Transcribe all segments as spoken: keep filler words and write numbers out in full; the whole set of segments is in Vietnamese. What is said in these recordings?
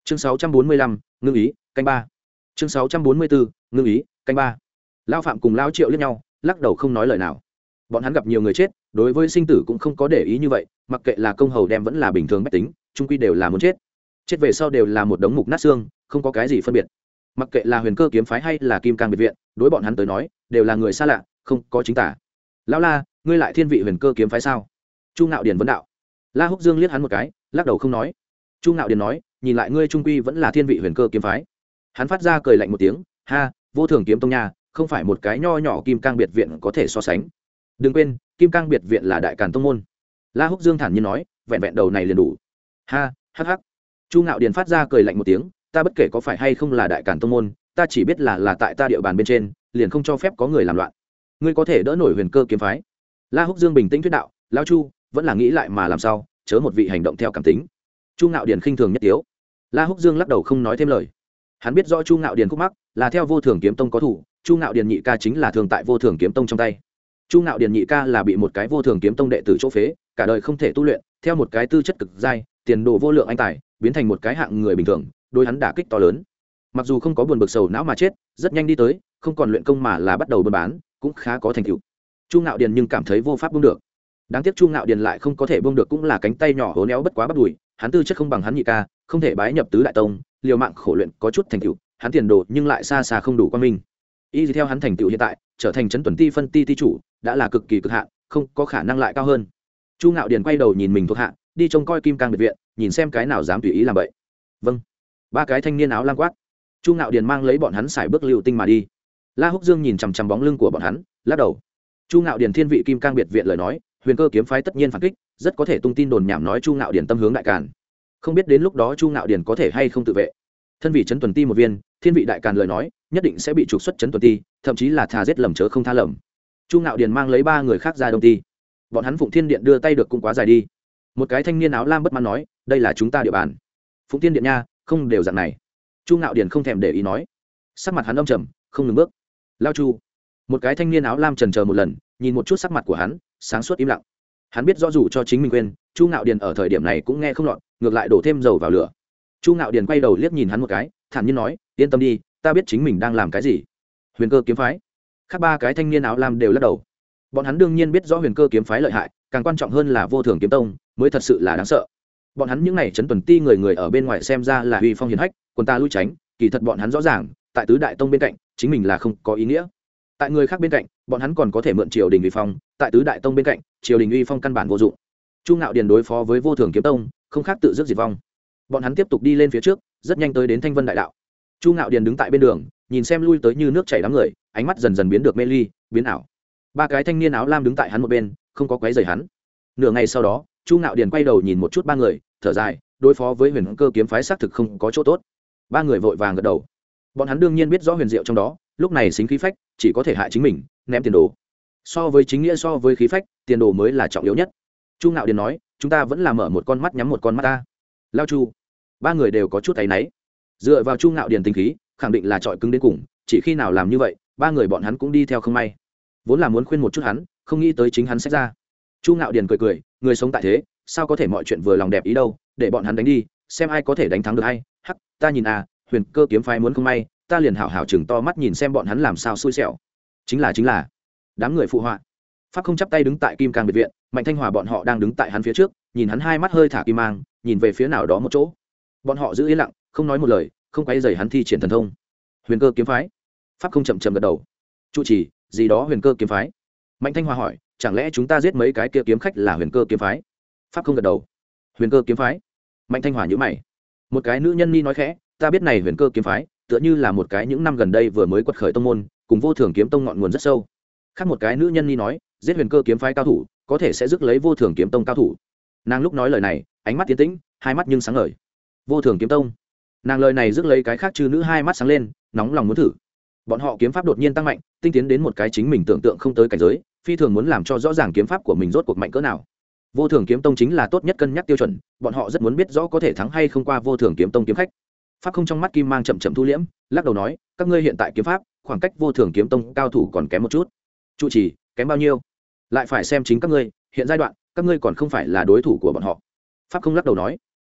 chương sáu trăm bốn mươi lăm ngưng ý canh ba. chương sáu trăm bốn mươi bốn ngưng ý canh ba. Lao Phạm cùng Lao Triệu liếc nhau, lắc đầu không nói lời nào. Bọn hắn gặp nhiều người chết, đối với sinh tử cũng không có để ý như vậy, mặc kệ là công hầu đem vẫn là bình thường bách tính, chung quy đều là muốn chết. Chết về sau đều là một đống mục nát xương, không có cái gì phân biệt. Mặc kệ là Huyền Cơ kiếm phái hay là Kim Cang biệt viện, đối bọn hắn tới nói, đều là người xa lạ, không có chính tả. Lão La, ngươi lại thiên vị Huyền Cơ kiếm phái sao? Chu Ngạo Điền vấn đạo. La Húc Dương liếc hắn một cái, lắc đầu không nói. Chu Ngạo Điền nói, nhìn lại ngươi trung quy vẫn là thiên vị Huyền Cơ kiếm phái. Hắn phát ra cười lạnh một tiếng, ha, Vô Thường kiếm tông nha, không phải một cái nho nhỏ Kim Cang biệt viện có thể so sánh. Đừng quên, Kim Cang biệt viện là đại càn tông môn. La Húc Dương thản nhiên nói, vẹn vẹn đầu này liền đủ. Ha, hắc hắc. Chu Ngạo Điền phát ra cười lạnh một tiếng, ta bất kể có phải hay không là đại càn tông môn, ta chỉ biết là là tại ta địa bàn bên trên, liền không cho phép có người làm loạn. Ngươi có thể đỡ nổi Huyền Cơ kiếm phái? La Húc Dương bình tĩnh thuyết đạo, lão Chu, vẫn là nghĩ lại mà làm sao, chớ một vị hành động theo cảm tính. Chu Ngạo Điền khinh thường nhất tiếu. La Húc Dương lắc đầu không nói thêm lời. Hắn biết rõ Chu Ngạo Điền khúc mắc là theo Vô Thường kiếm tông có thủ, Chu Ngạo Điền nhị ca chính là thường tại Vô Thường kiếm tông trong tay. Chu Ngạo Điền nhị ca là bị một cái Vô Thường kiếm tông đệ tử chỗ phế, cả đời không thể tu luyện, theo một cái tư chất cực giai, tiền đồ vô lượng anh tài, biến thành một cái hạng người bình thường, đối hắn đả kích to lớn. Mặc dù không có buồn bực sầu não mà chết, rất nhanh đi tới, không còn luyện công mà là bắt đầu buôn bán, cũng khá có thành tựu. Chu Ngạo Điền nhưng cảm thấy vô pháp buông được. Đáng tiếc Chu Ngạo Điền lại không có thể buông được, cũng là cánh tay nhỏ hố néo bất quá bắt đùi, hắn tư chất không bằng hắn nhị ca, không thể bái nhập tứ đại tông, liều mạng khổ luyện có chút thành tựu, hắn tiền đồ nhưng lại xa xa không đủ quan minh. Y theo hắn thành tựu hiện tại, trở thành trấn tuần ti phân ti ti chủ, đã là cực kỳ cực hạn, không có khả năng lại cao hơn. Chu Ngạo Điền quay đầu nhìn mình thuộc hạ, đi trông coi Kim Cang biệt viện, nhìn xem cái nào dám tùy ý làm vậy. Vâng. Ba cái thanh niên áo lam quát. Chu Ngạo Điền mang lấy bọn hắn xài bước lưu tinh mà đi. La Húc Dương nhìn chằm chằm bóng lưng của bọn hắn, lắc đầu. Chu Ngạo Điền thiên vị Kim Cang biệt viện lời nói, Huyền Cơ kiếm phái tất nhiên phản kích, rất có thể tung tin đồn nhảm nói Chu Ngạo Điền tâm hướng đại càn. Không biết đến lúc đó Chu Ngạo Điền có thể hay không tự vệ. Thân vị trấn tuần ti một viên, thiên vị đại càn lời nói, nhất định sẽ bị trục xuất trấn tuần ti, thậm chí là thà giết lầm chớ không tha lầm. Chu Ngạo Điền mang lấy ba người khác ra đông ti. Bọn hắn Phụng Thiên Điện đưa tay được cũng quá dài đi. Một cái thanh niên áo lam bất mãn nói, đây là chúng ta địa bàn. Phụng Thiên Điện nha, không đều dạng này. Chu Ngạo Điền không thèm để ý nói. Sắc mặt hắn âm trầm, không ngừng bước. Lao Chu. Một cái thanh niên áo lam chần chờ một lần, nhìn một chút sắc mặt của hắn, sáng suốt im lặng. Hắn biết rõ dù cho chính mình quên, Chu Ngạo Điền ở thời điểm này cũng nghe không lọt, ngược lại đổ thêm dầu vào lửa. Chu Ngạo Điền quay đầu liếc nhìn hắn một cái, thản nhiên nói, yên tâm đi, ta biết chính mình đang làm cái gì. Huyền Cơ kiếm phái. Khác ba cái thanh niên áo lam đều lắc đầu. Bọn hắn đương nhiên biết rõ Huyền Cơ kiếm phái lợi hại, càng quan trọng hơn là Vô Thường kiếm tông mới thật sự là đáng sợ. Bọn hắn những này trấn tuần ti người người ở bên ngoài xem ra là uy phong hiển hách, quân ta lui tránh, kỳ thật bọn hắn rõ ràng, tại tứ đại tông bên cạnh, chính mình là không có ý nghĩa. Tại người khác bên cạnh, bọn hắn còn có thể mượn triều đình uy phong, tại tứ đại tông bên cạnh, triều đình uy phong căn bản vô dụng. Chu Ngạo Điền đối phó với Vô Thường kiếm tông, không khác tự dứt diệt vong. Bọn hắn tiếp tục đi lên phía trước, rất nhanh tới đến Thanh Vân đại đạo. Chu Ngạo Điền đứng tại bên đường, nhìn xem lui tới như nước chảy đám người, ánh mắt dần dần biến được mê ly, biến ảo. Ba cái thanh niên áo lam đứng tại hắn một bên, không có quấy rầy hắn. Nửa ngày sau đó, Chu Ngạo Điền quay đầu nhìn một chút ba người, thở dài, đối phó với Huyền Cơ kiếm phái xác thực không có chỗ tốt. Ba người vội vàng gật đầu. Bọn hắn đương nhiên biết rõ huyền diệu trong đó, lúc này xính khí phách, chỉ có thể hại chính mình, ném tiền đồ. So với chính nghĩa, so với khí phách, tiền đồ mới là trọng yếu nhất. Chu Ngạo Điền nói, chúng ta vẫn là mở một con mắt nhắm một con mắt ta. Lao Chu. Ba người đều có chút áy náy. Dựa vào Chu Ngạo Điền tính khí, khẳng định là trọi cứng đến cùng, chỉ khi nào làm như vậy, ba người bọn hắn cũng đi theo không may. Vốn là muốn khuyên một chút hắn, không nghĩ tới chính hắn sẽ ra. Chu Ngạo Điền cười cười, người sống tại thế, sao có thể mọi chuyện vừa lòng đẹp ý đâu, để bọn hắn đánh đi, xem ai có thể đánh thắng được hay. Hắc, ta nhìn à, Huyền Cơ kiếm phái muốn không may, ta liền hảo hảo chừng to mắt nhìn xem bọn hắn làm sao xui xẻo. Chính là chính là. Đám người phụ họa. Pháp không chắp tay đứng tại Kim Cang biệt viện, Mạnh Thanh Hòa bọn họ đang đứng tại hắn phía trước, nhìn hắn hai mắt hơi thả kim mang, nhìn về phía nào đó một chỗ. Bọn họ giữ yên lặng, không nói một lời, không quấy rầy hắn thi triển thần thông. Huyền Cơ kiếm phái. Pháp không chậm chậm gật đầu. Chủ trì, gì đó Huyền Cơ kiếm phái? Mạnh Thanh Hòa hỏi, chẳng lẽ chúng ta giết mấy cái kia kiếm khách là Huyền Cơ kiếm phái? Pháp không gật đầu. Huyền Cơ kiếm phái? Mạnh Thanh Hòa nhíu mày. Một cái nữ nhân ni nói khẽ, ta biết này Huyền Cơ kiếm phái, tựa như là một cái những năm gần đây vừa mới quật khởi tông môn, cùng Vô Thường kiếm tông ngọn nguồn rất sâu. Khác một cái nữ nhân ni nói, giết Huyền Cơ kiếm phái cao thủ, có thể sẽ rước lấy Vô Thường kiếm tông cao thủ. Nàng lúc nói lời này, ánh mắt tiến tĩnh, hai mắt nhưng sáng ngời. Vô Thường kiếm tông. Nàng lời này rước lấy cái khác chư nữ hai mắt sáng lên, nóng lòng muốn thử. Bọn họ kiếm pháp đột nhiên tăng mạnh, tinh tiến đến một cái chính mình tưởng tượng không tới cảnh giới, phi thường muốn làm cho rõ ràng kiếm pháp của mình rốt cuộc mạnh cỡ nào. Vô Thường kiếm tông chính là tốt nhất cân nhắc tiêu chuẩn, bọn họ rất muốn biết rõ có thể thắng hay không qua Vô Thường kiếm tông kiếm khách. Pháp không trong mắt kim mang chậm chậm thu liễm, lắc đầu nói, các ngươi hiện tại kiếm pháp, khoảng cách Vô Thường kiếm tông cao thủ còn kém một chút. Chủ trì, kém bao nhiêu? Lại phải xem chính các ngươi, hiện giai đoạn, các ngươi còn không phải là đối thủ của bọn họ. Pháp không lắc đầu nói,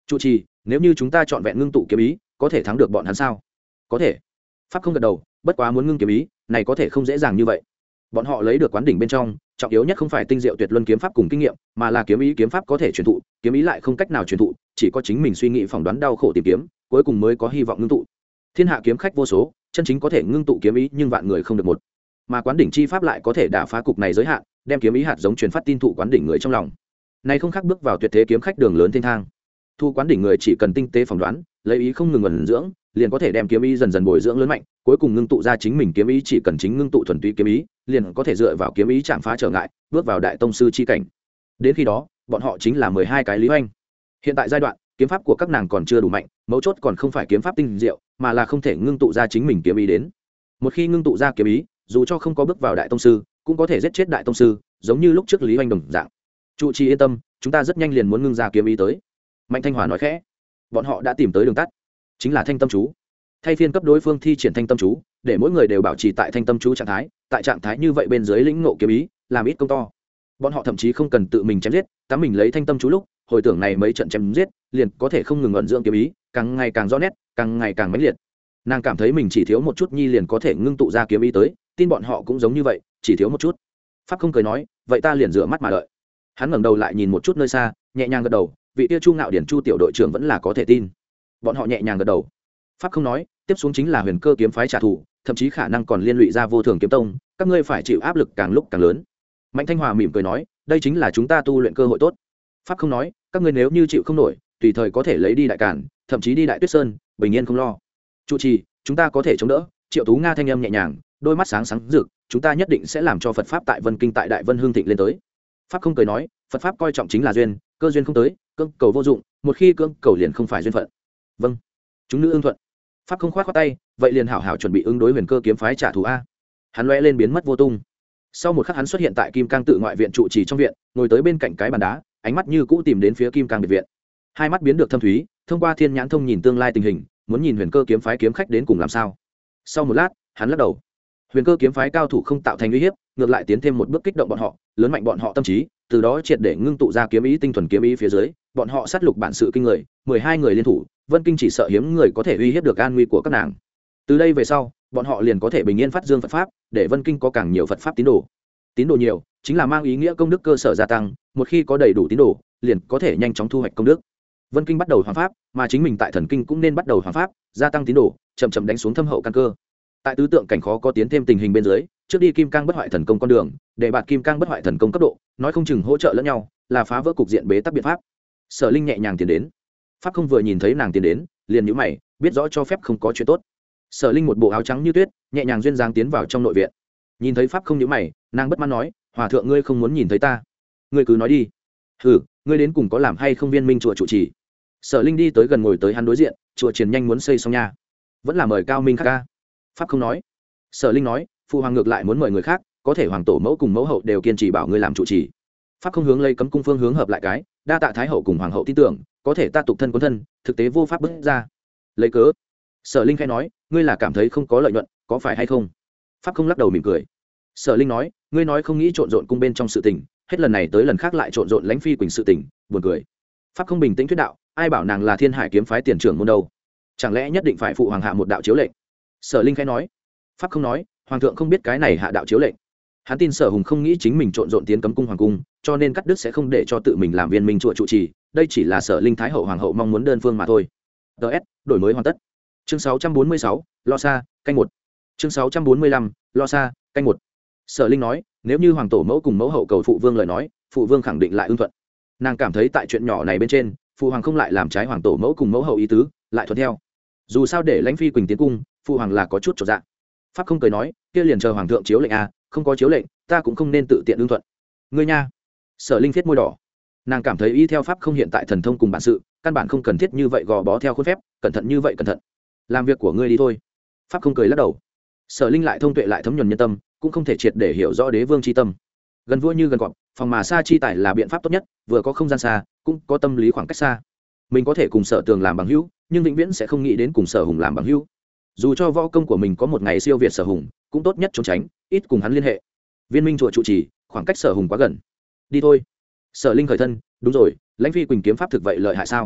Trụ trì, nếu như chúng ta chọn vẹn ngưng tụ kiếm ý có thể thắng được bọn hắn sao? Có thể. Pháp không gật đầu, bất quá muốn ngưng kiếm ý này có thể không dễ dàng như vậy. Bọn họ lấy được quán đỉnh bên trong trọng yếu nhất không phải tinh diệu tuyệt luân kiếm pháp cùng kinh nghiệm, mà là kiếm ý kiếm pháp có thể truyền thụ, kiếm ý lại không cách nào truyền thụ, chỉ có chính mình suy nghĩ phỏng đoán đau khổ tìm kiếm, cuối cùng mới có hy vọng ngưng tụ. Thiên hạ kiếm khách vô số, chân chính có thể ngưng tụ kiếm ý nhưng vạn người không được một. Mà quán đỉnh chi pháp lại có thể đả phá cục này giới hạn, đem kiếm ý hạt giống truyền phát tin thụ quán đỉnh người trong lòng. Này không khác bước vào tuyệt thế kiếm khách đường lớn thiên thang. Thu quán đỉnh người chỉ cần tinh tế phỏng đoán, lấy ý không ngừng ẩn dưỡng, liền có thể đem kiếm ý dần dần bồi dưỡng lớn mạnh, cuối cùng ngưng tụ ra chính mình kiếm ý, chỉ cần chính ngưng tụ thuần túy kiếm ý, liền có thể dựa vào kiếm ý chạm phá trở ngại, bước vào đại tông sư chi cảnh. Đến khi đó, bọn họ chính là mười hai cái Lý Hoành. Hiện tại giai đoạn, kiếm pháp của các nàng còn chưa đủ mạnh, mấu chốt còn không phải kiếm pháp tinh diệu, mà là không thể ngưng tụ ra chính mình kiếm ý đến. Một khi ngưng tụ ra kiếm ý, dù cho không có bước vào đại tông sư, cũng có thể giết chết đại tông sư, giống như lúc trước Lý Hoành đồng dạng. Trụ trì yên tâm, chúng ta rất nhanh liền muốn ngưng ra kiếm ý tới. Mạnh Thanh Hòa nói khẽ. Bọn họ đã tìm tới đường tắt, chính là thanh tâm chú. Thay phiên cấp đối phương thi triển thanh tâm chú, để mỗi người đều bảo trì tại thanh tâm chú trạng thái, tại trạng thái như vậy bên dưới lĩnh ngộ kiếm ý, làm ít công to. Bọn họ thậm chí không cần tự mình chém giết, tắm mình lấy thanh tâm chú lúc, hồi tưởng này mấy trận chém giết, liền có thể không ngừng ẩn dưỡng kiếm ý, càng ngày càng rõ nét, càng ngày càng mãnh liệt. Nàng cảm thấy mình chỉ thiếu một chút nhi liền có thể ngưng tụ ra kiếm ý tới, tin bọn họ cũng giống như vậy, chỉ thiếu một chút. Pháp không cười nói, vậy ta liền rửa mắt mà đợi. Hắn ngẩng đầu lại nhìn một chút nơi xa, nhẹ nhàng gật đầu, vị tiêu Chu Ngạo Điển Chu tiểu đội trưởng vẫn là có thể tin. Bọn họ nhẹ nhàng gật đầu. Pháp không nói, tiếp xuống chính là Huyền Cơ kiếm phái trả thù, thậm chí khả năng còn liên lụy ra Vô Thường kiếm tông, các ngươi phải chịu áp lực càng lúc càng lớn. Mạnh Thanh Hòa mỉm cười nói, đây chính là chúng ta tu luyện cơ hội tốt. Pháp không nói, các ngươi nếu như chịu không nổi, tùy thời có thể lấy đi đại cản, thậm chí đi đại Tuyết Sơn, bình yên không lo. Trụ trì, chúng ta có thể chống đỡ. Triệu Tú Nga thanh âm nhẹ nhàng, đôi mắt sáng sáng rực, chúng ta nhất định sẽ làm cho Phật pháp tại Vân Kinh tại Đại Vân hương thịnh lên tới. Pháp không cười nói, Phật pháp coi trọng chính là duyên, cơ duyên không tới, cưỡng cầu vô dụng, một khi cưỡng cầu liền không phải duyên phận. Vâng, chúng nữ ưng thuận. Pháp không khoát khoát tay, vậy liền hảo hảo chuẩn bị ứng đối Huyền Cơ kiếm phái trả thù a. Hắn lóe lên biến mất vô tung. Sau một khắc hắn xuất hiện tại Kim Cang tự ngoại viện trụ trì trong viện, ngồi tới bên cạnh cái bàn đá, ánh mắt như cũ tìm đến phía Kim Cang biệt viện. Hai mắt biến được thâm thúy, thông qua thiên nhãn thông nhìn tương lai tình hình, muốn nhìn Huyền Cơ kiếm phái kiếm khách đến cùng làm sao. Sau một lát, hắn lắc đầu. Huyền Cơ kiếm phái cao thủ không tạo thành uy hiếp, ngược lại tiến thêm một bước kích động bọn họ, lớn mạnh bọn họ tâm trí, từ đó triệt để ngưng tụ ra kiếm ý tinh thuần kiếm ý phía dưới, bọn họ sát lục bản sự kinh người, mười hai người liên thủ, Vân Kinh chỉ sợ hiếm người có thể uy hiếp được an nguy của các nàng. Từ đây về sau, bọn họ liền có thể bình yên phát dương Phật pháp, để Vân Kinh có càng nhiều Phật pháp tín đồ. Tín đồ nhiều, chính là mang ý nghĩa công đức cơ sở gia tăng, một khi có đầy đủ tín đồ, liền có thể nhanh chóng thu hoạch công đức. Vân Kinh bắt đầu hoàng pháp, mà chính mình tại Thần Kinh cũng nên bắt đầu hoàng pháp, gia tăng tín đồ, chậm chậm đánh xuống thâm hậu căn cơ. Tại tứ tượng cảnh khó có tiến thêm tình hình bên dưới, trước đi Kim Cang bất hoại thần công con đường, để bạt Kim Cang bất hoại thần công cấp độ, nói không chừng hỗ trợ lẫn nhau, là phá vỡ cục diện bế tắc biện pháp. Sở Linh nhẹ nhàng tiến đến. Pháp không vừa nhìn thấy nàng tiến đến, liền nhíu mày, biết rõ cho phép không có chuyện tốt. Sở Linh một bộ áo trắng như tuyết, nhẹ nhàng duyên dáng tiến vào trong nội viện. Nhìn thấy Pháp không nhíu mày, nàng bất mãn nói, hòa thượng ngươi không muốn nhìn thấy ta, ngươi cứ nói đi. Hừ, ngươi đến cùng có làm hay không viên minh chùa trụ trì. Sở Linh đi tới gần ngồi tới hắn đối diện, chùa triển nhanh muốn xây xong nha, vẫn là mời cao minh khác ca. Pháp không nói. Sở Linh nói, phụ hoàng ngược lại muốn mời người khác, có thể hoàng tổ mẫu cùng mẫu hậu đều kiên trì bảo ngươi làm trụ trì. Pháp không hướng lấy cấm cung phương hướng hợp lại cái, đa tạ thái hậu cùng hoàng hậu tin tưởng, có thể ta tục thân quân thân, thực tế vô pháp bước ra. Lấy cớ. Sở Linh khẽ nói, ngươi là cảm thấy không có lợi nhuận, có phải hay không? Pháp không lắc đầu mỉm cười. Sở Linh nói, ngươi nói không nghĩ trộn rộn cung bên trong sự tình, hết lần này tới lần khác lại trộn rộn lãnh phi quỳnh sự tình, buồn cười. Pháp không bình tĩnh thuyết đạo, ai bảo nàng là Thiên Hải kiếm phái tiền trưởng môn đâu? Chẳng lẽ nhất định phải phụ hoàng hạ một đạo chiếu lệnh? Sở Linh khẽ nói. Pháp không nói, hoàng thượng không biết cái này hạ đạo chiếu lệnh. Hắn tin Sở Hùng không nghĩ chính mình trộn rộn tiến cấm cung hoàng cung, cho nên cắt đứt sẽ không để cho tự mình làm viên minh chùa trụ trì, đây chỉ là Sở Linh thái hậu hoàng hậu mong muốn đơn phương mà thôi. ts đổi mới hoàn tất. Chương sáu trăm bốn mươi sáu, lo xa, canh một. Chương sáu trăm bốn mươi lăm, lo xa, canh một. Sở Linh nói, nếu như hoàng tổ mẫu cùng mẫu hậu cầu phụ vương lời nói, phụ vương khẳng định lại ưng thuận. Nàng cảm thấy tại chuyện nhỏ này bên trên, phụ hoàng không lại làm trái hoàng tổ mẫu cùng mẫu hậu ý tứ, lại thuận theo. Dù sao để lãnh phi quỳnh tiến cung, phụ hoàng là có chút chột dạ. Pháp không cười nói, kia liền chờ hoàng thượng chiếu lệnh à, không có chiếu lệnh, ta cũng không nên tự tiện ưng thuận. Ngươi nha. Sở Linh viết môi đỏ. Nàng cảm thấy y theo pháp không hiện tại thần thông cùng bản sự, căn bản không cần thiết như vậy gò bó theo khuôn phép, cẩn thận như vậy cẩn thận. Làm việc của ngươi đi thôi. Pháp không cười lắc đầu. Sở Linh lại thông tuệ lại thấm nhuần nhân tâm, cũng không thể triệt để hiểu rõ đế vương chi tâm. Gần vua như gần cọp, phòng mà xa chi tài là biện pháp tốt nhất, vừa có không gian xa, cũng có tâm lý khoảng cách xa. Mình có thể cùng Sở Tường làm bằng hữu, nhưng vĩnh viễn sẽ không nghĩ đến cùng Sở Hùng làm bằng hữu. Dù cho võ công của mình có một ngày siêu việt Sở Hùng, cũng tốt nhất trốn tránh, ít cùng hắn liên hệ. Viên minh chùa trụ trì, khoảng cách Sở Hùng quá gần. Đi thôi. Sở Linh khởi thân, đúng rồi, lãnh phi quỳnh kiếm pháp thực vậy lợi hại sao?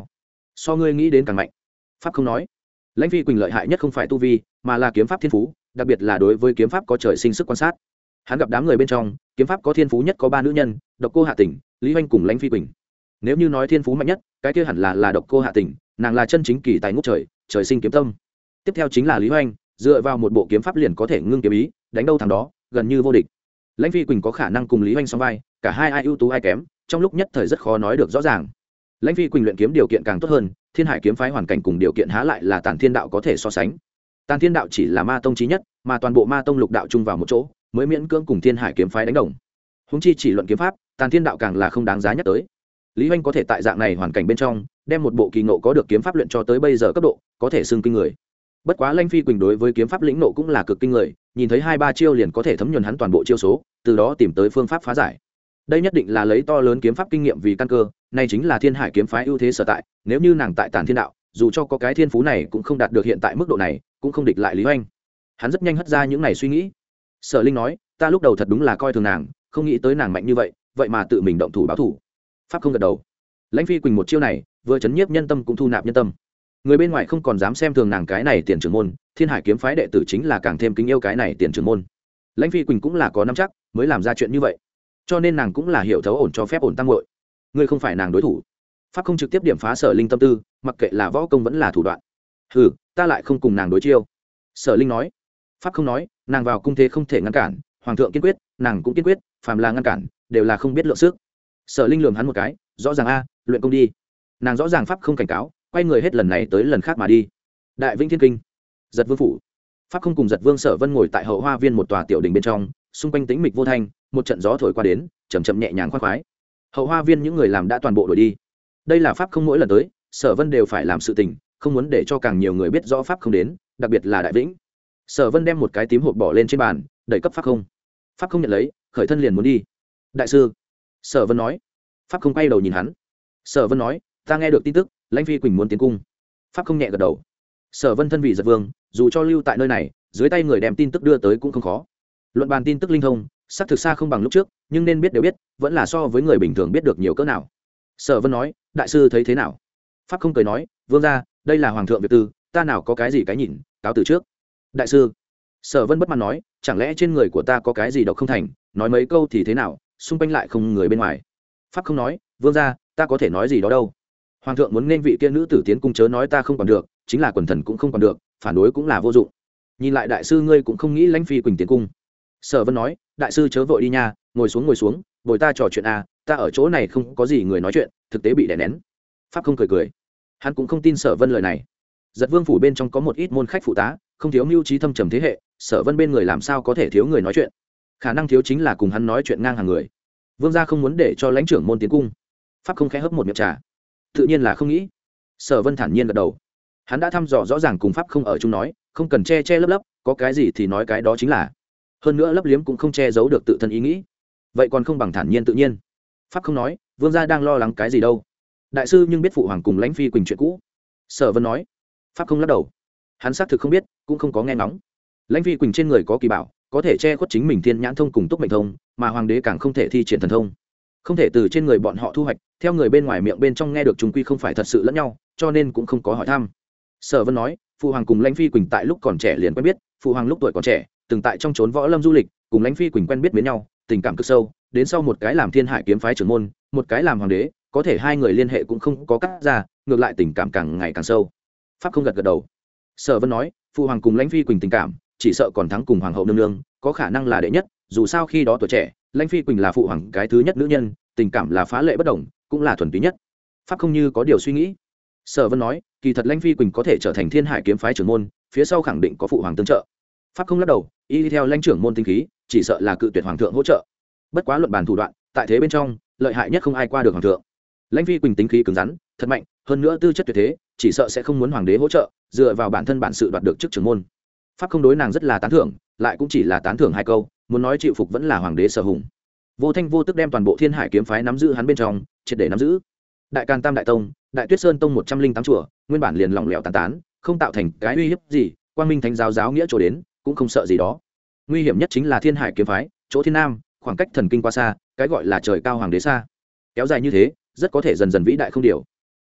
so ngươi nghĩ đến càng mạnh. Pháp không nói, lãnh phi quỳnh lợi hại nhất không phải tu vi mà là kiếm pháp thiên phú, đặc biệt là đối với kiếm pháp có trời sinh sức quan sát. Hắn gặp đám người bên trong kiếm pháp có thiên phú nhất có ba nữ nhân, Độc Cô Hạ Tỉnh, Lý Hoanh cùng lãnh phi quỳnh. Nếu như nói thiên phú mạnh nhất, cái kia hẳn là là Độc Cô Hạ Tỉnh, nàng là chân chính kỳ tài ngút trời, trời sinh kiếm tâm. Tiếp theo chính là Lý Hoanh, dựa vào một bộ kiếm pháp liền có thể ngưng kiếm ý, đánh đâu thằng đó, gần như vô địch. Lãnh phi quỳnh có khả năng cùng Lý Hoanh song vai, cả hai ai ưu tú ai kém, trong lúc nhất thời rất khó nói được rõ ràng. Lãnh phi quỳnh luyện kiếm điều kiện càng tốt hơn, Thiên Hải kiếm phái hoàn cảnh cùng điều kiện há lại là Tản Thiên đạo có thể so sánh. Tản Thiên đạo chỉ là ma tông chí nhất, mà toàn bộ ma tông lục đạo chung vào một chỗ, mới miễn cưỡng cùng Thiên Hải kiếm phái đánh đồng. Huống chi chỉ luận kiếm pháp, Tản Thiên đạo càng là không đáng giá nhắc tới. Lý Hoanh có thể tại dạng này hoàn cảnh bên trong, đem một bộ kỳ ngộ có được kiếm pháp luyện cho tới bây giờ cấp độ, có thể xưng kinh người. Bất quá Lãnh phi quỳnh đối với kiếm pháp lĩnh nộ cũng là cực kinh người, nhìn thấy hai ba chiêu liền có thể thấm nhuần hắn toàn bộ chiêu số, từ đó tìm tới phương pháp phá giải. Đây nhất định là lấy to lớn kiếm pháp kinh nghiệm vì căn cơ, này chính là Thiên Hải kiếm phái ưu thế sở tại, nếu như nàng tại Tản Thiên đạo, dù cho có cái thiên phú này cũng không đạt được hiện tại mức độ này, cũng không địch lại Lý Hoanh. Hắn rất nhanh hất ra những này suy nghĩ. Sở Linh nói, ta lúc đầu thật đúng là coi thường nàng, không nghĩ tới nàng mạnh như vậy, vậy mà tự mình động thủ báo thủ. Pháp không gật đầu. Lãnh phi quỳnh một chiêu này, vừa chấn nhiếp nhân tâm cũng thu nạp nhân tâm. Người bên ngoài không còn dám xem thường nàng cái này tiền trưởng môn, Thiên Hải kiếm phái đệ tử chính là càng thêm kính yêu cái này tiền trưởng môn. Lãnh phi quỳnh cũng là có nắm chắc, mới làm ra chuyện như vậy. Cho nên nàng cũng là hiểu thấu ổn cho phép ổn tăng muội. Ngươi không phải nàng đối thủ. Pháp không trực tiếp điểm phá Sở Linh tâm tư, mặc kệ là võ công vẫn là thủ đoạn. Hừ, ta lại không cùng nàng đối chiêu. Sở Linh nói. Pháp không nói, nàng vào cung thế không thể ngăn cản, hoàng thượng kiên quyết, nàng cũng kiên quyết, phàm là ngăn cản, đều là không biết lượng sức. Sở Linh lườm hắn một cái, rõ ràng a, luyện công đi. Nàng rõ ràng Pháp không cảnh cáo, quay người hết lần này tới lần khác mà đi. Đại Vĩnh Thiên Kinh, Giật Vương phủ. Pháp không cùng Giật Vương Sở Vân ngồi tại hậu hoa viên một tòa tiểu đình bên trong, xung quanh tĩnh mịch vô thanh, một trận gió thổi qua đến, chậm chậm nhẹ nhàng khoan khoái. Hậu hoa viên những người làm đã toàn bộ đuổi đi. Đây là Pháp không mỗi lần tới, Sở Vân đều phải làm sự tình, không muốn để cho càng nhiều người biết rõ Pháp không đến, đặc biệt là Đại Vĩnh. Sở Vân đem một cái tím hộp bỏ lên trên bàn, đẩy cấp Pháp không. Pháp không nhận lấy, khởi thân liền muốn đi. Đại sư, Sở Vân nói. Pháp không quay đầu nhìn hắn. Sở Vân nói, ta nghe được tin tức, Lãnh phi quỳnh muốn tiến cung. Pháp không nhẹ gật đầu. Sở Vân thân vị Giật Vương, dù cho lưu tại nơi này, dưới tay người đem tin tức đưa tới cũng không khó. Luận bàn tin tức linh thông, xác thực xa không bằng lúc trước, nhưng nên biết đều biết, vẫn là so với người bình thường biết được nhiều cỡ nào. Sở Vân nói, đại sư thấy thế nào? Pháp không cười nói, vương gia, đây là hoàng thượng việc tư, ta nào có cái gì cái nhìn, cáo từ trước. Đại sư, Sở Vân bất mãn nói, chẳng lẽ trên người của ta có cái gì độc không thành, nói mấy câu thì thế nào, xung quanh lại không người bên ngoài. Pháp không nói, vương gia, ta có thể nói gì đó đâu. Hoàng thượng muốn nên vị kia nữ tử tiến cung, chớ nói ta không còn được, chính là quần thần cũng không còn được, phản đối cũng là vô dụng. Nhìn lại đại sư ngươi cũng không nghĩ Lãnh phi quỳnh tiến cung. Sở Vân nói, đại sư chớ vội đi nha, ngồi xuống ngồi xuống, bồi ta trò chuyện à, ta ở chỗ này không có gì người nói chuyện, thực tế bị đè nén. Pháp không cười cười, hắn cũng không tin Sở Vân lời này. Giật Vương phủ bên trong có một ít môn khách phụ tá, không thiếu mưu trí thâm trầm thế hệ, Sở Vân bên người làm sao có thể thiếu người nói chuyện. Khả năng thiếu chính là cùng hắn nói chuyện ngang hàng người. Vương gia không muốn để cho lãnh trưởng môn tiến cung. Pháp không khẽ hấp một miệng trà, tự nhiên là không nghĩ. Sở Vân thản nhiên gật đầu, hắn đã thăm dò rõ ràng cùng Pháp không ở chung nói, không cần che che lấp lấp, có cái gì thì nói cái đó chính là. Hơn nữa lấp liếm cũng không che giấu được tự thân ý nghĩ, vậy còn không bằng thản nhiên tự nhiên. Pháp không nói, vương gia đang lo lắng cái gì đâu. Đại sư nhưng biết phụ hoàng cùng Lãnh phi quỳnh chuyện cũ. Sở Vân nói. Pháp không lắc đầu, hắn xác thực không biết, cũng không có nghe ngóng. Lãnh phi quỳnh trên người có kỳ bảo, có thể che khuất chính mình thiên nhãn thông cùng túc mệnh thông, mà hoàng đế càng không thể thi triển thần thông, không thể từ trên người bọn họ thu hoạch, theo người bên ngoài miệng bên trong nghe được chúng quy không phải thật sự lẫn nhau, cho nên cũng không có hỏi thăm. Sở Vân nói, phụ hoàng cùng Lãnh phi quỳnh tại lúc còn trẻ liền quen biết, phụ hoàng lúc tuổi còn trẻ từng tại trong trốn võ lâm du lịch, cùng Lãnh phi quỳnh quen biết với nhau, tình cảm cực sâu, đến sau một cái làm Thiên Hải kiếm phái trưởng môn, một cái làm hoàng đế, có thể hai người liên hệ cũng không có cắt ra, ngược lại tình cảm càng ngày càng sâu. Pháp không gật gật đầu. Sở Vân nói, phụ hoàng cùng Lãnh phi quỳnh tình cảm chỉ sợ còn thắng cùng hoàng hậu nương nương, có khả năng là đệ nhất, dù sao khi đó tuổi trẻ, Lãnh phi quỳnh là phụ hoàng cái thứ nhất nữ nhân, tình cảm là phá lệ bất đồng, cũng là thuần túy nhất. Pháp không như có điều suy nghĩ. Sở Vân nói, kỳ thật Lãnh phi quỳnh có thể trở thành Thiên Hải kiếm phái trưởng môn, phía sau khẳng định có phụ hoàng tương trợ. Pháp không lắc đầu, y theo Lãnh trưởng môn tinh khí, chỉ sợ là cự tuyệt hoàng thượng hỗ trợ. Bất quá luận bàn thủ đoạn, tại thế bên trong, lợi hại nhất không ai qua được hoàng thượng. Lãnh phi quỳnh tính khí cứng rắn, thật mạnh, hơn nữa tư chất tuyệt thế, chỉ sợ sẽ không muốn hoàng đế hỗ trợ, dựa vào bản thân bản sự đoạt được chức trưởng môn. Pháp không đối nàng rất là tán thưởng, lại cũng chỉ là tán thưởng hai câu, muốn nói chịu phục vẫn là hoàng đế sở hùng. Vô thanh vô tức đem toàn bộ Thiên Hải kiếm phái nắm giữ hắn bên trong, triệt để nắm giữ. Đại Càn Tam đại tông, Đại Tuyết Sơn tông một trăm linh tám chùa, nguyên bản liền lỏng lẻo tán tán, không tạo thành cái uy hiếp gì, Quang Minh Thánh giáo giáo nghĩa chỗ đến, cũng không sợ gì đó. Nguy hiểm nhất chính là Thiên Hải kiếm phái, chỗ Thiên Nam, khoảng cách thần kinh quá xa, cái gọi là trời cao hoàng đế xa. Kéo dài như thế, rất có thể dần dần vĩ đại không điều.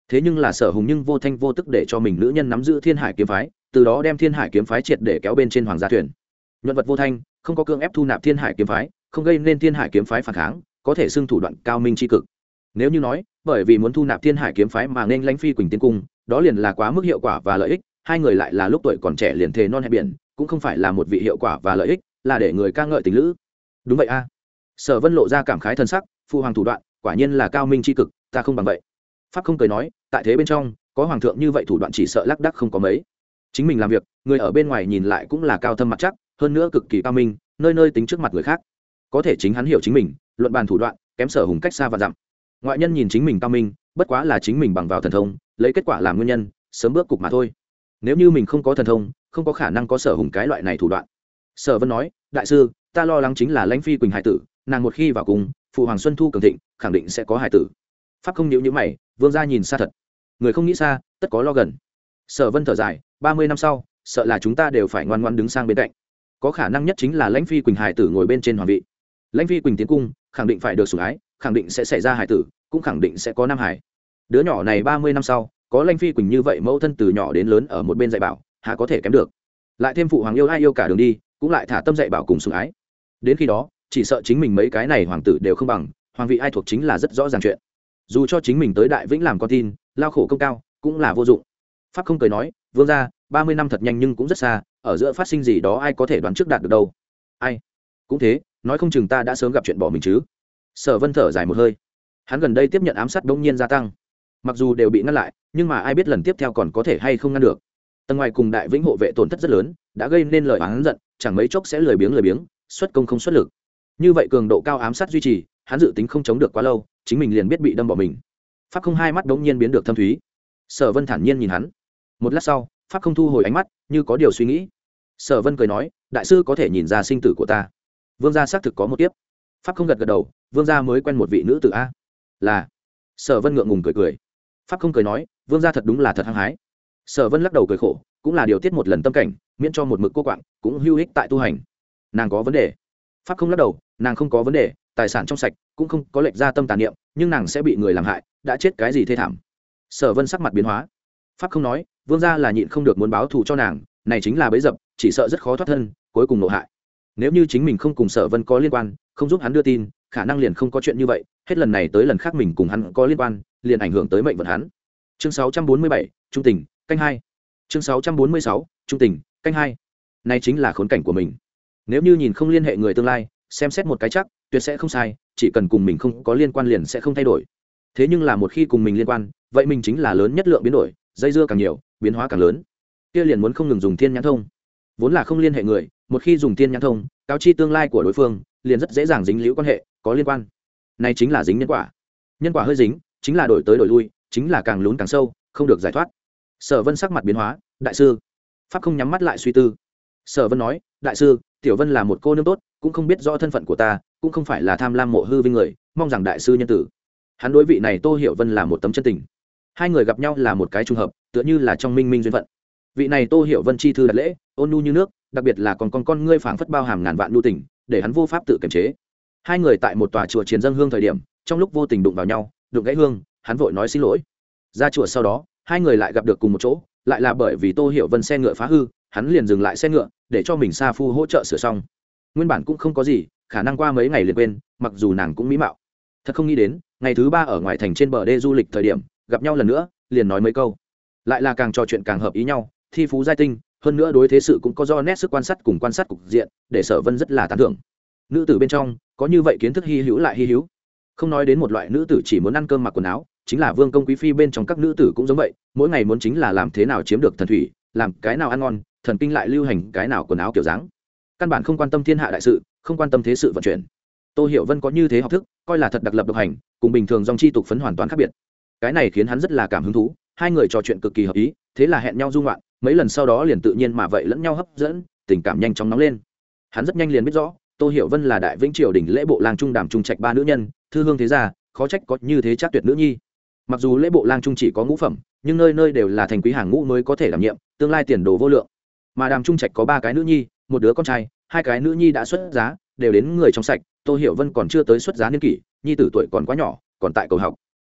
thế nhưng là Sở Hùng nhưng vô thanh vô tức để cho mình nữ nhân nắm giữ Thiên Hải kiếm phái, từ đó đem Thiên Hải kiếm phái triệt để kéo bên trên hoàng gia thuyền. Nhuận vật vô thanh, không có cưỡng ép thu nạp Thiên Hải kiếm phái, không gây nên Thiên Hải kiếm phái phản kháng, có thể xưng thủ đoạn cao minh tri cực. Nếu như nói bởi vì muốn thu nạp Thiên Hải kiếm phái mà nên lãnh Phi Quỳnh tiến cung, đó liền là quá mức hiệu quả và lợi ích. Hai người lại là lúc tuổi còn trẻ liền thề non hẹn biển, cũng không phải là một vị hiệu quả và lợi ích, là để người ca ngợi tình lữ. Đúng vậy a. Sở Vân lộ ra cảm khái thân sắc, phụ hoàng thủ đoạn quả nhiên là cao minh tri cực, ta không bằng vậy. Pháp không cười nói, tại thế bên trong có hoàng thượng như vậy thủ đoạn chỉ sợ lác đác không có mấy. Chính mình làm việc, người ở bên ngoài nhìn lại cũng là cao thâm mặt chắc, hơn nữa cực kỳ cao minh, nơi nơi tính trước mặt người khác. Có thể chính hắn hiểu chính mình, luận bàn thủ đoạn kém Sở Hùng cách xa và dặm. Ngoại nhân nhìn chính mình cao minh, bất quá là chính mình bằng vào thần thông, lấy kết quả làm nguyên nhân, sớm bước cục mà thôi. Nếu như mình không có thần thông, không có khả năng có Sở Hùng cái loại này thủ đoạn. Sở Vân nói, đại sư, ta lo lắng chính là lãnh Phi Quỳnh hải tử, nàng một khi vào cùng, phụ hoàng Xuân Thu cường thịnh, khẳng định sẽ có hải tử. Pháp không nhíu nhíu mày, vương gia nhìn xa thật, người không nghĩ xa, tất có lo gần. Sở Vân thở dài, ba mươi năm sau, sợ là chúng ta đều phải ngoan ngoãn đứng sang bên cạnh. Có khả năng nhất chính là lãnh Phi Quỳnh hải tử ngồi bên trên hoàng vị. Lãnh Phi Quỳnh tiến cung, khẳng định phải được sủng ái, khẳng định sẽ xảy ra hải tử, cũng khẳng định sẽ có nam hải. Đứa nhỏ này ba mươi năm sau, có lãnh Phi Quỳnh như vậy mẫu thân từ nhỏ đến lớn ở một bên dạy bảo, há có thể kém được. Lại thêm phụ hoàng yêu ai yêu cả đường đi, cũng lại thả tâm dạy bảo cùng sủng ái. Đến khi đó, chỉ sợ chính mình mấy cái này hoàng tử đều không bằng, hoàng vị ai thuộc chính là rất rõ ràng chuyện. Dù cho chính mình tới Đại Vĩnh làm con tin, lao khổ công cao, cũng là vô dụng. Pháp không cười nói, vương gia, ba mươi năm thật nhanh nhưng cũng rất xa, ở giữa phát sinh gì đó ai có thể đoán trước đạt được đâu. Ai? Cũng thế, nói không chừng ta đã sớm gặp chuyện bỏ mình chứ. Sở Vân thở dài một hơi. Hắn gần đây tiếp nhận ám sát bỗng nhiên gia tăng, mặc dù đều bị ngăn lại, nhưng mà ai biết lần tiếp theo còn có thể hay không ngăn được. Tầng ngoài cùng Đại Vĩnh hộ vệ tổn thất rất lớn, đã gây nên lời oán giận, chẳng mấy chốc sẽ lười biếng lười biếng, xuất công không xuất lực. Như vậy cường độ cao ám sát duy trì, hắn dự tính không chống được quá lâu, chính mình liền biết bị đâm bỏ mình. Pháp không hai mắt đống nhiên biến được thâm thúy. Sở Vân thản nhiên nhìn hắn. Một lát sau, Pháp không thu hồi ánh mắt, như có điều suy nghĩ. Sở Vân cười nói, đại sư có thể nhìn ra sinh tử của ta. Vương gia xác thực có một tiếp. Pháp không gật gật đầu, vương gia mới quen một vị nữ tử a. Là. Sở Vân ngượng ngùng cười cười. Pháp không cười nói, vương gia thật đúng là thật hăng hái. Sở Vân lắc đầu cười khổ, cũng là điều tiết một lần tâm cảnh, miễn cho một mực cô quạng, cũng hữu ích tại tu hành. Nàng có vấn đề. Pháp không lắc đầu, nàng không có vấn đề, tài sản trong sạch, cũng không có lệch ra tâm tàn niệm, nhưng nàng sẽ bị người làm hại, đã chết cái gì thê thảm. Sở Vân sắc mặt biến hóa. Pháp không nói, vương gia là nhịn không được muốn báo thù cho nàng, này chính là bẫy dập, chỉ sợ rất khó thoát thân, cuối cùng nộ hại. Nếu như chính mình không cùng Sở Vân có liên quan, không giúp hắn đưa tin, khả năng liền không có chuyện như vậy, hết lần này tới lần khác mình cùng hắn có liên quan, liền ảnh hưởng tới mệnh vận hắn. Chương sáu trăm bốn mươi bảy, trung tình, canh hai. Chương sáu trăm bốn mươi sáu, trung tình, canh hai. Này chính là khốn cảnh của mình. Nếu như nhìn không liên hệ người tương lai, xem xét một cái chắc, tuyệt sẽ không sai, chỉ cần cùng mình không có liên quan liền sẽ không thay đổi. Thế nhưng là một khi cùng mình liên quan, vậy mình chính là lớn nhất lượng biến đổi, dây dưa càng nhiều, biến hóa càng lớn. Kia liền muốn không ngừng dùng thiên nhãn thông. Vốn là không liên hệ người, một khi dùng thiên nhãn thông, cáo chi tương lai của đối phương, liền rất dễ dàng dính liễu quan hệ, có liên quan. Này chính là dính nhân quả. Nhân quả hơi dính, chính là đổi tới đổi lui, chính là càng lún càng sâu, không được giải thoát. Sở Vân sắc mặt biến hóa, đại sư. Pháp không nhắm mắt lại suy tư. Sở Vân nói, đại sư, Tiểu Vân là một cô nương tốt, cũng không biết rõ thân phận của ta, cũng không phải là tham lam mộ hư vinh người, mong rằng đại sư nhân tử. Hắn đối vị này Tô Hiểu Vân là một tấm chân tình. Hai người gặp nhau là một cái trùng hợp, tựa như là trong minh minh duyên phận. Vị này Tô Hiểu Vân chi thư đặt lễ, ôn nhu như nước, đặc biệt là còn con con ngươi phảng phất bao hàm ngàn vạn nhu tình, để hắn vô pháp tự kiềm chế. Hai người tại một tòa chùa triền dâng hương thời điểm, trong lúc vô tình đụng vào nhau, đụng gãy hương, hắn vội nói xin lỗi. Ra chùa sau đó, hai người lại gặp được cùng một chỗ, lại là bởi vì Tô Hiểu Vân xe ngựa phá hư, hắn liền dừng lại xe ngựa, để cho mình sa phu hỗ trợ sửa xong. Nguyên bản cũng không có gì, khả năng qua mấy ngày liền quên, mặc dù nàng cũng mỹ mạo. Thật không nghĩ đến, ngày thứ ba ở ngoài thành trên bờ đê du lịch thời điểm, gặp nhau lần nữa, liền nói mấy câu. Lại là càng trò chuyện càng hợp ý nhau, thi phú giai tinh, hơn nữa đối thế sự cũng có do nét sức quan sát cùng quan sát cục diện, để Sở Vân rất là tán thưởng. Nữ tử bên trong, có như vậy kiến thức hi hữu lại hi hữu. Không nói đến một loại nữ tử chỉ muốn ăn cơm mặc quần áo, chính là vương công quý phi bên trong các nữ tử cũng giống vậy, mỗi ngày muốn chính là làm thế nào chiếm được thần thủy, làm cái nào ăn ngon, thần kinh lại lưu hành cái nào quần áo kiểu dáng. Căn bản không quan tâm thiên hạ đại sự, không quan tâm thế sự vận chuyển. Tô Hiểu Vân có như thế học thức, coi là thật đặc lập độc hành, cùng bình thường dòng chi tục phấn hoàn toàn khác biệt. Cái này khiến hắn rất là cảm hứng thú, hai người trò chuyện cực kỳ hợp ý, thế là hẹn nhau du ngoạn, mấy lần sau đó liền tự nhiên mà vậy lẫn nhau hấp dẫn, tình cảm nhanh chóng nóng lên. Hắn rất nhanh liền biết rõ, Tô Hiểu Vân là Đại Vĩnh triều đình lễ bộ lang trung đàm trung trạch ba nữ nhân, thư hương thế gia, khó trách có như thế chắc tuyệt nữ nhi. Mặc dù lễ bộ lang trung chỉ có ngũ phẩm, nhưng nơi nơi đều là thành quý hàng ngũ mới có thể đảm nhiệm, tương lai tiền đồ vô lượng. Mà đàm trung trạch có ba cái nữ nhi, một đứa con trai, hai cái nữ nhi đã xuất giá, đều đến người trong sạch. Tô Hiểu Vân còn chưa tới xuất giá niên kỷ, nhi tử tuổi còn quá nhỏ, còn tại cầu học.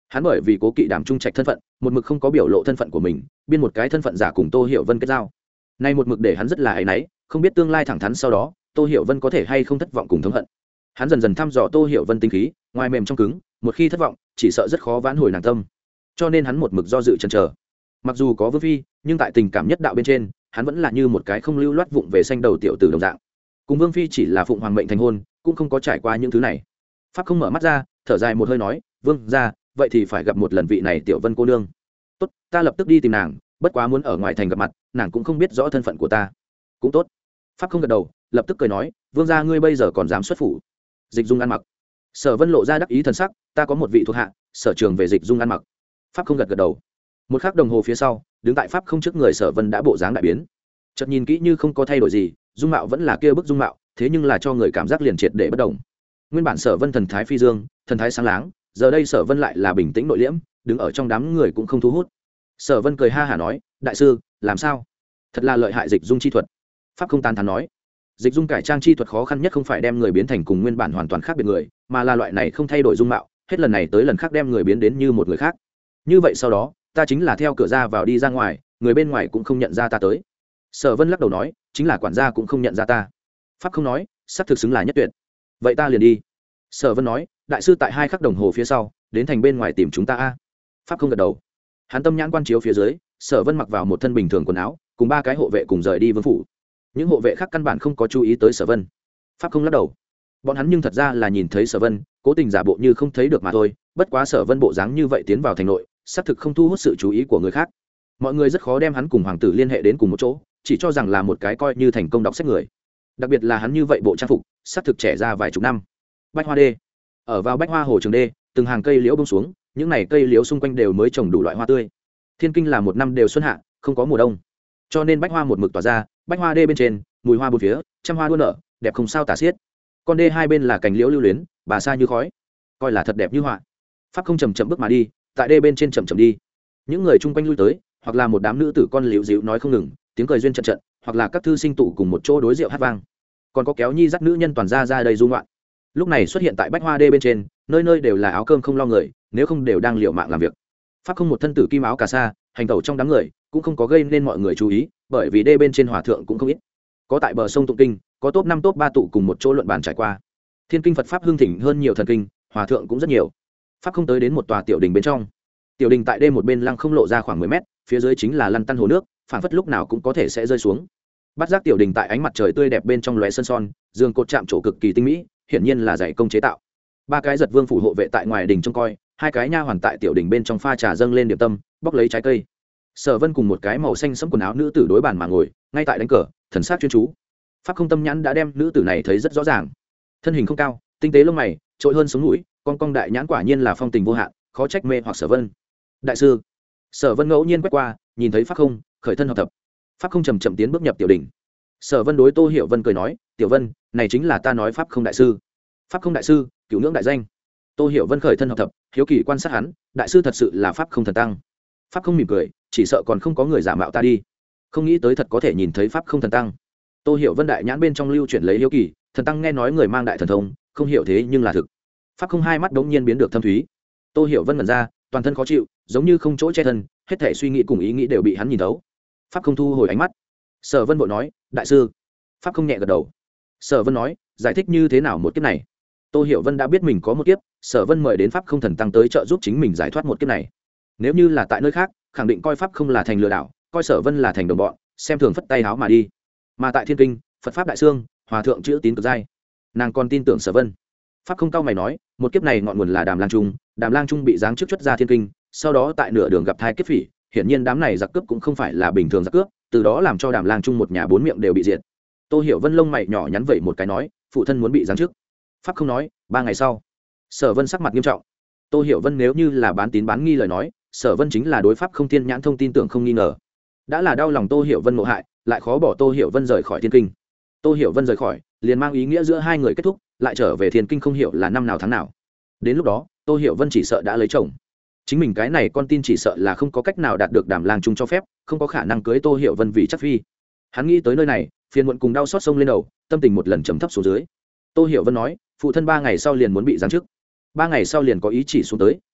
Hắn bởi vì cố kỵ Đàm Trung Trạch thân phận, một mực không có biểu lộ thân phận của mình, biên một cái thân phận giả cùng Tô Hiểu Vân kết giao. Nay một mực để hắn rất là áy náy, không biết tương lai thẳng thắn sau đó, Tô Hiểu Vân có thể hay không thất vọng cùng thống hận. Hắn dần dần thăm dò Tô Hiểu Vân tinh khí, ngoài mềm trong cứng, một khi thất vọng, chỉ sợ rất khó vãn hồi nàng tâm. Cho nên hắn một mực do dự chần chờ. Mặc dù có Vương phi, nhưng tại tình cảm nhất đạo bên trên, hắn vẫn là như một cái không lưu loát vụng về xanh đầu tiểu tử đồng dạng. Cùng Vương phi chỉ là phụng hoàng mệnh thành hôn, cũng không có trải qua những thứ này. Pháp không mở mắt ra, thở dài một hơi nói, "Vương gia, vậy thì phải gặp một lần vị này tiểu Vân cô nương." "Tốt, ta lập tức đi tìm nàng, bất quá muốn ở ngoài thành gặp mặt, nàng cũng không biết rõ thân phận của ta." "Cũng tốt." Pháp không gật đầu, lập tức cười nói, "Vương gia ngươi bây giờ còn dám xuất phủ?" Dịch Dung ăn mặc. Sở Vân lộ ra đắc ý thần sắc, "Ta có một vị thuộc hạ, sở trường về Dịch Dung ăn mặc." Pháp không gật gật đầu. Một khắc đồng hồ phía sau, đứng tại Pháp không trước người Sở Vân đã bộ dáng đại biến. Chợt nhìn kỹ như không có thay đổi gì, dung mạo vẫn là kia bức dung mạo, thế nhưng là cho người cảm giác liền triệt để bất động. Nguyên bản Sở Vân thần thái phi dương, thần thái sáng láng, giờ đây Sở Vân lại là bình tĩnh nội liễm, đứng ở trong đám người cũng không thu hút. Sở Vân cười ha hả nói, "Đại sư, làm sao? Thật là lợi hại Dịch Dung chi thuật." Pháp không tán thán nói, Dịch Dung cải trang chi thuật khó khăn nhất không phải đem người biến thành cùng nguyên bản hoàn toàn khác biệt người, mà là loại này không thay đổi dung mạo, hết lần này tới lần khác đem người biến đến như một người khác. Như vậy sau đó, ta chính là theo cửa ra vào đi ra ngoài, người bên ngoài cũng không nhận ra ta tới. Sở Vân lắc đầu nói, chính là quản gia cũng không nhận ra ta. Pháp không nói, sắp thực xứng là nhất tuyệt. Vậy ta liền đi. Sở Vân nói, đại sư tại hai khắc đồng hồ phía sau, đến thành bên ngoài tìm chúng ta a. Pháp không gật đầu. Hắn tâm nhãn quan chiếu phía dưới, Sở Vân mặc vào một thân bình thường quần áo, cùng ba cái hộ vệ cùng rời đi vương phủ. Những hộ vệ khác căn bản không có chú ý tới Sở Vân. Pháp không lắc đầu. Bọn hắn nhưng thật ra là nhìn thấy Sở Vân, cố tình giả bộ như không thấy được mà thôi, bất quá Sở Vân bộ dáng như vậy tiến vào thành nội, xác thực không thu hút sự chú ý của người khác. Mọi người rất khó đem hắn cùng hoàng tử liên hệ đến cùng một chỗ, chỉ cho rằng là một cái coi như thành công đọc sách người. Đặc biệt là hắn như vậy bộ trang phục, xác thực trẻ ra vài chục năm. Bách Hoa Đê. Ở vào Bách Hoa hồ trường đê, từng hàng cây liễu bông xuống, những này cây liễu xung quanh đều mới trồng đủ loại hoa tươi. Thiên Kinh là một năm đều xuân hạ, không có mùa đông. Cho nên bách hoa một mực tỏa ra, Bách Hoa Đê bên trên, mùi hoa bốn phía, trăm hoa đua nở, đẹp không sao tả xiết. Con đê hai bên là cành liễu lưu luyến, bà sa như khói, coi là thật đẹp như họa. Pháp không chậm chậm bước mà đi, tại đê bên trên chậm chậm đi. Những người chung quanh lui tới, hoặc là một đám nữ tử con liễu dịu nói không ngừng, tiếng cười duyên trận trận, hoặc là các thư sinh tụ cùng một chỗ đối rượu hát vang. Còn có kéo nhi dắt nữ nhân toàn ra ra đầy du ngoạn. Lúc này xuất hiện tại Bách Hoa Đê bên trên, nơi nơi đều là áo cơm không lo người, nếu không đều đang liều mạng làm việc. Pháp không một thân tử kim áo cà sa, hành tẩu trong đám người, cũng không có gây nên mọi người chú ý, bởi vì đê bên trên hòa thượng cũng không ít. Có tại bờ sông tụng kinh, có top năm top ba tụ cùng một chỗ luận bàn trải qua. Thiên Kinh Phật pháp hưng thịnh hơn nhiều thần kinh, hòa thượng cũng rất nhiều. Pháp không tới đến một tòa tiểu đình bên trong. Tiểu đình tại đê một bên lăng không lộ ra khoảng mười mét, phía dưới chính là lăn tăn hồ nước, phảng phất lúc nào cũng có thể sẽ rơi xuống. Bát giác tiểu đình tại ánh mặt trời tươi đẹp bên trong lóe sơn son, giường cột chạm trổ cực kỳ tinh mỹ, hiển nhiên là dạy công chế tạo. Ba cái giật vương phủ hộ vệ tại ngoài đình trông coi, hai cái nha hoàn tại tiểu đình bên trong pha trà dâng lên điểm tâm, bóc lấy trái cây. Sở Vân cùng một cái màu xanh sẫm quần áo nữ tử đối bàn mà ngồi, ngay tại đánh cờ, thần sắc chuyên chú. Pháp không tâm nhãn đã đem nữ tử này thấy rất rõ ràng. Thân hình không cao, tinh tế lông mày, trội hơn sống mũi, con cong đại nhãn quả nhiên là phong tình vô hạn, khó trách mê hoặc Sở Vân. Đại sư. Sở Vân ngẫu nhiên quét qua, nhìn thấy Pháp không, khởi thân hợp thập. Pháp không chậm chậm tiến bước nhập tiểu đình. Sở Vân đối Tô Hiểu Vân cười nói, "Tiểu Vân, này chính là ta nói Pháp không đại sư." "Pháp không đại sư, cửu ngưỡng đại danh." Tô Hiểu Vân khởi thân hợp thập, hiếu kỳ quan sát hắn, đại sư thật sự là Pháp không thần tăng. Pháp không mỉm cười, chỉ sợ còn không có người giả mạo ta đi. Không nghĩ tới thật có thể nhìn thấy Pháp không thần tăng. Tô Hiểu Vân đại nhãn bên trong lưu chuyển lấy hiếu kỳ, thần tăng nghe nói người mang đại thần thông, không hiểu thế nhưng là thực. Pháp không hai mắt đống nhiên biến được thâm thúy. Tô Hiểu Vân ngẩn ra, toàn thân khó chịu, giống như không chỗ che thân, hết thảy suy nghĩ cùng ý nghĩ đều bị hắn nhìn thấu. Pháp không thu hồi ánh mắt. Sở Vân vội nói, đại sư. Pháp không nhẹ gật đầu. Sở Vân nói, giải thích như thế nào một kiếp này. Tô Hiểu Vân đã biết mình có một kiếp, Sở Vân mời đến Pháp không thần tăng tới trợ giúp chính mình giải thoát một kiếp này. Nếu như là tại nơi khác, khẳng định coi Pháp không là thành lừa đảo, coi Sở Vân là thành đồng bọn, xem thường phất tay háo mà đi. Mà tại Thiên Kinh, Phật pháp đại xương, hòa thượng chữ tín cực dai, nàng còn tin tưởng Sở Vân. Pháp không cao mày nói, một kiếp này ngọn nguồn là Đàm Lang Trung, Đàm Lang Trung bị giáng chức xuất ra Thiên Kinh, sau đó tại nửa đường gặp thai kiếp phỉ, hiển nhiên đám này giặc cướp cũng không phải là bình thường giặc cướp, từ đó làm cho Đàm Lang Trung một nhà bốn miệng đều bị diệt. Tô Hiểu Vân lông mày nhỏ nhắn vậy một cái nói, phụ thân muốn bị giáng chức. Pháp không nói, ba ngày sau. Sở Vân sắc mặt nghiêm trọng. Tô Hiểu Vân nếu như là bán tín bán nghi lời nói, Sở Vân chính là đối pháp không thiên nhãn thông tin tưởng không nghi ngờ. Đã là đau lòng Tô Hiểu Vân ngộ hại, lại khó bỏ Tô Hiểu Vân rời khỏi Thiên Kinh. Tô Hiểu Vân rời khỏi, liền mang ý nghĩa giữa hai người kết thúc, lại trở về Thiên Kinh không hiểu là năm nào tháng nào. Đến lúc đó, Tô Hiểu Vân chỉ sợ đã lấy chồng. Chính mình cái này con tin chỉ sợ là không có cách nào đạt được Đàm Lang Trung cho phép, không có khả năng cưới Tô Hiểu Vân vì chắc phi. Hắn nghĩ tới nơi này, phiền muộn cùng đau xót sông lên đầu, tâm tình một lần trầm thấp xuống dưới. Tô Hiểu Vân nói, phụ thân ba ngày sau liền muốn bị giáng chức, ba ngày sau liền có ý chỉ xuống tới,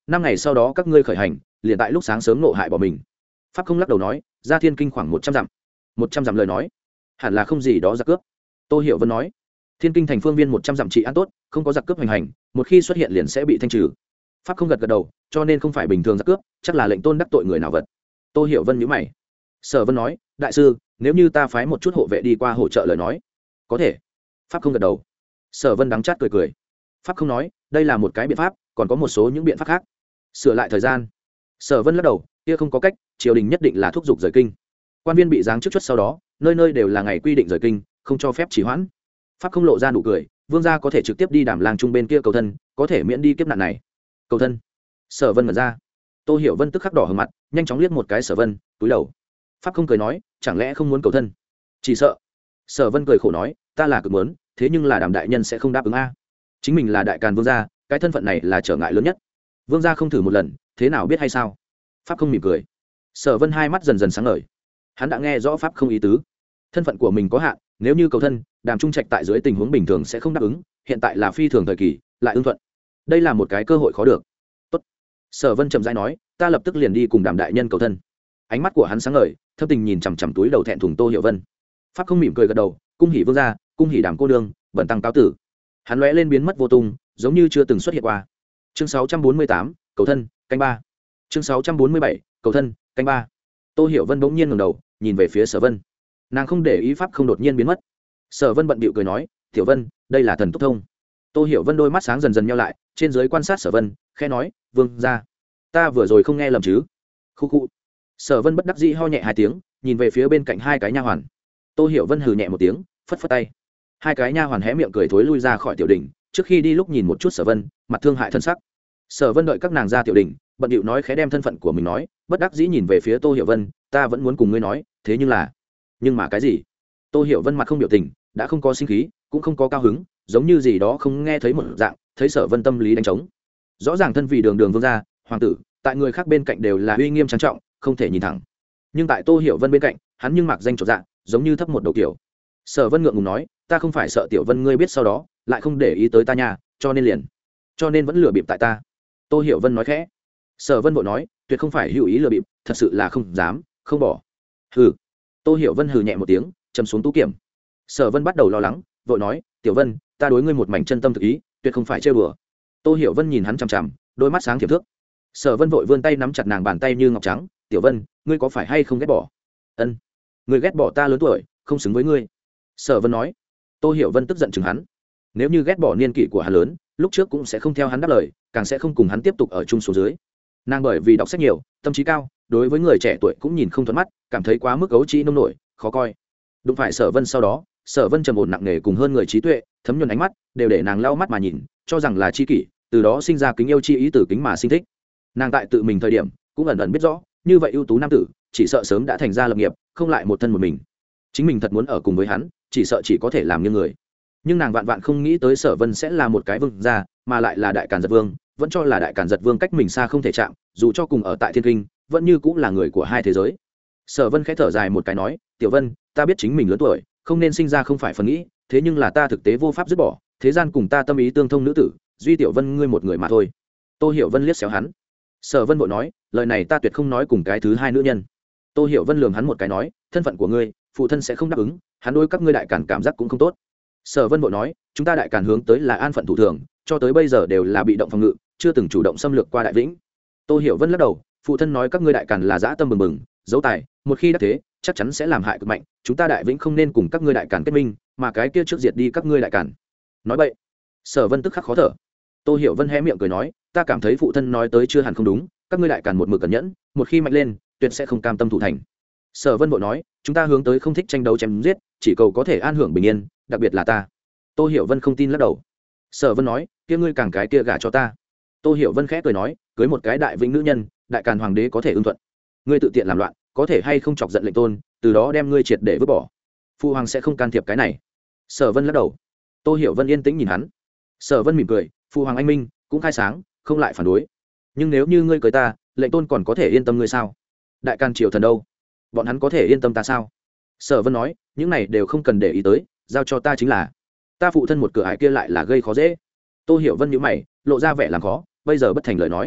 năm ngày sau đó các ngươi khởi hành liền tại lúc sáng sớm nộ hại bỏ mình. Pháp không lắc đầu nói, ra thiên kinh khoảng một trăm dặm. Một trăm dặm lời nói hẳn là không gì đó giặc cướp. Tô Hiểu Vân nói, thiên kinh thành phương viên một trăm dặm trị an tốt, không có giặc cướp hành hành, một khi xuất hiện liền sẽ bị thanh trừ. Pháp không gật gật đầu, cho nên không phải bình thường giặc cướp, chắc là lệnh tôn đắc tội người nào vật. Tô Hiểu Vân nhíu mày. Sở Vân nói, đại sư, nếu như ta phái một chút hộ vệ đi qua hỗ trợ lời nói, có thể. Pháp không gật đầu. Sở Vân đắng chát cười cười. Pháp không nói, đây là một cái biện pháp, còn có một số những biện pháp khác. Sửa lại thời gian. Sở Vân lắc đầu, kia không có cách, triều đình nhất định là thúc giục rời kinh. Quan viên bị giáng chức chuất sau đó, nơi nơi đều là ngày quy định rời kinh, không cho phép trì hoãn. Pháp không lộ ra nụ cười, vương gia có thể trực tiếp đi Đàm Lang Trung bên kia cầu thân, có thể miễn đi kiếp nạn này. Cầu thân? Sở Vân mở ra. Tô Hiểu Vân tức khắc đỏ hừng mặt, nhanh chóng liếc một cái Sở Vân, túi đầu. Pháp không cười nói, chẳng lẽ không muốn cầu thân? Chỉ sợ. Sở Vân cười khổ nói, ta là cực muốn, thế nhưng là Đàm đại nhân sẽ không đáp ứng a. Chính mình là đại càn vương gia, cái thân phận này là trở ngại lớn nhất. Vương gia không thử một lần, thế nào biết hay sao? Pháp không mỉm cười. Sở Vân hai mắt dần dần sáng ngời. Hắn đã nghe rõ Pháp không ý tứ. Thân phận của mình có hạn, nếu như cầu thân, Đàm Trung Trạch tại dưới tình huống bình thường sẽ không đáp ứng, hiện tại là phi thường thời kỳ, lại ưng thuận. Đây là một cái cơ hội khó được. Tốt. Sở Vân chậm rãi nói, ta lập tức liền đi cùng Đàm đại nhân cầu thân. Ánh mắt của hắn sáng ngời, thâm tình nhìn chằm chằm túi đầu thẹn thùng Tô Hiểu Vân. Pháp không mỉm cười gật đầu, cung hỉ vương gia, cung hỉ Đàm cô nương, bẩn tăng cáo tử. Hắn lóe lên biến mất vô tung, giống như chưa từng xuất hiện qua. Chương sáu trăm bốn mươi tám, cầu thân, canh ba. Chương sáu trăm bốn mươi bảy, cầu thân, canh ba. Tô Hiểu Vân bỗng nhiên ngẩng đầu, nhìn về phía Sở Vân. Nàng không để ý Pháp không đột nhiên biến mất. Sở Vân bận bịu cười nói, "Tiểu Vân, đây là thần túc thông." Tô Hiểu Vân đôi mắt sáng dần dần nheo lại, trên dưới quan sát Sở Vân, khẽ nói, "Vương gia, ta vừa rồi không nghe lầm chứ?" Khu khu. Sở Vân bất đắc dĩ ho nhẹ hai tiếng, nhìn về phía bên cạnh hai cái nha hoàn. Tô Hiểu Vân hừ nhẹ một tiếng, phất phất tay. Hai cái nha hoàn hé miệng cười thối lui ra khỏi tiểu đình, trước khi đi lúc nhìn một chút Sở Vân, mặt thương hại thân sắc. Sở Vân đợi các nàng ra tiểu đình, bận điệu nói khẽ đem thân phận của mình nói, bất đắc dĩ nhìn về phía Tô Hiểu Vân, "Ta vẫn muốn cùng ngươi nói, thế nhưng là..." "Nhưng mà cái gì?" Tô Hiểu Vân mặt không biểu tình, đã không có sinh khí, cũng không có cao hứng, giống như gì đó không nghe thấy một dạng, thấy Sở Vân tâm lý đánh trống. Rõ ràng thân vị đường đường vương gia, hoàng tử, tại người khác bên cạnh đều là uy nghiêm trang trọng, không thể nhìn thẳng. Nhưng tại Tô Hiểu Vân bên cạnh, hắn nhưng mặc danh chột dạng, giống như thấp một đầu kiểu. Sở Vân ngượng ngùng nói, "Ta không phải sợ Tiểu Vân ngươi biết sau đó, lại không để ý tới ta nha, cho nên liền, cho nên vẫn lừa bịp tại ta." Tô Hiểu Vân nói khẽ. Sở Vân vội nói, "Tuyệt không phải hữu ý lừa bịp, thật sự là không dám, không bỏ." Hừ. Tô Hiểu Vân hừ nhẹ một tiếng, chầm xuống tú kiểm. Sở Vân bắt đầu lo lắng, vội nói, "Tiểu Vân, ta đối ngươi một mảnh chân tâm thực ý, tuyệt không phải trêu đùa." Tô Hiểu Vân nhìn hắn chằm chằm, đôi mắt sáng thiểm thước. Sở Vân vội vươn tay nắm chặt nàng bàn tay như ngọc trắng, "Tiểu Vân, ngươi có phải hay không ghét bỏ?" "Ân, ngươi ghét bỏ ta lớn tuổi, không xứng với ngươi." Sở Vân nói. Tô Hiểu Vân tức giận chừng hắn. Nếu như ghét bỏ niên kỷ của hắn lớn, lúc trước cũng sẽ không theo hắn đáp lời, càng sẽ không cùng hắn tiếp tục ở chung số dưới. Nàng bởi vì đọc sách nhiều, tâm trí cao, đối với người trẻ tuổi cũng nhìn không thuận mắt, cảm thấy quá mức ấu trĩ nông nổi, khó coi. Đúng phải Sở Vân sau đó, Sở Vân trầm ổn nặng nề cùng hơn người trí tuệ, thấm nhuần ánh mắt, đều để nàng lau mắt mà nhìn, cho rằng là chi kỷ, từ đó sinh ra kính yêu chi ý, từ kính mà sinh thích. Nàng tại tự mình thời điểm, cũng ẩn ẩn biết rõ, như vậy ưu tú nam tử, chỉ sợ sớm đã thành ra lập nghiệp, không lại một thân một mình. Chính mình thật muốn ở cùng với hắn, chỉ sợ chỉ có thể làm như người. Nhưng nàng vạn vạn không nghĩ tới Sở Vân sẽ là một cái vương gia, mà lại là đại càn giật vương, vẫn cho là đại càn giật vương cách mình xa không thể chạm, dù cho cùng ở tại thiên kinh, vẫn như cũng là người của hai thế giới. Sở Vân khẽ thở dài một cái nói, "Tiểu Vân, ta biết chính mình lớn tuổi, không nên sinh ra không phải phần nghĩ, thế nhưng là ta thực tế vô pháp dứt bỏ, thế gian cùng ta tâm ý tương thông nữ tử, duy Tiểu Vân ngươi một người mà thôi." Tô Hiểu Vân liếc xéo hắn. Sở Vân vội nói, "Lời này ta tuyệt không nói cùng cái thứ hai nữ nhân." Tô Hiểu Vân lườm hắn một cái nói, "Thân phận của ngươi, phụ thân sẽ không đáp ứng, hắn đối các ngươi đại càn cảm giác cũng không tốt." Sở Vân vội nói, "Chúng ta đại càn hướng tới là an phận thủ thường, cho tới bây giờ đều là bị động phòng ngự, chưa từng chủ động xâm lược qua đại vĩnh." Tô Hiểu Vân lắc đầu, "Phụ thân nói các ngươi đại càn là dã tâm bừng bừng, dấu tài, một khi đã thế, chắc chắn sẽ làm hại cực mạnh, chúng ta đại vĩnh không nên cùng các ngươi đại càn kết minh, mà cái kia trước diệt đi các ngươi đại càn." Nói vậy, Sở Vân tức khắc khó thở. Tô Hiểu Vân hé miệng cười nói, "Ta cảm thấy phụ thân nói tới chưa hẳn không đúng, các ngươi đại càn một mực cẩn nhẫn, một khi mạnh lên, tuyệt sẽ không cam tâm thủ thành." Sở Vân vội nói, "Chúng ta hướng tới không thích tranh đấu chém giết, chỉ cầu có thể an hưởng bình yên, đặc biệt là ta." Tô Hiểu Vân không tin lắc đầu. Sở Vân nói, "Kia ngươi càng cái kia gả cho ta." Tô Hiểu Vân khẽ cười nói, "Cưới một cái đại vĩnh nữ nhân, đại càn hoàng đế có thể ưng thuận. Ngươi tự tiện làm loạn, có thể hay không chọc giận lệnh tôn, từ đó đem ngươi triệt để vứt bỏ. Phụ hoàng sẽ không can thiệp cái này." Sở Vân lắc đầu. Tô Hiểu Vân yên tĩnh nhìn hắn. Sở Vân mỉm cười, "Phụ hoàng anh minh, cũng khai sáng, không lại phản đối. Nhưng nếu như ngươi cưới ta, lệnh tôn còn có thể yên tâm ngươi sao? Đại càn triều thần đâu? Bọn hắn có thể yên tâm ta sao?" Sở Vân nói, "Những này đều không cần để ý tới, giao cho ta chính là. Ta phụ thân một cửa ải kia lại là gây khó dễ." Tô Hiểu Vân nhíu mày, lộ ra vẻ làm khó, bây giờ bất thành lời nói.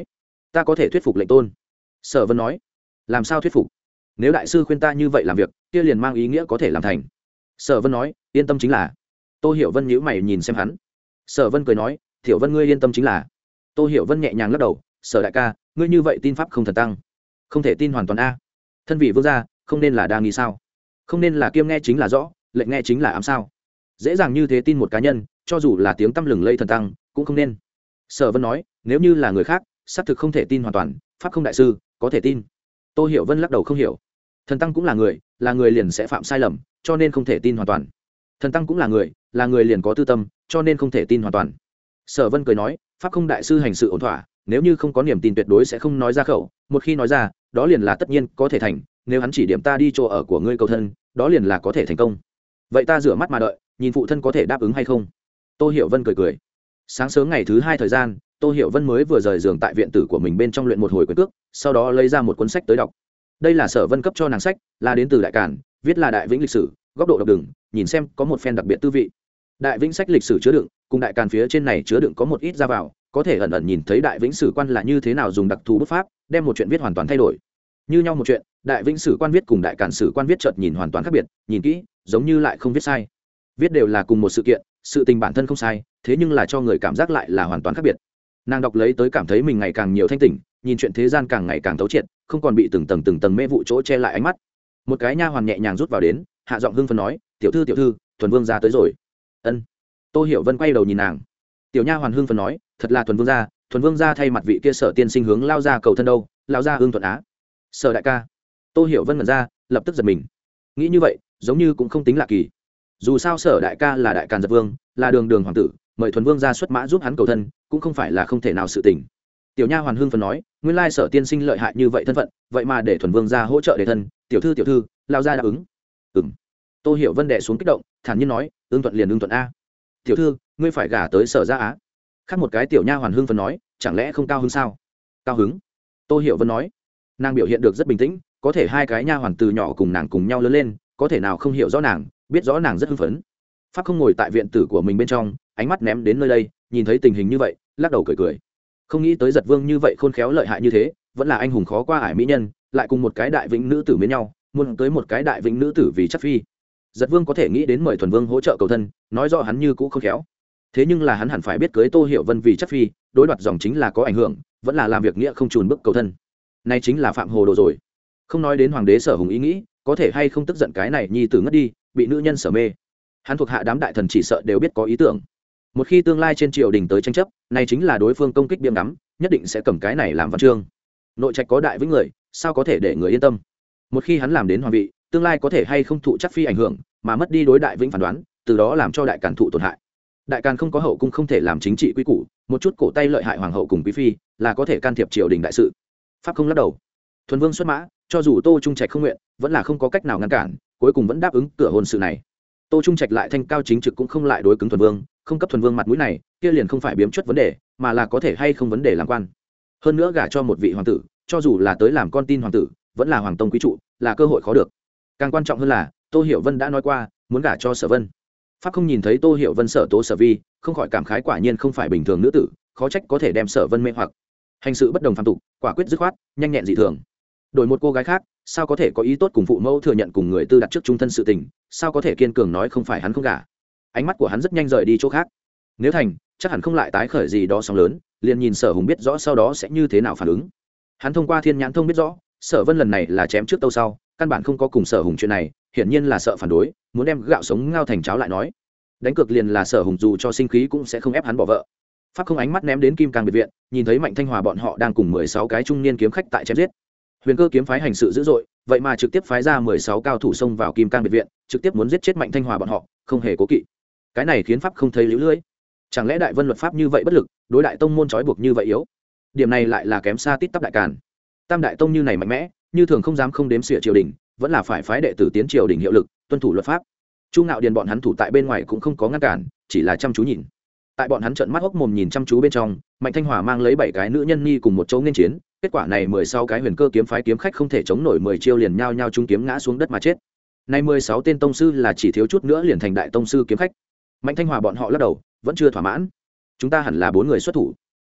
ta có thể thuyết phục lệnh tôn. Sở Vân nói. Làm sao thuyết phục? Nếu đại sư khuyên ta như vậy làm việc, kia liền mang ý nghĩa có thể làm thành. Sở Vân nói, yên tâm chính là. Tô Hiểu Vân nhíu mày nhìn xem hắn. Sở Vân cười nói, Tiểu Vân ngươi yên tâm chính là. Tô Hiểu Vân nhẹ nhàng lắc đầu, Sở đại ca, ngươi như vậy tin pháp không thần tăng, không thể tin hoàn toàn a. Thân vị vương gia, không nên là đa nghi sao? Không nên là kiêm nghe chính là rõ, lệnh nghe chính là ám sao? Dễ dàng như thế tin một cá nhân, cho dù là tiếng tăm lừng lây thần tăng, cũng không nên. Sở Vân nói, nếu như là người khác, xác thực không thể tin hoàn toàn, pháp không đại sư, có thể tin. Tô Hiểu Vân lắc đầu không hiểu. Thần tăng cũng là người, là người liền sẽ phạm sai lầm, cho nên không thể tin hoàn toàn. Thần tăng cũng là người, là người liền có tư tâm, cho nên không thể tin hoàn toàn. Sở Vân cười nói, pháp không đại sư hành sự ổn thỏa, nếu như không có niềm tin tuyệt đối sẽ không nói ra khẩu, một khi nói ra, đó liền là tất nhiên có thể thành, nếu hắn chỉ điểm ta đi chỗ ở của ngươi cầu thân, đó liền là có thể thành công. Vậy ta rửa mắt mà đợi, nhìn phụ thân có thể đáp ứng hay không. Tô Hiểu Vân cười cười. Sáng sớm ngày thứ hai thời gian, Tô Hiểu Vân mới vừa rời giường tại viện tử của mình bên trong luyện một hồi quyền cước, sau đó lấy ra một cuốn sách tới đọc. Đây là Sở Vân cấp cho nàng sách, là đến từ Đại Càn, viết là Đại Vĩnh lịch sử, góc độ đọc đừng, nhìn xem có một phen đặc biệt tư vị. Đại Vĩnh sách lịch sử chứa đựng, cùng Đại Càn phía trên này chứa đựng có một ít ra vào, có thể ẩn ẩn nhìn thấy Đại Vĩnh sử quan là như thế nào dùng đặc thù bút pháp, đem một chuyện viết hoàn toàn thay đổi. Như nhau một chuyện, Đại Vĩnh sử quan viết cùng Đại Càn sử quan viết chợt nhìn hoàn toàn khác biệt, nhìn kỹ, giống như lại không viết sai. Viết đều là cùng một sự kiện, sự tình bản thân không sai, thế nhưng là cho người cảm giác lại là hoàn toàn khác biệt. Nàng đọc lấy tới cảm thấy mình ngày càng nhiều thanh tỉnh, nhìn chuyện thế gian càng ngày càng thấu triệt, không còn bị từng tầng từng tầng mê vụ chỗ che lại ánh mắt. Một cái nha hoàn nhẹ nhàng rút vào đến, hạ giọng hưng phấn nói, tiểu thư tiểu thư, Thuần Vương gia tới rồi. Ân. Tô Hiểu Vân quay đầu nhìn nàng. Tiểu nha hoàn hưng phấn nói, thật là Thuần Vương gia, Thuần Vương gia thay mặt vị kia Sở tiên sinh hướng lao ra cầu thân đâu, lao ra ương thuận á. Sở đại ca. Tô Hiểu Vân ngẩn ra, lập tức giật mình. Nghĩ như vậy, giống như cũng không tính lạ kỳ. Dù sao Sở đại ca là Đại Càn giật vương, là đường đường hoàng tử, mời Thuần Vương gia xuất mã giúp hắn cầu thân, cũng không phải là không thể nào sự tình. Tiểu nha hoàn hưng phấn nói, nguyên lai Sở tiên sinh lợi hại như vậy thân phận, vậy mà để Thuần Vương gia hỗ trợ để thân, tiểu thư tiểu thư, lao ra đáp ứng. Ừm. Tô Hiểu Vân đè xuống kích động, thản nhiên nói, ương thuận liền ương thuận a. Tiểu thư, ngươi phải gả tới Sở gia á. Khác một cái tiểu nha hoàn hưng phấn nói, chẳng lẽ không cao hứng sao? Cao hứng. Tô Hiểu Vân nói. Nàng biểu hiện được rất bình tĩnh, có thể hai cái nha hoàn từ nhỏ cùng nàng cùng nhau lớn lên, có thể nào không hiểu rõ nàng, biết rõ nàng rất hưng phấn. Pháp không ngồi tại viện tử của mình bên trong, ánh mắt ném đến nơi đây, nhìn thấy tình hình như vậy, lắc đầu cười cười. Không nghĩ tới giật vương như vậy khôn khéo lợi hại như thế, vẫn là anh hùng khó qua ải mỹ nhân, lại cùng một cái đại vĩnh nữ tử mến nhau, muốn tới một cái đại vĩnh nữ tử vì chắc phi. Giật vương có thể nghĩ đến mời Thuần Vương hỗ trợ cầu thân, nói rõ hắn như cũ khôn khéo. Thế nhưng là hắn hẳn phải biết cưới Tô Hiểu Vân vì chắc phi, đối đoạt dòng chính là có ảnh hưởng, vẫn là làm việc nghĩa không chùn bước cầu thân. Này chính là phạm hồ đồ rồi. Không nói đến hoàng đế Sở Hùng ý nghĩ, có thể hay không tức giận cái này nhi tử ngất đi, bị nữ nhân sở mê. Hắn thuộc hạ đám đại thần chỉ sợ đều biết có ý tưởng. Một khi tương lai trên triều đình tới tranh chấp, này chính là đối phương công kích biếm ngắm, nhất định sẽ cầm cái này làm văn chương. Nội trạch có đại vĩnh người, sao có thể để người yên tâm? Một khi hắn làm đến hoàng vị, tương lai có thể hay không thụ chắc phi ảnh hưởng, mà mất đi đối đại vĩnh phán đoán, từ đó làm cho đại càn thụ tổn hại. Đại càn không có hậu cung không thể làm chính trị quy củ, một chút cổ tay lợi hại hoàng hậu cùng quý phi, là có thể can thiệp triều đình đại sự. Pháp không lắc đầu. Thuần Vương xuất mã, cho dù Tô Trung Trạch không nguyện, vẫn là không có cách nào ngăn cản, cuối cùng vẫn đáp ứng cửa hôn sự này. Tô Trung Trạch lại thanh cao chính trực cũng không lại đối cứng Thuần Vương, không cấp Thuần Vương mặt mũi này, kia liền không phải biếm chuất vấn đề, mà là có thể hay không vấn đề làm quan. Hơn nữa gả cho một vị hoàng tử, cho dù là tới làm con tin hoàng tử, vẫn là hoàng tông quý trụ, là cơ hội khó được. Càng quan trọng hơn là, Tô Hiểu Vân đã nói qua, muốn gả cho Sở Vân. Pháp không nhìn thấy Tô Hiểu Vân Sở tố Sở vi, không khỏi cảm khái quả nhiên không phải bình thường nữ tử, khó trách có thể đem Sở Vân mê hoặc. Hành sự bất đồng phàm tục, quả quyết dứt khoát, nhanh nhẹn dị thường. Đổi một cô gái khác, sao có thể có ý tốt cùng phụ mẫu thừa nhận cùng người tư đặt trước trung thân sự tình, sao có thể kiên cường nói không phải hắn không gả. Ánh mắt của hắn rất nhanh rời đi chỗ khác. Nếu thành, chắc hẳn không lại tái khởi gì đó sóng lớn, liền nhìn Sở Hùng biết rõ sau đó sẽ như thế nào phản ứng. Hắn thông qua thiên nhãn thông biết rõ, Sở Vân lần này là chém trước tâu sau, căn bản không có cùng Sở Hùng chuyện này, hiển nhiên là sợ phản đối, muốn đem gạo sống ngao thành cháo lại nói. Đánh cược liền là Sở Hùng dù cho sinh khí cũng sẽ không ép hắn bỏ vợ. Pháp không ánh mắt ném đến Kim Cang biệt viện, nhìn thấy Mạnh Thanh Hòa bọn họ đang cùng mười sáu cái trung niên kiếm khách tại chém giết. Huyền Cơ kiếm phái hành sự dữ dội, vậy mà trực tiếp phái ra mười sáu cao thủ xông vào Kim Cang biệt viện, trực tiếp muốn giết chết Mạnh Thanh Hòa bọn họ, không hề cố kỵ. Cái này khiến Pháp không thấy liễu lưỡi. Chẳng lẽ Đại Vân luật pháp như vậy bất lực, đối đại tông môn trói buộc như vậy yếu? Điểm này lại là kém xa tít tắp Đại Càn. Tam đại tông như này mạnh mẽ, như thường không dám không đếm xỉa triều đình, vẫn là phải phái đệ tử tiến triều đình hiệu lực, tuân thủ luật pháp. Chu Ngạo Điền bọn hắn thủ tại bên ngoài cũng không có ngăn cản, chỉ là chăm chú nhìn. Tại bọn hắn trợn mắt hốc mồm nhìn chăm chú bên trong, Mạnh Thanh Hòa mang lấy bảy cái nữ nhân nhi cùng một chỗ nên chiến, kết quả này mười sáu cái Huyền Cơ kiếm phái kiếm khách không thể chống nổi mười chiêu liền nhao nhao trung kiếm ngã xuống đất mà chết. Nay mười sáu tên tông sư là chỉ thiếu chút nữa liền thành đại tông sư kiếm khách. Mạnh Thanh Hòa bọn họ lắc đầu, vẫn chưa thỏa mãn. Chúng ta hẳn là bốn người xuất thủ.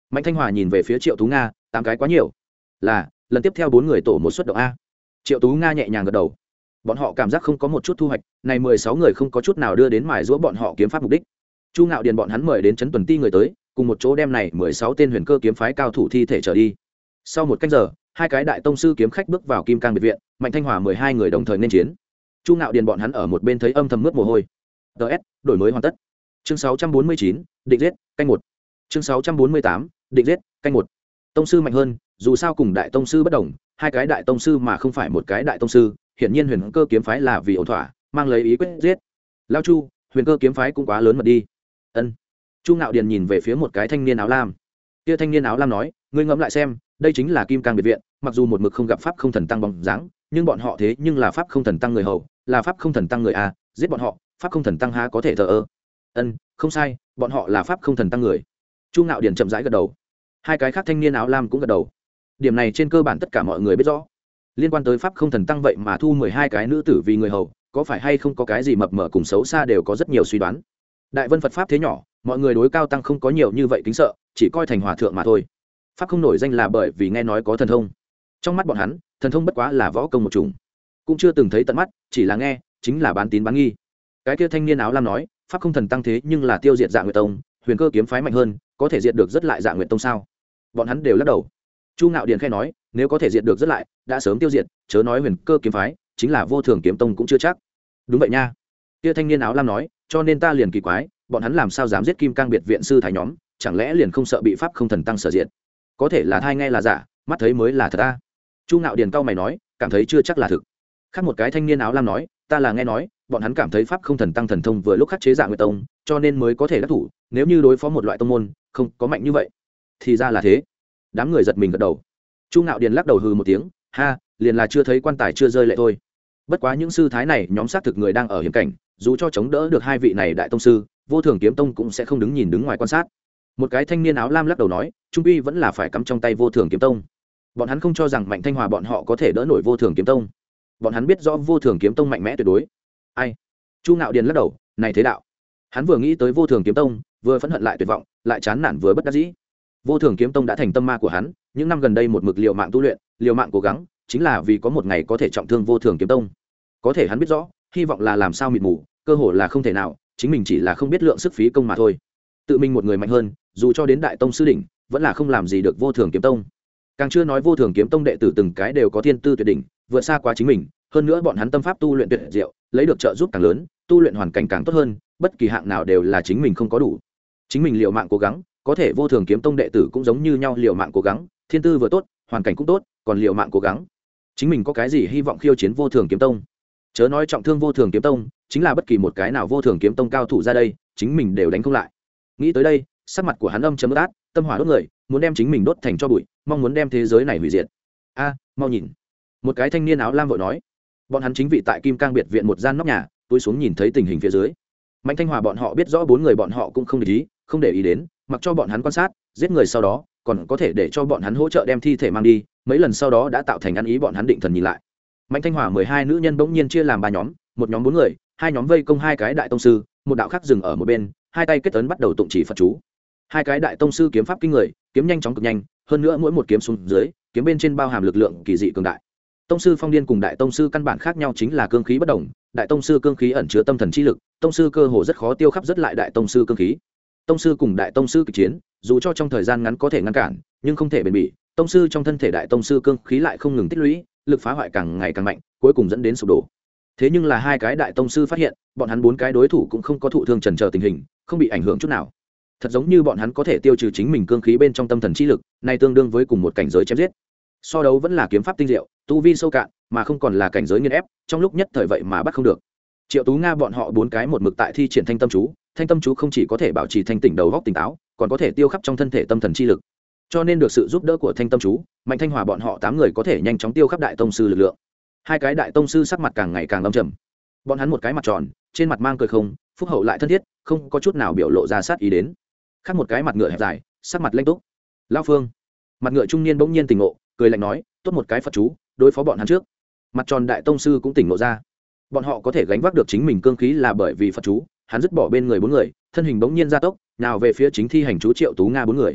Mạnh Thanh Hòa nhìn về phía Triệu Tú Nga, tám cái quá nhiều. Là, lần tiếp theo bốn người tổ một suất động a. Triệu Tú Nga nhẹ nhàng gật đầu. Bọn họ cảm giác không có một chút thu hoạch, này mười sáu người không có chút nào đưa đến mài giũa bọn họ kiếm pháp mục đích. Chu Ngạo Điền bọn hắn mời đến trấn tuần ti người tới, cùng một chỗ đem này mười sáu tên huyền cơ kiếm phái cao thủ thi thể trở đi. Sau một canh giờ, hai cái đại tông sư kiếm khách bước vào Kim Cang biệt viện, Mạnh Thanh Hòa mười hai người đồng thời nên chiến. Chu Ngạo Điền bọn hắn ở một bên thấy âm thầm mướt mồ hôi. ds đổi mới hoàn tất. Chương sáu trăm bốn mươi chín, định giết, canh một. Chương sáu trăm bốn mươi tám, định giết, canh một. Tông sư mạnh hơn, dù sao cùng đại tông sư bất đồng, hai cái đại tông sư mà không phải một cái đại tông sư, hiển nhiên huyền cơ kiếm phái là vì ổn thỏa, mang lấy ý quyết giết. Lao Chu, huyền cơ kiếm phái cũng quá lớn mật đi. Ân. Chu Ngạo Điền nhìn về phía một cái thanh niên áo lam. Kia thanh niên áo lam nói, ngươi ngẫm lại xem, đây chính là Kim Cang biệt viện, mặc dù một mực không gặp pháp không thần tăng bóng dáng, nhưng bọn họ thế nhưng là pháp không thần tăng người hầu, là pháp không thần tăng người a, giết bọn họ, pháp không thần tăng há có thể thờ ơ. Ân, không sai, bọn họ là pháp không thần tăng người. Chu Ngạo Điền chậm rãi gật đầu. Hai cái khác thanh niên áo lam cũng gật đầu. Điểm này trên cơ bản tất cả mọi người biết rõ. Liên quan tới pháp không thần tăng vậy mà thu mười hai cái nữ tử vì người hầu, có phải hay không có cái gì mập mờ cùng xấu xa đều có rất nhiều suy đoán. Đại Vân Phật pháp thế nhỏ, mọi người đối cao tăng không có nhiều như vậy kính sợ, chỉ coi thành hòa thượng mà thôi. Pháp không nổi danh là bởi vì nghe nói có thần thông. Trong mắt bọn hắn, thần thông bất quá là võ công một chủng, cũng chưa từng thấy tận mắt, chỉ là nghe, chính là bán tín bán nghi. Cái kia thanh niên áo lam nói, pháp không thần tăng thế nhưng là tiêu diệt Dạ Nguyệt Tông, huyền cơ kiếm phái mạnh hơn, có thể diệt được rất lại Dạ Nguyệt Tông sao? Bọn hắn đều lắc đầu. Chu Ngạo Điền khẽ nói, nếu có thể diệt được rất lại, đã sớm tiêu diệt, chớ nói huyền cơ kiếm phái, chính là vô thường kiếm tông cũng chưa chắc. Đúng vậy nha. Kia thanh niên áo lam nói, cho nên ta liền kỳ quái, bọn hắn làm sao dám giết Kim Cang biệt viện sư thái nhóm, chẳng lẽ liền không sợ bị pháp không thần tăng sở diệt? Có thể là thai nghe là giả, mắt thấy mới là thật a. Chu Ngạo Điền cau mày nói, cảm thấy chưa chắc là thực. Khác một cái thanh niên áo lam nói, ta là nghe nói, bọn hắn cảm thấy pháp không thần tăng thần thông vừa lúc khắc chế Dạ Nguyệt Tông, cho nên mới có thể đắc thủ, nếu như đối phó một loại tông môn, không có mạnh như vậy. Thì ra là thế. Đám người giật mình gật đầu. Chu Ngạo Điền lắc đầu hừ một tiếng, ha, liền là chưa thấy quan tài chưa rơi lệ thôi. Bất quá những sư thái này nhóm xác thực người đang ở hiểm cảnh, dù cho chống đỡ được hai vị này đại tông sư, vô thường kiếm tông cũng sẽ không đứng nhìn đứng ngoài quan sát. Một cái thanh niên áo lam lắc đầu nói, trung quy vẫn là phải cắm trong tay vô thường kiếm tông. Bọn hắn không cho rằng Mạnh Thanh Hòa bọn họ có thể đỡ nổi vô thường kiếm tông. Bọn hắn biết rõ vô thường kiếm tông mạnh mẽ tuyệt đối. Ai? Chu Ngạo Điền lắc đầu, này thế đạo. Hắn vừa nghĩ tới vô thường kiếm tông, vừa phẫn hận lại tuyệt vọng, lại chán nản vừa bất đắc dĩ. Vô thường kiếm tông đã thành tâm ma của hắn, những năm gần đây một mực liều mạng tu luyện, liều mạng cố gắng, chính là vì có một ngày có thể trọng thương vô thường kiếm tông. Có thể hắn biết rõ, hy vọng là làm sao mịt mù, cơ hội là không thể nào, chính mình chỉ là không biết lượng sức phí công mà thôi. Tự mình một người mạnh hơn, dù cho đến đại tông sư đỉnh, vẫn là không làm gì được vô thường kiếm tông. Càng chưa nói vô thường kiếm tông đệ tử từng cái đều có thiên tư tuyệt đỉnh, vượt xa quá chính mình, hơn nữa bọn hắn tâm pháp tu luyện tuyệt diệu, lấy được trợ giúp càng lớn, tu luyện hoàn cảnh càng tốt hơn, bất kỳ hạng nào đều là chính mình không có đủ. Chính mình liều mạng cố gắng, có thể vô thường kiếm tông đệ tử cũng giống như nhau liều mạng cố gắng, thiên tư vừa tốt, hoàn cảnh cũng tốt, còn liều mạng cố gắng. Chính mình có cái gì hy vọng khiêu chiến vô thường kiếm tông? Chớ nói trọng thương vô thường kiếm tông, chính là bất kỳ một cái nào vô thường kiếm tông cao thủ ra đây, chính mình đều đánh không lại. Nghĩ tới đây, sắc mặt của hắn âm chấm át, tâm hỏa đốt người, muốn đem chính mình đốt thành tro bụi, mong muốn đem thế giới này hủy diệt. A, mau nhìn! Một cái thanh niên áo lam vội nói. Bọn hắn chính vị tại Kim Cang biệt viện một gian nóc nhà, túi xuống nhìn thấy tình hình phía dưới. Mạnh Thanh Hòa bọn họ biết rõ bốn người bọn họ cũng không để ý, không để ý đến, mặc cho bọn hắn quan sát, giết người sau đó, còn có thể để cho bọn hắn hỗ trợ đem thi thể mang đi, mấy lần sau đó đã tạo thành ăn ý bọn hắn định thần nhìn lại. Mạnh Thanh Hòa mười hai nữ nhân bỗng nhiên chia làm ba nhóm, một nhóm bốn người, hai nhóm vây công hai cái đại tông sư, một đạo khác dừng ở một bên, hai tay kết ấn bắt đầu tụng chỉ Phật chú. Hai cái đại tông sư kiếm pháp kinh người, kiếm nhanh chóng cực nhanh, hơn nữa mỗi một kiếm xuống dưới, kiếm bên trên bao hàm lực lượng kỳ dị cường đại. Tông sư Phong Điên cùng đại tông sư căn bản khác nhau chính là cương khí bất đồng, đại tông sư cương khí ẩn chứa tâm thần chi lực, tông sư cơ hồ rất khó tiêu khắp rất lại đại tông sư cương khí. Tông sư cùng đại tông sư kịch chiến, dù cho trong thời gian ngắn có thể ngăn cản, nhưng không thể bền bỉ, tông sư trong thân thể đại tông sư cương khí lại không ngừng tích lũy, lực phá hoại càng ngày càng mạnh, cuối cùng dẫn đến sụp đổ. Thế nhưng là hai cái đại tông sư phát hiện, bọn hắn bốn cái đối thủ cũng không có thụ thương trần chờ tình hình, không bị ảnh hưởng chút nào. Thật giống như bọn hắn có thể tiêu trừ chính mình cương khí bên trong tâm thần chi lực, này tương đương với cùng một cảnh giới chém giết. So đấu vẫn là kiếm pháp tinh diệu, tu vi sâu cạn, mà không còn là cảnh giới nghiền ép, trong lúc nhất thời vậy mà bắt không được. Triệu Tú Nga bọn họ bốn cái một mực tại thi triển thanh tâm chú, thanh tâm chú không chỉ có thể bảo trì thanh tỉnh đầu óc tỉnh táo, còn có thể tiêu khắp trong thân thể tâm thần chi lực. Cho nên được sự giúp đỡ của thanh tâm chú, Mạnh Thanh Hòa bọn họ tám người có thể nhanh chóng tiêu khắp đại tông sư lực lượng. Hai cái đại tông sư sắc mặt càng ngày càng âm trầm. Bọn hắn một cái mặt tròn, trên mặt mang cười không, phúc hậu lại thân thiết, không có chút nào biểu lộ ra sát ý đến. Khác một cái mặt ngựa hẹp dài, sắc mặt lanh túc. Lão Phương, mặt ngựa trung niên bỗng nhiên tỉnh ngộ, cười lạnh nói, tốt một cái Phật chú, đối phó bọn hắn trước. Mặt tròn đại tông sư cũng tỉnh ngộ ra. Bọn họ có thể gánh vác được chính mình cương khí là bởi vì Phật chú, hắn dứt bỏ bên người bốn người, thân hình bỗng nhiên gia tốc, nào về phía chính thi hành chú Triệu Tú Nga bốn người.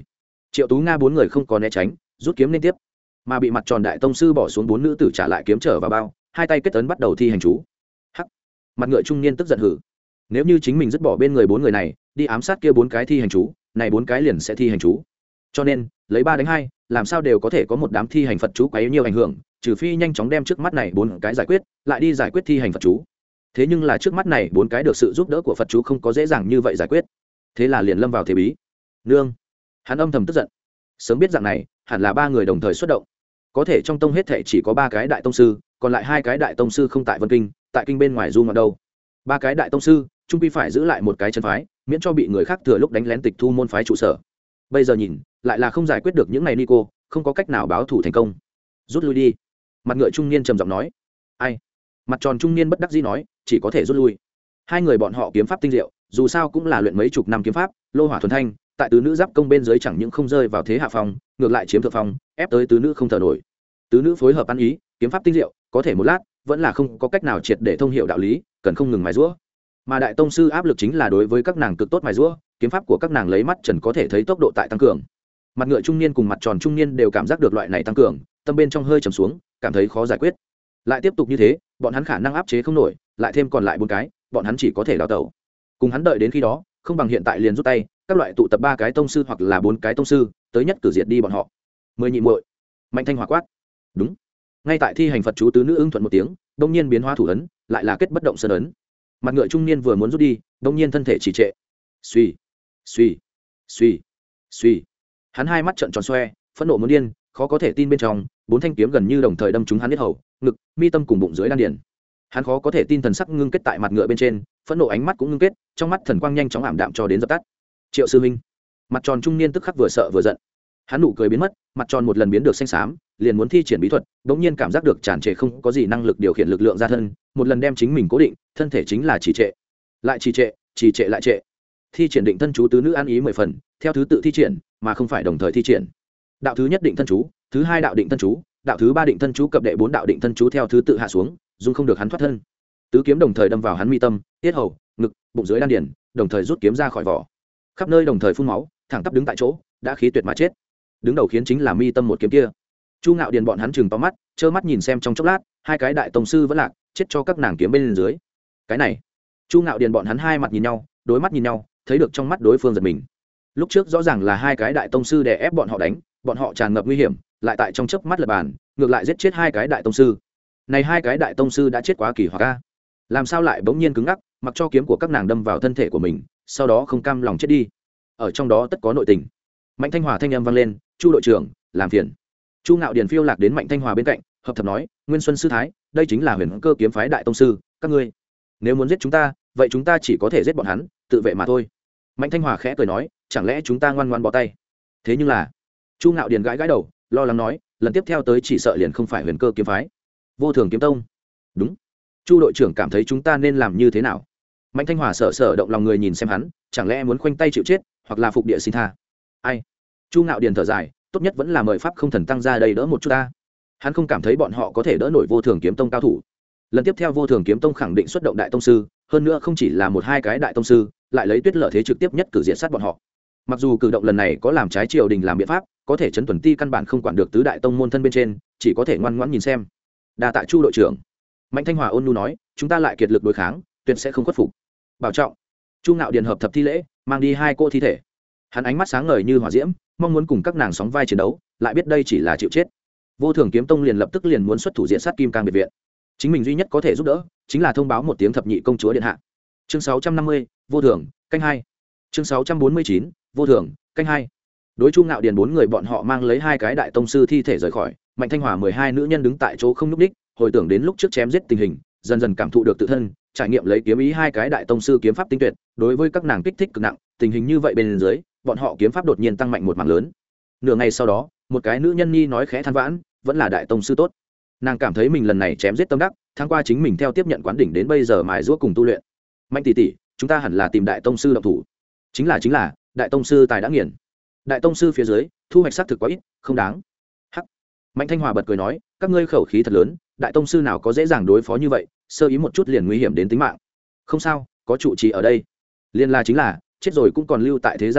Triệu Tú Nga bốn người không có né tránh, rút kiếm liên tiếp, mà bị mặt tròn đại tông sư bỏ xuống bốn nữ tử trả lại kiếm trở vào bao, hai tay kết ấn bắt đầu thi hành chú. Hắc, mặt ngựa trung niên tức giận hử, nếu như chính mình dứt bỏ bên người bốn người này, đi ám sát kia bốn cái thi hành chú, này bốn cái liền sẽ thi hành chú. Cho nên lấy ba đánh hai, làm sao đều có thể có một đám thi hành Phật chú quấy nhiều ảnh hưởng, trừ phi nhanh chóng đem trước mắt này bốn cái giải quyết, lại đi giải quyết thi hành Phật chú. Thế nhưng là trước mắt này bốn cái được sự giúp đỡ của Phật chú không có dễ dàng như vậy giải quyết, thế là liền lâm vào thế bí. Nương, hắn âm thầm tức giận, sớm biết dạng này hẳn là ba người đồng thời xuất động, có thể trong tông hết thể chỉ có ba cái đại tông sư, còn lại hai cái đại tông sư không tại Vân Kinh, tại kinh bên ngoài du ngoạn đâu. Ba cái đại tông sư trung quy phải giữ lại một cái chân phái, miễn cho bị người khác thừa lúc đánh lén tịch thu môn phái trụ sở. Bây giờ nhìn lại là không giải quyết được những này Nico, không có cách nào báo thủ thành công. Rút lui đi. Mặt ngựa trung niên trầm giọng nói. Ai? Mặt tròn trung niên bất đắc dĩ nói, chỉ có thể rút lui. Hai người bọn họ kiếm pháp tinh diệu, dù sao cũng là luyện mấy chục năm kiếm pháp, lô hỏa thuần thanh, tại tứ nữ giáp công bên dưới chẳng những không rơi vào thế hạ phong, ngược lại chiếm thượng phong, ép tới tứ nữ không thở nổi. Tứ nữ phối hợp ăn ý, kiếm pháp tinh diệu, có thể một lát vẫn là không có cách nào triệt để thông hiểu đạo lý, cần không ngừng mài giũa. Mà đại tông sư áp lực chính là đối với các nàng cực tốt mài giũa, kiếm pháp của các nàng lấy mắt trần có thể thấy tốc độ tại tăng cường. Mặt ngựa trung niên cùng mặt tròn trung niên đều cảm giác được loại này tăng cường, tâm bên trong hơi trầm xuống, cảm thấy khó giải quyết. Lại tiếp tục như thế, bọn hắn khả năng áp chế không nổi, lại thêm còn lại bốn cái, bọn hắn chỉ có thể đào tẩu. Cùng hắn đợi đến khi đó, không bằng hiện tại liền rút tay, các loại tụ tập ba cái tông sư hoặc là bốn cái tông sư, tới nhất cử diệt đi bọn họ. Mười nhị muội, Mạnh Thanh Hỏa quát. Đúng. Ngay tại thi hành Phật chú tứ nữ ưng thuận một tiếng, đông nhiên biến hóa thủ ấn, lại là kết bất động sơn ấn. Mặt ngựa trung niên vừa muốn rút đi, đông nhiên thân thể trì trệ. Suy, suy, suy, suy. Hắn hai mắt trợn tròn xoe, phẫn nộ muốn điên, khó có thể tin bên trong, bốn thanh kiếm gần như đồng thời đâm trúng hắn huyết hầu, ngực, mi tâm cùng bụng dưới đan điền. Hắn khó có thể tin thần sắc ngưng kết tại mặt ngựa bên trên, phẫn nộ ánh mắt cũng ngưng kết, trong mắt thần quang nhanh chóng ảm đạm cho đến dập tắt. Triệu sư minh. Mặt tròn trung niên tức khắc vừa sợ vừa giận. Hắn nụ cười biến mất, mặt tròn một lần biến được xanh xám, liền muốn thi triển bí thuật, bỗng nhiên cảm giác được tràn trề không có gì năng lực điều khiển lực lượng ra thân, một lần đem chính mình cố định, thân thể chính là trì trệ, lại trì trệ, trì trệ lại trệ. Thi triển định thân chú tứ nữ ăn ý mười phần, theo thứ tự thi triển, mà không phải đồng thời thi triển. Đạo thứ nhất định thân chú, thứ hai đạo định thân chú, đạo thứ ba định thân chú cập đệ bốn đạo định thân chú theo thứ tự hạ xuống, dung không được hắn thoát thân. Tứ kiếm đồng thời đâm vào hắn mi tâm, tiết hầu, ngực, bụng dưới đan điền, đồng thời rút kiếm ra khỏi vỏ. Khắp nơi đồng thời phun máu, thẳng tắp đứng tại chỗ, đã khí tuyệt mà chết. Đứng đầu khiến chính là mi tâm một kiếm kia. Chu Ngạo Điền bọn hắn chừng to mắt, trơ mắt nhìn xem trong chốc lát, hai cái đại tông sư vẫn lạc, chết cho các nàng kiếm bên dưới. Cái này, Chu Ngạo Điền bọn hắn hai mặt nhìn nhau, đối mắt nhìn nhau, thấy được trong mắt đối phương giật mình. Lúc trước rõ ràng là hai cái đại tông sư đè ép bọn họ đánh, bọn họ tràn ngập nguy hiểm, lại tại trong chớp mắt lật bàn, ngược lại giết chết hai cái đại tông sư. Này hai cái đại tông sư đã chết quá kỳ hoặc a. Làm sao lại bỗng nhiên cứng ngắc, mặc cho kiếm của các nàng đâm vào thân thể của mình, sau đó không cam lòng chết đi. Ở trong đó tất có nội tình. Mạnh Thanh Hòa thanh âm vang lên, "Chu đội trưởng, làm phiền." Chu Ngạo Điền phiêu lạc đến Mạnh Thanh Hòa bên cạnh, hợp thập nói, "Nguyên Xuân sư thái, đây chính là Huyền Cơ kiếm phái đại tông sư, các ngươi nếu muốn giết chúng ta, vậy chúng ta chỉ có thể giết bọn hắn, tự vệ mà thôi." Mạnh Thanh Hòa khẽ cười nói, "Chẳng lẽ chúng ta ngoan ngoãn bỏ tay?" Thế nhưng là, Chu Ngạo Điền gãi gãi đầu, lo lắng nói, "Lần tiếp theo tới chỉ sợ liền không phải Huyền Cơ kiếm phái, Vô Thường kiếm tông." "Đúng." Chu đội trưởng cảm thấy chúng ta nên làm như thế nào? Mạnh Thanh Hòa sợ sợ động lòng người nhìn xem hắn, chẳng lẽ muốn khoanh tay chịu chết, hoặc là phục địa xin tha? Ai? Chu Ngạo Điền thở dài, tốt nhất vẫn là mời pháp không thần tăng ra đây đỡ một chút ta. Hắn không cảm thấy bọn họ có thể đỡ nổi Vô Thường kiếm tông cao thủ. Lần tiếp theo Vô Thường kiếm tông khẳng định xuất động đại tông sư, hơn nữa không chỉ là một hai cái đại tông sư, lại lấy tuyết lợi thế trực tiếp nhất cử diện sát bọn họ. Mặc dù cử động lần này có làm trái triều đình làm biện pháp, có thể chấn tuần ti căn bản không quản được tứ đại tông môn thân bên trên, chỉ có thể ngoan ngoãn nhìn xem. Đa tạ Chu đội trưởng. Mạnh Thanh Hòa ôn nhu nói, chúng ta lại kiệt lực đối kháng, tuyệt sẽ không khuất phục. Bảo trọng. Chu Ngạo Điền hợp thập thi lễ, mang đi hai cô thi thể. Hắn ánh mắt sáng ngời như hỏa diễm, mong muốn cùng các nàng sóng vai chiến đấu, lại biết đây chỉ là chịu chết. Vô Thường kiếm tông liền lập tức liền muốn xuất thủ diện sát Kim Cang biệt viện. Chính mình duy nhất có thể giúp đỡ, chính là thông báo một tiếng thập nhị công chúa điện hạ. Chương sáu trăm năm mươi, Vô Thường, canh hai. Chương sáu trăm bốn mươi chín, Vô Thường, canh hai. Đối Chu Ngạo Điền bốn người bọn họ mang lấy hai cái đại tông sư thi thể rời khỏi, Mạnh Thanh Hòa mười hai nữ nhân đứng tại chỗ không nhúc nhích, hồi tưởng đến lúc trước chém giết tình hình, dần dần cảm thụ được tự thân, trải nghiệm lấy kiếm ý hai cái đại tông sư kiếm pháp tinh tuyệt, đối với các nàng kích thích cực nặng, tình hình như vậy bên dưới, bọn họ kiếm pháp đột nhiên tăng mạnh một mảng lớn. Nửa ngày sau đó, một cái nữ nhân nhi nói khẽ than vãn, vẫn là đại tông sư tốt. Nàng cảm thấy mình lần này chém giết tâm đắc, tháng qua chính mình theo tiếp nhận quán đỉnh đến bây giờ mài giũa cùng tu luyện. Mạnh tỷ tỷ, chúng ta hẳn là tìm đại tông sư động thủ. Chính là chính là, đại tông sư tài đã nghiền. Đại tông sư phía dưới, thu hoạch xác thực quá ít, không đáng. Hắc. Mạnh Thanh Hòa bật cười nói, các ngươi khẩu khí thật lớn, đại tông sư nào có dễ dàng đối phó như vậy, sơ ý một chút liền nguy hiểm đến tính mạng. Không sao, có trụ trì ở đây. Liên la chính là, chết rồi cũng còn lưu tại thế gian này,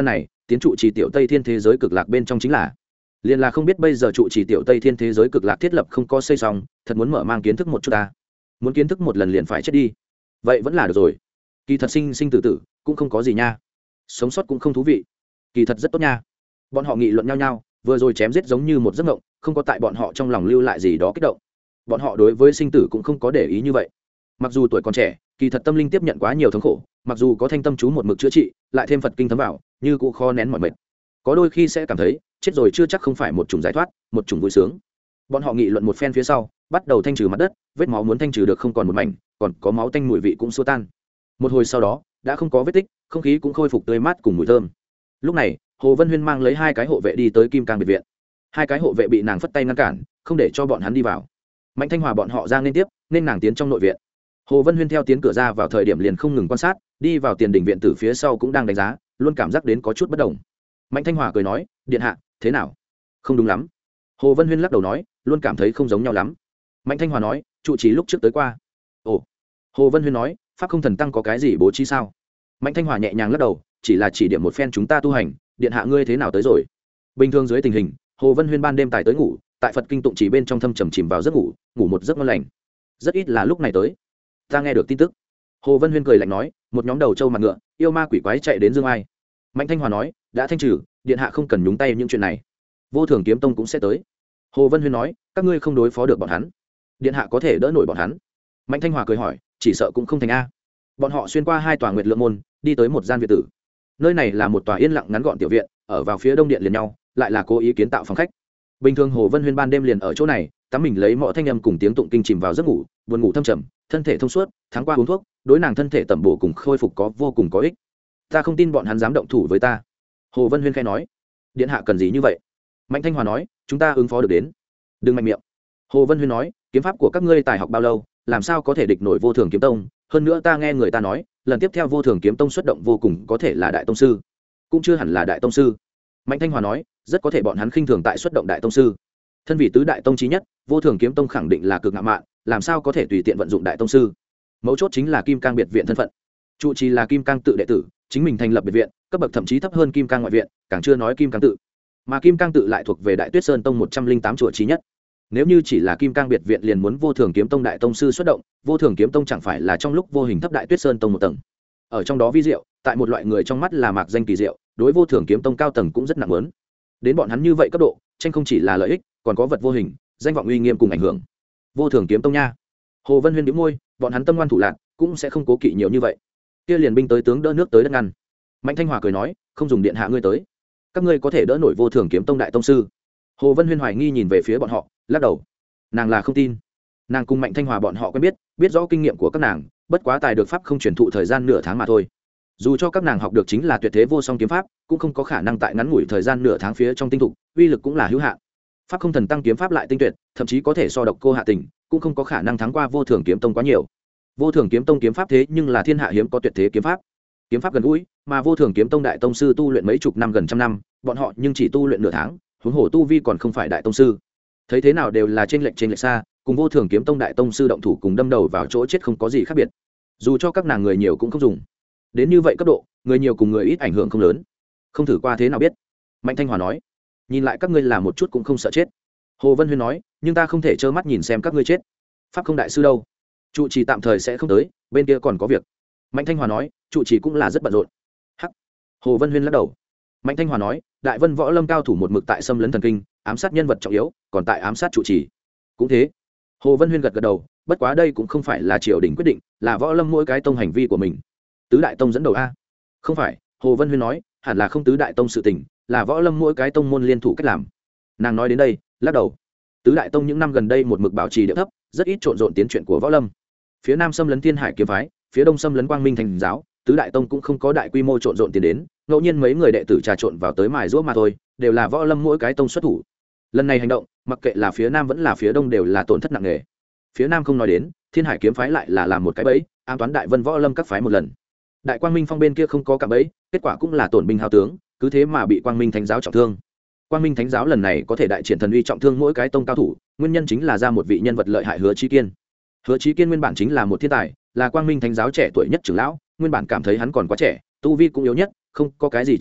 tiến trụ trì tiểu tây thiên thế giới cực lạc bên trong chính là liền là không biết bây giờ trụ trì tiểu tây thiên thế giới cực lạc thiết lập không có xây xong, thật muốn mở mang kiến thức một chút ta. Muốn kiến thức một lần liền phải chết đi, vậy vẫn là được rồi. Kỳ thật sinh sinh tử tử cũng không có gì nha, sống sót cũng không thú vị, kỳ thật rất tốt nha. Bọn họ nghị luận nhau nhau, vừa rồi chém giết giống như một giấc mộng, không có tại bọn họ trong lòng lưu lại gì đó kích động. Bọn họ đối với sinh tử cũng không có để ý như vậy. Mặc dù tuổi còn trẻ, kỳ thật tâm linh tiếp nhận quá nhiều thống khổ, mặc dù có thanh tâm chú một mực chữa trị, lại thêm Phật kinh thấm vào, như cũng khó nén mọi mệt. Có đôi khi sẽ cảm thấy chết rồi chưa chắc không phải một chủng giải thoát, một chủng vui sướng. Bọn họ nghị luận một phen phía sau, bắt đầu thanh trừ mặt đất, vết máu muốn thanh trừ được không còn một mảnh, còn có máu tanh mùi vị cũng xua tan. Một hồi sau đó, đã không có vết tích, không khí cũng khôi phục tươi mát cùng mùi thơm. Lúc này, Hồ Vân Huyên mang lấy hai cái hộ vệ đi tới Kim Cang biệt viện. Hai cái hộ vệ bị nàng phất tay ngăn cản, không để cho bọn hắn đi vào. Mạnh Thanh Hòa bọn họ ra nên tiếp, nên nàng tiến trong nội viện. Hồ Vân Huyên theo tiến cửa ra vào thời điểm liền không ngừng quan sát, đi vào tiền đình viện từ phía sau cũng đang đánh giá, luôn cảm giác đến có chút bất đồng. Mạnh Thanh Hòa cười nói, điện hạ thế nào? Không đúng lắm. Hồ Vân Huyên lắc đầu nói, luôn cảm thấy không giống nhau lắm. Mạnh Thanh Hòa nói, trụ trì lúc trước tới qua. Ồ. Hồ Vân Huyên nói, pháp không thần tăng có cái gì bố trí sao? Mạnh Thanh Hòa nhẹ nhàng lắc đầu, chỉ là chỉ điểm một phen chúng ta tu hành, điện hạ ngươi thế nào tới rồi? Bình thường dưới tình hình, Hồ Vân Huyên ban đêm tài tới ngủ, tại Phật kinh tụng chỉ bên trong thâm trầm chìm vào giấc ngủ, ngủ một giấc ngon lành. Rất ít là lúc này tới. Ta nghe được tin tức. Hồ Vân Huyên cười lạnh nói, một nhóm đầu trâu mặt ngựa, yêu ma quỷ quái chạy đến Dương Ai. Mạnh Thanh Hòa nói, đã thanh trừ, điện hạ không cần nhúng tay những chuyện này. Vô Thường Kiếm Tông cũng sẽ tới. Hồ Vân Huyên nói, các ngươi không đối phó được bọn hắn, điện hạ có thể đỡ nổi bọn hắn. Mạnh Thanh Hòa cười hỏi, chỉ sợ cũng không thành a. Bọn họ xuyên qua hai tòa nguyệt lượng môn, đi tới một gian viện tử. Nơi này là một tòa yên lặng ngắn gọn tiểu viện, ở vào phía đông điện liền nhau, lại là cố ý kiến tạo phòng khách. Bình thường Hồ Vân Huyên ban đêm liền ở chỗ này, tắm mình lấy mõ thanh âm cùng tiếng tụng kinh chìm vào giấc ngủ, buồn ngủ thâm trầm, thân thể thông suốt, tháng qua uống thuốc, đối nàng thân thể tẩm bổ cùng khôi phục có vô cùng có ích. Ta không tin bọn hắn dám động thủ với ta. Hồ Vân Huyên khẽ nói, điện hạ cần gì như vậy? Mạnh Thanh Hòa nói, chúng ta ứng phó được đến. Đừng mạnh miệng. Hồ Vân Huyên nói, kiếm pháp của các ngươi tài học bao lâu, làm sao có thể địch nổi Vô Thường Kiếm Tông? Hơn nữa ta nghe người ta nói, lần tiếp theo Vô Thường Kiếm Tông xuất động vô cùng có thể là đại tông sư, cũng chưa hẳn là đại tông sư. Mạnh Thanh Hòa nói, rất có thể bọn hắn khinh thường tại xuất động đại tông sư. Thân vị tứ đại tông chí nhất, Vô Thường Kiếm Tông khẳng định là cực ngạo mạn, làm sao có thể tùy tiện vận dụng đại tông sư? Mấu chốt chính là Kim Cang biệt viện thân phận. Trụ trì là Kim Cang tự đệ tử, chính mình thành lập biệt viện, cấp bậc thậm chí thấp hơn Kim Cang ngoại viện, càng chưa nói Kim Cang tự. Mà Kim Cang tự lại thuộc về Đại Tuyết Sơn Tông một trăm linh tám chùa chí nhất. Nếu như chỉ là Kim Cang biệt viện liền muốn Vô Thường Kiếm Tông đại tông sư xuất động, Vô Thường Kiếm Tông chẳng phải là trong lúc vô hình thấp Đại Tuyết Sơn Tông một tầng. Ở trong đó vi diệu, tại một loại người trong mắt là mạc danh kỳ diệu, đối Vô Thường Kiếm Tông cao tầng cũng rất nặng lớn. Đến bọn hắn như vậy cấp độ, tranh không chỉ là lợi ích, còn có vật vô hình, danh vọng uy nghiêm cùng ảnh hưởng. Vô Thường Kiếm Tông nha. Hồ Vân Huyên nhíu môi, bọn hắn tâm ngoan thủ lạn, cũng sẽ không cố kỵ nhiều như vậy. Kia liền binh tới tướng đỡ nước tới đất ngăn. Mạnh Thanh Hòa cười nói, không dùng điện hạ ngươi tới, các ngươi có thể đỡ nổi Vô Thường Kiếm Tông đại tông sư? Hồ Vân Huyên hoài nghi nhìn về phía bọn họ, lắc đầu. Nàng là không tin. Nàng cùng Mạnh Thanh Hòa bọn họ quen biết, biết rõ kinh nghiệm của các nàng, bất quá tài được pháp không truyền thụ thời gian nửa tháng mà thôi. Dù cho các nàng học được chính là tuyệt thế vô song kiếm pháp, cũng không có khả năng tại ngắn ngủi thời gian nửa tháng phía trong tinh thục, uy lực cũng là hữu hạn. Pháp không thần tăng kiếm pháp lại tinh tuyệt, thậm chí có thể so độc cô hạ tình, cũng không có khả năng thắng qua Vô Thường Kiếm Tông quá nhiều. Vô Thường Kiếm Tông kiếm pháp thế nhưng là thiên hạ hiếm có tuyệt thế kiếm pháp. Kiếm pháp gần gũi, mà Vô Thường Kiếm Tông đại tông sư tu luyện mấy chục năm gần trăm năm, bọn họ nhưng chỉ tu luyện nửa tháng, huống hồ tu vi còn không phải đại tông sư. Thấy thế nào đều là trên lệnh trên lệch xa, cùng Vô Thường Kiếm Tông đại tông sư động thủ cùng đâm đầu vào chỗ chết không có gì khác biệt. Dù cho các nàng người nhiều cũng không dùng. Đến như vậy cấp độ, người nhiều cùng người ít ảnh hưởng không lớn. Không thử qua thế nào biết. Mạnh Thanh Hòa nói, nhìn lại các ngươi là một chút cũng không sợ chết. Hồ Vân Huyên nói, nhưng ta không thể trơ mắt nhìn xem các ngươi chết. Pháp không đại sư đâu? Trụ trì tạm thời sẽ không tới, bên kia còn có việc. Mạnh Thanh Hòa nói, trụ trì cũng là rất bận rộn. Hắc. Hồ Vân Huyên lắc đầu. Mạnh Thanh Hòa nói, đại vân võ lâm cao thủ một mực tại xâm lấn thần kinh, ám sát nhân vật trọng yếu, còn tại ám sát trụ trì. Cũng thế. Hồ Vân Huyên gật gật đầu, bất quá đây cũng không phải là triều đình quyết định, là võ lâm mỗi cái tông hành vi của mình. Tứ đại tông dẫn đầu a? Không phải, Hồ Vân Huyên nói, hẳn là không tứ đại tông sự tình, là võ lâm mỗi cái tông môn liên thủ cách làm. Nàng nói đến đây, lắc đầu. Tứ đại tông những năm gần đây một mực bảo trì địa thấp, rất ít trộn rộn tiến chuyện của võ lâm. Phía nam xâm lấn Thiên Hải kiếm phái, phía đông xâm lấn Quang Minh Thành giáo, tứ đại tông cũng không có đại quy mô trộn rộn tiến đến, ngẫu nhiên mấy người đệ tử trà trộn vào tới mài giũa mà thôi, đều là võ lâm mỗi cái tông xuất thủ. Lần này hành động, mặc kệ là phía nam vẫn là phía đông đều là tổn thất nặng nề. Phía nam không nói đến, Thiên Hải kiếm phái lại là làm một cái bẫy, ám toán đại vân võ lâm các phái một lần. Đại Quang Minh phong bên kia không có cả bẫy, kết quả cũng là tổn binh hao tướng, cứ thế mà bị Quang Minh Thánh giáo trọng thương. Quang Minh Thánh giáo lần này có thể đại triển thần uy trọng thương mỗi cái tông cao thủ, nguyên nhân chính là ra một vị nhân vật lợi hại Hứa Chí Kiên. Hứa Chí Kiên nguyên bản chính là một thiên tài, là Quang Minh Thánh giáo trẻ tuổi nhất trưởng lão, nguyên bản cảm thấy hắn còn quá trẻ, tu vi cũng yếu nhất, không có cái gì trở ngại,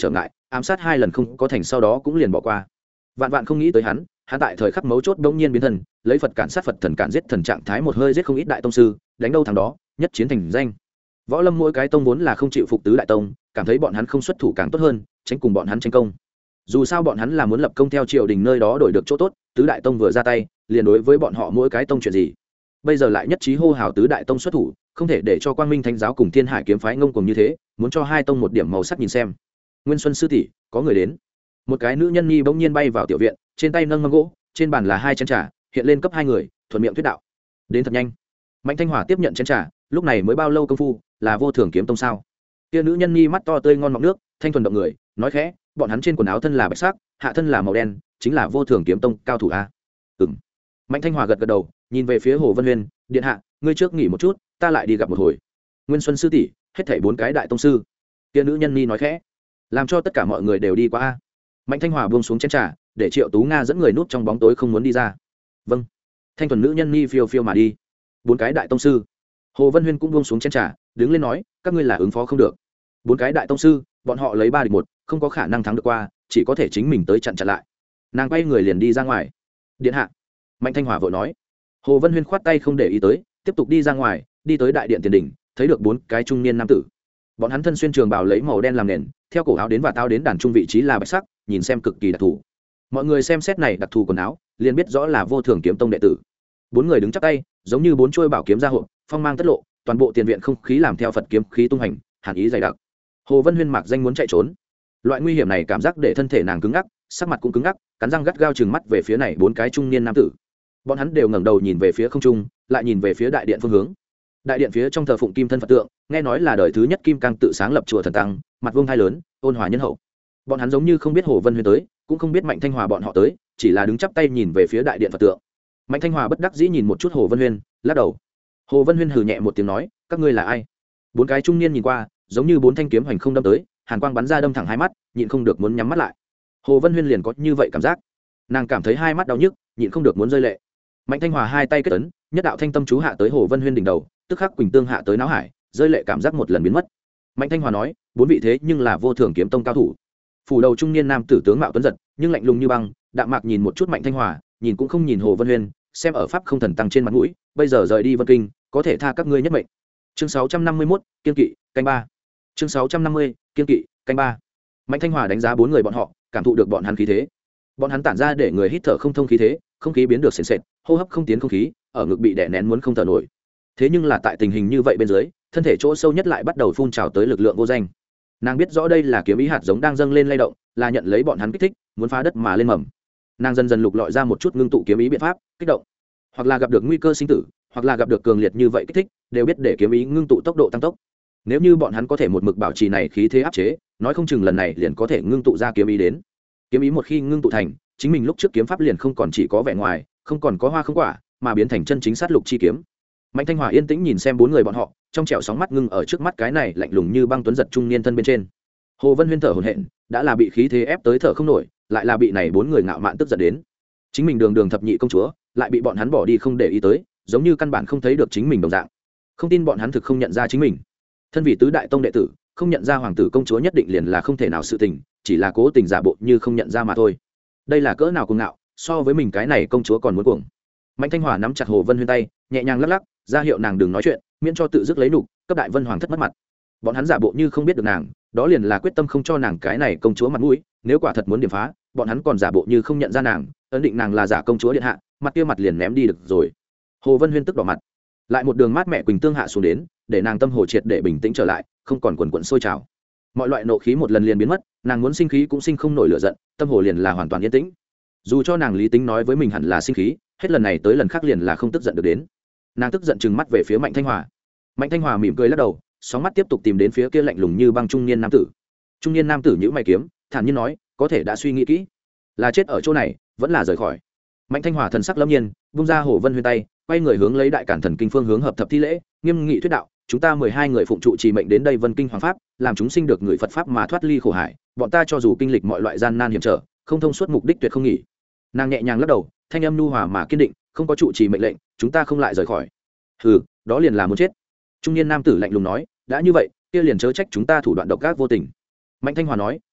ám sát hai lần không có thành sau đó cũng liền bỏ qua. Vạn vạn không nghĩ tới hắn hắn tại thời khắc mấu chốt bỗng nhiên biến thân, lấy Phật cản sát Phật, thần cản giết thần, trạng thái một hơi giết không ít đại tông sư, đánh đâu thằng đó, nhất chiến thành danh. Võ Lâm mỗi cái tông vốn là không chịu phục tứ đại tông, cảm thấy bọn hắn không xuất thủ càng tốt hơn, tránh cùng bọn hắn tranh công. Dù sao bọn hắn là muốn lập công theo triều đình nơi đó đổi được chỗ tốt, tứ đại tông vừa ra tay, liền đối với bọn họ mỗi cái tông chuyện gì. Bây giờ lại nhất trí hô hào tứ đại tông xuất thủ, không thể để cho Quang Minh Thánh giáo cùng Thiên Hải kiếm phái ngông cuồng như thế, muốn cho hai tông một điểm màu sắc nhìn xem. Nguyên Xuân sư tỷ, có người đến. Một cái nữ nhân nhi bỗng nhiên bay vào tiểu viện, trên tay nâng mâm gỗ, trên bàn là hai chén trà, hiện lên cấp hai người, thuận miệng thuyết đạo. Đến thật nhanh. Mạnh Thanh Hòa tiếp nhận chén trà, lúc này mới bao lâu công phu, là Vô Thường kiếm tông sao? Kia nữ nhân nhi mắt to tươi ngon mọng nước, thanh thuần động người, nói khẽ, bọn hắn trên quần áo thân là bạch sắc, hạ thân là màu đen, chính là Vô Thường kiếm tông cao thủ a. Ừm. Mạnh Thanh Hòa gật gật đầu, nhìn về phía Hồ Vân Huyền, điện hạ, ngươi trước nghỉ một chút, ta lại đi gặp một hồi. Nguyên Xuân sư tỷ, hết thảy bốn cái đại tông sư. Kia nữ nhân nhi nói khẽ, làm cho tất cả mọi người đều đi qua a. Mạnh Thanh Hòa buông xuống chén trà, để Triệu Tú Nga dẫn người núp trong bóng tối không muốn đi ra. Vâng. Thanh thuần nữ nhân nhi phiêu phiêu mà đi. Bốn cái đại tông sư. Hồ Vân Huyên cũng buông xuống chén trà, đứng lên nói, các ngươi là ứng phó không được. Bốn cái đại tông sư, bọn họ lấy ba địch một, không có khả năng thắng được qua, chỉ có thể chính mình tới chặn chặn lại. Nàng quay người liền đi ra ngoài. Điện hạ. Mạnh Thanh Hòa vội nói. Hồ Vân Huyên khoát tay không để ý tới, tiếp tục đi ra ngoài, đi tới đại điện tiền đỉnh, thấy được bốn cái trung niên nam tử. Bọn hắn thân xuyên trường bào lấy màu đen làm nền, theo cổ áo đến và tao đến đàn trung vị trí là bạch sắc, nhìn xem cực kỳ đặc thù. Mọi người xem xét này đặc thù quần áo, liền biết rõ là Vô Thường kiếm tông đệ tử. Bốn người đứng chắp tay, giống như bốn chuôi bảo kiếm ra hộp, phong mang tất lộ, toàn bộ tiền viện không khí làm theo Phật kiếm khí tung hành, hàn ý dày đặc. Hồ Vân Huyên mặc danh muốn chạy trốn. Loại nguy hiểm này cảm giác để thân thể nàng cứng ngắc, sắc mặt cũng cứng ngắc, cắn răng gắt gao trừng mắt về phía này bốn cái trung niên nam tử. Bọn hắn đều ngẩng đầu nhìn về phía không trung, lại nhìn về phía đại điện phương hướng. Đại điện phía trong thờ phụng kim thân Phật tượng, nghe nói là đời thứ nhất kim cang tự sáng lập chùa thần tăng, mặt vuông hai lớn, ôn hòa nhân hậu. Bọn hắn giống như không biết Hồ Vân Huyên tới, cũng không biết Mạnh Thanh Hòa bọn họ tới, chỉ là đứng chắp tay nhìn về phía đại điện Phật tượng. Mạnh Thanh Hòa bất đắc dĩ nhìn một chút Hồ Vân Huyên, lắc đầu. Hồ Vân Huyên hừ nhẹ một tiếng nói, các ngươi là ai? Bốn cái trung niên nhìn qua, giống như bốn thanh kiếm hoành không đâm tới, hàn quang bắn ra đâm thẳng hai mắt, nhịn không được muốn nhắm mắt lại. Hồ Vân Huyên liền có như vậy cảm giác, nàng cảm thấy hai mắt đau nhức, nhịn không được muốn rơi lệ. Mạnh Thanh Hòa hai tay kết ấn, nhất đạo thanh tâm chú hạ tới Hồ Vân Huyên đỉnh đầu, tức khắc quỳnh tương hạ tới não hải, rơi lệ cảm giác một lần biến mất. Mạnh Thanh Hòa nói, bốn vị thế nhưng là Vô Thường kiếm tông cao thủ. Phủ đầu trung niên nam tử tướng mạo tuấn giật, nhưng lạnh lùng như băng, đạm mạc nhìn một chút Mạnh Thanh Hòa, nhìn cũng không nhìn Hồ Vân Huyên, xem ở pháp không thần tăng trên mặt mũi, bây giờ rời đi Vân Kinh, có thể tha các ngươi nhất mệnh. Chương sáu trăm năm mươi mốt, kiên kỵ, canh ba. Chương sáu trăm năm mươi, kiên kỵ, canh ba. Mạnh Thanh Hòa đánh giá bốn người bọn họ, cảm thụ được bọn hắn khí thế. Bọn hắn tản ra để người hít thở không thông khí thế, không khí biến được sền sệt, hô hấp không tiến không khí, ở ngực bị đè nén muốn không thở nổi. Thế nhưng là tại tình hình như vậy bên dưới, thân thể chỗ sâu nhất lại bắt đầu phun trào tới lực lượng vô danh. Nàng biết rõ đây là kiếm ý hạt giống đang dâng lên lay động, là nhận lấy bọn hắn kích thích, muốn phá đất mà lên mầm. Nàng dần dần lục lọi ra một chút ngưng tụ kiếm ý biện pháp, kích động. Hoặc là gặp được nguy cơ sinh tử, hoặc là gặp được cường liệt như vậy kích thích, đều biết để kiếm ý ngưng tụ tốc độ tăng tốc. Nếu như bọn hắn có thể một mực bảo trì này khí thế áp chế, nói không chừng lần này liền có thể ngưng tụ ra kiếm ý đến. Kiếm ý một khi ngưng tụ thành, chính mình lúc trước kiếm pháp liền không còn chỉ có vẻ ngoài, không còn có hoa không quả, mà biến thành chân chính sát lục chi kiếm. Mạnh Thanh Hòa yên tĩnh nhìn xem bốn người bọn họ, trong trẻo sóng mắt ngưng ở trước mắt cái này lạnh lùng như băng tuấn giật trung niên thân bên trên. Hồ Vân Huyên thở hổn hển, đã là bị khí thế ép tới thở không nổi, lại là bị này bốn người ngạo mạn tức giận đến. Chính mình đường đường thập nhị công chúa, lại bị bọn hắn bỏ đi không để ý tới, giống như căn bản không thấy được chính mình đồng dạng. Không tin bọn hắn thực không nhận ra chính mình. Thân vị tứ đại tông đệ tử, không nhận ra hoàng tử công chúa nhất định liền là không thể nào sự tình, chỉ là cố tình giả bộ như không nhận ra mà thôi. Đây là cỡ nào cuồng ngạo, so với mình cái này công chúa còn muốn cuồng. Mạnh Thanh Hòa nắm chặt Hồ Vân Huyên tay, nhẹ nhàng lắc lắc, ra hiệu nàng đừng nói chuyện, miễn cho tự dứt lấy nục, cấp đại vân hoàng thất mất mặt. Bọn hắn giả bộ như không biết được nàng, đó liền là quyết tâm không cho nàng cái này công chúa mặt mũi, nếu quả thật muốn điểm phá, bọn hắn còn giả bộ như không nhận ra nàng, ấn định nàng là giả công chúa điện hạ, mặt kia mặt liền ném đi được rồi. Hồ Vân Huyên tức đỏ mặt, lại một đường mát mẹ quỳnh tương hạ xuống đến, để nàng tâm hồ triệt để bình tĩnh trở lại, không còn quần quần sôi trào. Mọi loại nộ khí một lần liền biến mất, nàng muốn sinh khí cũng sinh không nổi lửa giận, tâm hồ liền là hoàn toàn yên tĩnh. Dù cho nàng lý tính nói với mình hẳn là sinh khí, hết lần này tới lần khác liền là không tức giận được đến. Nàng tức giận trừng mắt về phía Mạnh Thanh Hòa. Mạnh Thanh Hòa mỉm cười lắc đầu, sóng mắt tiếp tục tìm đến phía kia lạnh lùng như băng trung niên nam tử. Trung niên nam tử nhíu mày kiếm, thản nhiên nói, có thể đã suy nghĩ kỹ, là chết ở chỗ này, vẫn là rời khỏi. Mạnh Thanh Hòa thần sắc lâm nhiên, buông ra Hồ Vân Huyên tay, quay người hướng lấy đại cản thần kinh phương hướng hợp thập thi lễ, nghiêm nghị thuyết đạo, chúng ta mười hai người phụng trụ trì mệnh đến đây Vân Kinh Hoàng pháp, làm chúng sinh được người Phật pháp mà thoát ly khổ hải, bọn ta cho dù kinh lịch mọi loại gian nan hiểm trở, không thông suốt mục đích tuyệt không nghỉ. Nàng nhẹ nhàng lắc đầu, thanh âm nhu hòa mà kiên định, không có trụ trì mệnh lệnh, chúng ta không lại rời khỏi. Hừ, đó liền là muốn chết. Trung niên nam tử lạnh lùng nói, đã như vậy, kia liền chớ trách chúng ta thủ đoạn độc ác vô tình. Mạnh Thanh Hòa nói,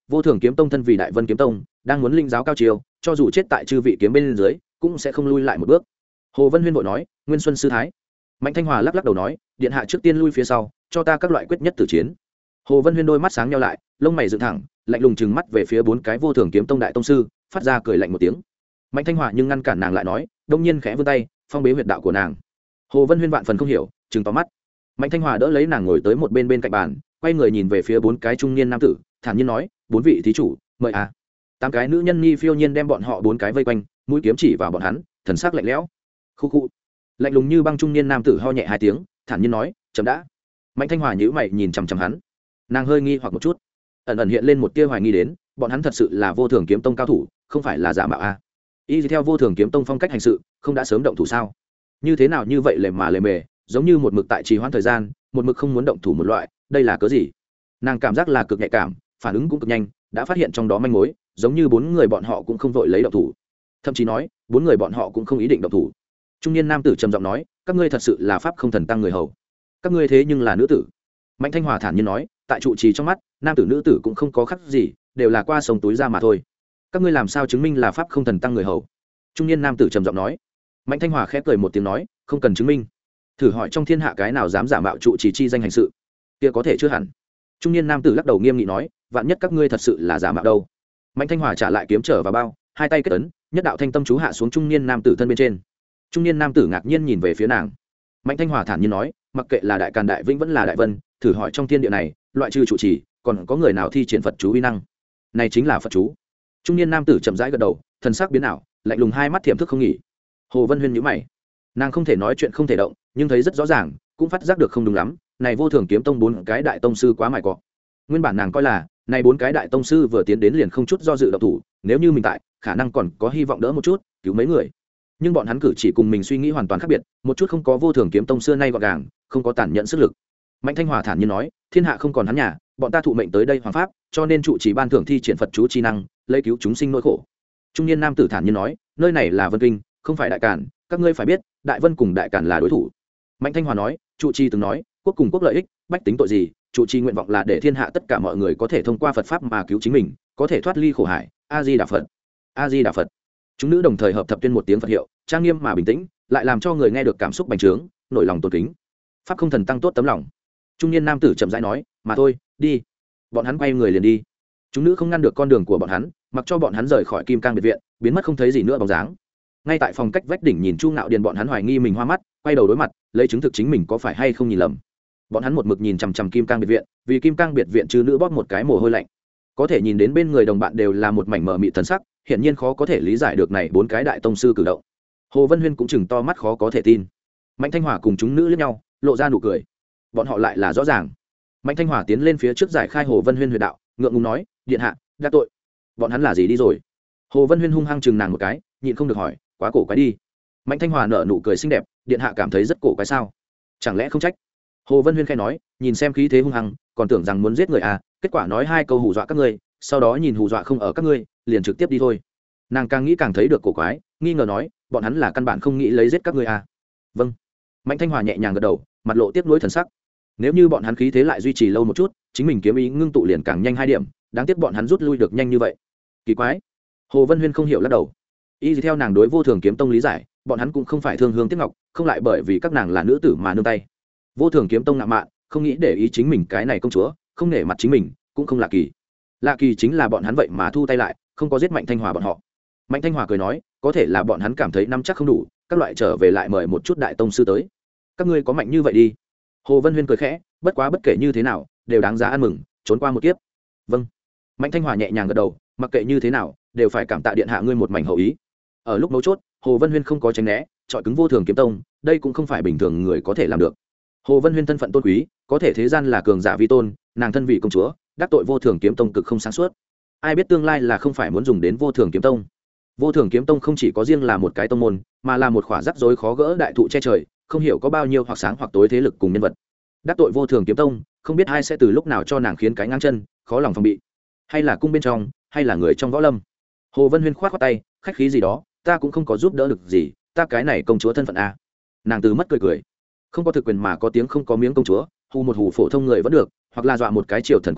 vô thường kiếm tông thân vì đại vân kiếm tông đang muốn linh giáo cao chiều, cho dù chết tại chư vị kiếm bên dưới cũng sẽ không lui lại một bước. Hồ Vân Huyên vội nói, Nguyên Xuân sư thái. Mạnh Thanh Hòa lắc lắc đầu nói, điện hạ trước tiên lui phía sau, cho ta các loại quyết nhất tử chiến. Hồ Vân Huyên đôi mắt sáng nhau lại, lông mày dựng thẳng, lạnh lùng trừng mắt về phía bốn cái vô thường kiếm tông đại tông sư, phát ra cười lạnh một tiếng. Mạnh Thanh Hòa nhưng ngăn cản nàng lại nói, đông nhiên khẽ vươn tay phong bế huyệt đạo của nàng. Hồ Vân Huyên vạn phần không hiểu, trừng to mắt. Mạnh Thanh Hòa đỡ lấy nàng ngồi tới một bên bên cạnh bàn, quay người nhìn về phía bốn cái trung niên nam tử, thản nhiên nói, bốn vị thí chủ mời à. Tám cái nữ nhân nhi phiêu nhiên đem bọn họ bốn cái vây quanh, mũi kiếm chỉ vào bọn hắn, thần sắc lạnh lẽo. Khu khu. Lạnh lùng như băng trung niên nam tử ho nhẹ hai tiếng, thản nhiên nói, chấm đã. Mạnh Thanh Hòa nhíu mày nhìn chằm chằm hắn, nàng hơi nghi hoặc một chút, ẩn ẩn hiện lên một tia hoài nghi đến, bọn hắn thật sự là vô thường kiếm tông cao thủ, không phải là giả mạo à. Y theo vô thường kiếm tông phong cách hành sự, không đã sớm động thủ sao? Như thế nào như vậy lề mà lề mề, giống như một mực tại trì hoãn thời gian, một mực không muốn động thủ một loại, đây là cớ gì? Nàng cảm giác là cực nhạy cảm, phản ứng cũng cực nhanh, đã phát hiện trong đó manh mối, giống như bốn người bọn họ cũng không vội lấy động thủ, thậm chí nói bốn người bọn họ cũng không ý định động thủ. Trung niên nam tử trầm giọng nói, các ngươi thật sự là pháp không thần tăng người hầu, các ngươi thế nhưng là nữ tử. Mạnh Thanh Hòa thản nhiên nói, tại trụ trì trong mắt, nam tử nữ tử cũng không có khác gì, đều là qua sông túi ra mà thôi. Các ngươi làm sao chứng minh là pháp không thần tăng người hầu? Trung niên nam tử trầm giọng nói. Mạnh Thanh Hòa khẽ cười một tiếng nói, không cần chứng minh, thử hỏi trong thiên hạ cái nào dám giả mạo trụ trì chi danh hành sự, kia có thể chưa hẳn. Trung niên nam tử lắc đầu nghiêm nghị nói, vạn nhất các ngươi thật sự là giả mạo đâu? Mạnh Thanh Hòa trả lại kiếm trở vào bao, hai tay kết ấn, nhất đạo thanh tâm chú hạ xuống trung niên nam tử thân bên trên. Trung niên nam tử ngạc nhiên nhìn về phía nàng. Mạnh Thanh Hòa thản nhiên nói, mặc kệ là đại càn đại vĩnh vẫn là đại vân, thử hỏi trong thiên địa này, loại trừ trụ trì, còn có người nào thi triển Phật chú uy năng? Này chính là Phật chú. Trung niên nam tử chậm rãi gật đầu, thần sắc biến ảo, lạnh lùng hai mắt thiểm thức không nghỉ. Hồ Vân Huyên nhíu mày, nàng không thể nói chuyện không thể động, nhưng thấy rất rõ ràng, cũng phát giác được không đúng lắm. Này vô thường kiếm tông bốn cái đại tông sư quá mài cọ. Nguyên bản nàng coi là, này bốn cái đại tông sư vừa tiến đến liền không chút do dự động thủ, nếu như mình tại, khả năng còn có hy vọng đỡ một chút, cứu mấy người. Nhưng bọn hắn cử chỉ cùng mình suy nghĩ hoàn toàn khác biệt, một chút không có vô thường kiếm tông xưa nay gọn gàng, không có tàn nhẫn sức lực. Mạnh Thanh Hòa thản nhiên nói, thiên hạ không còn hắn nhà, bọn ta thụ mệnh tới đây hoàng pháp, cho nên trụ trì ban thưởng thi triển Phật chú chi năng, lấy cứu chúng sinh nỗi khổ. Trung niên nam tử thản nhiên nói, nơi này là Vân Kinh, không phải Đại Càn, các ngươi phải biết, Đại Vân cùng Đại Càn là đối thủ. Mạnh Thanh Hòa nói, trụ trì từng nói, quốc cùng quốc lợi ích, bách tính tội gì, trụ trì nguyện vọng là để thiên hạ tất cả mọi người có thể thông qua Phật pháp mà cứu chính mình, có thể thoát ly khổ hải. A Di Đà Phật, A Di Đà Phật. Chúng nữ đồng thời hợp thập tuyên một tiếng Phật hiệu, trang nghiêm mà bình tĩnh, lại làm cho người nghe được cảm xúc bành trướng, nổi lòng tôn kính. Pháp không thần tăng tốt tấm lòng. Trung niên nam tử chậm rãi nói, mà thôi, đi. Bọn hắn quay người liền đi. Chúng nữ không ngăn được con đường của bọn hắn, mặc cho bọn hắn rời khỏi Kim Cang biệt viện, biến mất không thấy gì nữa bóng dáng. Ngay tại phòng cách vách đỉnh nhìn Chu Ngạo Điền, bọn hắn hoài nghi mình hoa mắt, quay đầu đối mặt, lấy chứng thực chính mình có phải hay không nhìn lầm. Bọn hắn một mực nhìn chằm chằm Kim Cang biệt viện, vì Kim Cang biệt viện trừ nữ bóp một cái mồ hôi lạnh. Có thể nhìn đến bên người đồng bạn đều là một mảnh mờ mịt thần sắc, hiển nhiên khó có thể lý giải được này bốn cái đại tông sư cử động. Hồ Vân Huyên cũng chừng to mắt khó có thể tin. Mạnh Thanh Hòa cùng chúng nữ liếc nhau, lộ ra nụ cười. Bọn họ lại là rõ ràng. Mạnh Thanh Hòa tiến lên phía trước giải khai Hồ Vân Huyên huyệt đạo, ngượng ngùng nói, điện hạ, đắc tội. Bọn hắn là gì đi rồi? Hồ Vân Huyên hung hăng chừng nàng một cái, nhịn không được hỏi, quá cổ quái đi. Mạnh Thanh Hòa nở nụ cười xinh đẹp, điện hạ cảm thấy rất cổ quái sao? Chẳng lẽ không trách? Hồ Vân Huyên khẽ nói, nhìn xem khí thế hung hăng, còn tưởng rằng muốn giết người à, kết quả nói hai câu hù dọa các ngươi, sau đó nhìn hù dọa không ở các ngươi, liền trực tiếp đi thôi. Nàng càng nghĩ càng thấy được cổ quái, nghi ngờ nói, bọn hắn là căn bản không nghĩ lấy giết các ngươi à? Vâng. Mạnh Thanh Hòa nhẹ nhàng gật đầu, mặt lộ tiếc nuối thần sắc. Nếu như bọn hắn khí thế lại duy trì lâu một chút, chính mình kiếm ý ngưng tụ liền càng nhanh hai điểm, đáng tiếc bọn hắn rút lui được nhanh như vậy. Kỳ quái. Hồ Vân Huyên không hiểu lắc đầu. Y theo nàng đối vô thường kiếm tông lý giải, bọn hắn cũng không phải thương hương tiếc ngọc, không lại bởi vì các nàng là nữ tử mà nương tay. Vô thường kiếm tông ngạo mạn, không nghĩ để ý chính mình cái này công chúa, không nể mặt chính mình, cũng không lạ kỳ. Lạ kỳ chính là bọn hắn vậy mà thu tay lại, không có giết Mạnh Thanh Hòa bọn họ. Mạnh Thanh Hòa cười nói, có thể là bọn hắn cảm thấy nắm chắc không đủ, các loại trở về lại mời một chút đại tông sư tới. Các ngươi có mạnh như vậy đi. Hồ Vân Huyên cười khẽ, bất quá bất kể như thế nào, đều đáng giá ăn mừng, trốn qua một kiếp. Vâng. Mạnh Thanh Hòa nhẹ nhàng gật đầu, mặc kệ như thế nào, đều phải cảm tạ điện hạ ngươi một mảnh hậu ý. Ở lúc mấu chốt, Hồ Vân Huyên không có tránh né, chọi cứng vô thường kiếm tông, đây cũng không phải bình thường người có thể làm được. Hồ Vân Huyên thân phận tôn quý, có thể thế gian là cường giả vi tôn, nàng thân vị công chúa, đắc tội vô thường kiếm tông cực không sáng suốt. Ai biết tương lai là không phải muốn dùng đến vô thường kiếm tông. Vô thường kiếm tông không chỉ có riêng là một cái tông môn, mà là một khỏa rắc rối khó gỡ đại thụ che trời, không hiểu có bao nhiêu hoặc sáng hoặc tối thế lực cùng nhân vật. Đắc tội vô thường kiếm tông, không biết ai sẽ từ lúc nào cho nàng khiến cái ngang chân, khó lòng phòng bị. Hay là cung bên trong, hay là người trong võ lâm. Hồ Vân Huyên khoát khoát tay, khách khí gì đó, ta cũng không có giúp đỡ được gì, ta cái này công chúa thân phận a. Nàng từ mất cười cười, không có thực quyền mà có tiếng không có miếng công chúa, hù một hù phổ thông người vẫn được, hoặc là dọa một cái triều thần cũng được,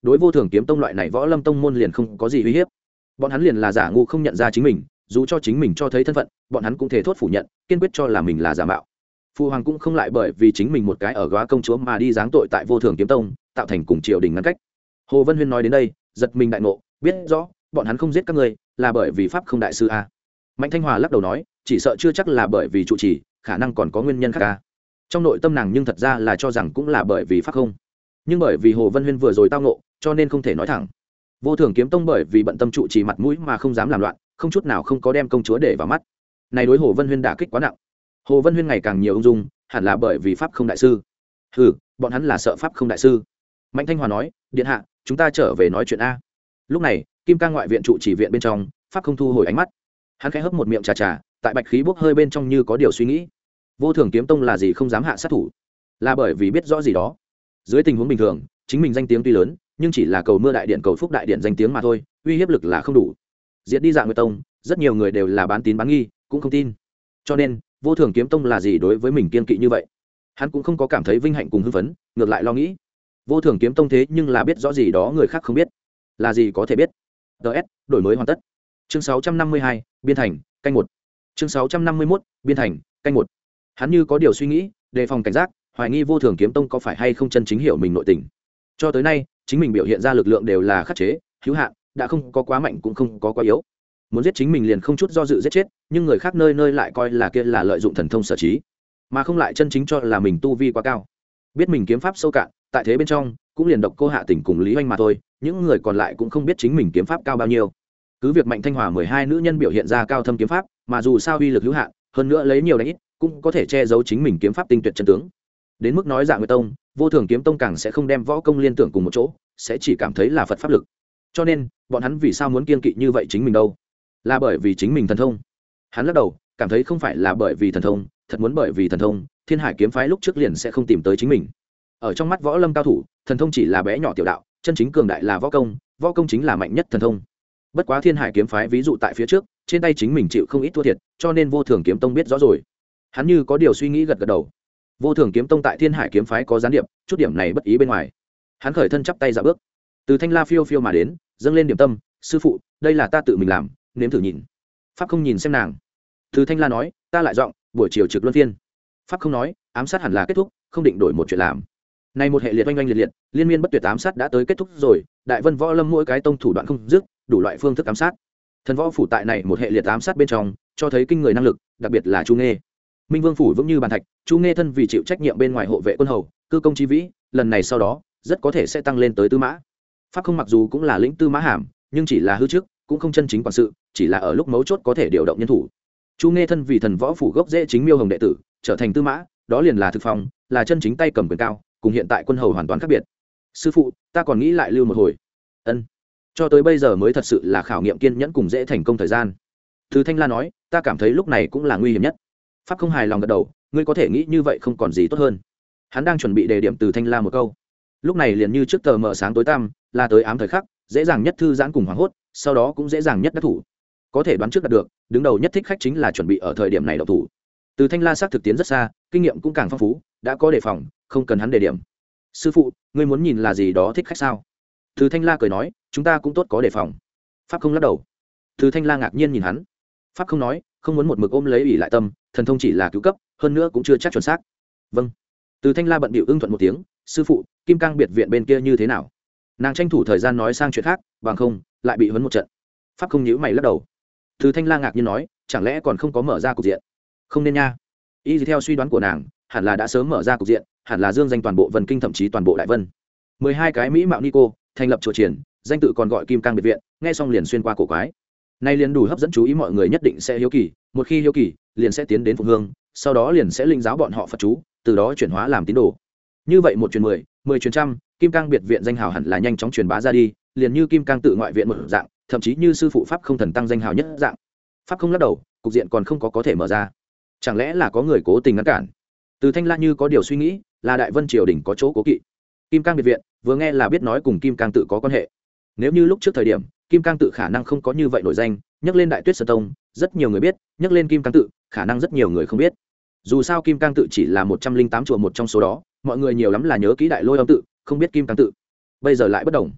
đối vô thường kiếm tông loại này võ lâm tông môn liền không có gì uy hiếp. Bọn hắn liền là giả ngu không nhận ra chính mình, dù cho chính mình cho thấy thân phận, bọn hắn cũng thể thốt phủ nhận, kiên quyết cho là mình là giả mạo. Phu hoàng cũng không lại bởi vì chính mình một cái ở góa công chúa mà đi giáng tội tại vô thường kiếm tông, tạo thành cùng triều đình ngăn cách. Hồ Vân Huyên nói đến đây, giật mình đại ngộ, biết rõ bọn hắn không giết các ngươi là bởi vì pháp không đại sư a. Mạnh Thanh Hòa lắc đầu nói, chỉ sợ chưa chắc là bởi vì trụ trì, khả năng còn có nguyên nhân khác a. Trong nội tâm nàng nhưng thật ra là cho rằng cũng là bởi vì pháp không, nhưng bởi vì Hồ Vân Huyên vừa rồi tao ngộ, cho nên không thể nói thẳng. Vô thường kiếm tông bởi vì bận tâm trụ trì mặt mũi mà không dám làm loạn, không chút nào không có đem công chúa để vào mắt. Này đối Hồ Vân Huyên đả kích quá nặng. Hồ Vân Huyên ngày càng nhiều ung dung, hẳn là bởi vì pháp không đại sư. Hừ, bọn hắn là sợ pháp không đại sư. Mạnh Thanh Hòa nói, điện hạ, chúng ta trở về nói chuyện a. Lúc này, Kim Cang ngoại viện trụ chỉ viện bên trong, pháp không thu hồi ánh mắt. Hắn khẽ hấp một miệng trà trà, tại bạch khí bốc hơi bên trong như có điều suy nghĩ. Vô thường kiếm tông là gì không dám hạ sát thủ, là bởi vì biết rõ gì đó. Dưới tình huống bình thường, chính mình danh tiếng tuy lớn, nhưng chỉ là cầu mưa đại điện cầu phúc đại điện danh tiếng mà thôi, uy hiếp lực là không đủ. Diệt đi Dạng Nguyệt tông, rất nhiều người đều là bán tín bán nghi, cũng không tin. Cho nên, vô thường kiếm tông là gì đối với mình kiên kỵ như vậy, hắn cũng không có cảm thấy vinh hạnh cùng hưng phấn, ngược lại lo nghĩ. Vô thường kiếm tông thế nhưng là biết rõ gì đó người khác không biết, là gì có thể biết. ts đổi mới hoàn tất. Chương sáu trăm năm mươi hai, biên thành canh một. Chương sáu trăm năm mươi mốt, biên thành canh một. Hắn như có điều suy nghĩ, đề phòng cảnh giác, hoài nghi vô thường kiếm tông có phải hay không chân chính hiểu mình nội tình. Cho tới nay, chính mình biểu hiện ra lực lượng đều là khắc chế, hữu hạn, đã không có quá mạnh cũng không có quá yếu. Muốn giết chính mình liền không chút do dự giết chết, nhưng người khác nơi nơi lại coi là kia là lợi dụng thần thông sở trí, mà không lại chân chính cho là mình tu vi quá cao. Biết mình kiếm pháp sâu cạn, tại thế bên trong cũng liền độc cô Hạ Tỉnh cùng Lý Oanh mà thôi, những người còn lại cũng không biết chính mình kiếm pháp cao bao nhiêu. Cứ việc Mạnh Thanh Hòa mười hai nữ nhân biểu hiện ra cao thâm kiếm pháp, mà dù sao uy lực hữu hạn, hơn nữa lấy nhiều đánh ít, cũng có thể che giấu chính mình kiếm pháp tinh tuyệt chân tướng. Đến mức nói Dạng Nguyệt tông, vô thường kiếm tông càng sẽ không đem võ công liên tưởng cùng một chỗ, sẽ chỉ cảm thấy là Phật pháp lực. Cho nên, bọn hắn vì sao muốn kiên kỵ như vậy chính mình đâu? Là bởi vì chính mình thần thông. Hắn lắc đầu, cảm thấy không phải là bởi vì thần thông, thật muốn bởi vì thần thông, Thiên Hải kiếm phái lúc trước liền sẽ không tìm tới chính mình. Ở trong mắt võ lâm cao thủ, thần thông chỉ là bé nhỏ tiểu đạo, chân chính cường đại là võ công, võ công chính là mạnh nhất thần thông. Bất quá Thiên Hải kiếm phái ví dụ tại phía trước, trên tay chính mình chịu không ít thua thiệt, cho nên vô thường kiếm tông biết rõ rồi. Hắn như có điều suy nghĩ gật gật đầu. Vô thường kiếm tông tại Thiên Hải kiếm phái có gián điệp, chút điểm này bất ý bên ngoài. Hắn khởi thân chắp tay dạ bước, từ Thanh La phiêu phiêu mà đến, dâng lên điểm tâm, sư phụ, đây là ta tự mình làm, nếm thử nhìn. Pháp không nhìn xem nàng. Từ Thanh La nói, ta lại giọng, buổi chiều trực luân phiên. Pháp không nói, ám sát hẳn là kết thúc, không định đổi một chuyện làm. Nay một hệ liệt oanh oanh liệt liệt, liên miên bất tuyệt ám sát đã tới kết thúc rồi, đại vân võ lâm mỗi cái tông thủ đoạn không dứt, đủ loại phương thức ám sát. Thần võ phủ tại này một hệ liệt ám sát bên trong, cho thấy kinh người năng lực, đặc biệt là Chu Nghê. Minh Vương phủ vững như bàn thạch, Chu Nghê thân vì chịu trách nhiệm bên ngoài hộ vệ quân hầu, cư công chi vĩ, lần này sau đó, rất có thể sẽ tăng lên tới tư mã. Pháp không mặc dù cũng là lĩnh tư mã hàm, nhưng chỉ là hư trước, cũng không chân chính quản sự, chỉ là ở lúc mấu chốt có thể điều động nhân thủ. Chu Nghê thân vì thần võ phủ gốc rễ chính Miêu Hồng đệ tử, trở thành tư mã, đó liền là thực phòng, là chân chính tay cầm quyền cao, cùng hiện tại quân hầu hoàn toàn khác biệt. Sư phụ, ta còn nghĩ lại lưu một hồi. Ân. Cho tới bây giờ mới thật sự là khảo nghiệm kiên nhẫn cùng dễ thành công thời gian. Từ Thanh La nói, ta cảm thấy lúc này cũng là nguy hiểm nhất. Pháp không hài lòng gật đầu, ngươi có thể nghĩ như vậy không còn gì tốt hơn. Hắn đang chuẩn bị đề điểm Từ Thanh La một câu. Lúc này liền như trước tờ mờ sáng tối tăm, là tới ám thời khắc, dễ dàng nhất thư giãn cùng hoảng hốt, sau đó cũng dễ dàng nhất đắc thủ. Có thể đoán trước đạt được, đứng đầu nhất thích khách chính là chuẩn bị ở thời điểm này độc thủ. Từ Thanh La xác thực tiến rất xa, kinh nghiệm cũng càng phong phú, đã có đề phòng, không cần hắn đề điểm. Sư phụ, ngươi muốn nhìn là gì đó thích khách sao? Từ Thanh La cười nói, chúng ta cũng tốt có đề phòng. Pháp không lắc đầu. Từ Thanh La ngạc nhiên nhìn hắn. Pháp không nói, không muốn một mực ôm lấy ủy lại tâm, thần thông chỉ là cứu cấp, hơn nữa cũng chưa chắc chuẩn xác. Vâng. Từ Thanh La bận bịu ưng thuận một tiếng, sư phụ, Kim Cang biệt viện bên kia như thế nào? Nàng tranh thủ thời gian nói sang chuyện khác, bằng không lại bị huấn một trận. Pháp không nhíu mày lắc đầu. Từ Thanh La ngạc nhiên nói, chẳng lẽ còn không có mở ra cục diện? Không nên nha. Y theo suy đoán của nàng, hẳn là đã sớm mở ra cục diện, hẳn là dương danh toàn bộ Vân Kinh thậm chí toàn bộ Đại Vân. mười hai cái mỹ mạo Nico, thành lập chùa triển, danh tự còn gọi Kim Cang biệt viện, nghe xong liền xuyên qua cổ quái. Nay liền đủ hấp dẫn chú ý mọi người nhất định sẽ hiếu kỳ, một khi hiếu kỳ, liền sẽ tiến đến phụng hương, sau đó liền sẽ linh giáo bọn họ Phật chú, từ đó chuyển hóa làm tín đồ. Như vậy một truyền mười, mười truyền trăm, Kim Cang biệt viện danh hào hẳn là nhanh chóng truyền bá ra đi, liền như Kim Cang tự ngoại viện một dạng, thậm chí như sư phụ pháp không thần tăng danh hào nhất dạng. Pháp không lắc đầu, cục diện còn không có có thể mở ra. Chẳng lẽ là có người cố tình ngăn cản? Từ Thanh La như có điều suy nghĩ, là Đại Vân triều đình có chỗ cố kỵ. Kim Cang biệt viện, vừa nghe là biết nói cùng Kim Cang tự có quan hệ. Nếu như lúc trước thời điểm, Kim Cang tự khả năng không có như vậy nổi danh, nhắc lên Đại Tuyết Sơn Tông, rất nhiều người biết, nhắc lên Kim Cang tự, khả năng rất nhiều người không biết. Dù sao Kim Cang tự chỉ là một trăm linh tám chùa một trong số đó, mọi người nhiều lắm là nhớ kỹ Đại Lôi Âm tự, không biết Kim Cang tự. Bây giờ lại bất đồng.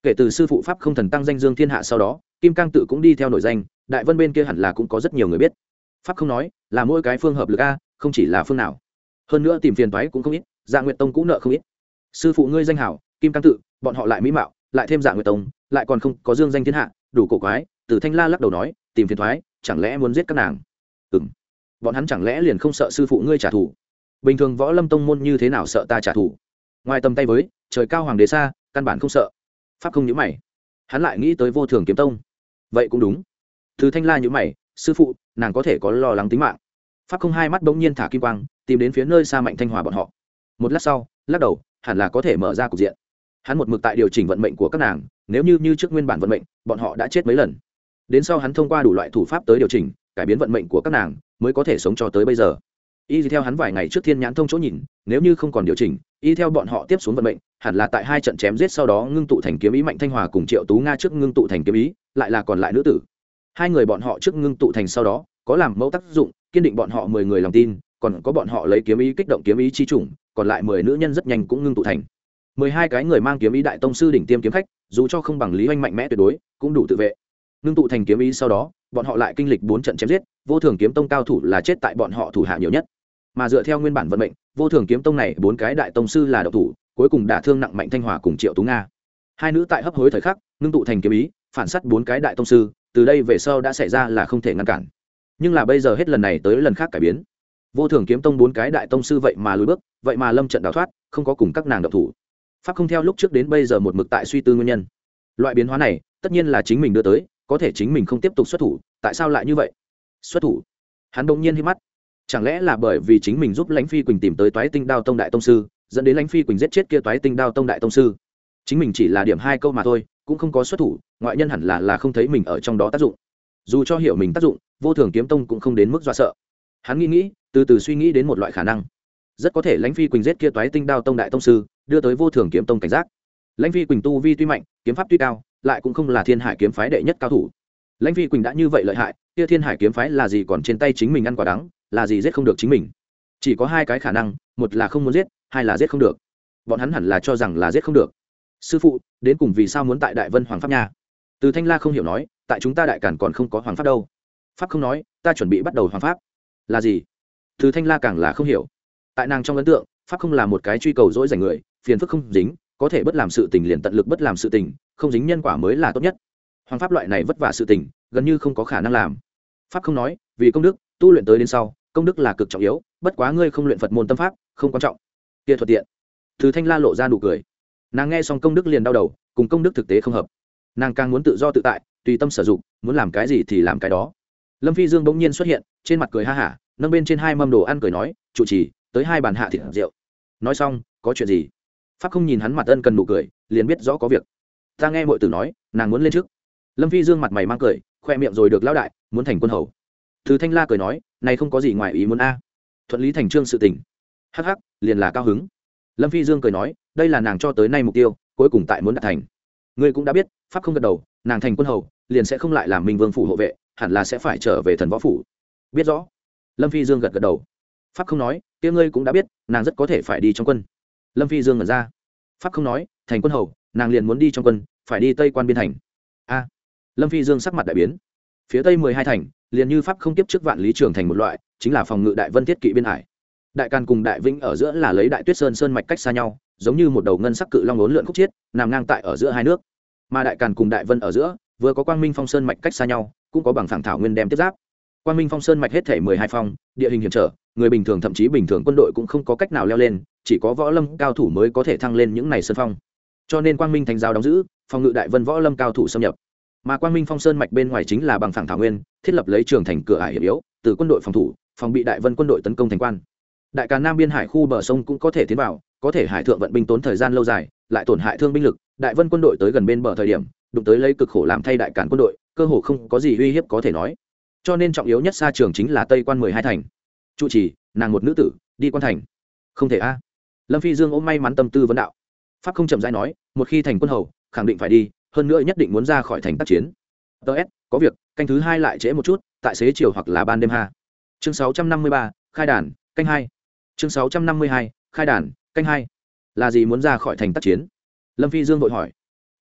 Kể từ sư phụ pháp không thần tăng danh dương thiên hạ sau đó, kim cang tự cũng đi theo nổi danh, đại vân bên kia hẳn là cũng có rất nhiều người biết. Pháp không nói là mỗi cái phương hợp lực a, không chỉ là phương nào. Hơn nữa tìm phiền toái cũng không ít, Dạ Nguyệt Tông cũng nợ không ít. Sư phụ ngươi danh hảo, kim cang tự, bọn họ lại mỹ mạo, lại thêm Dạ Nguyệt Tông, lại còn không có dương danh thiên hạ, đủ cổ quái. Từ Thanh La lắc đầu nói, tìm phiền toái, chẳng lẽ muốn giết các nàng? Ừm, bọn hắn chẳng lẽ liền không sợ sư phụ ngươi trả thù? Bình thường Võ Lâm tông môn như thế nào sợ ta trả thù? Ngoài tầm tay với, trời cao hoàng đế xa, căn bản không sợ. Pháp không nhíu mày, hắn lại nghĩ tới Vô Thường kiếm tông. Vậy cũng đúng. Từ Thanh La nhíu mày, sư phụ, nàng có thể có lo lắng tính mạng. Pháp không hai mắt bỗng nhiên thả kim quang, tìm đến phía nơi xa Mạnh Thanh Hòa bọn họ. Một lát sau, lắc đầu, hẳn là có thể mở ra cục diện. Hắn một mực tại điều chỉnh vận mệnh của các nàng, nếu như như trước nguyên bản vận mệnh, bọn họ đã chết mấy lần. Đến sau hắn thông qua đủ loại thủ pháp tới điều chỉnh, cải biến vận mệnh của các nàng, mới có thể sống cho tới bây giờ. Y theo hắn vài ngày trước thiên nhãn thông chỗ nhìn, nếu như không còn điều chỉnh, y theo bọn họ tiếp xuống vận mệnh, hẳn là tại hai trận chém giết sau đó ngưng tụ thành kiếm ý Mạnh Thanh Hòa cùng Triệu Tú Nga trước ngưng tụ thành kiếm ý, lại là còn lại nữ tử. Hai người bọn họ trước ngưng tụ thành sau đó, có làm mẫu tác dụng, kiên định bọn họ mười người lòng tin, còn có bọn họ lấy kiếm ý kích động kiếm ý chi chủng, còn lại mười nữ nhân rất nhanh cũng ngưng tụ thành mười hai cái người mang kiếm ý đại tông sư đỉnh tiêm kiếm khách, dù cho không bằng Lý Hoành mạnh mẽ tuyệt đối, cũng đủ tự vệ. Ngưng tụ thành kiếm ý sau đó, bọn họ lại kinh lịch bốn trận chém giết, Vô Thường kiếm tông cao thủ là chết tại bọn họ thủ hạ nhiều nhất. Mà dựa theo nguyên bản vận mệnh, Vô Thường kiếm tông này bốn cái đại tông sư là độc thủ, cuối cùng đả thương nặng Mạnh Thanh Hòa cùng Triệu Tú Nga. Hai nữ tại hấp hối thời khắc, ngưng tụ thành kiếm ý, phản sát bốn cái đại tông sư, từ đây về sau đã xảy ra là không thể ngăn cản. Nhưng là bây giờ hết lần này tới lần khác cải biến. Vô Thường kiếm tông bốn cái đại tông sư vậy mà lùi bước, vậy mà lâm trận đào thoát, không có cùng các nàng độc thủ. Pháp không theo lúc trước đến bây giờ một mực tại suy tư nguyên nhân. Loại biến hóa này, tất nhiên là chính mình đưa tới, có thể chính mình không tiếp tục xuất thủ, tại sao lại như vậy? Xuất thủ? Hắn bỗng nhiên hí mắt. Chẳng lẽ là bởi vì chính mình giúp Lãnh Phi Quỳnh tìm tới Toái Tinh Đao tông đại tông sư, dẫn đến Lãnh Phi Quỳnh giết chết kia Toái Tinh Đao tông đại tông sư? Chính mình chỉ là điểm hai câu mà thôi, cũng không có xuất thủ, ngoại nhân hẳn là là không thấy mình ở trong đó tác dụng. Dù cho hiểu mình tác dụng, Vô Thường kiếm tông cũng không đến mức dọa sợ. Hắn nghĩ nghĩ, từ từ suy nghĩ đến một loại khả năng. Rất có thể Lãnh Phi Quỳnh giết kia Toái Tinh Đao tông đại tông sư, đưa tới Vô Thường kiếm tông cảnh giác. Lãnh Phi Quỳnh tu vi tuy mạnh, kiếm pháp tuy cao, lại cũng không là Thiên Hải kiếm phái đệ nhất cao thủ. Lãnh Phi Quỳnh đã như vậy lợi hại, kia Thiên Hải kiếm phái là gì còn trên tay chính mình ăn quả đắng, là gì giết không được chính mình. Chỉ có hai cái khả năng, một là không muốn giết, hai là giết không được. Bọn hắn hẳn là cho rằng là giết không được. Sư phụ, đến cùng vì sao muốn tại Đại Vân Hoàng pháp nha? Từ Thanh La không hiểu nói, tại chúng ta Đại Càn còn không có hoàng pháp đâu. Pháp không nói, ta chuẩn bị bắt đầu hoàng pháp. Là gì? Từ Thanh La càng là không hiểu. Tại nàng trong ấn tượng, pháp không là một cái truy cầu dỗi dành người, phiền phức không dính, có thể bất làm sự tình liền tận lực bất làm sự tình, không dính nhân quả mới là tốt nhất. Hoàng pháp loại này vất vả sự tình, gần như không có khả năng làm. Pháp không nói, vì công đức, tu luyện tới đến sau, công đức là cực trọng yếu, bất quá ngươi không luyện Phật môn tâm pháp, không quan trọng. Kia thuận tiện. Từ Thanh La lộ ra nụ cười. Nàng nghe xong công đức liền đau đầu, cùng công đức thực tế không hợp. Nàng càng muốn tự do tự tại, tùy tâm sử dụng, muốn làm cái gì thì làm cái đó. Lâm Phi Dương bỗng nhiên xuất hiện, trên mặt cười ha hả, nâng bên trên hai mâm đồ ăn cười nói, trụ trì, tới hai bàn hạ thịt rượu. Nói xong, có chuyện gì? Pháp không nhìn hắn mặt ân cần nụ cười, liền biết rõ có việc. Ta nghe muội tử nói, nàng muốn lên trước. Lâm Phi Dương mặt mày mang cười, khoe miệng rồi được lão đại, muốn thành quân hầu. Từ Thanh La cười nói, này không có gì ngoài ý muốn a. Thuận lý thành trương sự tình. Hắc hắc, liền là cao hứng. Lâm Phi Dương cười nói, đây là nàng cho tới nay mục tiêu, cuối cùng tại muốn đạt thành. Ngươi cũng đã biết, pháp không gật đầu, nàng thành quân hầu, liền sẽ không lại làm Minh Vương phủ hộ vệ, hẳn là sẽ phải trở về Thần Võ phủ. Biết rõ. Lâm Phi Dương gật gật đầu. Pháp không nói, kia ngươi cũng đã biết, nàng rất có thể phải đi trong quân. Lâm Phi Dương ngẩn ra. Pháp không nói, thành quân hầu, nàng liền muốn đi trong quân, phải đi Tây Quan biên thành. A. Lâm Phi Dương sắc mặt đại biến. Phía Tây mười hai thành, liền như pháp không tiếp trước Vạn Lý Trường thành một loại, chính là phòng ngự Đại Vân thiết kỵ biên hải. Đại Càn cùng Đại Vĩnh ở giữa là lấy Đại Tuyết Sơn sơn mạch cách xa nhau, giống như một đầu ngân sắc cự long uốn lượn khúc chiết, nằm ngang tại ở giữa hai nước. Mà Đại Càn cùng Đại Vân ở giữa, vừa có Quang Minh Phong sơn mạch cách xa nhau, cũng có bằng phẳng thảo nguyên đem tiếp giáp. Quang Minh Phong sơn mạch hết thể mười hai phong, địa hình hiểm trở, người bình thường thậm chí bình thường quân đội cũng không có cách nào leo lên, chỉ có võ lâm cao thủ mới có thể thăng lên những này sơn phong. Cho nên Quang Minh Thánh giáo đóng giữ, phòng ngự Đại Vân võ lâm cao thủ xâm nhập. Mà Quang Minh Phong sơn mạch bên ngoài chính là bằng phẳng thảo nguyên, thiết lập lấy trường thành cửa ải hiểm yếu, từ quân đội phòng thủ, phòng bị Đại Vân quân đội tấn công thành quan. Đại Càn Nam biên hải khu bờ sông cũng có thể tiến vào, có thể hải thượng vận binh tốn thời gian lâu dài, lại tổn hại thương binh lực, Đại Vân quân đội tới gần bên bờ thời điểm, đụng tới lấy cực khổ làm thay Đại Càn quân đội, cơ hồ không có gì uy hiếp có thể nói. Cho nên trọng yếu nhất xa trường chính là Tây Quan mười hai thành. Trụ trì, nàng một nữ tử, đi quan thành. Không thể a. Lâm Phi Dương ôm may mắn tâm tư vấn đạo. Pháp không chậm rãi nói, một khi thành quân hầu, khẳng định phải đi, hơn nữa nhất định muốn ra khỏi thành tác chiến. ts có việc, canh thứ hai lại trễ một chút, tại xế chiều hoặc là ban đêm ha. Chương sáu trăm năm mươi ba, khai đàn, canh hai. Chương sáu trăm năm mươi hai, khai đàn, canh hai. Là gì muốn ra khỏi thành tác chiến? Lâm Phi Dương vội hỏi.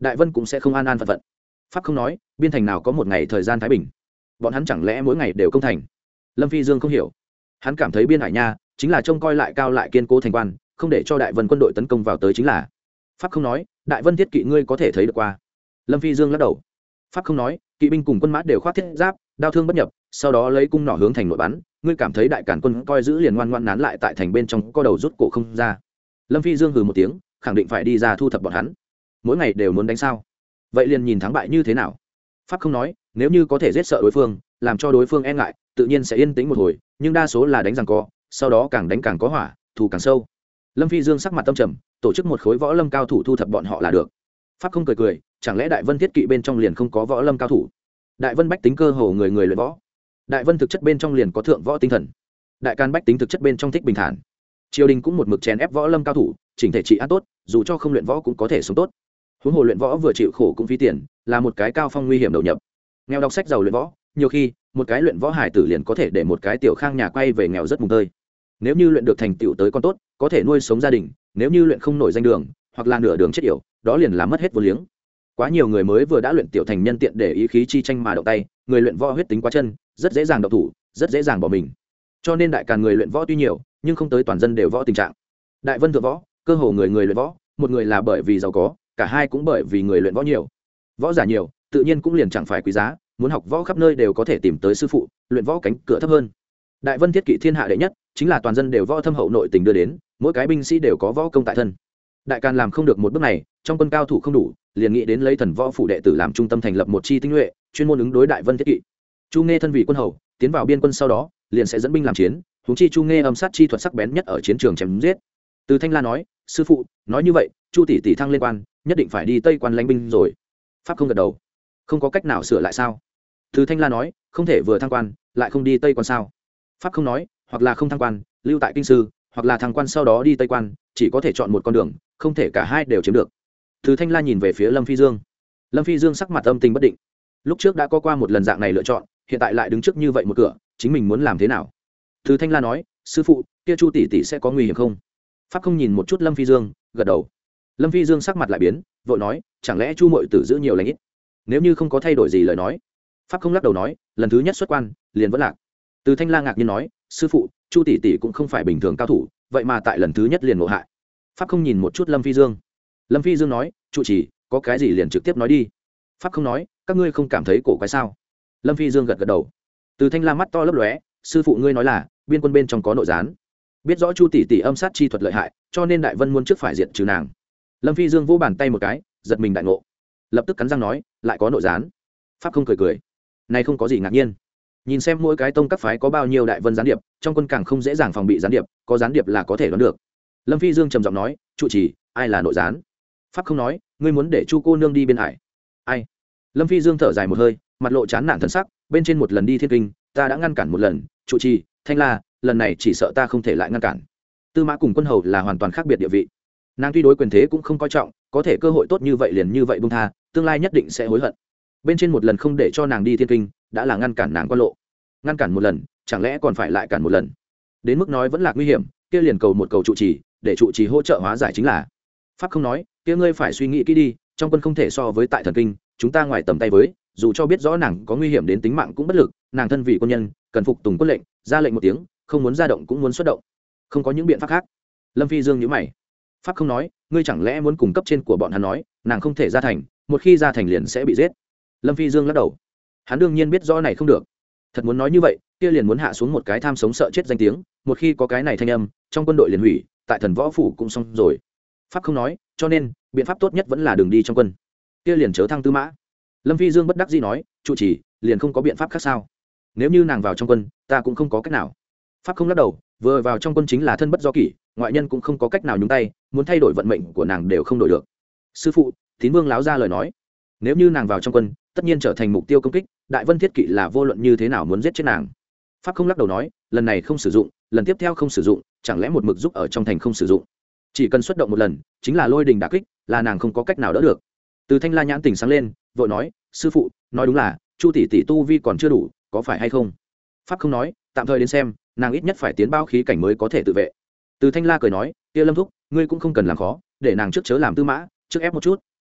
đại vân cũng sẽ không an an phận phận. Pháp không nói, biên thành nào có một ngày thời gian thái bình, bọn hắn chẳng lẽ mỗi ngày đều công thành? Lâm Phi Dương không hiểu, hắn cảm thấy biên hải nha chính là trông coi lại cao lại kiên cố thành quan, không để cho đại vân quân đội tấn công vào tới chính là. Pháp không nói, đại vân thiết kỵ ngươi có thể thấy được qua. Lâm Phi Dương lắc đầu. Pháp không nói, kỵ binh cùng quân mã đều khoác thiết giáp, đao thương bất nhập, sau đó lấy cung nỏ hướng thành nội bắn, ngươi cảm thấy đại cản quân coi giữ liền ngoan ngoãn nán lại tại thành bên trong, co đầu rút cổ không ra. Lâm Phi Dương hừ một tiếng, khẳng định phải đi ra thu thập bọn hắn. Mỗi ngày đều muốn đánh sao? Vậy liền nhìn thắng bại như thế nào. Pháp không nói, nếu như có thể giết sợ đối phương, làm cho đối phương e ngại, tự nhiên sẽ yên tĩnh một hồi, nhưng đa số là đánh giằng co, sau đó càng đánh càng có hỏa, thù càng sâu. Lâm Phi Dương sắc mặt tâm trầm, tổ chức một khối võ lâm cao thủ thu thập bọn họ là được. Pháp không cười cười, chẳng lẽ đại vân thiết kỵ bên trong liền không có võ lâm cao thủ? Đại vân bách tính cơ hồ người người luyện võ, đại vân thực chất bên trong liền có thượng võ tinh thần, đại can bách tính thực chất bên trong thích bình thản. Triều đình cũng một mực chèn ép võ lâm cao thủ, chỉnh thể trị an tốt, dù cho không luyện võ cũng có thể sống tốt. Huống hồ luyện võ vừa chịu khổ cũng phí tiền, là một cái cao phong nguy hiểm đầu nhập. Nghèo đọc sách giàu luyện võ, nhiều khi một cái luyện võ hải tử liền có thể để một cái tiểu khang nhà quay về nghèo rất mùng tơi. Nếu như luyện được thành tựu tới con tốt, có thể nuôi sống gia đình, nếu như luyện không nổi danh đường, hoặc là nửa đường chết yểu, đó liền là mất hết vô liếng. Quá nhiều người mới vừa đã luyện tiểu thành nhân tiện để ý khí chi tranh mà động tay, người luyện võ huyết tính quá chân, rất dễ dàng động thủ, rất dễ dàng bỏ mình. Cho nên đại càn người luyện võ tuy nhiều, nhưng không tới toàn dân đều võ tình trạng. Đại vân thượng võ, cơ hồ người người luyện võ, một người là bởi vì giàu có, cả hai cũng bởi vì người luyện võ nhiều. Võ giả nhiều, tự nhiên cũng liền chẳng phải quý giá, muốn học võ khắp nơi đều có thể tìm tới sư phụ, luyện võ cánh cửa thấp hơn. Đại vân thiết kỵ thiên hạ đệ nhất, chính là toàn dân đều võ thâm hậu nội tình đưa đến, mỗi cái binh sĩ đều có võ công tại thân. Đại càn làm không được một bước này, trong quân cao thủ không đủ, liền nghĩ đến lấy thần võ phủ đệ tử làm trung tâm thành lập một chi tinh nhuệ, chuyên môn ứng đối đại vân thiết kỵ. Chu Nghe thân vị quân hầu, tiến vào biên quân sau đó, liền sẽ dẫn binh làm chiến, huống chi Chu Nghe âm sát chi thuật sắc bén nhất ở chiến trường chém giết. Từ Thanh La nói, sư phụ, nói như vậy, Chu tỷ tỷ thăng lên quan, nhất định phải đi Tây quan lãnh binh rồi. Pháp không gật đầu, không có cách nào sửa lại sao? Từ Thanh La nói, không thể vừa thăng quan, lại không đi Tây quan sao? Pháp không nói, hoặc là không thăng quan, lưu tại kinh sư, hoặc là thăng quan sau đó đi Tây quan, chỉ có thể chọn một con đường, không thể cả hai đều chiếm được. Từ Thanh La nhìn về phía Lâm Phi Dương. Lâm Phi Dương sắc mặt âm tình bất định. Lúc trước đã có qua một lần dạng này lựa chọn, hiện tại lại đứng trước như vậy một cửa, chính mình muốn làm thế nào? Từ Thanh La nói, sư phụ, kia Chu tỷ tỷ sẽ có nguy hiểm không? Pháp không nhìn một chút Lâm Phi Dương, gật đầu. Lâm Phi Dương sắc mặt lại biến, vội nói, chẳng lẽ Chu muội tử giữ nhiều lành ít? Nếu như không có thay đổi gì lời nói. Pháp không lắc đầu nói, lần thứ nhất xuất quan, liền vẫn lạc. Từ Thanh La ngạc nhiên nói, sư phụ, Chu tỷ tỷ cũng không phải bình thường cao thủ, vậy mà tại lần thứ nhất liền ngộ hại. Pháp không nhìn một chút Lâm Phi Dương. Lâm Phi Dương nói, trụ trì, có cái gì liền trực tiếp nói đi. Pháp không nói, các ngươi không cảm thấy cổ quái sao? Lâm Phi Dương gật gật đầu. Từ Thanh La mắt to lấp lóe, sư phụ ngươi nói là biên quân bên trong có nội gián, biết rõ Chu tỷ tỷ âm sát chi thuật lợi hại, cho nên đại vân muốn trước phải diệt trừ nàng. Lâm Phi Dương vỗ bàn tay một cái, giật mình đại ngộ, lập tức cắn răng nói, lại có nội gián. Pháp không cười cười, này không có gì ngạc nhiên, nhìn xem mỗi cái tông các phái có bao nhiêu đại vân gián điệp, trong quân càng không dễ dàng phòng bị gián điệp, có gián điệp là có thể đoán được. Lâm Phi Dương trầm giọng nói, trụ trì, ai là nội gián? Pháp không nói, ngươi muốn để Chu cô nương đi biên hải. Ai? Lâm Phi Dương thở dài một hơi, mặt lộ chán nản thần sắc, bên trên một lần đi thiên kinh, ta đã ngăn cản một lần, trụ trì, Thanh La, lần này chỉ sợ ta không thể lại ngăn cản. Tư Mã cùng quân hầu là hoàn toàn khác biệt địa vị, nàng tuy đối quyền thế cũng không coi trọng, có thể cơ hội tốt như vậy liền như vậy buông tha, tương lai nhất định sẽ hối hận. Bên trên một lần không để cho nàng đi thiên kinh, đã là ngăn cản nàng quan lộ, ngăn cản một lần, chẳng lẽ còn phải lại cản một lần? Đến mức nói vẫn là nguy hiểm, kia liền cầu một cầu trụ trì, để trụ trì hỗ trợ hóa giải chính là. Pháp không nói, kia ngươi phải suy nghĩ kỹ đi, trong quân không thể so với tại thần kinh, chúng ta ngoài tầm tay với, dù cho biết rõ nàng có nguy hiểm đến tính mạng cũng bất lực, nàng thân vị quân nhân, cần phục tùng quân lệnh, ra lệnh một tiếng, không muốn ra động cũng muốn xuất động, không có những biện pháp khác. Lâm Phi Dương nhíu mày. Pháp không nói, ngươi chẳng lẽ muốn cùng cấp trên của bọn hắn nói, nàng không thể ra thành, một khi ra thành liền sẽ bị giết? Lâm Phi Dương lắc đầu, hắn đương nhiên biết rõ này không được, thật muốn nói như vậy, kia liền muốn hạ xuống một cái tham sống sợ chết danh tiếng, một khi có cái này thanh âm, trong quân đội liền hủy, tại thần võ phủ cũng xong rồi. Pháp không nói, cho nên biện pháp tốt nhất vẫn là đường đi trong quân, kia liền chớ thăng tư mã. Lâm Phi Dương bất đắc dĩ nói, trụ trì, liền không có biện pháp khác sao? Nếu như nàng vào trong quân, ta cũng không có cách nào. Pháp không lắc đầu, vừa vào trong quân chính là thân bất do kỷ, ngoại nhân cũng không có cách nào nhúng tay, muốn thay đổi vận mệnh của nàng đều không đổi được. Sư phụ, Tín Vương láo ra lời nói, nếu như nàng vào trong quân, tất nhiên trở thành mục tiêu công kích, đại vân thiết kỵ là vô luận như thế nào muốn giết chết nàng. Pháp không lắc đầu nói, lần này không sử dụng, lần tiếp theo không sử dụng, chẳng lẽ một mực giúp ở trong thành không sử dụng? Chỉ cần xuất động một lần, chính là lôi đình đả kích, là nàng không có cách nào đỡ được. Từ Thanh La nhãn tỉnh sáng lên, vội nói, sư phụ, nói đúng là Chu tỷ tỷ tu vi còn chưa đủ, có phải hay không? Pháp không nói, tạm thời đến xem, nàng ít nhất phải tiến bao khí cảnh mới có thể tự vệ. Từ Thanh La cười nói, kia Lâm thúc, ngươi cũng không cần làm khó, để nàng trước chớ làm tư mã, trước ép một chút,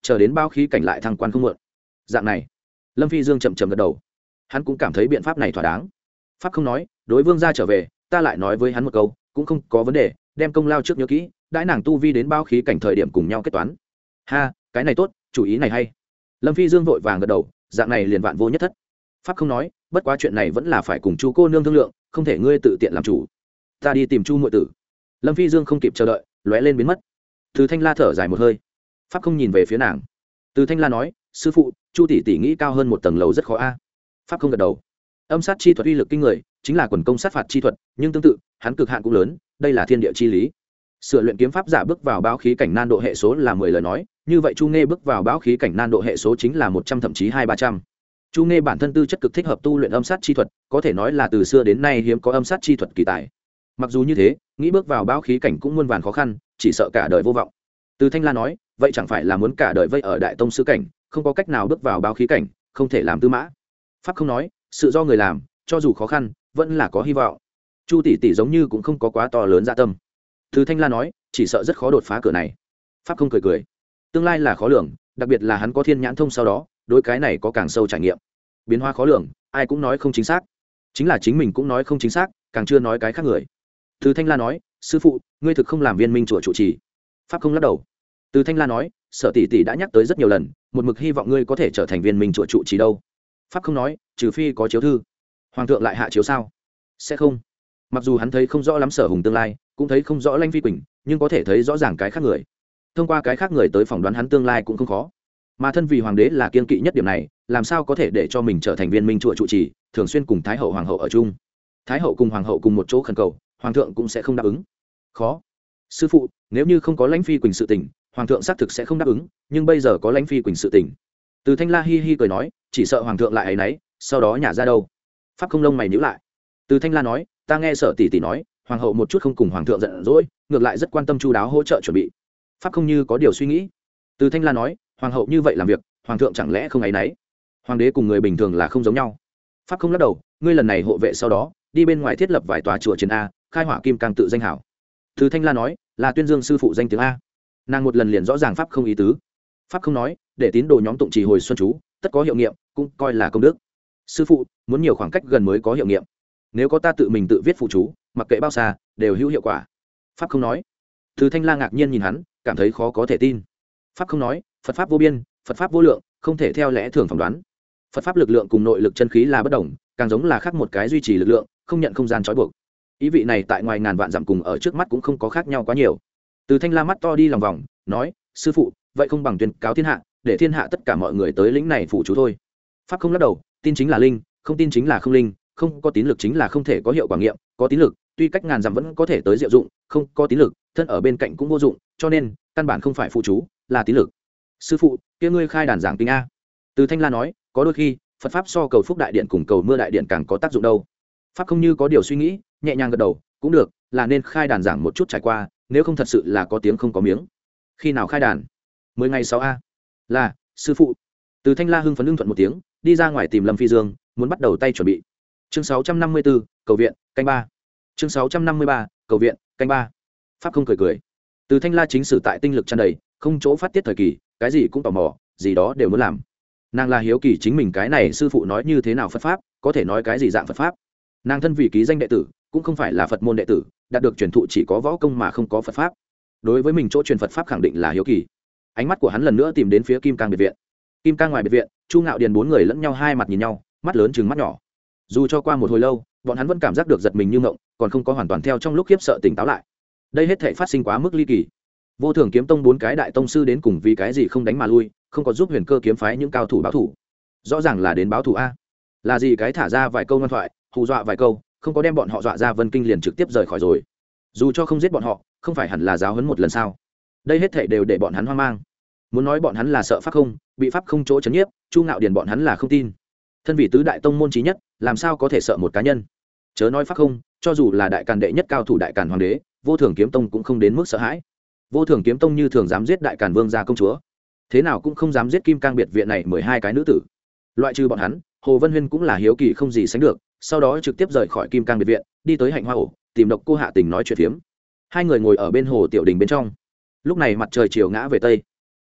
chờ đến bao khí cảnh lại thăng quan không muộn. Dạng này, Lâm Phi Dương chậm chậm gật đầu, hắn cũng cảm thấy biện pháp này thỏa đáng. Pháp không nói, đối vương gia trở về, ta lại nói với hắn một câu, cũng không có vấn đề, đem công lao trước nhớ kỹ, đãi nàng tu vi đến bao khí cảnh thời điểm cùng nhau kết toán. Ha, cái này tốt, chủ ý này hay. Lâm Phi Dương vội vàng gật đầu, dạng này liền vạn vô nhất thất. Pháp không nói, bất quá chuyện này vẫn là phải cùng chu cô nương thương lượng, không thể ngươi tự tiện làm chủ. Ta đi tìm chu muội tử. Lâm Phi Dương không kịp chờ đợi, lóe lên biến mất. Từ Thanh La thở dài một hơi. Pháp không nhìn về phía nàng. Từ Thanh La nói, sư phụ, chu tỷ tỷ nghĩ cao hơn một tầng lầu rất khó a. Pháp không gật đầu. Âm sát chi thuật uy lực kinh người, chính là quần công sát phạt chi thuật, nhưng tương tự, hắn cực hạn cũng lớn, đây là thiên địa chi lý. Sửa luyện kiếm pháp giả bước vào báo khí cảnh nan độ hệ số là mười lời nói, như vậy Chu Nghê bước vào báo khí cảnh nan độ hệ số chính là một trăm thậm chí hai ba trăm. Chu Nghê bản thân tư chất cực thích hợp tu luyện âm sát chi thuật, có thể nói là từ xưa đến nay hiếm có âm sát chi thuật kỳ tài. Mặc dù như thế, nghĩ bước vào báo khí cảnh cũng muôn vàn khó khăn, chỉ sợ cả đời vô vọng. Từ Thanh La nói, vậy chẳng phải là muốn cả đời vây ở đại tông sư cảnh, không có cách nào bước vào báo khí cảnh, không thể làm tư mã. Pháp không nói, sự do người làm, cho dù khó khăn, vẫn là có hy vọng. Chu tỷ tỷ giống như cũng không có quá to lớn dạ tâm. Từ Thanh La nói, chỉ sợ rất khó đột phá cửa này. Pháp không cười cười, tương lai là khó lường, đặc biệt là hắn có thiên nhãn thông sau đó, đối cái này có càng sâu trải nghiệm. Biến hóa khó lường, ai cũng nói không chính xác, chính là chính mình cũng nói không chính xác, càng chưa nói cái khác người. Từ Thanh La nói, sư phụ, ngươi thực không làm viên minh chùa trụ trì. Pháp không lắc đầu. Từ Thanh La nói, sở tỷ tỷ đã nhắc tới rất nhiều lần, một mực hy vọng ngươi có thể trở thành viên minh chùa trụ trì đâu. Pháp không nói, trừ phi có chiếu thư. Hoàng thượng lại hạ chiếu sao? Sẽ không. Mặc dù hắn thấy không rõ lắm Sở Hùng tương lai, cũng thấy không rõ Lãnh Phi Quỳnh, nhưng có thể thấy rõ ràng cái khác người. Thông qua cái khác người tới phỏng đoán hắn tương lai cũng không khó. Mà thân vì hoàng đế là kiên kỵ nhất điểm này, làm sao có thể để cho mình trở thành viên minh chùa trụ trì, thường xuyên cùng thái hậu hoàng hậu ở chung. Thái hậu cùng hoàng hậu cùng một chỗ khẩn cầu, hoàng thượng cũng sẽ không đáp ứng. Khó. Sư phụ, nếu như không có Lãnh Phi Quỳnh sự tình, hoàng thượng xác thực sẽ không đáp ứng, nhưng bây giờ có Lãnh Phi Quỳnh sự tình. Từ Thanh La hi hi cười nói, chỉ sợ hoàng thượng lại ấy nấy, sau đó nhả ra đâu. Pháp không lông mày nhíu lại. Từ Thanh La nói, ta nghe Sở tỷ tỷ nói, hoàng hậu một chút không cùng hoàng thượng giận dỗi, ngược lại rất quan tâm chu đáo hỗ trợ chuẩn bị. Pháp không như có điều suy nghĩ. Từ Thanh La nói, hoàng hậu như vậy làm việc, hoàng thượng chẳng lẽ không ấy nấy? Hoàng đế cùng người bình thường là không giống nhau. Pháp không lắc đầu, ngươi lần này hộ vệ sau đó, đi bên ngoài thiết lập vài tòa chùa chiến a, khai hỏa kim cang tự danh hảo. Từ Thanh La nói, là tuyên dương sư phụ danh tiếng a. Nàng một lần liền rõ ràng pháp không ý tứ. Pháp không nói, để tín đồ nhóm tụng trì hồi xuân chú, tất có hiệu nghiệm, cũng coi là công đức. Sư phụ, muốn nhiều khoảng cách gần mới có hiệu nghiệm. Nếu có ta tự mình tự viết phụ chú, mặc kệ bao xa, đều hữu hiệu quả. Pháp không nói. Từ Thanh La ngạc nhiên nhìn hắn, cảm thấy khó có thể tin. Pháp không nói, Phật pháp vô biên, Phật pháp vô lượng, không thể theo lẽ thường phỏng đoán. Phật pháp lực lượng cùng nội lực chân khí là bất đồng, càng giống là khác một cái duy trì lực lượng, không nhận không gian trói buộc. Ý vị này tại ngoài ngàn vạn dặm cùng ở trước mắt cũng không có khác nhau quá nhiều. Từ Thanh La mắt to đi lòng vòng, nói, sư phụ, vậy không bằng tuyên cáo thiên hạ, để thiên hạ tất cả mọi người tới lĩnh này phụ chú thôi. Pháp không lắc đầu, tin chính là linh, không tin chính là không linh, không có tín lực chính là không thể có hiệu quả nghiệm, có tín lực tuy cách ngàn dặm vẫn có thể tới diệu dụng, không có tín lực thân ở bên cạnh cũng vô dụng, cho nên căn bản không phải phụ chú, là tín lực. Sư phụ, kia ngươi khai đàn giảng kinh a. Từ Thanh La nói, có đôi khi Phật pháp so cầu phúc đại điện cùng cầu mưa đại điện càng có tác dụng đâu. Pháp không như có điều suy nghĩ, nhẹ nhàng gật đầu, cũng được, là nên khai đàn giảng một chút trải qua, nếu không thật sự là có tiếng không có miếng. Khi nào khai đàn? Mười ngày sáu a. Là, sư phụ. Từ Thanh La hưng phấn lưng thuận một tiếng, đi ra ngoài tìm Lâm Phi Dương, muốn bắt đầu tay chuẩn bị. Chương sáu trăm năm mươi bốn, cầu viện, canh ba. Chương sáu trăm năm mươi ba, cầu viện, canh ba. Pháp không cười cười. Từ Thanh La chính sử tại tinh lực tràn đầy, không chỗ phát tiết thời kỳ, cái gì cũng tò mò, gì đó đều muốn làm. Nàng là hiếu kỳ chính mình cái này sư phụ nói như thế nào Phật pháp, có thể nói cái gì dạng Phật pháp. Nàng thân vì ký danh đệ tử, cũng không phải là Phật môn đệ tử, đạt được truyền thụ chỉ có võ công mà không có Phật pháp. Đối với mình chỗ truyền Phật pháp khẳng định là hiếu kỳ. Ánh mắt của hắn lần nữa tìm đến phía Kim Cang biệt viện. Kim Cang ngoài biệt viện, Chu Ngạo Điền bốn người lẫn nhau hai mặt nhìn nhau, mắt lớn chừng mắt nhỏ. Dù cho qua một hồi lâu, bọn hắn vẫn cảm giác được giật mình như ngộng, còn không có hoàn toàn theo trong lúc khiếp sợ tỉnh táo lại. Đây hết thảy phát sinh quá mức ly kỳ. Vô Thường Kiếm Tông bốn cái đại tông sư đến cùng vì cái gì không đánh mà lui, không có giúp Huyền Cơ kiếm phái những cao thủ báo thủ. Rõ ràng là đến báo thủ a. Là gì cái thả ra vài câu ngoan thoại, hù dọa vài câu, không có đem bọn họ dọa ra Vân Kinh liền trực tiếp rời khỏi rồi. Dù cho không giết bọn họ, không phải hẳn là giáo huấn một lần sao? Đây hết thảy đều để bọn hắn hoang mang. Muốn nói bọn hắn là sợ pháp không, bị pháp không chỗ chấn nhiếp, Chu Ngạo Điền bọn hắn là không tin. Thân vị tứ đại tông môn chí nhất, làm sao có thể sợ một cá nhân? Chớ nói pháp không, cho dù là đại càn đệ nhất cao thủ đại càn hoàng đế, Vô Thường Kiếm Tông cũng không đến mức sợ hãi. Vô Thường Kiếm Tông như thường dám giết đại càn vương gia công chúa, thế nào cũng không dám giết Kim Cang biệt viện này mười hai cái nữ tử. Loại trừ bọn hắn, Hồ Vân Huyên cũng là hiếu kỳ không gì sánh được, sau đó trực tiếp rời khỏi Kim Cang biệt viện, đi tới Hạnh Hoa ổ, tìm Độc Cô Hạ Tình nói chuyện phiếm. Hai người ngồi ở bên hồ tiểu đình bên trong. Lúc này mặt trời chiều ngã về tây,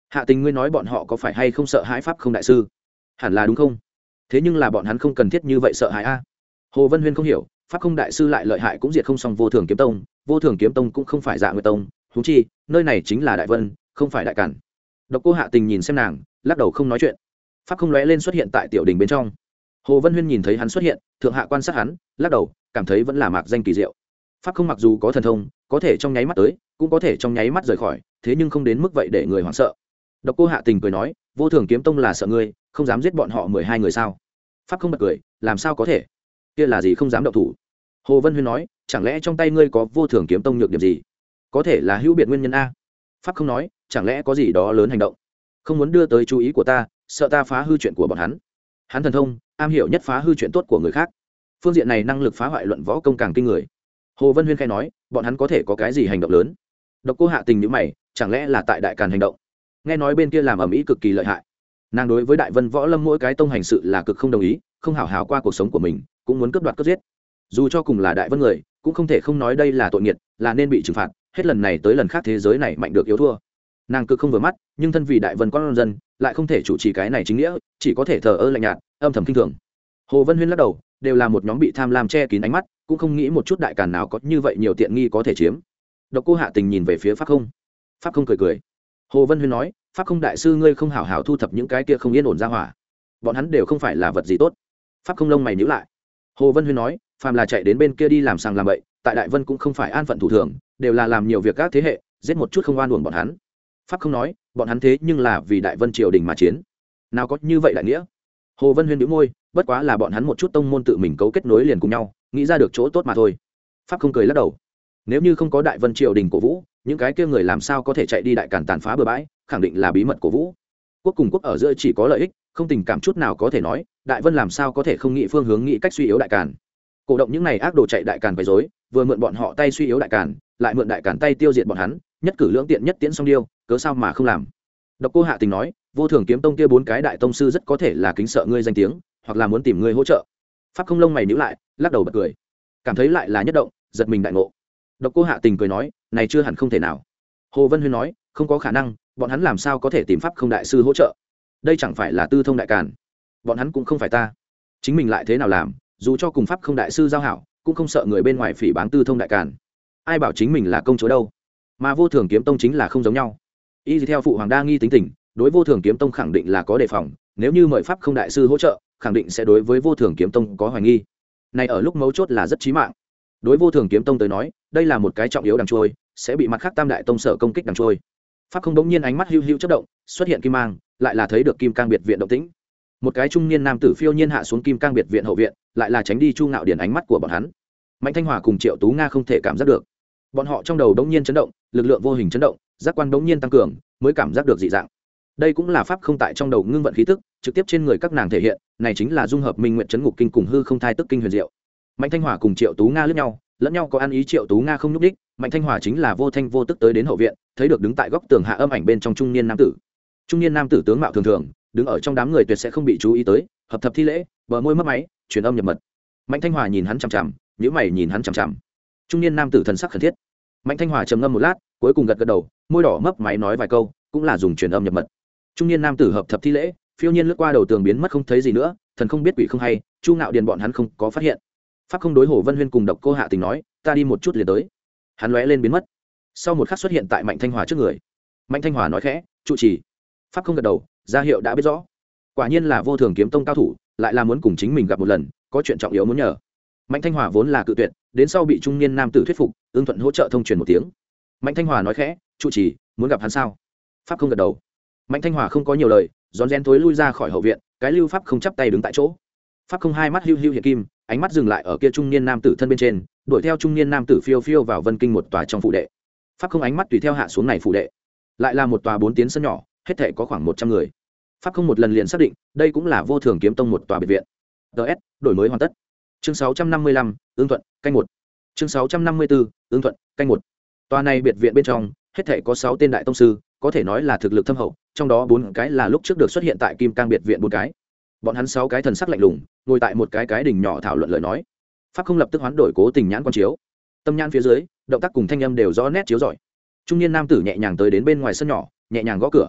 Hạ Tình, ngươi nói bọn họ có phải hay không sợ hãi pháp không đại sư? Hẳn là đúng không? Thế nhưng là bọn hắn không cần thiết như vậy sợ hãi a. Hồ Vân Huyên không hiểu, pháp không đại sư lại lợi hại cũng diệt không xong vô thường kiếm tông, vô thường kiếm tông cũng không phải Dạ Nguyệt tông, huống chi nơi này chính là Đại Vân, không phải Đại Cản. Độc Cô Hạ Tình nhìn xem nàng, lắc đầu không nói chuyện. Pháp không lóe lên xuất hiện tại tiểu đình bên trong. Hồ Vân Huyên nhìn thấy hắn xuất hiện, thượng hạ quan sát hắn, lắc đầu, cảm thấy vẫn là mạc danh kỳ diệu. Pháp không mặc dù có thần thông, có thể trong nháy mắt tới, cũng có thể trong nháy mắt rời khỏi, thế nhưng không đến mức vậy để người hoảng sợ. Độc Cô Hạ Tình cười nói, vô thường kiếm tông là sợ ngươi, không dám giết bọn họ mười hai người sao? Pháp không bật cười, làm sao có thể? Kia là gì không dám động thủ? Hồ Vân Huyên nói, chẳng lẽ trong tay ngươi có vô thường kiếm tông nhược điểm gì? Có thể là hữu biệt nguyên nhân a. Pháp không nói, chẳng lẽ có gì đó lớn hành động, không muốn đưa tới chú ý của ta, sợ ta phá hư chuyện của bọn hắn. Hắn thần thông, am hiểu nhất phá hư chuyện tốt của người khác, phương diện này năng lực phá hoại luận võ công càng kinh người. Hồ Vân Huyên khai nói, bọn hắn có thể có cái gì hành động lớn? Độc Cô Hạ Tình nhíu mày, chẳng lẽ là tại Đại Càn hành động? Nghe nói bên kia làm ầm ĩ cực kỳ lợi hại, nàng đối với Đại Vân võ lâm mỗi cái tông hành sự là cực không đồng ý, không hảo hảo qua cuộc sống của mình, cũng muốn cướp đoạt cướp giết. Dù cho cùng là Đại Vân người, cũng không thể không nói đây là tội nghiệt, là nên bị trừng phạt. Hết lần này tới lần khác thế giới này mạnh được yếu thua, nàng cực không vừa mắt, nhưng thân vì Đại Vân con dân, lại không thể chủ trì cái này chính nghĩa, chỉ có thể thờ ơ lạnh nhạt, âm thầm kinh thường. Hồ Vân Huyên lắc đầu, đều là một nhóm bị tham lam che kín ánh mắt, cũng không nghĩ một chút Đại Càn nào có như vậy nhiều tiện nghi có thể chiếm. Độc Cô Hạ Tình nhìn về phía Pháp Không. Pháp Không cười cười. Hồ Vân Huyên nói, Pháp Không đại sư, ngươi không hảo hảo thu thập những cái kia không yên ổn ra hỏa, bọn hắn đều không phải là vật gì tốt. Pháp Không lông mày nhíu lại. Hồ Vân Huyên nói, phàm là chạy đến bên kia đi làm sàng làm bậy, tại Đại Vân cũng không phải an phận thủ thường, đều là làm nhiều việc các thế hệ, giết một chút không oan uổng bọn hắn. Pháp Không nói, bọn hắn thế nhưng là vì Đại Vân triều đình mà chiến, nào có như vậy đại nghĩa. Hồ Vân Huyên nhíu môi, bất quá là bọn hắn một chút tông môn tự mình cấu kết nối liền cùng nhau, nghĩ ra được chỗ tốt mà thôi. Pháp Không cười lắc đầu. Nếu như không có Đại Vân triều đình cổ vũ, những cái kia người làm sao có thể chạy đi Đại Càn tàn phá bừa bãi, khẳng định là bí mật cổ vũ. Quốc cùng quốc ở giữa chỉ có lợi ích, không tình cảm chút nào có thể nói, Đại Vân làm sao có thể không nghĩ phương hướng nghĩ cách suy yếu Đại Càn. Cổ động những này ác đồ chạy Đại Càn quấy rối, vừa mượn bọn họ tay suy yếu Đại Càn, lại mượn Đại Càn tay tiêu diệt bọn hắn, nhất cử lưỡng tiện nhất tiễn song điêu, cớ sao mà không làm. Độc Cô Hạ Tình nói, vô thường kiếm tông kia bốn cái đại tông sư rất có thể là kính sợ ngươi danh tiếng, hoặc là muốn tìm ngươi hỗ trợ. Pháp Không lông mày nhíu lại, lắc đầu bật cười, cảm thấy lại là nhất động, giật mình đại ngộ. Độc Cô Hạ Tình cười nói, này chưa hẳn không thể nào. Hồ Vân Huyên nói, không có khả năng, bọn hắn làm sao có thể tìm Pháp Không đại sư hỗ trợ? Đây chẳng phải là tư thông Đại Càn, bọn hắn cũng không phải ta, chính mình lại thế nào làm, dù cho cùng Pháp Không đại sư giao hảo, cũng không sợ người bên ngoài phỉ báng tư thông Đại Càn. Ai bảo chính mình là công chúa đâu? Mà vô thường kiếm tông chính là không giống nhau. Y theo phụ hoàng đa nghi tính tình, đối vô thường kiếm tông khẳng định là có đề phòng, nếu như mời Pháp Không đại sư hỗ trợ, khẳng định sẽ đối với vô thường kiếm tông có hoài nghi. Này ở lúc mấu chốt là rất chí mạng. Đối vô thường kiếm tông tới nói, đây là một cái trọng yếu đằng trôi, sẽ bị mặt khác tam đại tông sở công kích đằng trôi. Pháp Không đống nhiên ánh mắt hưu hưu chớp động, xuất hiện kim mang, lại là thấy được Kim Cang biệt viện động tĩnh. Một cái trung niên nam tử phiêu nhiên hạ xuống Kim Cang biệt viện hậu viện, lại là tránh đi Chu Ngạo Điển ánh mắt của bọn hắn. Mạnh Thanh Hòa cùng Triệu Tú Nga không thể cảm giác được, bọn họ trong đầu đống nhiên chấn động, lực lượng vô hình chấn động, giác quan đống nhiên tăng cường, mới cảm giác được dị dạng. Đây cũng là pháp không tại trong đầu ngưng vận khí tức, trực tiếp trên người các nàng thể hiện, này chính là dung hợp Minh Nguyệt Chấn Ngục Kinh cùng hư không thai tức kinh huyền diệu. Mạnh Thanh Hòa cùng Triệu Tú Nga liếc nhau, lẫn nhau có ăn ý. Triệu Tú Nga không nhúc đích, Mạnh Thanh Hòa chính là vô thanh vô tức tới đến hậu viện, thấy được đứng tại góc tường hạ âm ảnh bên trong trung niên nam tử. Trung niên nam tử tướng mạo thường thường, đứng ở trong đám người tuyệt sẽ không bị chú ý tới, hợp thập thi lễ, bờ môi mấp máy, truyền âm nhập mật. Mạnh Thanh Hòa nhìn hắn chằm chằm, nhíu mày nhìn hắn chằm chằm. Trung niên nam tử thần sắc khẩn thiết. Mạnh Thanh Hòa trầm ngâm một lát, cuối cùng gật gật đầu, môi đỏ mấp máy nói vài câu, cũng là dùng truyền âm nhập mật. Trung niên nam tử hợp thập thi lễ, phiêu nhiên lướt qua đầu tường biến mất không thấy gì nữa, thần không biết quỷ không hay, Chu Ngạo Điền bọn hắn không có phát hiện. Pháp không đối Hồ Vân Huyên cùng Độc Cô Hạ Tình nói, ta đi một chút liền tới. Hắn lóe lên biến mất, sau một khắc xuất hiện tại Mạnh Thanh Hòa trước người. Mạnh Thanh Hòa nói khẽ, trụ trì. Pháp không gật đầu, ra hiệu đã biết rõ. Quả nhiên là vô thường kiếm tông cao thủ, lại là muốn cùng chính mình gặp một lần, có chuyện trọng yếu muốn nhờ. Mạnh Thanh Hòa vốn là cự tuyệt, đến sau bị trung niên nam tử thuyết phục, ưng thuận hỗ trợ thông truyền một tiếng. Mạnh Thanh Hòa nói khẽ, trụ trì, muốn gặp hắn sao? Pháp không gật đầu. Mạnh Thanh Hòa không có nhiều lời, rón rén thối lui ra khỏi hậu viện, cái lưu pháp không chắp tay đứng tại chỗ. Pháp không hai mắt hưu hưu hiện kim, ánh mắt dừng lại ở kia trung niên nam tử thân bên trên, đuổi theo trung niên nam tử phiêu phiêu vào Vân Kinh một tòa trong phủ đệ. Pháp không ánh mắt tùy theo hạ xuống này phủ đệ, lại là một tòa bốn tiến sân nhỏ, hết thảy có khoảng một trăm người. Pháp không một lần liền xác định, đây cũng là vô thường kiếm tông một tòa biệt viện. ds đổi mới hoàn tất. Chương sáu trăm năm mươi lăm, ương thuận, canh một. Chương sáu trăm năm mươi bốn, ương thuận, canh một. Tòa này biệt viện bên trong, hết thảy có sáu tên đại tông sư, có thể nói là thực lực thâm hậu, trong đó bốn cái là lúc trước được xuất hiện tại Kim Cang biệt viện bốn cái. Bọn hắn sáu cái thần sắc lạnh lùng, ngồi tại một cái cái đỉnh nhỏ thảo luận lời nói. Pháp không lập tức hoán đổi cố tình nhãn quan chiếu. Tâm nhãn phía dưới, động tác cùng thanh âm đều rõ nét chiếu rọi. Trung niên nam tử nhẹ nhàng tới đến bên ngoài sân nhỏ, nhẹ nhàng gõ cửa.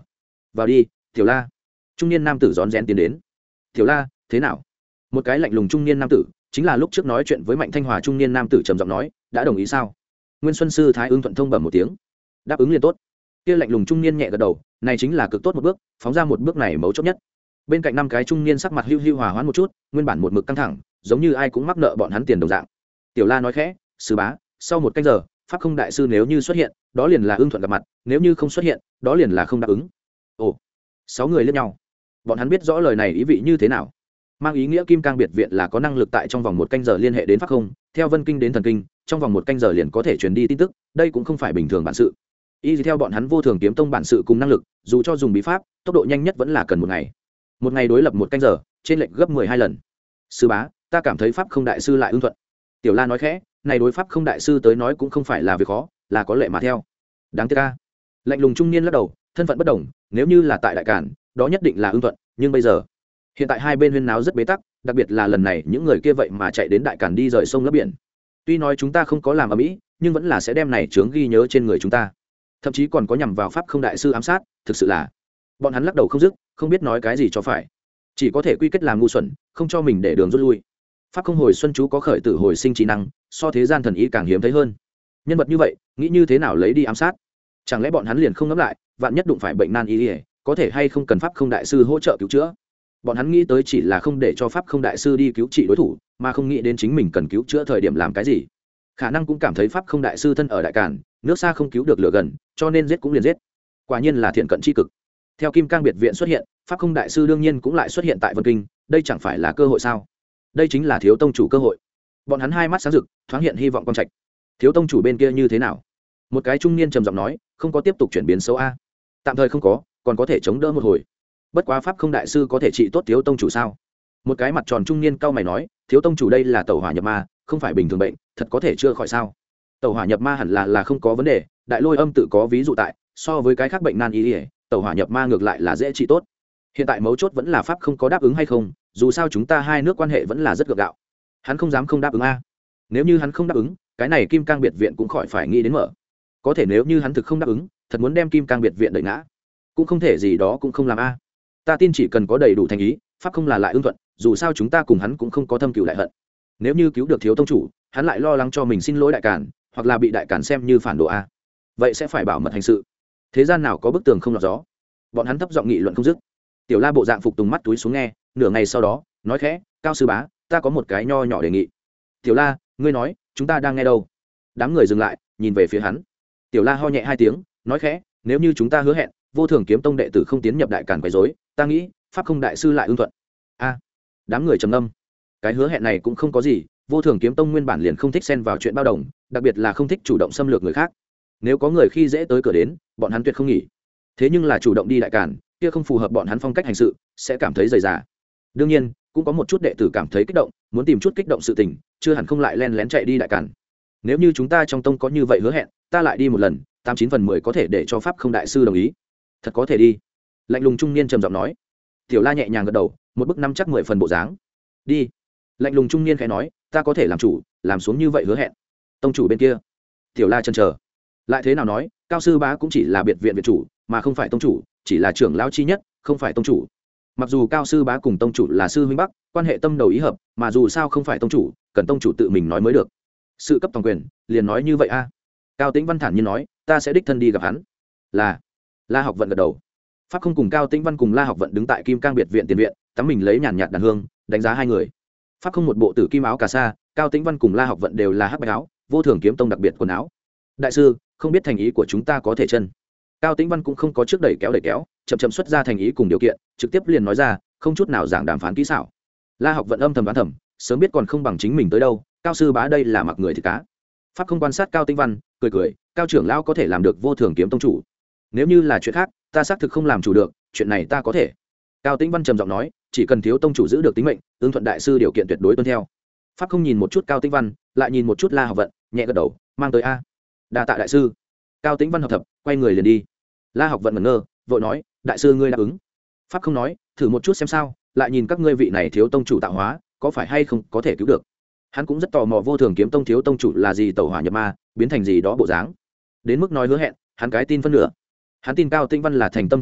vào đi tiểu la. Trung niên nam tử rón rén tiến đến. Tiểu la, thế nào? Một cái lạnh lùng trung niên nam tử, chính là lúc trước nói chuyện với Mạnh Thanh Hòa trung niên nam tử trầm giọng nói, đã đồng ý sao? Nguyên Xuân sư thái ưng thuận thông bẩm một tiếng, đáp ứng liền tốt. Kia lạnh lùng trung niên nhẹ gật đầu, này chính là cực tốt một bước, phóng ra một bước này mấu chốt nhất. Bên cạnh năm cái trung niên sắc mặt hưu hưu hòa hoãn một chút, nguyên bản một mực căng thẳng, giống như ai cũng mắc nợ bọn hắn tiền đồng dạng. Tiểu La nói khẽ, sư bá, sau một canh giờ, pháp không đại sư nếu như xuất hiện, đó liền là ưng thuận gặp mặt, nếu như không xuất hiện, đó liền là không đáp ứng. Ồ, sáu người liếc nhau, bọn hắn biết rõ lời này ý vị như thế nào, mang ý nghĩa Kim Cang biệt viện là có năng lực tại trong vòng một canh giờ liên hệ đến pháp không, theo vân kinh đến thần kinh, trong vòng một canh giờ liền có thể truyền đi tin tức, đây cũng không phải bình thường bản sự. Y theo bọn hắn vô thường kiếm tông bản sự cùng năng lực, dù cho dùng bí pháp, tốc độ nhanh nhất vẫn là cần một ngày. Một ngày đối lập một canh giờ, trên lệch gấp mười hai lần. Sư bá, ta cảm thấy pháp không đại sư lại ưng thuận. Tiểu La nói khẽ, này đối pháp không đại sư tới nói cũng không phải là việc khó, là có lệ mà theo. Đáng tiếc a. Lạnh lùng trung niên lắc đầu, thân phận bất đồng, nếu như là tại đại cản, đó nhất định là ưng thuận, nhưng bây giờ, hiện tại hai bên huyên náo rất bế tắc, đặc biệt là lần này những người kia vậy mà chạy đến đại cản đi rời sông lấp biển. Tuy nói chúng ta không có làm ở mỹ, nhưng vẫn là sẽ đem này chướng ghi nhớ trên người chúng ta. Thậm chí còn có nhằm vào pháp không đại sư ám sát, thực sự là bọn hắn lắc đầu không dứt, không biết nói cái gì cho phải, chỉ có thể quy kết làm ngu xuẩn, không cho mình để đường rút lui. Pháp không hồi xuân chú có khởi tử hồi sinh trí năng, so thế gian thần ý càng hiếm thấy hơn. Nhân vật như vậy, nghĩ như thế nào lấy đi ám sát? Chẳng lẽ bọn hắn liền không ngẫm lại, vạn nhất đụng phải bệnh nan y, có thể hay không cần pháp không đại sư hỗ trợ cứu chữa? Bọn hắn nghĩ tới chỉ là không để cho pháp không đại sư đi cứu trị đối thủ, mà không nghĩ đến chính mình cần cứu chữa thời điểm làm cái gì. Khả năng cũng cảm thấy pháp không đại sư thân ở đại cản, nước xa không cứu được lửa gần, cho nên giết cũng liền giết. Quả nhiên là thiện cận tri cực. Theo Kim Cang biệt viện xuất hiện, pháp không đại sư đương nhiên cũng lại xuất hiện tại vân kinh, đây chẳng phải là cơ hội sao? Đây chính là thiếu tông chủ cơ hội. Bọn hắn hai mắt sáng rực, thoáng hiện hy vọng quang trạch. Thiếu tông chủ bên kia như thế nào? Một cái trung niên trầm giọng nói, không có tiếp tục chuyển biến xấu a. Tạm thời không có, còn có thể chống đỡ một hồi. Bất quá pháp không đại sư có thể trị tốt thiếu tông chủ sao? Một cái mặt tròn trung niên cau mày nói, thiếu tông chủ đây là tẩu hỏa nhập ma, không phải bình thường bệnh, thật có thể chữa khỏi sao? Tẩu hỏa nhập ma hẳn là là không có vấn đề, đại lôi âm tự có ví dụ tại, so với cái khác bệnh nan y, tẩu hỏa nhập ma ngược lại là dễ trị tốt. Hiện tại mấu chốt vẫn là pháp không có đáp ứng hay không, dù sao chúng ta hai nước quan hệ vẫn là rất gượng gạo. Hắn không dám không đáp ứng a. Nếu như hắn không đáp ứng, cái này Kim Cang biệt viện cũng khỏi phải nghĩ đến mở. Có thể nếu như hắn thực không đáp ứng, thật muốn đem Kim Cang biệt viện đẩy ngã, cũng không thể gì đó cũng không làm a. Ta tin chỉ cần có đầy đủ thành ý, pháp không là lại ưng thuận, dù sao chúng ta cùng hắn cũng không có thâm cừu đại hận. Nếu như cứu được thiếu tông chủ, hắn lại lo lắng cho mình xin lỗi đại cản, hoặc là bị đại cản xem như phản đồ a, vậy sẽ phải bảo mật hành sự. Thế gian nào có bức tường không lọt gió? Bọn hắn thấp giọng nghị luận không dứt. Tiểu La bộ dạng phục tùng mắt túi xuống nghe, nửa ngày sau đó nói khẽ, cao sư bá, ta có một cái nho nhỏ đề nghị. Tiểu La, ngươi nói, chúng ta đang nghe đâu? Đám người dừng lại, nhìn về phía hắn. Tiểu La ho nhẹ hai tiếng, nói khẽ, nếu như chúng ta hứa hẹn vô thường kiếm tông đệ tử không tiến nhập đại cản quấy rối, ta nghĩ pháp không đại sư lại ưng thuận. A. Đám người trầm ngâm. Cái hứa hẹn này cũng không có gì, vô thường kiếm tông nguyên bản liền không thích xen vào chuyện bao đồng, đặc biệt là không thích chủ động xâm lược người khác. Nếu có người khi dễ tới cửa đến, bọn hắn tuyệt không nghỉ. Thế nhưng là chủ động đi đại cản, kia không phù hợp bọn hắn phong cách hành sự, sẽ cảm thấy dày dà. Đương nhiên, cũng có một chút đệ tử cảm thấy kích động, muốn tìm chút kích động sự tình, chưa hẳn không lại len lén chạy đi đại cản. Nếu như chúng ta trong tông có như vậy hứa hẹn, ta lại đi một lần, tám chín phần mười có thể để cho pháp không đại sư đồng ý. Thật có thể đi. Lạnh lùng trung niên trầm giọng nói. Tiểu La nhẹ nhàng gật đầu, một bức năm chắc mười phần bộ dáng. Đi. Lạnh lùng trung niên khẽ nói, ta có thể làm chủ, làm xuống như vậy hứa hẹn. Tông chủ bên kia. Tiểu La chần chờ. Lại thế nào nói, cao sư bá cũng chỉ là biệt viện viện chủ, mà không phải tông chủ, chỉ là trưởng lão chi nhất, không phải tông chủ. Mặc dù cao sư bá cùng tông chủ là sư huynh bắc, quan hệ tâm đầu ý hợp, mà dù sao không phải tông chủ, cần tông chủ tự mình nói mới được. Sự cấp toàn quyền, liền nói như vậy a. Cao Tĩnh Văn thản nhiên nói, ta sẽ đích thân đi gặp hắn. Là. La Học Vận gật đầu. Pháp không cùng Cao Tĩnh Văn cùng La Học Vận đứng tại Kim Cang biệt viện tiền viện, tắm mình lấy nhàn nhạt đàn hương, đánh giá hai người. Pháp không một bộ tử kim áo cà sa, Cao Tĩnh Văn cùng La Học Vận đều là hắc bạch áo, vô thường kiếm tông đặc biệt quần áo. Đại sư, không biết thành ý của chúng ta có thể chân. Cao Tĩnh Văn cũng không có trước đẩy kéo đẩy kéo, chậm chậm xuất ra thành ý cùng điều kiện, trực tiếp liền nói ra, không chút nào giảng đàm phán kỹ xảo. La Học Vận âm thầm đoán thầm, sớm biết còn không bằng chính mình tới đâu, cao sư bá đây là mặc người thì cá. Pháp không quan sát Cao Tĩnh Văn, cười cười, cao trưởng lão có thể làm được vô thường kiếm tông chủ. Nếu như là chuyện khác, ta xác thực không làm chủ được, chuyện này ta có thể. Cao Tĩnh Văn trầm giọng nói, chỉ cần thiếu tông chủ giữ được tính mệnh, ương thuận đại sư điều kiện tuyệt đối tuân theo. Pháp không nhìn một chút Cao Tĩnh Văn, lại nhìn một chút La Học Vận, nhẹ gật đầu, mang tới a. Đa tạ đại sư. Cao Tĩnh Văn hợp thập, quay người liền đi. La Học Vận ngẩn ngơ, vội nói, đại sư ngươi đáp ứng. Pháp không nói, thử một chút xem sao, lại nhìn các ngươi vị này thiếu tông chủ tạo hóa, có phải hay không có thể cứu được. Hắn cũng rất tò mò vô thường kiếm tông thiếu tông chủ là gì tẩu hỏa nhập ma, biến thành gì đó bộ dáng. Đến mức nói hứa hẹn, hắn cái tin phân nửa. Hắn tin Cao Tĩnh Văn là thành tâm thành ý,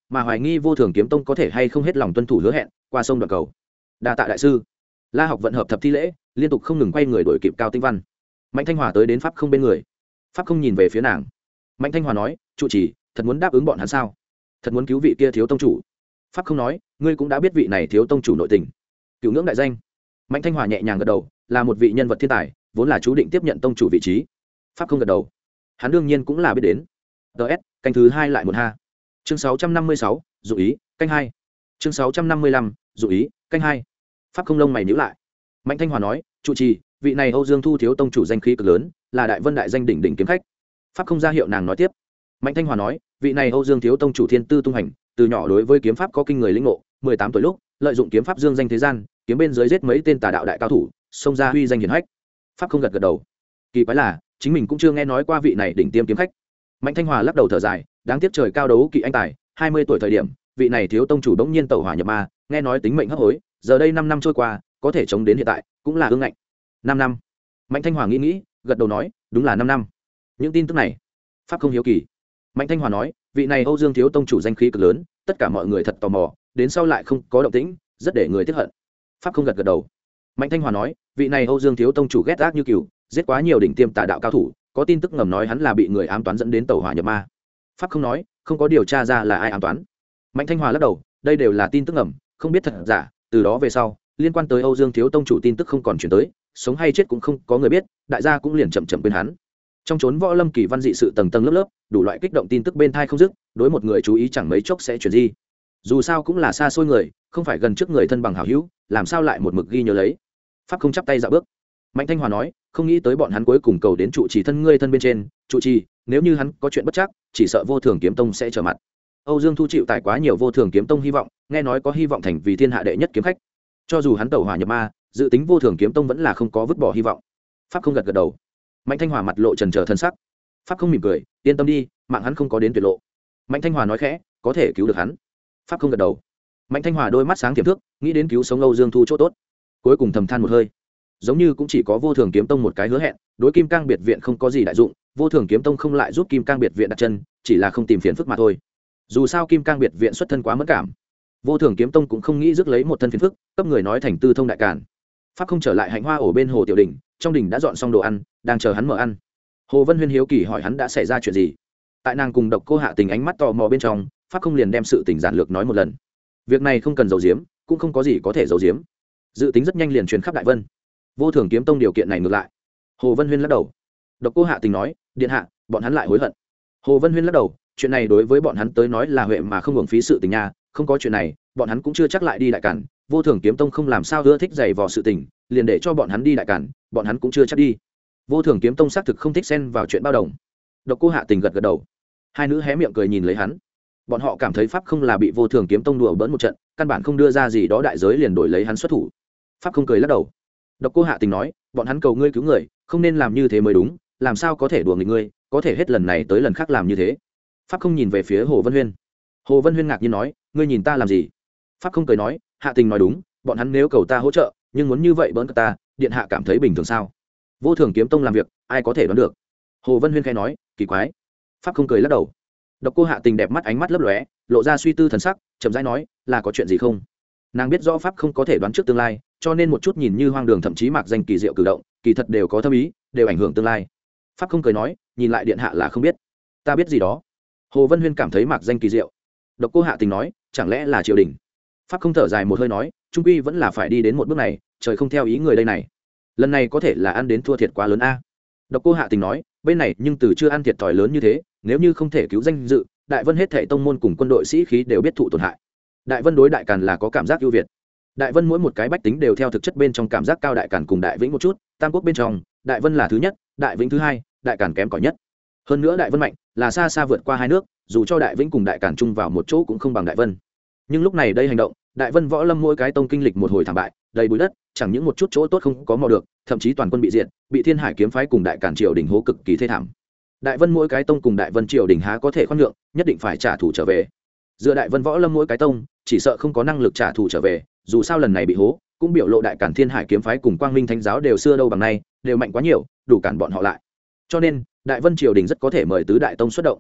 mà hoài nghi vô thường kiếm tông có thể hay không hết lòng tuân thủ hứa hẹn qua sông đoạn cầu. Đa tạ đại sư. La Học vận hợp thập thi lễ, liên tục không ngừng quay người đổi kịp Cao Tinh Văn. Mạnh Thanh Hòa tới đến pháp không bên người. Pháp không nhìn về phía nàng. Mạnh Thanh Hòa nói, trụ trì, thật muốn đáp ứng bọn hắn sao? Thật muốn cứu vị kia thiếu tông chủ? Pháp không nói, ngươi cũng đã biết vị này thiếu tông chủ nội tình, cựu ngưỡng đại danh. Mạnh Thanh Hòa nhẹ nhàng gật đầu, là một vị nhân vật thiên tài, vốn là chú định tiếp nhận tông chủ vị trí. Pháp không gật đầu, hắn đương nhiên cũng là biết đến. ts canh thứ hai lại một ha. Chương sáu trăm năm mươi sáu, dụ ý, canh hai. Chương sáu trăm năm mươi lăm, dụ ý, canh hai. Pháp không lông mày nhíu lại. Mạnh Thanh Hòa nói, trụ trì, vị này Âu Dương Thu thiếu tông chủ danh khí cực lớn, là đại vân đại danh đỉnh đỉnh kiếm khách. Pháp không ra hiệu nàng nói tiếp. Mạnh Thanh Hòa nói, vị này Âu Dương thiếu tông chủ thiên tư tung hành, từ nhỏ đối với kiếm pháp có kinh người lĩnh ngộ, mười tám tuổi lúc lợi dụng kiếm pháp dương danh thế gian, kiếm bên dưới giết mấy tên tà đạo đại cao thủ, xông ra huy danh hiển hách. Pháp không gật gật đầu. Kỳ quái là chính mình cũng chưa nghe nói qua vị này đỉnh tiêm kiếm khách. Mạnh Thanh Hòa lắc đầu thở dài, đáng tiếc trời cao đấu kỵ anh tài, hai mươi tuổi thời điểm vị này thiếu tông chủ đống nhiên tẩu hỏa nhập ma, nghe nói tính mệnh hấp hối, giờ đây năm năm trôi qua có thể chống đến hiện tại cũng là ương ngạnh. Năm năm. Mạnh Thanh Hòa nghĩ nghĩ gật đầu nói, đúng là năm năm. Những tin tức này Pháp không hiếu kỳ. Mạnh Thanh Hòa nói, vị này Âu Dương thiếu tông chủ danh khí cực lớn, tất cả mọi người thật tò mò, đến sau lại không có động tĩnh, rất để người tiếc hận. Pháp không gật gật đầu. Mạnh Thanh Hòa nói, vị này Âu Dương thiếu tông chủ ghét ác như cừu, giết quá nhiều đỉnh tiêm tà đạo cao thủ, có tin tức ngầm nói hắn là bị người ám toán dẫn đến tẩu hỏa nhập ma. Pháp không nói, không có điều tra ra là ai ám toán. Mạnh Thanh Hòa lắc đầu, đây đều là tin tức ngầm, không biết thật giả, từ đó về sau liên quan tới Âu Dương thiếu tông chủ tin tức không còn chuyển tới, sống hay chết cũng không có người biết, đại gia cũng liền chậm chậm quên hắn. Trong chốn võ lâm kỳ văn dị sự tầng tầng lớp lớp, đủ loại kích động tin tức bên thai không dứt, đối một người chú ý chẳng mấy chốc sẽ chuyển di. Dù sao cũng là xa xôi người, không phải gần trước người thân bằng hảo hữu, làm sao lại một mực ghi nhớ lấy. Pháp không chắp tay dạo bước. Mạnh Thanh Hòa nói, không nghĩ tới bọn hắn cuối cùng cầu đến trụ trì thân ngươi thân bên trên, trụ trì, nếu như hắn có chuyện bất chắc, chỉ sợ Vô Thường kiếm tông sẽ trở mặt. Âu Dương Thu chịu tải quá nhiều Vô Thường kiếm tông hy vọng, nghe nói có hy vọng thành vì thiên hạ đệ nhất kiếm khách. Cho dù hắn tẩu hỏa nhập ma, dự tính Vô Thường kiếm tông vẫn là không có vứt bỏ hy vọng. Pháp không gật gật đầu. Mạnh Thanh Hòa mặt lộ trần trờ thân sắc. Pháp không mỉm cười, yên tâm đi, mạng hắn không có đến tuyệt lộ. Mạnh Thanh Hòa nói khẽ, có thể cứu được hắn. Pháp không gật đầu. Mạnh Thanh Hòa đôi mắt sáng tiềm thức, nghĩ đến cứu sống Âu Dương Thu chỗ tốt, cuối cùng thầm than một hơi. Giống như cũng chỉ có Vô Thường kiếm tông một cái hứa hẹn, đối Kim Cang biệt viện không có gì đại dụng, Vô Thường kiếm tông không lại giúp Kim Cang biệt viện đặt chân, chỉ là không tìm phiền phức mà thôi. Dù sao Kim Cang biệt viện xuất thân quá mẫn cảm, Vô Thường kiếm tông cũng không nghĩ rước lấy một thân phiền phức, cấp người nói thành tư thông đại cản. Pháp không trở lại hạnh hoa ổ bên hồ tiểu đỉnh, trong đỉnh đã dọn xong đồ ăn, đang chờ hắn mở ăn. Hồ Vân Huyên hiếu kỳ hỏi hắn đã xảy ra chuyện gì. Tại nàng cùng Độc Cô Hạ Tình ánh mắt tò mò bên trong, Pháp không liền đem sự tình giản lược nói một lần. Việc này không cần giấu giếm, cũng không có gì có thể giấu giếm. Dự tính rất nhanh liền truyền khắp Đại Vân. Vô Thường kiếm tông điều kiện này ngược lại. Hồ Vân Huyên lắc đầu. Độc Cô Hạ Tình nói, điện hạ, bọn hắn lại hối hận. Hồ Vân Huyên lắc đầu, chuyện này đối với bọn hắn tới nói là huệ mà không hưởng phí sự tình nha, không có chuyện này, bọn hắn cũng chưa chắc lại đi đại cản. Vô Thường kiếm tông không làm sao ưa thích giày vò sự tình, liền để cho bọn hắn đi đại cản, bọn hắn cũng chưa chắc đi. Vô Thường kiếm tông xác thực không thích xen vào chuyện bao đồng. Độc Cô Hạ Tình gật gật đầu. Hai nữ hé miệng cười nhìn lấy hắn. Bọn họ cảm thấy Pháp không là bị Vô Thường kiếm tông đùa bỡn một trận, căn bản không đưa ra gì đó đại giới liền đổi lấy hắn xuất thủ. Pháp không cười lắc đầu. Độc Cô Hạ Tình nói, bọn hắn cầu ngươi cứu người, không nên làm như thế mới đúng, làm sao có thể đùa nghịch ngươi, có thể hết lần này tới lần khác làm như thế. Pháp không nhìn về phía Hồ Vân Huyên. Hồ Vân Huyên ngạc nhiên nói, ngươi nhìn ta làm gì? Pháp không cười nói, Hạ Tình nói đúng, bọn hắn nếu cầu ta hỗ trợ, nhưng muốn như vậy bỡn ta, điện hạ cảm thấy bình thường sao? Vô Thường kiếm tông làm việc, ai có thể đoán được? Hồ Vân Huyên khẽ nói, kỳ quái. Pháp không cười lắc đầu. Độc Cô Hạ Tình đẹp mắt ánh mắt lấp lóe, lộ ra suy tư thần sắc, chậm rãi nói, là có chuyện gì không? Nàng biết rõ Pháp không có thể đoán trước tương lai, cho nên một chút nhìn như hoang đường thậm chí mạc danh kỳ diệu cử động, kỳ thật đều có thâm ý, đều ảnh hưởng tương lai. Pháp không cười nói, nhìn lại điện hạ là không biết. Ta biết gì đó. Hồ Vân Huyên cảm thấy mạc danh kỳ diệu. Độc Cô Hạ Tình nói, chẳng lẽ là triều đình? Pháp không thở dài một hơi nói, trung quy vẫn là phải đi đến một bước này, trời không theo ý người đây này. Lần này có thể là ăn đến thua thiệt quá lớn a. Độc Cô Hạ Tình nói, bên này nhưng từ chưa ăn thiệt thòi lớn như thế, nếu như không thể cứu danh dự, Đại Vân hết thảy tông môn cùng quân đội sĩ khí đều biết thụ tổn hại. Đại Vân đối Đại Càn là có cảm giác ưu việt. Đại Vân mỗi một cái bách tính đều theo thực chất bên trong cảm giác cao Đại Càn cùng Đại Vĩnh một chút, Tam Quốc bên trong, Đại Vân là thứ nhất, Đại Vĩnh thứ hai, Đại Càn kém cỏi nhất. Hơn nữa Đại Vân mạnh, là xa xa vượt qua hai nước, dù cho Đại Vĩnh cùng Đại Càn chung vào một chỗ cũng không bằng Đại Vân. Nhưng lúc này đây hành động, Đại Vân võ lâm mỗi cái tông kinh lịch một hồi thảm bại, đầy bụi đất, chẳng những một chút chỗ tốt không có mò được, thậm chí toàn quân bị diệt, bị Thiên Hải kiếm phái cùng Đại Càn triều đình hố cực kỳ thê thảm. Đại Vân mỗi cái tông cùng Đại Vân triều đình há có thể khoan nhượng, nhất định phải trả thù trở về. Dựa Đại Vân võ lâm mỗi cái tông, chỉ sợ không có năng lực trả thù trở về, dù sao lần này bị hố, cũng biểu lộ Đại Càn Thiên Hải kiếm phái cùng Quang Minh Thánh giáo đều xưa đâu bằng nay, đều mạnh quá nhiều, đủ cản bọn họ lại. Cho nên, Đại Vân triều đình rất có thể mời tứ đại tông xuất động.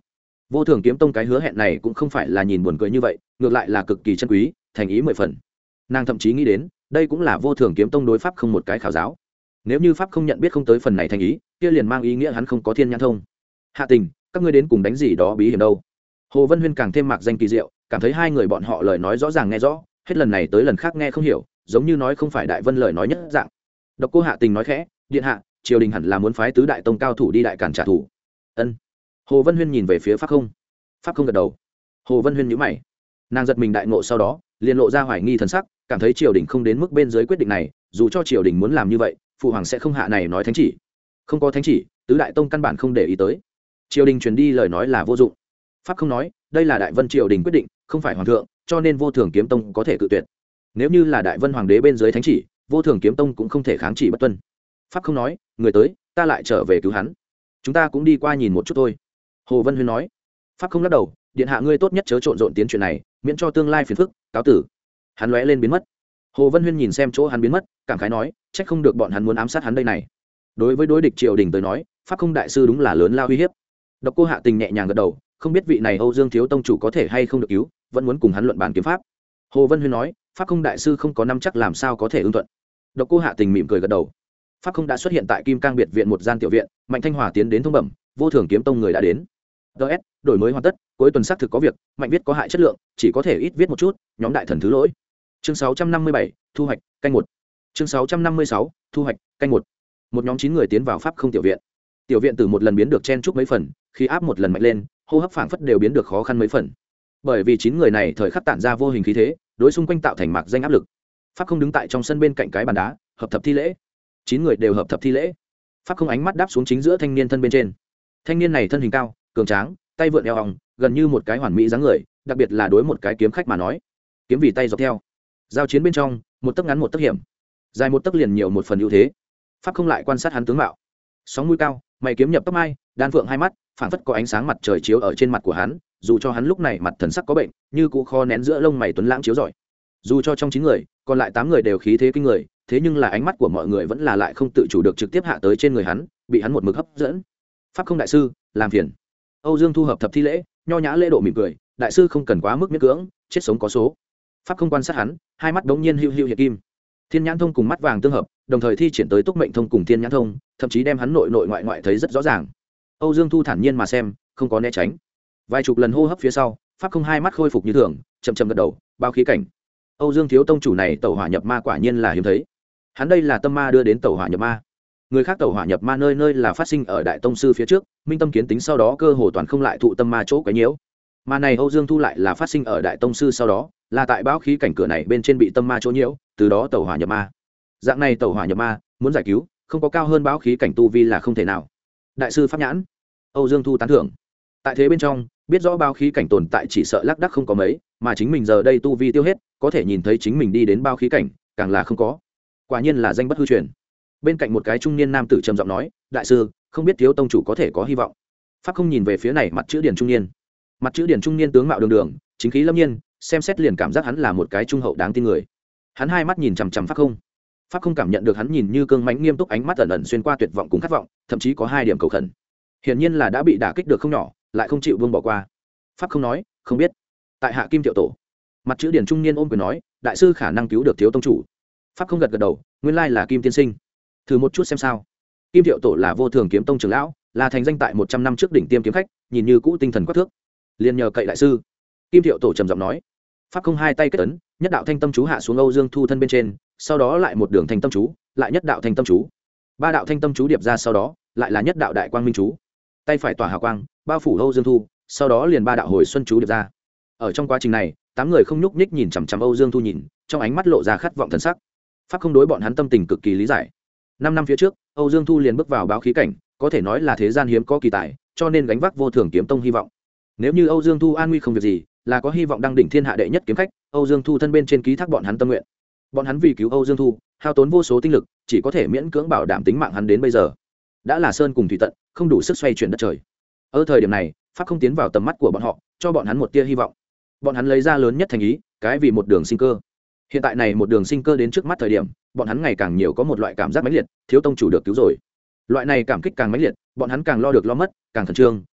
Vô Thường Kiếm Tông cái hứa hẹn này cũng không phải là nhìn buồn cười như vậy, ngược lại là cực kỳ chân quý, thành ý mười phần. Nàng thậm chí nghĩ đến, đây cũng là Vô Thường Kiếm Tông đối pháp không một cái khảo giáo. Nếu như pháp không nhận biết không tới phần này thành ý, kia liền mang ý nghĩa hắn không có thiên nhãn thông. Hạ Tình, các ngươi đến cùng đánh gì đó bí hiểm đâu? Hồ Vân Huyên càng thêm mạc danh kỳ diệu, cảm thấy hai người bọn họ lời nói rõ ràng nghe rõ, hết lần này tới lần khác nghe không hiểu, giống như nói không phải Đại Vân lời nói nhất dạng. Độc Cô Hạ Tình nói khẽ, điện hạ, triều đình hẳn là muốn phái tứ đại tông cao thủ đi đại cản trả thù. Ân. Hồ Vân Huyên nhìn về phía pháp không. Pháp không gật đầu. Hồ Vân Huyên nhíu mày. Nàng giật mình đại ngộ sau đó, liền lộ ra hoài nghi thần sắc, cảm thấy triều đình không đến mức bên dưới quyết định này, dù cho triều đình muốn làm như vậy, phụ hoàng sẽ không hạ này nói thánh chỉ. Không có thánh chỉ, tứ đại tông căn bản không để ý tới. Triều đình truyền đi lời nói là vô dụng. Pháp không nói, đây là Đại Vân triều đình quyết định, không phải hoàng thượng, cho nên Vô Thường Kiếm Tông có thể cự tuyệt. Nếu như là Đại Vân hoàng đế bên dưới thánh chỉ, Vô Thường Kiếm Tông cũng không thể kháng chỉ bất tuân. Pháp không nói, người tới, ta lại trở về cứu hắn. Chúng ta cũng đi qua nhìn một chút thôi. Hồ Vân Huyên nói. Pháp không lắc đầu, điện hạ ngươi tốt nhất chớ trộn rộn tiến chuyện này, miễn cho tương lai phiền phức, cáo tử. Hắn lóe lên biến mất. Hồ Vân Huyên nhìn xem chỗ hắn biến mất, cảm khái nói, trách không được bọn hắn muốn ám sát hắn đây này. Đối với đối địch triều đình tới nói, pháp không đại sư đúng là lớn lao uy hiếp. Độc Cô Hạ Tình nhẹ nhàng gật đầu, không biết vị này Âu Dương thiếu tông chủ có thể hay không được cứu, vẫn muốn cùng hắn luận bàn kiếm pháp. Hồ Vân Huyên nói, pháp không đại sư không có nắm chắc làm sao có thể ưng thuận. Độc Cô Hạ Tình mỉm cười gật đầu. Pháp không đã xuất hiện tại Kim Cang biệt viện một gian tiểu viện, Mạnh Thanh Hòa tiến đến thông bẩm, Vô Thường Kiếm Tông người đã đến. ds đổi mới hoàn tất, cuối tuần xác thực có việc, mạnh viết có hại chất lượng, chỉ có thể ít viết một chút, nhóm đại thần thứ lỗi. Chương sáu trăm năm mươi bảy, thu hoạch, canh một. Chương sáu trăm năm mươi sáu, thu hoạch, canh một. Một nhóm chín người tiến vào pháp không tiểu viện. Tiểu viện từ một lần biến được chen chúc mấy phần, khi áp một lần mạnh lên, hô hấp phảng phất đều biến được khó khăn mấy phần. Bởi vì chín người này thời khắc tản ra vô hình khí thế, đối xung quanh tạo thành mạc danh áp lực. Pháp không đứng tại trong sân bên cạnh cái bàn đá, hợp thập thi lễ. Chín người đều hợp thập thi lễ. Pháp không ánh mắt đáp xuống chính giữa thanh niên thân bên trên. Thanh niên này thân hình cao, cường tráng, tay vượn eo hòng, gần như một cái hoàn mỹ dáng người, đặc biệt là đối một cái kiếm khách mà nói, kiếm vì tay dọc theo. Giao chiến bên trong, một tấc ngắn một tấc hiểm, dài một tấc liền nhiều một phần ưu thế. Pháp không lại quan sát hắn tướng mạo, sóng mũi cao, mày kiếm nhập tóc mai, đan phượng hai mắt, phảng phất có ánh sáng mặt trời chiếu ở trên mặt của hắn, dù cho hắn lúc này mặt thần sắc có bệnh, như cũ kho nén giữa lông mày tuấn lãng chiếu rọi. Dù cho trong chín người, còn lại tám người đều khí thế kinh người, thế nhưng là ánh mắt của mọi người vẫn là lại không tự chủ được trực tiếp hạ tới trên người hắn, bị hắn một mực hấp dẫn. Pháp không đại sư, làm phiền. Âu Dương thu hợp thập thi lễ, nho nhã lễ độ mỉm cười, đại sư không cần quá mức miễn cưỡng, chết sống có số. Pháp không quan sát hắn, hai mắt đống nhiên hưu hưu hiện kim. Thiên nhãn thông cùng mắt vàng tương hợp, đồng thời thi triển tới túc mệnh thông cùng thiên nhãn thông, thậm chí đem hắn nội nội ngoại ngoại thấy rất rõ ràng. Âu Dương thu thản nhiên mà xem, không có né tránh. Vài chục lần hô hấp phía sau, pháp không hai mắt khôi phục như thường, chậm chậm gật đầu, bao khí cảnh. Âu Dương thiếu tông chủ này tẩu hỏa nhập ma quả nhiên là hiếm thấy. Hắn đây là tâm ma đưa đến tẩu hỏa nhập ma. Người khác tẩu hỏa nhập ma nơi nơi là phát sinh ở đại tông sư phía trước, minh tâm kiến tính sau đó cơ hồ toàn không lại thụ tâm ma chỗ quấy nhiễu. Mà này Âu Dương thu lại là phát sinh ở đại tông sư sau đó, là tại báo khí cảnh cửa này bên trên bị tâm ma chỗ nhiễu, từ đó tẩu hỏa nhập ma. Dạng này tẩu hỏa nhập ma, muốn giải cứu, không có cao hơn báo khí cảnh tu vi là không thể nào. Đại sư pháp nhãn, Âu Dương thu tán thưởng. Tại thế bên trong, biết rõ báo khí cảnh tồn tại chỉ sợ lác đác không có mấy, mà chính mình giờ đây tu vi tiêu hết, có thể nhìn thấy chính mình đi đến báo khí cảnh, càng là không có. Quả nhiên là danh bất hư truyền. Bên cạnh một cái trung niên nam tử trầm giọng nói, đại sư, không biết thiếu tông chủ có thể có hy vọng. Pháp không nhìn về phía này mặt chữ điển trung niên. Mặt chữ điển trung niên tướng mạo đường đường, chính khí lâm nhiên, xem xét liền cảm giác hắn là một cái trung hậu đáng tin người. Hắn hai mắt nhìn chằm chằm pháp không. Pháp không cảm nhận được hắn nhìn như cương mãnh nghiêm túc ánh mắt ẩn ẩn xuyên qua tuyệt vọng cùng khát vọng, thậm chí có hai điểm cầu khẩn. Hiển nhiên là đã bị đả kích được không nhỏ, lại không chịu buông bỏ qua. Pháp không nói, không biết. Tại hạ Kim Thiệu Tổ. Mặt chữ điển trung niên ôm quyền nói, đại sư khả năng cứu được thiếu tông chủ. Pháp không gật gật đầu, nguyên lai là Kim tiên sinh. Thử một chút xem sao. Kim Thiệu Tổ là Vô Thường Kiếm Tông trưởng lão, là thành danh tại một trăm năm trước đỉnh tiêm kiếm khách, nhìn như cũ tinh thần quắc thước. Liền nhờ cậy đại sư. Kim Thiệu Tổ trầm giọng nói. Pháp không hai tay kết ấn, nhất đạo thanh tâm chú hạ xuống Âu Dương thu thân bên trên, sau đó lại một đường thanh tâm chú, lại nhất đạo thanh tâm chú. Ba đạo thanh tâm chú điệp ra sau đó, lại là nhất đạo đại quang minh chú. Tay phải tỏa hào quang, bao phủ Âu Dương thu, sau đó liền ba đạo hồi xuân chú điệp ra. Ở trong quá trình này, tám người không nhúc nhích nhìn chằm chằm Âu Dương thu nhìn, trong ánh mắt lộ ra khát vọng thần sắc. Pháp không đối bọn hắn tâm tình cực kỳ lý giải. Năm năm phía trước, Âu Dương thu liền bước vào báo khí cảnh, có thể nói là thế gian hiếm có kỳ tài, cho nên gánh vác Vô Thường Kiếm Tông hy vọng. Nếu như Âu Dương thu an nguy không việc gì, là có hy vọng đăng đỉnh thiên hạ đệ nhất kiếm khách. Âu Dương thu thân bên trên ký thác bọn hắn tâm nguyện. Bọn hắn vì cứu Âu Dương thu, hao tốn vô số tinh lực, chỉ có thể miễn cưỡng bảo đảm tính mạng hắn đến bây giờ. Đã là sơn cùng thủy tận, không đủ sức xoay chuyển đất trời. Ở thời điểm này, pháp không tiến vào tầm mắt của bọn họ, cho bọn hắn một tia hy vọng. Bọn hắn lấy ra lớn nhất thành ý, cái vì một đường sinh cơ. Hiện tại này một đường sinh cơ đến trước mắt thời điểm, bọn hắn ngày càng nhiều có một loại cảm giác mãnh liệt, thiếu tông chủ được cứu rồi. Loại này cảm kích càng mãnh liệt, bọn hắn càng lo được lo mất, càng khẩn trương,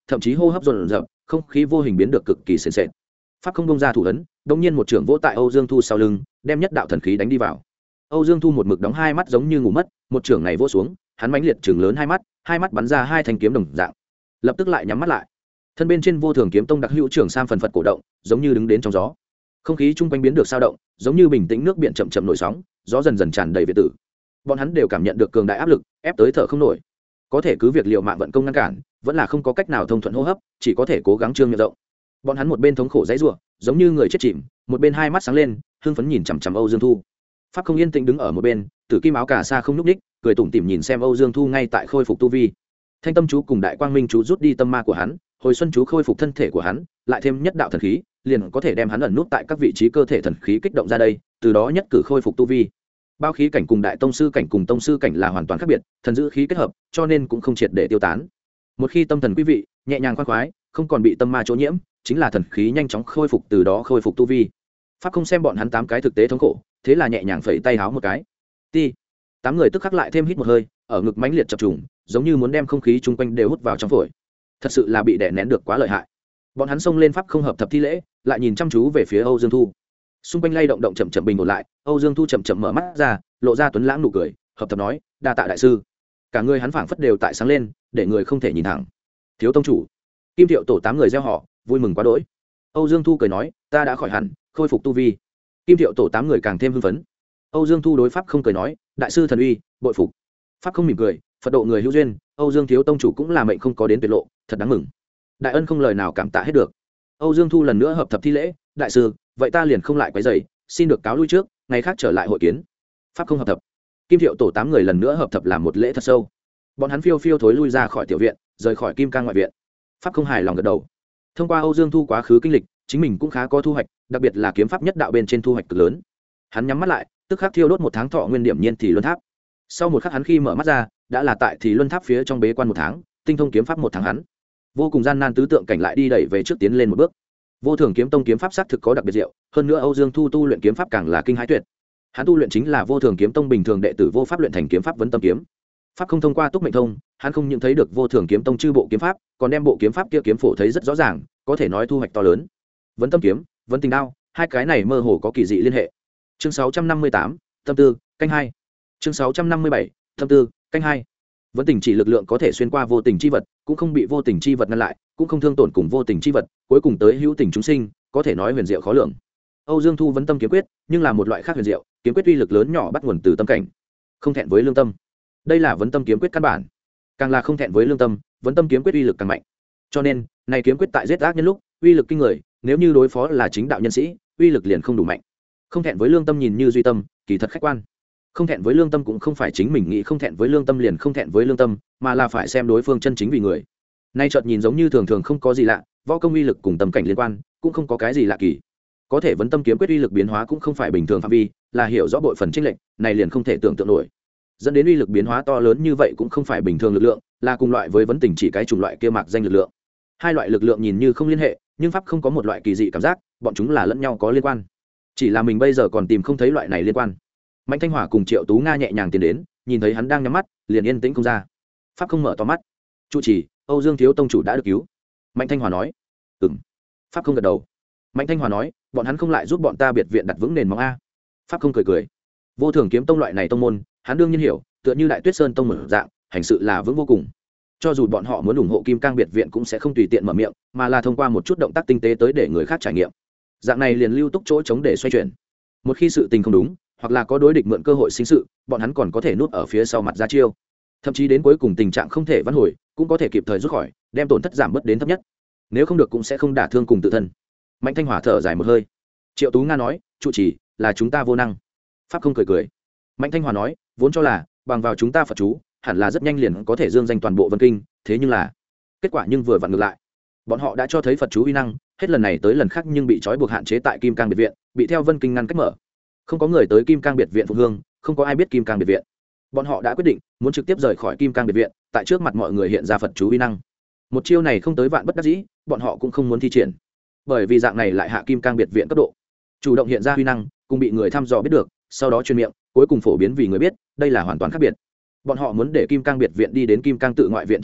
thậm chí hô hấp dồn dập, không khí vô hình biến được cực kỳ sền sệt. Pháp không bông ra thủ ấn, đột nhiên một trưởng vỗ tại Âu Dương Thu sau lưng, đem nhất đạo thần khí đánh đi vào. Âu Dương Thu một mực đóng hai mắt giống như ngủ mất, một trưởng này vỗ xuống, hắn mãnh liệt trừng lớn hai mắt, hai mắt bắn ra hai thanh kiếm đồng dạng, lập tức lại nhắm mắt lại. Thân bên trên Vô Thường Kiếm Tông đặc hữu trưởng sam phần phật cổ động, giống như đứng đến trong gió. Không khí chung quanh biến được sao động, giống như bình tĩnh nước biển chậm chậm nổi sóng, gió dần dần tràn đầy việt tử. Bọn hắn đều cảm nhận được cường đại áp lực, ép tới thở không nổi. Có thể cứ việc liều mạng vận công ngăn cản, vẫn là không có cách nào thông thuận hô hấp, chỉ có thể cố gắng trương miệng rộng. Bọn hắn một bên thống khổ dãy rủa, giống như người chết chìm, một bên hai mắt sáng lên, hưng phấn nhìn chằm chằm Âu Dương Thu. Pháp không yên tĩnh đứng ở một bên, tử kim áo cà sa không nhúc ních, cười tủm tỉm nhìn xem Âu Dương Thu ngay tại khôi phục tu vi. Thanh tâm chú cùng đại quang minh chú rút đi tâm ma của hắn, hồi xuân chú khôi phục thân thể của hắn, lại thêm nhất đạo thần khí, liền có thể đem hắn ẩn nút tại các vị trí cơ thể thần khí kích động ra đây, từ đó nhất cử khôi phục tu vi. Bao khí cảnh cùng đại tông sư cảnh cùng tông sư cảnh là hoàn toàn khác biệt, thần giữ khí kết hợp, cho nên cũng không triệt để tiêu tán. Một khi tâm thần quý vị nhẹ nhàng khoan khoái, không còn bị tâm ma chỗ nhiễm, chính là thần khí nhanh chóng khôi phục, từ đó khôi phục tu vi. Pháp không xem bọn hắn tám cái thực tế thống khổ, thế là nhẹ nhàng phẩy tay háo một cái. Ti. Tám người tức khắc lại thêm hít một hơi, ở ngực mãnh liệt chập trùng, giống như muốn đem không khí chung quanh đều hút vào trong phổi. Thật sự là bị đè nén được quá lợi hại. Bọn hắn xông lên pháp không hợp thập thi lễ, lại nhìn chăm chú về phía Âu Dương Thu. Xung quanh lay động động chậm chậm bình ổn lại, Âu Dương Thu chậm chậm mở mắt ra, lộ ra tuấn lãng nụ cười, hợp thập nói, đa tạ đại sư. Cả người hắn phảng phất đều tại sáng lên, để người không thể nhìn thẳng. Thiếu tông chủ. Kim Thiệu tổ tám người reo hò, vui mừng quá đỗi. Âu Dương Thu cười nói, ta đã khỏi hẳn, khôi phục tu vi. Kim Thiệu tổ tám người càng thêm hưng phấn. Âu Dương Thu đối pháp không cười nói, đại sư thần uy, bội phục. Pháp không mỉm cười, Phật độ người hữu duyên, Âu Dương thiếu tông chủ cũng là mệnh không có đến tuyệt lộ, thật đáng mừng. Đại ân không lời nào cảm tạ hết được. Âu Dương Thu lần nữa hợp thập thi lễ, đại sư, vậy ta liền không lại quấy rầy, xin được cáo lui trước, ngày khác trở lại hội kiến. Pháp không hợp thập. Kim Thiệu tổ tám người lần nữa hợp thập làm một lễ thật sâu. Bọn hắn phiêu phiêu thối lui ra khỏi tiểu viện, rời khỏi Kim Cang ngoại viện. Pháp không hài lòng gật đầu. Thông qua Âu Dương Thu quá khứ kinh lịch, chính mình cũng khá có thu hoạch, đặc biệt là kiếm pháp nhất đạo bên trên thu hoạch cực lớn. Hắn nhắm mắt lại, tức khắc thiêu đốt một tháng thọ nguyên điểm nhiên thì luân tháp. Sau một khắc hắn khi mở mắt ra, đã là tại thì luân tháp phía trong bế quan một tháng, tinh thông kiếm pháp một tháng hắn. Vô cùng gian nan tứ tượng cảnh lại đi đẩy về trước tiến lên một bước. Vô Thường Kiếm Tông kiếm pháp xác thực có đặc biệt diệu, hơn nữa Âu Dương Thu tu luyện kiếm pháp càng là kinh hãi tuyệt. Hắn tu luyện chính là Vô Thường Kiếm Tông bình thường đệ tử vô pháp luyện thành kiếm pháp vấn tâm kiếm. Pháp không thông qua túc mệnh thông, hắn không những thấy được Vô Thường Kiếm Tông chư bộ kiếm pháp, còn đem bộ kiếm pháp kia kiếm phổ thấy rất rõ ràng, có thể nói thu hoạch to lớn. Vấn tâm kiếm, vấn tình đao, hai cái này mơ hồ có kỳ dị liên hệ. Chương sáu trăm năm mươi tám, tâm tư, canh hai. Chương sáu trăm năm mươi bảy, tâm tư, canh hai. Vấn tình chỉ lực lượng có thể xuyên qua vô tình chi vật, cũng không bị vô tình chi vật ngăn lại, cũng không thương tổn cùng vô tình chi vật, cuối cùng tới hữu tình chúng sinh, có thể nói huyền diệu khó lường. Âu Dương Thu vấn tâm kiếm quyết, nhưng là một loại khác huyền diệu, kiếm quyết uy lực lớn nhỏ bắt nguồn từ tâm cảnh, không thẹn với lương tâm. Đây là vấn tâm kiếm quyết căn bản, càng là không thẹn với lương tâm, vấn tâm kiếm quyết uy lực càng mạnh. Cho nên, này kiếm quyết tại giết ác nhân lúc, uy lực kinh người, nếu như đối phó là chính đạo nhân sĩ, uy lực liền không đủ mạnh. Không thẹn với lương tâm nhìn như duy tâm, kỳ thật khách quan. Không thẹn với lương tâm cũng không phải chính mình nghĩ không thẹn với lương tâm liền không thẹn với lương tâm, mà là phải xem đối phương chân chính vì người. Nay chợt nhìn giống như thường thường không có gì lạ, võ công uy lực cùng tâm cảnh liên quan, cũng không có cái gì lạ kỳ. Có thể vấn tâm kiếm quyết uy lực biến hóa cũng không phải bình thường phạm vi, là hiểu rõ bội phần chênh lệch, này liền không thể tưởng tượng nổi. Dẫn đến uy lực biến hóa to lớn như vậy cũng không phải bình thường lực lượng, là cùng loại với vấn tình chỉ cái chủng loại kia mạc danh lực lượng. Hai loại lực lượng nhìn như không liên hệ, nhưng pháp không có một loại kỳ dị cảm giác, bọn chúng là lẫn nhau có liên quan. Chỉ là mình bây giờ còn tìm không thấy loại này liên quan. Mạnh Thanh Hòa cùng Triệu Tú Nga nhẹ nhàng tiến đến, nhìn thấy hắn đang nhắm mắt, liền yên tĩnh không ra. Pháp không mở to mắt. Chủ trì, Âu Dương thiếu tông chủ đã được cứu. Mạnh Thanh Hòa nói. Ừm. Pháp không gật đầu. Mạnh Thanh Hòa nói, bọn hắn không lại giúp bọn ta biệt viện đặt vững nền móng a. Pháp không cười cười. Vô Thường Kiếm Tông loại này tông môn, hắn đương nhiên hiểu, tựa như Đại Tuyết Sơn tông mở dạng, hành sự là vững vô cùng. Cho dù bọn họ muốn ủng hộ Kim Cang biệt viện cũng sẽ không tùy tiện mở miệng, mà là thông qua một chút động tác tinh tế tới để người khác trải nghiệm. Dạng này liền lưu túc chỗ chống để xoay chuyển. Một khi sự tình không đúng, hoặc là có đối địch mượn cơ hội sinh sự, bọn hắn còn có thể núp ở phía sau mặt ra chiêu. Thậm chí đến cuối cùng tình trạng không thể vãn hồi, cũng có thể kịp thời rút khỏi, đem tổn thất giảm bớt đến thấp nhất. Nếu không được cũng sẽ không đả thương cùng tự thân. Mạnh Thanh Hòa thở dài một hơi. Triệu Tú Nga nói, trụ trì, là chúng ta vô năng. Pháp không cười cười. Mạnh Thanh Hòa nói, vốn cho là bằng vào chúng ta Phật chú, hẳn là rất nhanh liền có thể dương danh toàn bộ Vân Kinh, thế nhưng là kết quả nhưng vừa vặn ngược lại. Bọn họ đã cho thấy Phật chú uy năng, hết lần này tới lần khác nhưng bị trói buộc hạn chế tại Kim Cang biệt viện, bị theo Vân Kinh ngăn cách mở. Không có người tới Kim Cang biệt viện phục hương, không có ai biết Kim Cang biệt viện. Bọn họ đã quyết định muốn trực tiếp rời khỏi Kim Cang biệt viện, tại trước mặt mọi người hiện ra Phật chú uy năng. Một chiêu này không tới vạn bất đắc dĩ, bọn họ cũng không muốn thi triển, bởi vì dạng này lại hạ Kim Cang biệt viện cấp độ. Chủ động hiện ra uy năng, cùng bị người thăm dò biết được, sau đó truyền miệng, cuối cùng phổ biến vì người biết, đây là hoàn toàn khác biệt. Bọn họ muốn để Kim Cang biệt viện đi đến Kim Cang tự ngoại viện trình độ,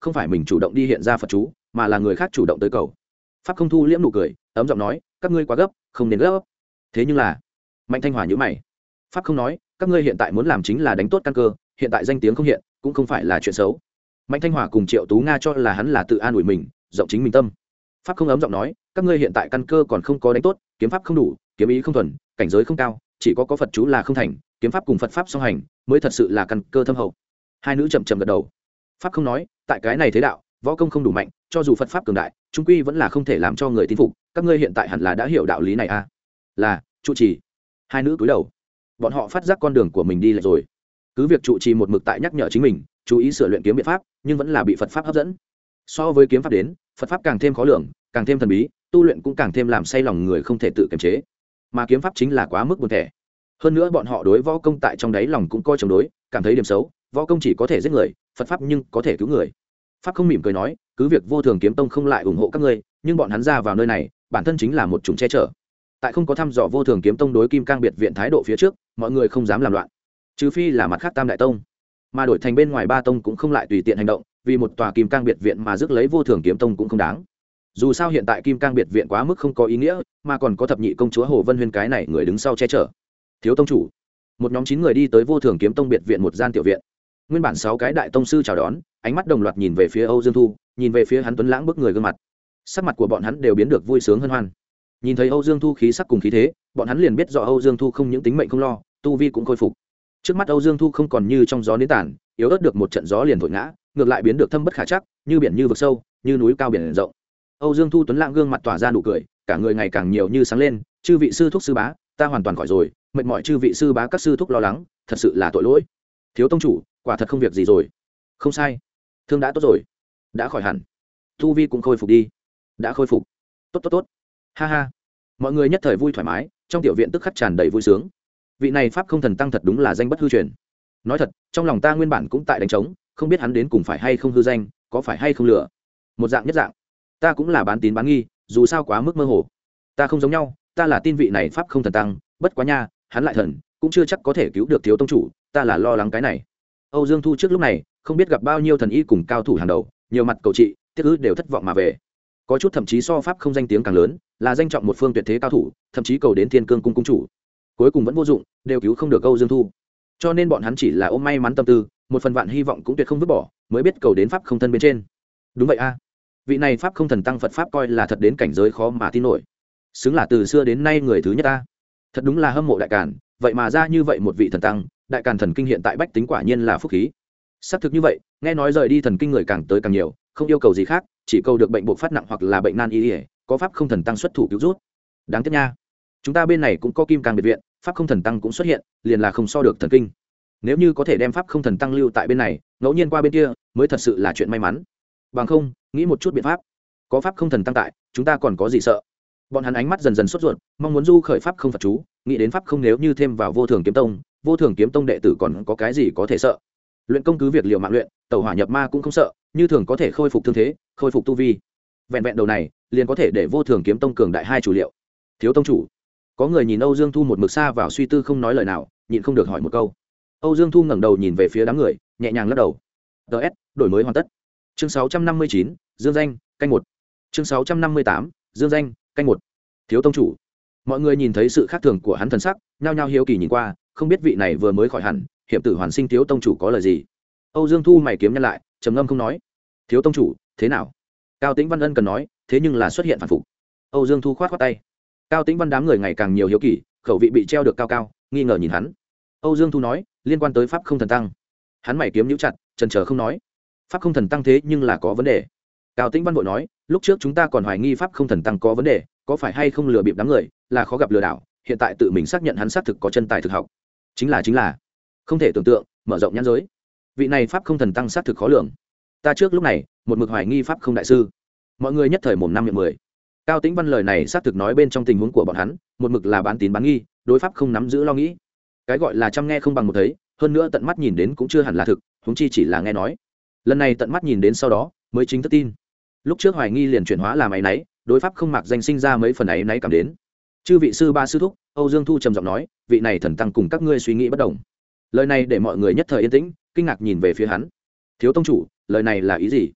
không phải mình chủ động đi hiện ra phật chú mà là người khác chủ động tới cầu. Pháp không thu liễm nụ cười ấm giọng nói, các ngươi quá gấp, không nên gấp. Thế nhưng là Mạnh Thanh Hòa nhíu mày. Pháp không nói, các ngươi hiện tại muốn làm chính là đánh tốt căn cơ, hiện tại danh tiếng không hiện cũng không phải là chuyện xấu. Mạnh Thanh Hòa cùng Triệu Tú Nga cho là hắn là tự an ủi mình, rộng chính mình tâm. Pháp không ấm giọng nói, các ngươi hiện tại căn cơ còn không có đánh tốt, kiếm pháp không đủ, kiếm ý không thuần, cảnh giới không cao, chỉ có có Phật chú là không thành, kiếm pháp cùng Phật pháp song hành mới thật sự là căn cơ thâm hậu. Hai nữ chậm chậm gật đầu. Pháp không nói, tại cái này thế đạo, võ công không đủ mạnh, cho dù Phật pháp cường đại, trung quy vẫn là không thể làm cho người tin phục, các ngươi hiện tại hẳn là đã hiểu đạo lý này a. À? Là, trụ trì. Hai nữ cúi đầu. Bọn họ phát giác con đường của mình đi lệch rồi. Cứ việc trụ trì một mực tại nhắc nhở chính mình, chú ý sửa luyện kiếm biện pháp, nhưng vẫn là bị Phật pháp hấp dẫn. So với kiếm pháp đến, Phật pháp càng thêm khó lường, càng thêm thần bí, tu luyện cũng càng thêm làm say lòng người không thể tự kiềm chế. Mà kiếm pháp chính là quá mức buồn tẻ. Hơn nữa bọn họ đối võ công tại trong đáy lòng cũng coi chống đối, cảm thấy điểm xấu, võ công chỉ có thể giết người, Phật pháp nhưng có thể cứu người. Pháp không mỉm cười nói, cứ việc Vô Thường Kiếm Tông không lại ủng hộ các ngươi, nhưng bọn hắn ra vào nơi này, bản thân chính là một chủng che chở. Tại không có thăm dò Vô Thường Kiếm Tông đối Kim Cang biệt viện thái độ phía trước, mọi người không dám làm loạn, trừ phi là mặt khác Tam đại tông, mà đổi thành bên ngoài ba tông cũng không lại tùy tiện hành động, vì một tòa Kim Cang biệt viện mà rước lấy Vô Thường Kiếm Tông cũng không đáng. Dù sao hiện tại Kim Cang biệt viện quá mức không có ý nghĩa, mà còn có thập nhị công chúa Hồ Vân Huyên cái này người đứng sau che chở. Thiếu tông chủ, một nhóm chín người đi tới Vô Thường Kiếm Tông biệt viện một gian tiểu viện. Nguyên bản sáu cái đại tông sư chào đón, ánh mắt đồng loạt nhìn về phía Âu Dương Thu, nhìn về phía hắn tuấn lãng bức người gương mặt. Sắc mặt của bọn hắn đều biến được vui sướng hân hoan. Nhìn thấy Âu Dương Thu khí sắc cùng khí thế, bọn hắn liền biết rõ Âu Dương Thu không những tính mệnh không lo, tu vi cũng khôi phục. Trước mắt Âu Dương Thu không còn như trong gió nến tàn, yếu ớt được một trận gió liền thổi ngã, ngược lại biến được thâm bất khả trắc, như biển như vực sâu, như núi cao biển rộng. Âu Dương Thu tuấn lãng gương mặt tỏa ra nụ cười, cả người ngày càng nhiều như sáng lên, chư vị sư thúc sư bá, ta hoàn toàn khỏi rồi, mệt mỏi chư vị sư bá các sư thúc lo lắng, thật sự là tội lỗi. Thiếu tông chủ, quả thật không việc gì rồi. Không sai, thương đã tốt rồi, đã khỏi hẳn, tu vi cũng khôi phục đi. Đã khôi phục, tốt tốt tốt, ha ha. Mọi người nhất thời vui thoải mái, trong tiểu viện tức khắc tràn đầy vui sướng. Vị này pháp không thần tăng thật đúng là danh bất hư truyền. Nói thật, trong lòng ta nguyên bản cũng tại đánh trống, không biết hắn đến cùng phải hay không hư danh, có phải hay không lừa. Một dạng nhất dạng, ta cũng là bán tín bán nghi, dù sao quá mức mơ hồ. Ta không giống nhau, ta là tin vị này pháp không thần tăng, bất quá nha, hắn lại thần, cũng chưa chắc có thể cứu được thiếu tông chủ, ta là lo lắng cái này. Âu Dương Thu trước lúc này không biết gặp bao nhiêu thần y cùng cao thủ hàng đầu, nhiều mặt cầu trị, tiếc ư đều thất vọng mà về. Có chút thậm chí so pháp không danh tiếng càng lớn, là danh trọng một phương tuyệt thế cao thủ, thậm chí cầu đến Thiên Cương cung cung chủ, cuối cùng vẫn vô dụng, đều cứu không được Âu Dương Thu. Cho nên bọn hắn chỉ là ôm may mắn tâm tư, một phần vạn hy vọng cũng tuyệt không vứt bỏ, mới biết cầu đến pháp không thân bên trên. Đúng vậy a, vị này pháp không thần tăng Phật pháp coi là thật đến cảnh giới khó mà tin nổi, xứng là từ xưa đến nay người thứ nhất ta. Thật đúng là hâm mộ đại càn, vậy mà ra như vậy một vị thần tăng, đại càn thần kinh hiện tại bách tính quả nhiên là phúc khí. Xác thực như vậy, nghe nói rời đi thần kinh người càng tới càng nhiều, không yêu cầu gì khác, chỉ cầu được bệnh buộc phát nặng hoặc là bệnh nan y, có pháp không thần tăng xuất thủ cứu rút. Đáng tiếc nha, chúng ta bên này cũng có Kim Cang biệt viện, pháp không thần tăng cũng xuất hiện, liền là không so được thần kinh. Nếu như có thể đem pháp không thần tăng lưu tại bên này, ngẫu nhiên qua bên kia, mới thật sự là chuyện may mắn. Bằng không, nghĩ một chút biện pháp, có pháp không thần tăng tại, chúng ta còn có gì sợ. Bọn hắn ánh mắt dần dần sốt ruột, mong muốn du khởi pháp không Phật chú, nghĩ đến pháp không nếu như thêm vào Vô Thường Kiếm Tông, Vô Thường Kiếm Tông đệ tử còn có cái gì có thể sợ. Luyện công cứ việc liều mạng luyện, tẩu hỏa nhập ma cũng không sợ, như thường có thể khôi phục thương thế, khôi phục tu vi. Vẹn vẹn đầu này, liền có thể để Vô Thường Kiếm Tông cường đại hai chủ liệu. Thiếu tông chủ, có người nhìn Âu Dương Thu một mực xa vào suy tư không nói lời nào, nhịn không được hỏi một câu. Âu Dương Thu ngẩng đầu nhìn về phía đám người, nhẹ nhàng lắc đầu. ts đổi mới hoàn tất. Chương sáu trăm năm mươi chín, dương danh canh một. Chương sáu trăm năm mươi tám, dương danh canh một. Thiếu tông chủ, mọi người nhìn thấy sự khác thường của hắn thần sắc, nhao nhao hiếu kỳ nhìn qua, không biết vị này vừa mới khỏi hẳn hiểm tử hoàn sinh thiếu tông chủ có lời gì. Âu Dương Thu mày kiếm nhăn lại, trầm ngâm không nói. Thiếu tông chủ, thế nào? Cao Tĩnh Văn ân cần nói, thế nhưng là xuất hiện phản phục. Âu Dương Thu khoát khoát tay. Cao Tĩnh Văn đám người ngày càng nhiều hiếu kỳ, khẩu vị bị treo được cao cao, nghi ngờ nhìn hắn. Âu Dương Thu nói, liên quan tới pháp không thần tăng. Hắn mày kiếm nhíu chặt, chần chờ không nói. Pháp không thần tăng thế nhưng là có vấn đề. Cao Tĩnh Văn vội nói, lúc trước chúng ta còn hoài nghi pháp không thần tăng có vấn đề, có phải hay không lừa bịp đám người, là khó gặp lừa đảo, hiện tại tự mình xác nhận hắn xác thực có chân tài thực học. Chính là chính là, không thể tưởng tượng, mở rộng nhãn giới. Vị này pháp không thần tăng xác thực khó lường. Ta trước lúc này, một mực hoài nghi pháp không đại sư. Mọi người nhất thời mồm năm miệng mười. Cao Tĩnh Văn lời này xác thực nói bên trong tình huống của bọn hắn, một mực là bán tín bán nghi, đối pháp không nắm giữ lo nghĩ. Cái gọi là chăm nghe không bằng một thấy, hơn nữa tận mắt nhìn đến cũng chưa hẳn là thực, huống chi chỉ là nghe nói. Lần này tận mắt nhìn đến sau đó, mới chính thức tin. Lúc trước hoài nghi liền chuyển hóa làm áy náy, đối pháp không mặc danh sinh ra mấy phần áy náy cảm đến. Chư vị sư ba sư thúc, Âu Dương Thu trầm giọng nói, vị này thần tăng cùng các ngươi suy nghĩ bất đồng. Lời này để mọi người nhất thời yên tĩnh, kinh ngạc nhìn về phía hắn. Thiếu tông chủ, lời này là ý gì?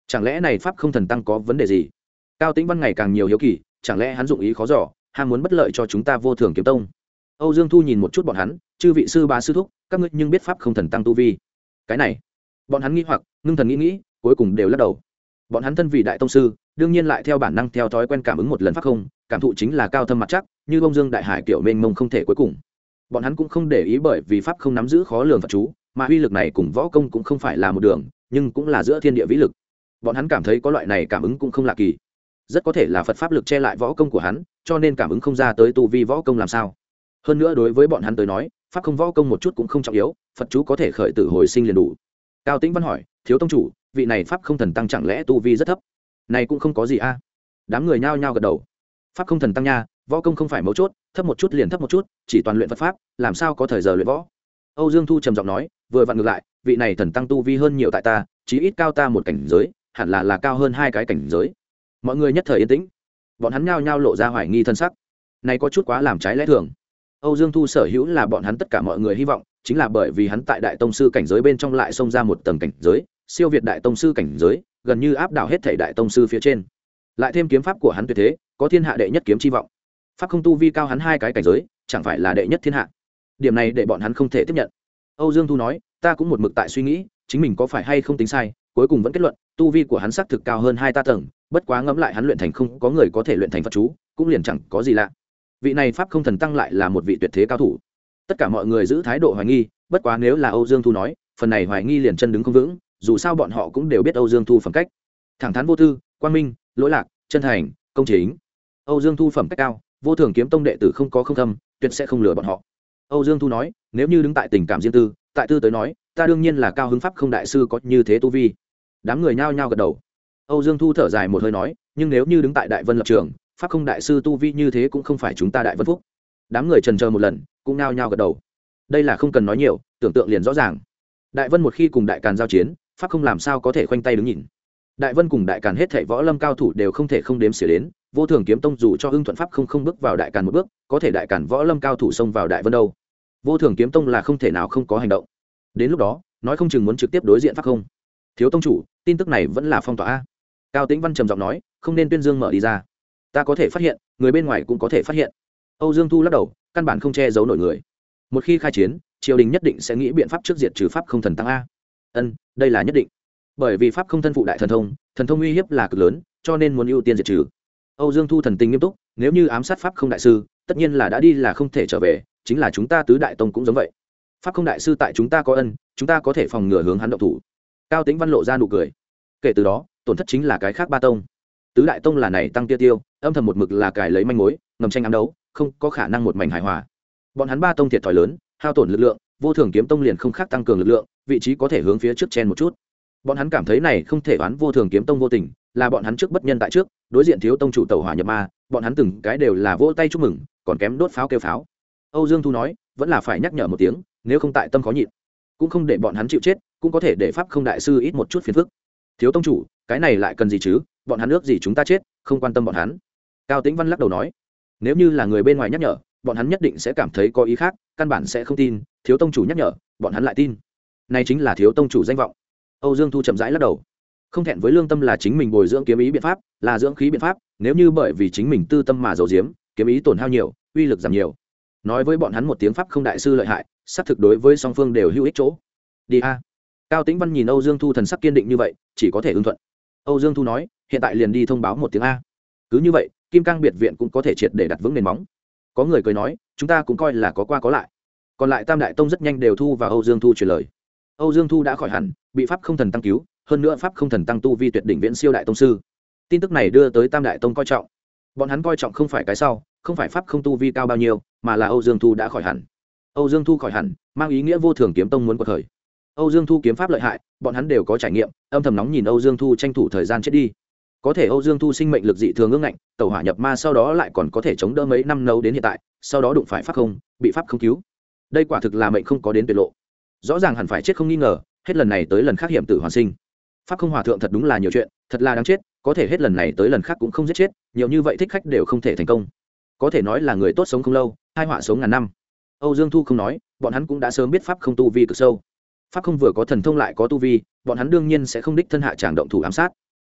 chẳng lẽ này pháp không thần tăng có vấn đề gì? Cao Tĩnh Văn ngày càng nhiều hiếu kỳ, chẳng lẽ hắn dụng ý khó dò, ham muốn bất lợi cho chúng ta Vô Thường Kiếm Tông? Âu Dương Thu nhìn một chút bọn hắn, chư vị sư bá sư thúc, các ngươi nhưng biết pháp không thần tăng tu vi? Cái này, bọn hắn nghi hoặc, ngưng thần nghĩ nghĩ, cuối cùng đều lắc đầu. Bọn hắn thân vị đại tông sư, đương nhiên lại theo bản năng theo thói quen cảm ứng một lần pháp không, cảm thụ chính là cao thâm mặt chắc, như bông dương đại hải kiểu mênh mông không thể cuối cùng. Bọn hắn cũng không để ý bởi vì pháp không nắm giữ khó lường Phật chú, mà uy lực này cùng võ công cũng không phải là một đường, nhưng cũng là giữa thiên địa vĩ lực. Bọn hắn cảm thấy có loại này cảm ứng cũng không lạ kỳ, rất có thể là Phật pháp lực che lại võ công của hắn, cho nên cảm ứng không ra tới tu vi võ công làm sao. Hơn nữa đối với bọn hắn tới nói, pháp không võ công một chút cũng không trọng yếu, Phật chú có thể khởi tử hồi sinh liền đủ. Cao Tĩnh Văn hỏi, thiếu tông chủ, vị này pháp không thần tăng chẳng lẽ tu vi rất thấp? Này cũng không có gì a. Đám người nhao nhao gật đầu. Pháp không thần tăng nha, võ công không phải mấu chốt, thấp một chút liền thấp một chút, chỉ toàn luyện Phật pháp, làm sao có thời giờ luyện võ? Âu Dương Thu trầm giọng nói, vừa vặn ngược lại, vị này thần tăng tu vi hơn nhiều tại ta, chí ít cao ta một cảnh giới, hẳn là là cao hơn hai cái cảnh giới. Mọi người nhất thời yên tĩnh, bọn hắn nhao nhao lộ ra hoài nghi thân sắc. Này có chút quá làm trái lẽ thường. Âu Dương Thu sở hữu là bọn hắn tất cả mọi người hy vọng, chính là bởi vì hắn tại đại tông sư cảnh giới bên trong lại xông ra một tầng cảnh giới, siêu việt đại tông sư cảnh giới, gần như áp đảo hết thảy đại tông sư phía trên. Lại thêm kiếm pháp của hắn tuyệt thế, có thiên hạ đệ nhất kiếm chi vọng. Pháp không tu vi cao hắn hai cái cảnh giới, chẳng phải là đệ nhất thiên hạ. Điểm này để bọn hắn không thể tiếp nhận. Âu Dương Thu nói, ta cũng một mực tại suy nghĩ, chính mình có phải hay không tính sai, cuối cùng vẫn kết luận, tu vi của hắn xác thực cao hơn hai ta tầng, bất quá ngẫm lại hắn luyện thành không có người có thể luyện thành Phật chú, cũng liền chẳng có gì lạ. Vị này pháp không thần tăng lại là một vị tuyệt thế cao thủ. Tất cả mọi người giữ thái độ hoài nghi, bất quá nếu là Âu Dương Thu nói, phần này hoài nghi liền chân đứng không vững, dù sao bọn họ cũng đều biết Âu Dương Thu phẩm cách. Thẳng thắn vô tư, quang minh, lỗi lạc, chân thành, công chính. Âu Dương Thu phẩm cách cao, Vô Thường Kiếm Tông đệ tử không có không thâm, tuyệt sẽ không lừa bọn họ. Âu Dương Thu nói, nếu như đứng tại tình cảm riêng tư, tại tư tới nói, ta đương nhiên là cao hứng pháp không đại sư có như thế tu vi. Đám người nhao nhao gật đầu. Âu Dương Thu thở dài một hơi nói, nhưng nếu như đứng tại Đại Vân lập trường, pháp không đại sư tu vi như thế cũng không phải chúng ta Đại Vân phúc. Đám người trần chờ một lần, cũng nhao nhao gật đầu. Đây là không cần nói nhiều, tưởng tượng liền rõ ràng. Đại Vân một khi cùng Đại Càn giao chiến, pháp không làm sao có thể khoanh tay đứng nhìn. Đại Vân cùng Đại Càn hết thảy võ lâm cao thủ đều không thể không đếm xỉa đến, Vô Thường Kiếm Tông dù cho Hưng Thuận Pháp không không bước vào Đại Càn một bước, có thể Đại Càn võ lâm cao thủ xông vào Đại Vân đâu. Vô Thường Kiếm Tông là không thể nào không có hành động. Đến lúc đó, nói không chừng muốn trực tiếp đối diện Pháp không. Thiếu tông chủ, tin tức này vẫn là phong tỏa a. Cao Tĩnh Văn trầm giọng nói, không nên tuyên dương mở đi ra. Ta có thể phát hiện, người bên ngoài cũng có thể phát hiện. Âu Dương Thu lắc đầu, căn bản không che giấu nổi người. Một khi khai chiến, triều đình nhất định sẽ nghĩ biện pháp trước diệt trừ pháp không thần tăng a. Ân, đây là nhất định. Bởi vì pháp không thân phụ đại thần thông, thần thông uy hiếp là cực lớn, cho nên muốn ưu tiên diệt trừ. Âu Dương Thu thần tình nghiêm túc, nếu như ám sát pháp không đại sư, tất nhiên là đã đi là không thể trở về, chính là chúng ta tứ đại tông cũng giống vậy. Pháp không đại sư tại chúng ta có ân, chúng ta có thể phòng ngừa hướng hắn động thủ. Cao Tĩnh Văn lộ ra nụ cười. Kể từ đó, tổn thất chính là cái khác ba tông. Tứ đại tông là này tăng tiêu tiêu, âm thầm một mực là cài lấy manh mối, ngầm tranh ám đấu, không có khả năng một mảnh hài hòa. Bọn hắn ba tông thiệt thòi lớn, hao tổn lực lượng, Vô Thường Kiếm Tông liền không khác tăng cường lực lượng, vị trí có thể hướng phía trước chen một chút. Bọn hắn cảm thấy này không thể oán Vô Thường Kiếm Tông vô tình, là bọn hắn trước bất nhân tại trước, đối diện thiếu tông chủ tẩu hỏa nhập ma, bọn hắn từng cái đều là vỗ tay chúc mừng, còn kém đốt pháo kêu pháo. Âu Dương Thu nói, vẫn là phải nhắc nhở một tiếng, nếu không tại tâm khó nhịn, cũng không để bọn hắn chịu chết, cũng có thể để pháp không đại sư ít một chút phiền phức. Thiếu tông chủ, cái này lại cần gì chứ, bọn hắn ước gì chúng ta chết, không quan tâm bọn hắn. Cao Tĩnh Văn lắc đầu nói, nếu như là người bên ngoài nhắc nhở, bọn hắn nhất định sẽ cảm thấy có ý khác, căn bản sẽ không tin, thiếu tông chủ nhắc nhở, bọn hắn lại tin. Này chính là thiếu tông chủ danh vọng. Âu Dương Thu chậm rãi lắc đầu, không thẹn với lương tâm là chính mình bồi dưỡng kiếm ý biện pháp, là dưỡng khí biện pháp, nếu như bởi vì chính mình tư tâm mà giấu giếm, kiếm ý tổn hao nhiều, uy lực giảm nhiều. Nói với bọn hắn một tiếng pháp không đại sư lợi hại, xác thực đối với song phương đều hữu ích chỗ. Đi a. Cao Tĩnh Văn nhìn Âu Dương Thu thần sắc kiên định như vậy, chỉ có thể ưng thuận. Âu Dương Thu nói, hiện tại liền đi thông báo một tiếng a. Cứ như vậy, Kim Cang biệt viện cũng có thể triệt để đặt vững nền móng. Có người cười nói, chúng ta cũng coi là có qua có lại. Còn lại Tam đại tông rất nhanh đều thu vào Âu Dương Thu truyền lời. Âu Dương Thu đã khỏi hẳn, bị pháp không thần tăng cứu, hơn nữa pháp không thần tăng tu vi tuyệt đỉnh viễn siêu đại tông sư. Tin tức này đưa tới Tam đại tông coi trọng. Bọn hắn coi trọng không phải cái sau, không phải pháp không tu vi cao bao nhiêu, mà là Âu Dương Thu đã khỏi hẳn. Âu Dương Thu khỏi hẳn, mang ý nghĩa Vô Thường Kiếm Tông muốn quật khởi. Âu Dương Thu kiếm pháp lợi hại, bọn hắn đều có trải nghiệm, âm thầm nóng nhìn Âu Dương Thu tranh thủ thời gian chết đi. Có thể Âu Dương Thu sinh mệnh lực dị thường ương ngạnh, tẩu hỏa nhập ma sau đó lại còn có thể chống đỡ mấy năm nấu đến hiện tại, sau đó đụng phải pháp không, bị pháp không cứu. Đây quả thực là mệnh không có đến tuyệt lộ. Rõ ràng hẳn phải chết không nghi ngờ, hết lần này tới lần khác hiểm tử hoàn sinh. Pháp không hòa thượng thật đúng là nhiều chuyện, thật là đáng chết, có thể hết lần này tới lần khác cũng không giết chết, nhiều như vậy thích khách đều không thể thành công. Có thể nói là người tốt sống không lâu, hai họa sống ngàn năm. Âu Dương Thu không nói, bọn hắn cũng đã sớm biết pháp không tu vi cực sâu. Pháp không vừa có thần thông lại có tu vi, bọn hắn đương nhiên sẽ không đích thân hạ tràng động thủ ám sát.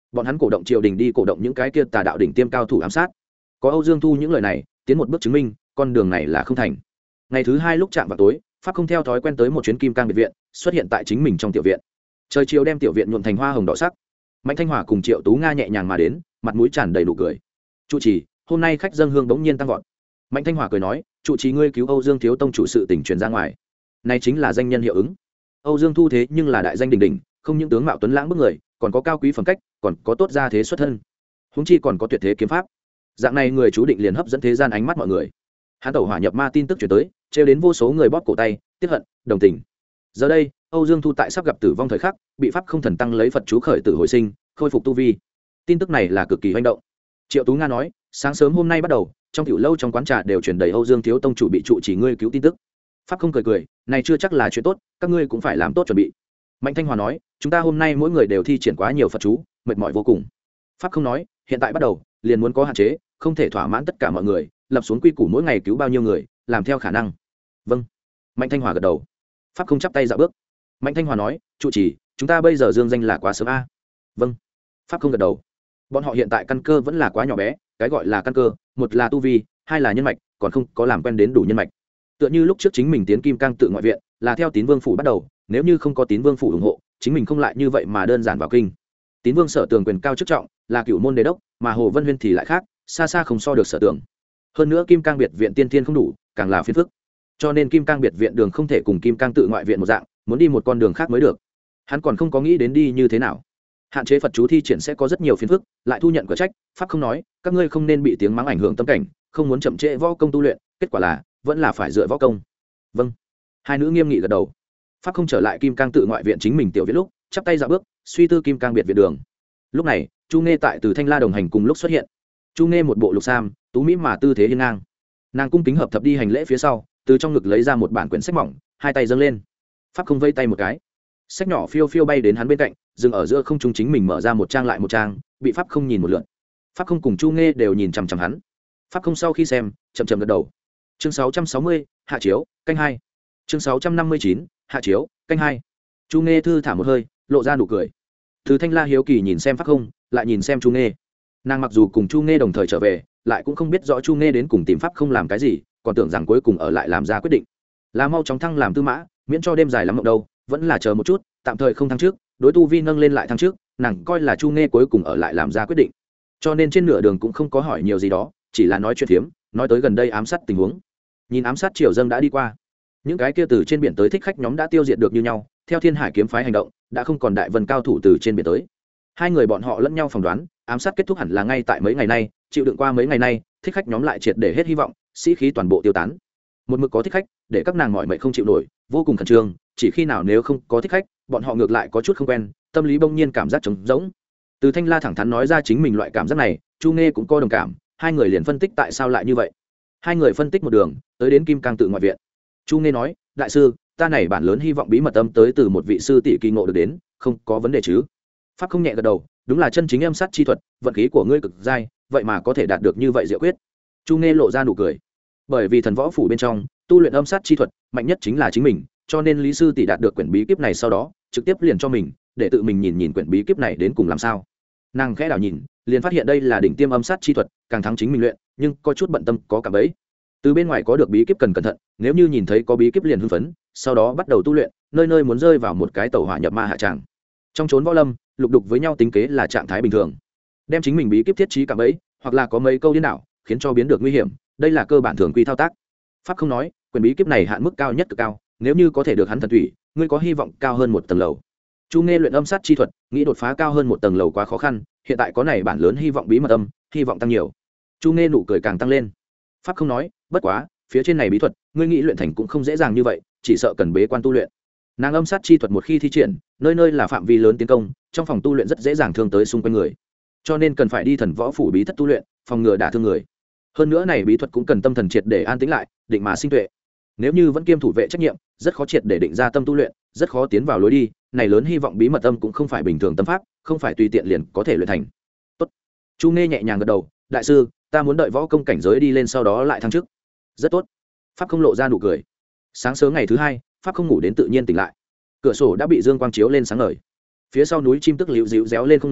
bọn hắn cổ động triều đình đi cổ động những cái kia tà đạo đỉnh tiêm cao thủ ám sát. Có Âu Dương Thu những lời này tiến một bước chứng minh con đường này là không thành. Ngày thứ hai lúc chạm vào tối, Pháp không theo thói quen tới một chuyến kim cang biệt viện, xuất hiện tại chính mình trong tiểu viện. Trời chiều đem tiểu viện nhuộm thành hoa hồng đỏ sắc. Mạnh Thanh Hòa cùng Triệu Tú Nga nhẹ nhàng mà đến, mặt mũi tràn đầy nụ cười. Trụ trì, hôm nay khách dâng hương bỗng nhiên tăng vọt. Mạnh Thanh Hòa cười nói, trụ trì ngươi cứu Âu Dương thiếu tông chủ sự tình truyền ra ngoài, này chính là danh nhân hiệu ứng. Âu Dương Thu thế nhưng là đại danh đỉnh đỉnh, không những tướng mạo tuấn lãng bức người, còn có cao quý phẩm cách, còn có tốt gia thế xuất thân, huống chi còn có tuyệt thế kiếm pháp. Dạng này người chú định liền hấp dẫn thế gian ánh mắt mọi người. Hắn tẩu hỏa nhập ma tin tức truyền tới, trêu đến vô số người bóp cổ tay, tiếc hận, đồng tình. Giờ đây, Âu Dương Thu tại sắp gặp tử vong thời khắc, bị pháp không thần tăng lấy Phật chú khởi tử hồi sinh, khôi phục tu vi. Tin tức này là cực kỳ hoành động. Triệu Tú Nga nói, sáng sớm hôm nay bắt đầu, trong tiểu lâu trong quán trà đều truyền đầy Âu Dương thiếu tông chủ bị trụ chỉ ngươi cứu tin tức. Pháp không cười cười, này chưa chắc là chuyện tốt, các ngươi cũng phải làm tốt chuẩn bị. Mạnh Thanh Hòa nói, chúng ta hôm nay mỗi người đều thi triển quá nhiều Phật chú, mệt mỏi vô cùng. Pháp không nói, hiện tại bắt đầu, liền muốn có hạn chế, không thể thỏa mãn tất cả mọi người, lập xuống quy củ mỗi ngày cứu bao nhiêu người, làm theo khả năng. Vâng. Mạnh Thanh Hòa gật đầu. Pháp không chắp tay dạo bước. Mạnh Thanh Hòa nói, trụ trì, chúng ta bây giờ dương danh là quá sớm a. Vâng. Pháp không gật đầu. Bọn họ hiện tại căn cơ vẫn là quá nhỏ bé, cái gọi là căn cơ, một là tu vi, hai là nhân mạch, còn không có làm quen đến đủ nhân mạch. Tựa như lúc trước chính mình tiến Kim Cang tự ngoại viện, là theo Tín Vương phủ bắt đầu, nếu như không có Tín Vương phủ ủng hộ, chính mình không lại như vậy mà đơn giản vào kinh. Tín Vương Sở Tường quyền cao chức trọng, là cửu môn đế đốc, mà Hồ Vân Huyên thì lại khác, xa xa không so được Sở Tường. Hơn nữa Kim Cang biệt viện tiên tiên không đủ, càng là phiền phức. Cho nên Kim Cang biệt viện đường không thể cùng Kim Cang tự ngoại viện một dạng, muốn đi một con đường khác mới được. Hắn còn không có nghĩ đến đi như thế nào. Hạn chế Phật chú thi triển sẽ có rất nhiều phiền phức, lại thu nhận quả trách, pháp không nói, các ngươi không nên bị tiếng mắng ảnh hưởng tâm cảnh, không muốn chậm trễ võ công tu luyện, kết quả là vẫn là phải dựa võ công. Vâng. Hai nữ nghiêm nghị gật đầu. Pháp không trở lại Kim Cang tự ngoại viện chính mình tiểu viện lúc, chắp tay dạo bước, suy tư Kim Cang biệt viện đường. Lúc này, Chu Nghe tại Từ Thanh La đồng hành cùng lúc xuất hiện. Chu Nghe một bộ lục sam, tú mỹ mà tư thế hiên ngang. Nàng cung kính hợp thập đi hành lễ phía sau, từ trong ngực lấy ra một bản quyển sách mỏng, hai tay dâng lên. Pháp không vây tay một cái, sách nhỏ phiêu phiêu bay đến hắn bên cạnh, dừng ở giữa không trung, chính mình mở ra một trang lại một trang, bị Pháp không nhìn một lượt. Pháp không cùng Chu Nghe đều nhìn chằm chằm hắn. Pháp không sau khi xem, chậm chậm gật đầu. Chương sáu trăm sáu mươi, hạ chiếu, canh hai. Chương sáu trăm năm mươi chín, hạ chiếu, canh hai. Chu Nghe thư thả một hơi, lộ ra nụ cười. Từ Thanh La hiếu kỳ nhìn xem Pháp không, lại nhìn xem Chu Nghe. Nàng mặc dù cùng Chu Nghe đồng thời trở về, lại cũng không biết rõ Chu Nghe đến cùng tìm Pháp không làm cái gì, còn tưởng rằng cuối cùng ở lại làm ra quyết định. Là mau chóng thăng làm tư mã, miễn cho đêm dài lắm mộng đâu, vẫn là chờ một chút, tạm thời không thăng trước, đối tu vi nâng lên lại thăng trước, nàng coi là Chu Nghe cuối cùng ở lại làm ra quyết định. Cho nên trên nửa đường cũng không có hỏi nhiều gì đó, chỉ là nói chuyện phiếm, nói tới gần đây ám sát tình huống. Nhìn ám sát triều dâng đã đi qua, những cái kia từ trên biển tới thích khách nhóm đã tiêu diệt được như nhau, theo Thiên Hải kiếm phái hành động, đã không còn đại vân cao thủ từ trên biển tới. Hai người bọn họ lẫn nhau phỏng đoán, ám sát kết thúc hẳn là ngay tại mấy ngày nay, chịu đựng qua mấy ngày nay, thích khách nhóm lại triệt để hết hy vọng, sĩ khí toàn bộ tiêu tán. Một mực có thích khách, để các nàng mỏi mệt không chịu nổi, vô cùng khẩn trương, chỉ khi nào nếu không có thích khách, bọn họ ngược lại có chút không quen, tâm lý bỗng nhiên cảm giác trống rỗng. Từ Thanh La thẳng thắn nói ra chính mình loại cảm giác này, Chu Nghe cũng có đồng cảm, hai người liền phân tích tại sao lại như vậy. Hai người phân tích một đường, tới đến Kim Cang tự ngoại viện. Chu Nghe nói, đại sư, ta này bản lớn hy vọng bí mật âm tới từ một vị sư tỷ kỳ ngộ được đến, không có vấn đề chứ? Pháp không nhẹ gật đầu, đúng là chân chính âm sát chi thuật, vận khí của ngươi cực dai, vậy mà có thể đạt được như vậy diệu quyết. Chu Nghe lộ ra nụ cười. Bởi vì thần võ phủ bên trong, tu luyện âm sát chi thuật, mạnh nhất chính là chính mình, cho nên lý sư tỷ đạt được quyển bí kíp này sau đó, trực tiếp liền cho mình, để tự mình nhìn nhìn quyển bí kíp này đến cùng làm sao. Nàng khẽ đảo nhìn, liền phát hiện đây là đỉnh tiêm âm sát chi thuật, càng thắng chính mình luyện, nhưng có chút bận tâm, có cả bấy. Từ bên ngoài có được bí kíp cần cẩn thận, nếu như nhìn thấy có bí kíp liền hưng phấn, sau đó bắt đầu tu luyện, nơi nơi muốn rơi vào một cái tẩu hỏa nhập ma hạ tràng. Trong chốn võ lâm, lục đục với nhau tính kế là trạng thái bình thường. Đem chính mình bí kíp thiết trí cả bấy, hoặc là có mấy câu điên đảo, khiến cho biến được nguy hiểm, đây là cơ bản thường quy thao tác. Pháp không nói, quyền bí kíp này hạn mức cao nhất cực cao, nếu như có thể được hắn thần thủy, ngươi có hy vọng cao hơn một tầng lầu. Chu Nghe luyện âm sát chi thuật, nghĩ đột phá cao hơn một tầng lầu quá khó khăn, hiện tại có này bản lớn hy vọng bí mật âm, hy vọng tăng nhiều. Chu Nghe nụ cười càng tăng lên. Pháp không nói, bất quá, phía trên này bí thuật, ngươi nghĩ luyện thành cũng không dễ dàng như vậy, chỉ sợ cần bế quan tu luyện. Nàng âm sát chi thuật một khi thi triển, nơi nơi là phạm vi lớn tiến công, trong phòng tu luyện rất dễ dàng thương tới xung quanh người, cho nên cần phải đi thần võ phủ bí thất tu luyện, phòng ngừa đả thương người. Hơn nữa này bí thuật cũng cần tâm thần triệt để an tĩnh lại, định mà sinh tuệ. Nếu như vẫn kiêm thủ vệ trách nhiệm, rất khó triệt để định ra tâm tu luyện, rất khó tiến vào lối đi. Này lớn hy vọng bí mật âm cũng không phải bình thường tâm pháp, không phải tùy tiện liền có thể luyện thành. Tốt. Chu Nghe nhẹ nhàng gật đầu, đại sư, ta muốn đợi võ công cảnh giới đi lên sau đó lại thăng chức. Rất tốt. Pháp không lộ ra nụ cười. Sáng sớm ngày thứ hai, Pháp không ngủ đến tự nhiên tỉnh lại. Cửa sổ đã bị dương quang chiếu lên sáng ngời. Phía sau núi chim tức liễu díu réo lên không ngừng,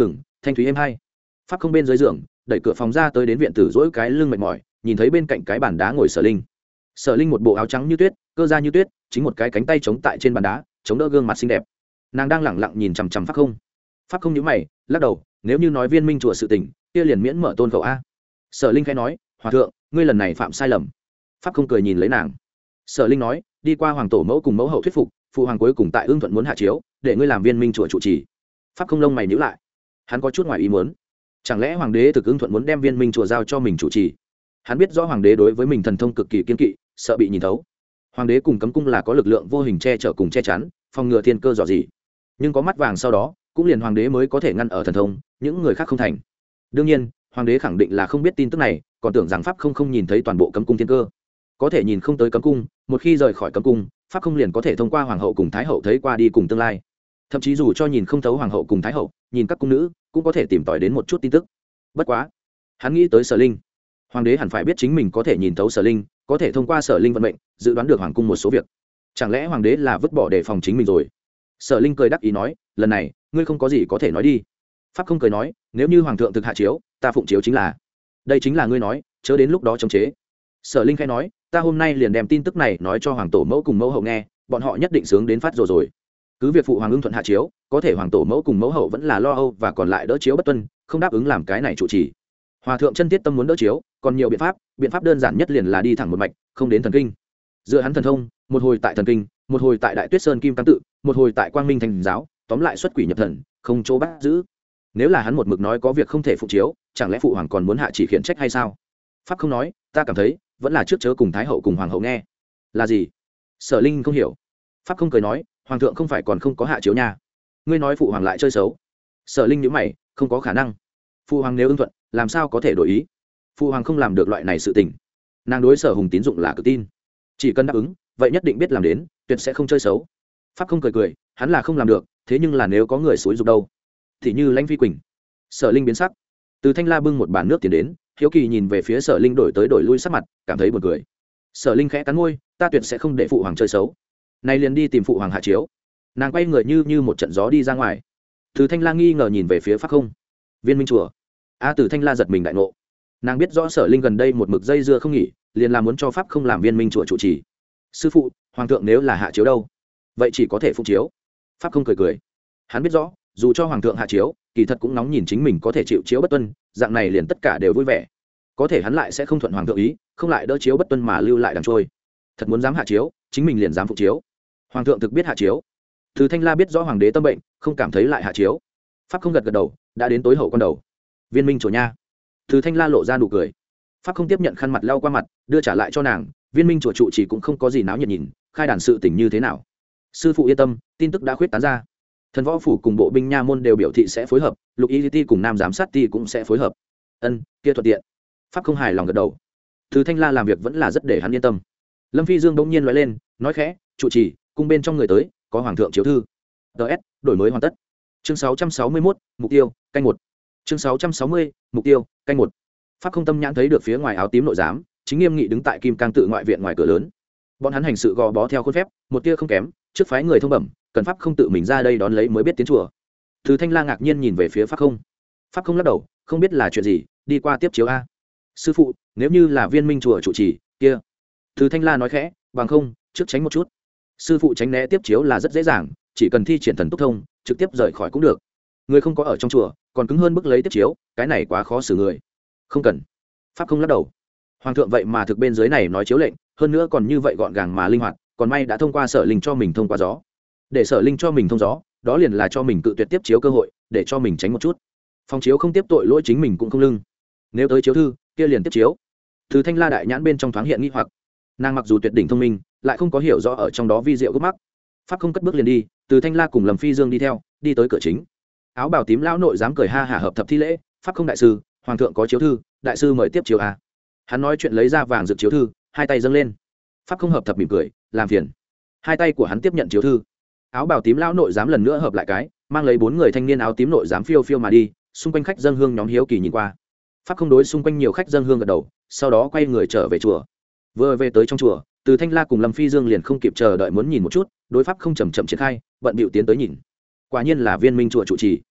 thanh thúy êm hay. Pháp không bên dưới giường đẩy cửa phòng ra tới đến viện tử dỗi cái lưng mệt mỏi, nhìn thấy bên cạnh cái bàn đá ngồi Sở Linh. Sở Linh một bộ áo trắng như tuyết, cơ da như tuyết, chính một cái cánh tay chống tại trên bàn đá, chống đỡ gương mặt xinh đẹp. Nàng đang lẳng lặng nhìn chằm chằm Pháp không. Pháp không nhíu mày, lắc đầu, nếu như nói Viên Minh chùa sự tình, kia liền miễn mở tôn khẩu a. Sở Linh khẽ nói, hòa thượng, ngươi lần này phạm sai lầm. Pháp không cười nhìn lấy nàng. Sở Linh nói, đi qua hoàng tổ mẫu cùng mẫu hậu thuyết phục, phụ hoàng cuối cùng tại ưng thuận muốn hạ chiếu, để ngươi làm Viên Minh chùa trụ trì. Pháp không lông mày nhíu lại, hắn có chút ngoài ý muốn. Chẳng lẽ hoàng đế thực ưng thuận muốn đem Viên Minh chùa giao cho mình chủ trì? Hắn biết rõ hoàng đế đối với mình thần thông cực kỳ kiên kỵ, sợ bị nhìn thấu. Hoàng đế cùng cấm cung là có lực lượng vô hình che chở cùng che chắn, phòng ngừa thiên cơ dò gì. Nhưng có mắt vàng sau đó, cũng liền hoàng đế mới có thể ngăn ở thần thông, những người khác không thành. Đương nhiên, hoàng đế khẳng định là không biết tin tức này, còn tưởng rằng pháp không không nhìn thấy toàn bộ cấm cung thiên cơ. Có thể nhìn không tới cấm cung, một khi rời khỏi cấm cung, pháp không liền có thể thông qua hoàng hậu cùng thái hậu thấy qua đi cùng tương lai. Thậm chí dù cho nhìn không thấu hoàng hậu cùng thái hậu, nhìn các cung nữ, cũng có thể tìm tòi đến một chút tin tức. Bất quá, hắn nghĩ tới Sở Linh. Hoàng đế hẳn phải biết chính mình có thể nhìn thấu Sở Linh, có thể thông qua Sở Linh vận mệnh, dự đoán được hoàng cung một số việc. Chẳng lẽ hoàng đế là vứt bỏ để phòng chính mình rồi? Sở Linh cười đắc ý nói, lần này ngươi không có gì có thể nói đi. Pháp không cười nói, nếu như hoàng thượng thực hạ chiếu, ta phụng chiếu chính là. Đây chính là ngươi nói, chớ đến lúc đó chống chế. Sở Linh khẽ nói, ta hôm nay liền đem tin tức này nói cho hoàng tổ mẫu cùng mẫu hậu nghe, bọn họ nhất định sướng đến phát rồi rồi. Cứ việc phụ hoàng ưng thuận hạ chiếu, có thể hoàng tổ mẫu cùng mẫu hậu vẫn là lo âu và còn lại đỡ chiếu bất tuân, không đáp ứng làm cái này trụ trì. Hòa thượng chân thiết tâm muốn đỡ chiếu, còn nhiều biện pháp, biện pháp đơn giản nhất liền là đi thẳng một mạch, không đến thần kinh. Dựa hắn thần thông, một hồi tại thần kinh, một hồi tại Đại Tuyết Sơn Kim Cang tự, một hồi tại Quang Minh Thành giáo, tóm lại xuất quỷ nhập thần, không chỗ bắt giữ. Nếu là hắn một mực nói có việc không thể phụ chiếu, chẳng lẽ phụ hoàng còn muốn hạ chỉ khiển trách hay sao? Pháp không nói, ta cảm thấy, vẫn là trước chớ cùng thái hậu cùng hoàng hậu nghe. Là gì? Sở Linh không hiểu. Pháp không cười nói, hoàng thượng không phải còn không có hạ chiếu nha. Ngươi nói phụ hoàng lại chơi xấu. Sở Linh nhíu mày, không có khả năng. Phụ hoàng nếu ưng thuận, làm sao có thể đổi ý? Phụ hoàng không làm được loại này sự tình. Nàng đối Sở Hùng tín dụng là cực tin, chỉ cần đáp ứng, vậy nhất định biết làm đến, tuyệt sẽ không chơi xấu. Pháp không cười cười, hắn là không làm được, thế nhưng là nếu có người xúi giục đâu, thì như Lãnh Phi Quỳnh. Sở Linh biến sắc. Từ Thanh La bưng một bàn nước tiến đến, hiếu kỳ nhìn về phía Sở Linh đổi tới đổi lui sắc mặt, cảm thấy buồn cười. Sở Linh khẽ cắn môi, ta tuyệt sẽ không để phụ hoàng chơi xấu. Nay liền đi tìm phụ hoàng hạ chiếu. Nàng quay người như như một trận gió đi ra ngoài. Từ Thanh La nghi ngờ nhìn về phía Pháp không. Viên Minh chùa. A Từ Thanh La giật mình đại ngộ. Nàng biết rõ Sở Linh gần đây một mực dây dưa không nghỉ, liền là muốn cho Pháp không làm Viên Minh chùa trụ trì. Sư phụ, hoàng thượng nếu là hạ chiếu đâu? Vậy chỉ có thể phụng chiếu. Pháp không cười cười. Hắn biết rõ, dù cho hoàng thượng hạ chiếu, kỳ thật cũng nóng nhìn chính mình có thể chịu chiếu bất tuân, dạng này liền tất cả đều vui vẻ. Có thể hắn lại sẽ không thuận hoàng thượng ý, không lại đỡ chiếu bất tuân mà lưu lại đằng trôi. Thật muốn dám hạ chiếu, chính mình liền dám phụng chiếu. Hoàng thượng thực biết hạ chiếu. Từ Thanh La biết rõ hoàng đế tâm bệnh, không cảm thấy lại hạ chiếu. Pháp không gật gật đầu, đã đến tối hậu con đầu. Viên Minh chùa nha. Từ Thanh La lộ ra nụ cười. Pháp không tiếp nhận khăn mặt lau qua mặt, đưa trả lại cho nàng. Viên Minh chùa trụ chỉ cũng không có gì náo nhiệt nhìn, khai đàn sự tình như thế nào? Sư phụ yên tâm, tin tức đã khuyết tán ra. Thần võ phủ cùng bộ binh nha môn đều biểu thị sẽ phối hợp, lục y ti cùng nam giám sát ti cũng sẽ phối hợp. Ân, kia thuận tiện. Pháp không hài lòng gật đầu. Từ Thanh La làm việc vẫn là rất để hắn yên tâm. Lâm Phi Dương bỗng nhiên nói lên, nói khẽ, trụ trì, cung bên trong người tới, có hoàng thượng chiếu thư. ts đổi mới hoàn tất. Chương sáu trăm sáu mươi mốt, mục tiêu, canh một. Chương sáu trăm sáu mươi, mục tiêu, canh một. Pháp không tâm nhãn thấy được phía ngoài áo tím nội giám, chính nghiêm nghị đứng tại Kim Cang tự ngoại viện ngoài cửa lớn. Bọn hắn hành sự gò bó theo khuôn phép, một tia không kém, trước phái người thông bẩm, cần Pháp không tự mình ra đây đón lấy mới biết tiến chùa. Từ Thanh La ngạc nhiên nhìn về phía Pháp không. Pháp không lắc đầu, không biết là chuyện gì, đi qua tiếp chiếu a. Sư phụ, nếu như là Viên Minh chùa trụ trì, kia. Từ Thanh La nói khẽ, bằng không, trước tránh một chút. Sư phụ tránh né tiếp chiếu là rất dễ dàng, chỉ cần thi triển thần túc thông, trực tiếp rời khỏi cũng được. Người không có ở trong chùa, còn cứng hơn bức lấy tiếp chiếu, cái này quá khó xử người. Không cần. Pháp không lắc đầu. Hoàng thượng vậy mà thực bên dưới này nói chiếu lệnh, hơn nữa còn như vậy gọn gàng mà linh hoạt, còn may đã thông qua Sở Linh cho mình thông qua gió. Để Sở Linh cho mình thông gió, đó liền là cho mình cự tuyệt tiếp chiếu cơ hội, để cho mình tránh một chút. Phòng chiếu không tiếp tội lỗi chính mình cũng không lưng. Nếu tới chiếu thư, kia liền tiếp chiếu. Từ Thanh La đại nhãn bên trong thoáng hiện nghi hoặc. Nàng mặc dù tuyệt đỉnh thông minh, lại không có hiểu rõ ở trong đó vi diệu gốc mắc. Pháp không cất bước liền đi, Từ Thanh La cùng Lâm Phi Dương đi theo, đi tới cửa chính. Áo bào tím lão nội dám cười ha hả hợp thập thi lễ, Pháp không đại sư, hoàng thượng có chiếu thư, đại sư mời tiếp chiếu a. Hắn nói chuyện lấy ra vàng rực chiếu thư, hai tay dâng lên. Pháp không hợp thập mỉm cười, làm phiền. Hai tay của hắn tiếp nhận chiếu thư. Áo bào tím lão nội dám lần nữa hợp lại cái, mang lấy bốn người thanh niên áo tím nội dám phiêu phiêu mà đi, xung quanh khách dâng hương nhóm hiếu kỳ nhìn qua. Pháp không đối xung quanh nhiều khách dâng hương gật đầu, sau đó quay người trở về chùa. Vừa về tới trong chùa, Từ Thanh La cùng Lâm Phi Dương liền không kịp chờ đợi muốn nhìn một chút, đối pháp không chậm chậm triển khai, bận bịu tiến tới nhìn. Quả nhiên là Viên Minh chùa trụ trì.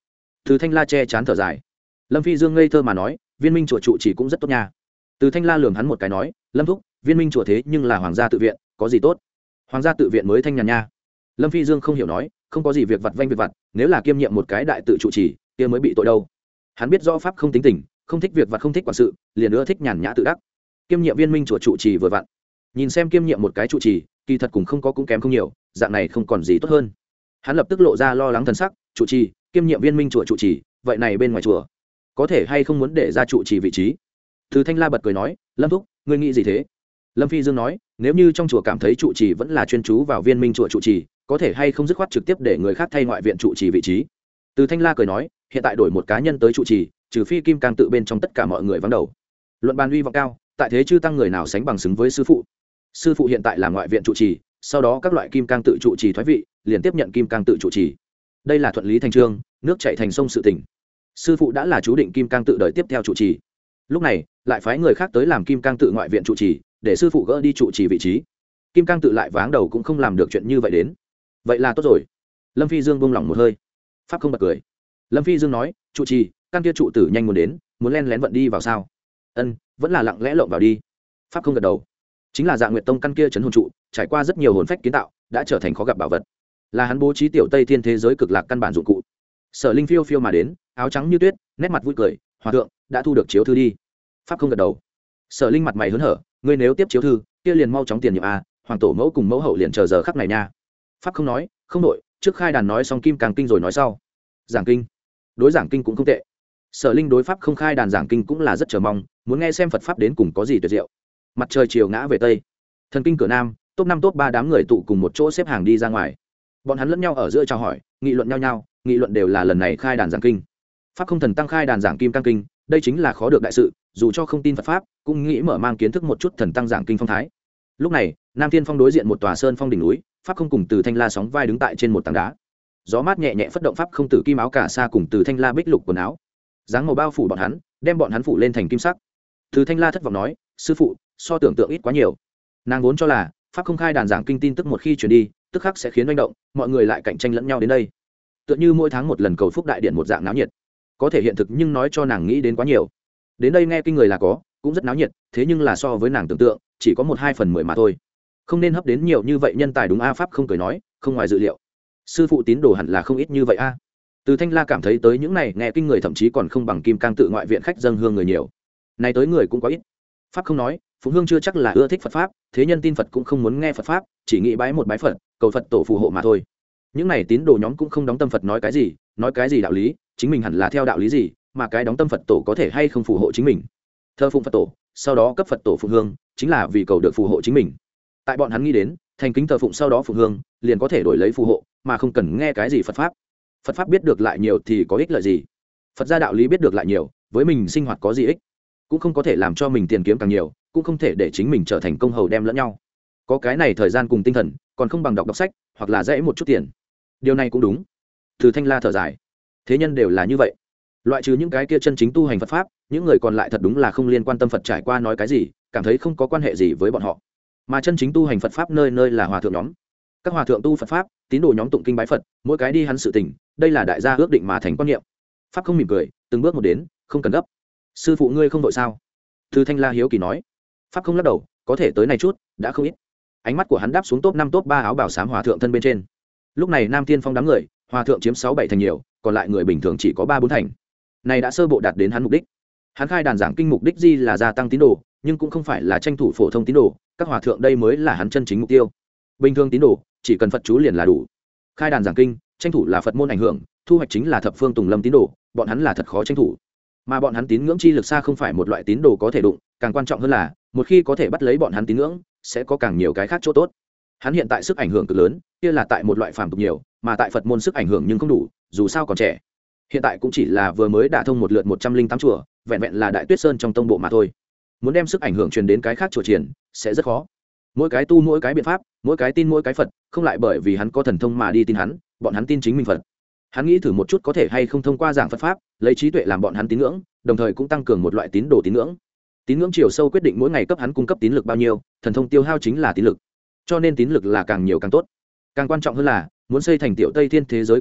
Từ Thanh La che chán thở dài. Lâm Phi Dương ngây thơ mà nói, viên minh chùa trụ chỉ cũng rất tốt nha. Từ Thanh La lườm hắn một cái nói, Lâm thúc, viên minh chùa thế nhưng là hoàng gia tự viện, có gì tốt? Hoàng gia tự viện mới thanh nhàn nha. Lâm Phi Dương không hiểu nói, không có gì việc vặt vanh việc vặt, nếu là kiêm nhiệm một cái đại tự trụ trì kia mới bị tội đâu. Hắn biết rõ pháp không tính tình, không thích việc vặt, không thích quản sự, liền nữa thích nhàn nhã tự đắc. Kiêm nhiệm viên minh chùa trụ trì vừa vặn. Nhìn xem kiêm nhiệm một cái trụ trì, kỳ thật cũng không có cũng kém không nhiều, dạng này không còn gì tốt hơn. Hắn lập tức lộ ra lo lắng thần sắc, trụ trì, kiêm nhiệm viên minh chùa trụ trì, vậy này bên ngoài chùa có thể hay không muốn để ra trụ trì vị trí? Từ Thanh La bật cười nói, Lâm thúc, ngươi nghĩ gì thế? Lâm Phi Dương nói, nếu như trong chùa cảm thấy trụ trì vẫn là chuyên chú vào viên minh chùa trụ trì, có thể hay không dứt khoát trực tiếp để người khác thay ngoại viện trụ trì vị trí? Từ Thanh La cười nói, hiện tại đổi một cá nhân tới trụ trì, trừ phi kim cang tự bên trong tất cả mọi người vắng đầu. Luận bàn uy vọng cao, tại thế chư tăng người nào sánh bằng xứng với sư phụ. Sư phụ hiện tại là ngoại viện trụ trì, sau đó các loại kim cang tự trụ trì thoái vị, liền tiếp nhận kim cang tự trụ trì. Đây là thuận lý thành trương, nước chảy thành sông sự tình. Sư phụ đã là chú định kim cang tự đợi tiếp theo trụ trì, lúc này lại phái người khác tới làm kim cang tự ngoại viện trụ trì, để sư phụ gỡ đi trụ trì vị trí. Kim cang tự lại váng đầu cũng không làm được chuyện như vậy đến. Vậy là tốt rồi. Lâm Phi Dương buông lỏng một hơi. Pháp không bật cười. Lâm Phi Dương nói, trụ trì, căn kia trụ tử nhanh muốn đến, muốn len lén vận đi vào sao? Ân, vẫn là lặng lẽ lộng vào đi. Pháp không gật đầu. Chính là Dạ Nguyệt Tông căn kia trấn hồn trụ, trải qua rất nhiều hồn phách kiến tạo, đã trở thành khó gặp bảo vật, là hắn bố trí tiểu Tây Thiên thế giới cực lạc căn bản dụng cụ. Sở Linh phiêu phiêu mà đến, áo trắng như tuyết, nét mặt vui cười, hòa thượng đã thu được chiếu thư đi. Pháp không gật đầu. Sở Linh mặt mày hớn hở, ngươi nếu tiếp chiếu thư, kia liền mau chóng tiền nhiệm a, hoàng tổ mẫu cùng mẫu hậu liền chờ giờ khắc này nha. Pháp không nói, không nội, trước khai đàn nói xong kim càng kinh rồi nói sau. Giảng kinh. Đối giảng kinh cũng không tệ. Sở Linh đối pháp không khai đàn giảng kinh cũng là rất chờ mong, muốn nghe xem Phật pháp đến cùng có gì tuyệt diệu. Mặt trời chiều ngã về tây, thần kinh cửa nam, top năm top ba đám người tụ cùng một chỗ xếp hàng đi ra ngoài. Bọn hắn lẫn nhau ở giữa chào hỏi, nghị luận nhau nhau, nghị luận đều là lần này khai đàn giảng kinh. Pháp không thần tăng khai đàn giảng kim cang kinh, đây chính là khó được đại sự, dù cho không tin Phật pháp, cũng nghĩ mở mang kiến thức một chút thần tăng giảng kinh phong thái. Lúc này, Nam Thiên Phong đối diện một tòa sơn phong đỉnh núi, Pháp không cùng Từ Thanh La sóng vai đứng tại trên một tảng đá. Gió mát nhẹ nhẹ phất động Pháp không tử kim áo cả sa cùng Từ Thanh La bích lục quần áo, dáng màu bao phủ bọn hắn, đem bọn hắn phủ lên thành kim sắc. Từ Thanh La thất vọng nói, sư phụ, so tưởng tượng ít quá nhiều. Nàng vốn cho là Pháp không khai đàn giảng kinh tin tức một khi truyền đi, tức khắc sẽ khiến manh động, mọi người lại cạnh tranh lẫn nhau đến đây, tựa như mỗi tháng một lần cầu phúc đại điện một dạng náo nhiệt. Có thể hiện thực nhưng nói cho nàng nghĩ đến quá nhiều. Đến đây nghe kinh người là có, cũng rất náo nhiệt, thế nhưng là so với nàng tưởng tượng, chỉ có một hai phần mười mà thôi. Không nên hấp đến nhiều như vậy nhân tài đúng a? Pháp không cười nói, không ngoài dự liệu. Sư phụ tín đồ hẳn là không ít như vậy a. Từ Thanh La cảm thấy tới những này nghe kinh người thậm chí còn không bằng kim cang tự ngoại viện khách dâng hương người nhiều. Này tới người cũng có ít. Pháp không nói, phụng hương chưa chắc là ưa thích Phật pháp, thế nhân tin Phật cũng không muốn nghe Phật pháp, chỉ nghĩ bái một bái Phật, cầu Phật tổ phù hộ mà thôi. Những này tín đồ nhóm cũng không đóng tâm Phật nói cái gì, nói cái gì đạo lý, chính mình hẳn là theo đạo lý gì, mà cái đóng tâm Phật tổ có thể hay không phù hộ chính mình. Thơ phụng Phật tổ, sau đó cấp Phật tổ phụng hương, chính là vì cầu được phù hộ chính mình. Tại bọn hắn nghĩ đến, thành kính thờ phụng sau đó phụng hương, liền có thể đổi lấy phù hộ, mà không cần nghe cái gì Phật pháp. Phật pháp biết được lại nhiều thì có ích lợi gì? Phật gia đạo lý biết được lại nhiều, với mình sinh hoạt có gì ích? Cũng không có thể làm cho mình tiền kiếm càng nhiều, cũng không thể để chính mình trở thành công hầu đem lẫn nhau. Có cái này thời gian cùng tinh thần, còn không bằng đọc đọc sách, hoặc là dễ một chút tiền. Điều này cũng đúng. Từ Thanh La thở dài, thế nhân đều là như vậy, loại trừ những cái kia chân chính tu hành Phật pháp, những người còn lại thật đúng là không liên quan tâm Phật trải qua nói cái gì, cảm thấy không có quan hệ gì với bọn họ. Mà chân chính tu hành Phật pháp nơi nơi là hòa thượng nhóm, các hòa thượng tu Phật pháp, tín đồ nhóm tụng kinh bái Phật, mỗi cái đi hắn sự tình, đây là đại gia ước định mà thành quan niệm. Pháp không mỉm cười, từng bước một đến, không cần gấp. Sư phụ ngươi không đội sao? Từ Thanh La hiếu kỳ nói. Pháp không lắc đầu, có thể tới này chút, đã không ít. Ánh mắt của hắn đáp xuống top năm top ba áo bào xám hòa thượng thân bên trên. Lúc này Nam Thiên Phong đám người, hòa thượng chiếm sáu bảy thành nhiều, còn lại người bình thường chỉ có ba bốn thành. Này đã sơ bộ đạt đến hắn mục đích. Hắn khai đàn giảng kinh mục đích gì là gia tăng tín đồ, nhưng cũng không phải là tranh thủ phổ thông tín đồ, các hòa thượng đây mới là hắn chân chính mục tiêu. Bình thường tín đồ, chỉ cần Phật chú liền là đủ. Khai đàn giảng kinh, tranh thủ là Phật môn ảnh hưởng, thu hoạch chính là thập phương tùng lâm tín đồ, bọn hắn là thật khó tranh thủ. Mà bọn hắn tín ngưỡng chi lực xa không phải một loại tín đồ có thể đụng, càng quan trọng hơn là, một khi có thể bắt lấy bọn hắn tín ngưỡng, sẽ có càng nhiều cái khác chỗ tốt. Hắn hiện tại sức ảnh hưởng cực lớn, kia là tại một loại phàm tục nhiều, mà tại Phật môn sức ảnh hưởng nhưng không đủ, dù sao còn trẻ. Hiện tại cũng chỉ là vừa mới đả thông một lượt một trăm linh tám chùa, vẹn vẹn là Đại Tuyết Sơn trong tông bộ mà thôi. Muốn đem sức ảnh hưởng truyền đến cái khác chùa triển, sẽ rất khó. Mỗi cái tu mỗi cái biện pháp, mỗi cái tin mỗi cái Phật, không lại bởi vì hắn có thần thông mà đi tin hắn, bọn hắn tin chính mình Phật. Hắn nghĩ thử một chút có thể hay không thông qua giảng Phật pháp, lấy trí tuệ làm bọn hắn tín ngưỡng, đồng thời cũng tăng cường một loại tín đồ tín ngưỡng. Tín ngưỡng chiều sâu quyết định mỗi ngày cấp hắn cung cấp tín lực bao nhiêu, thần thông tiêu hao chính là tín lực. Cho nên tín lực là càng nhiều càng tốt. Càng quan trọng hơn là muốn xây thành tiểu Tây Thiên thế giới cực lạc,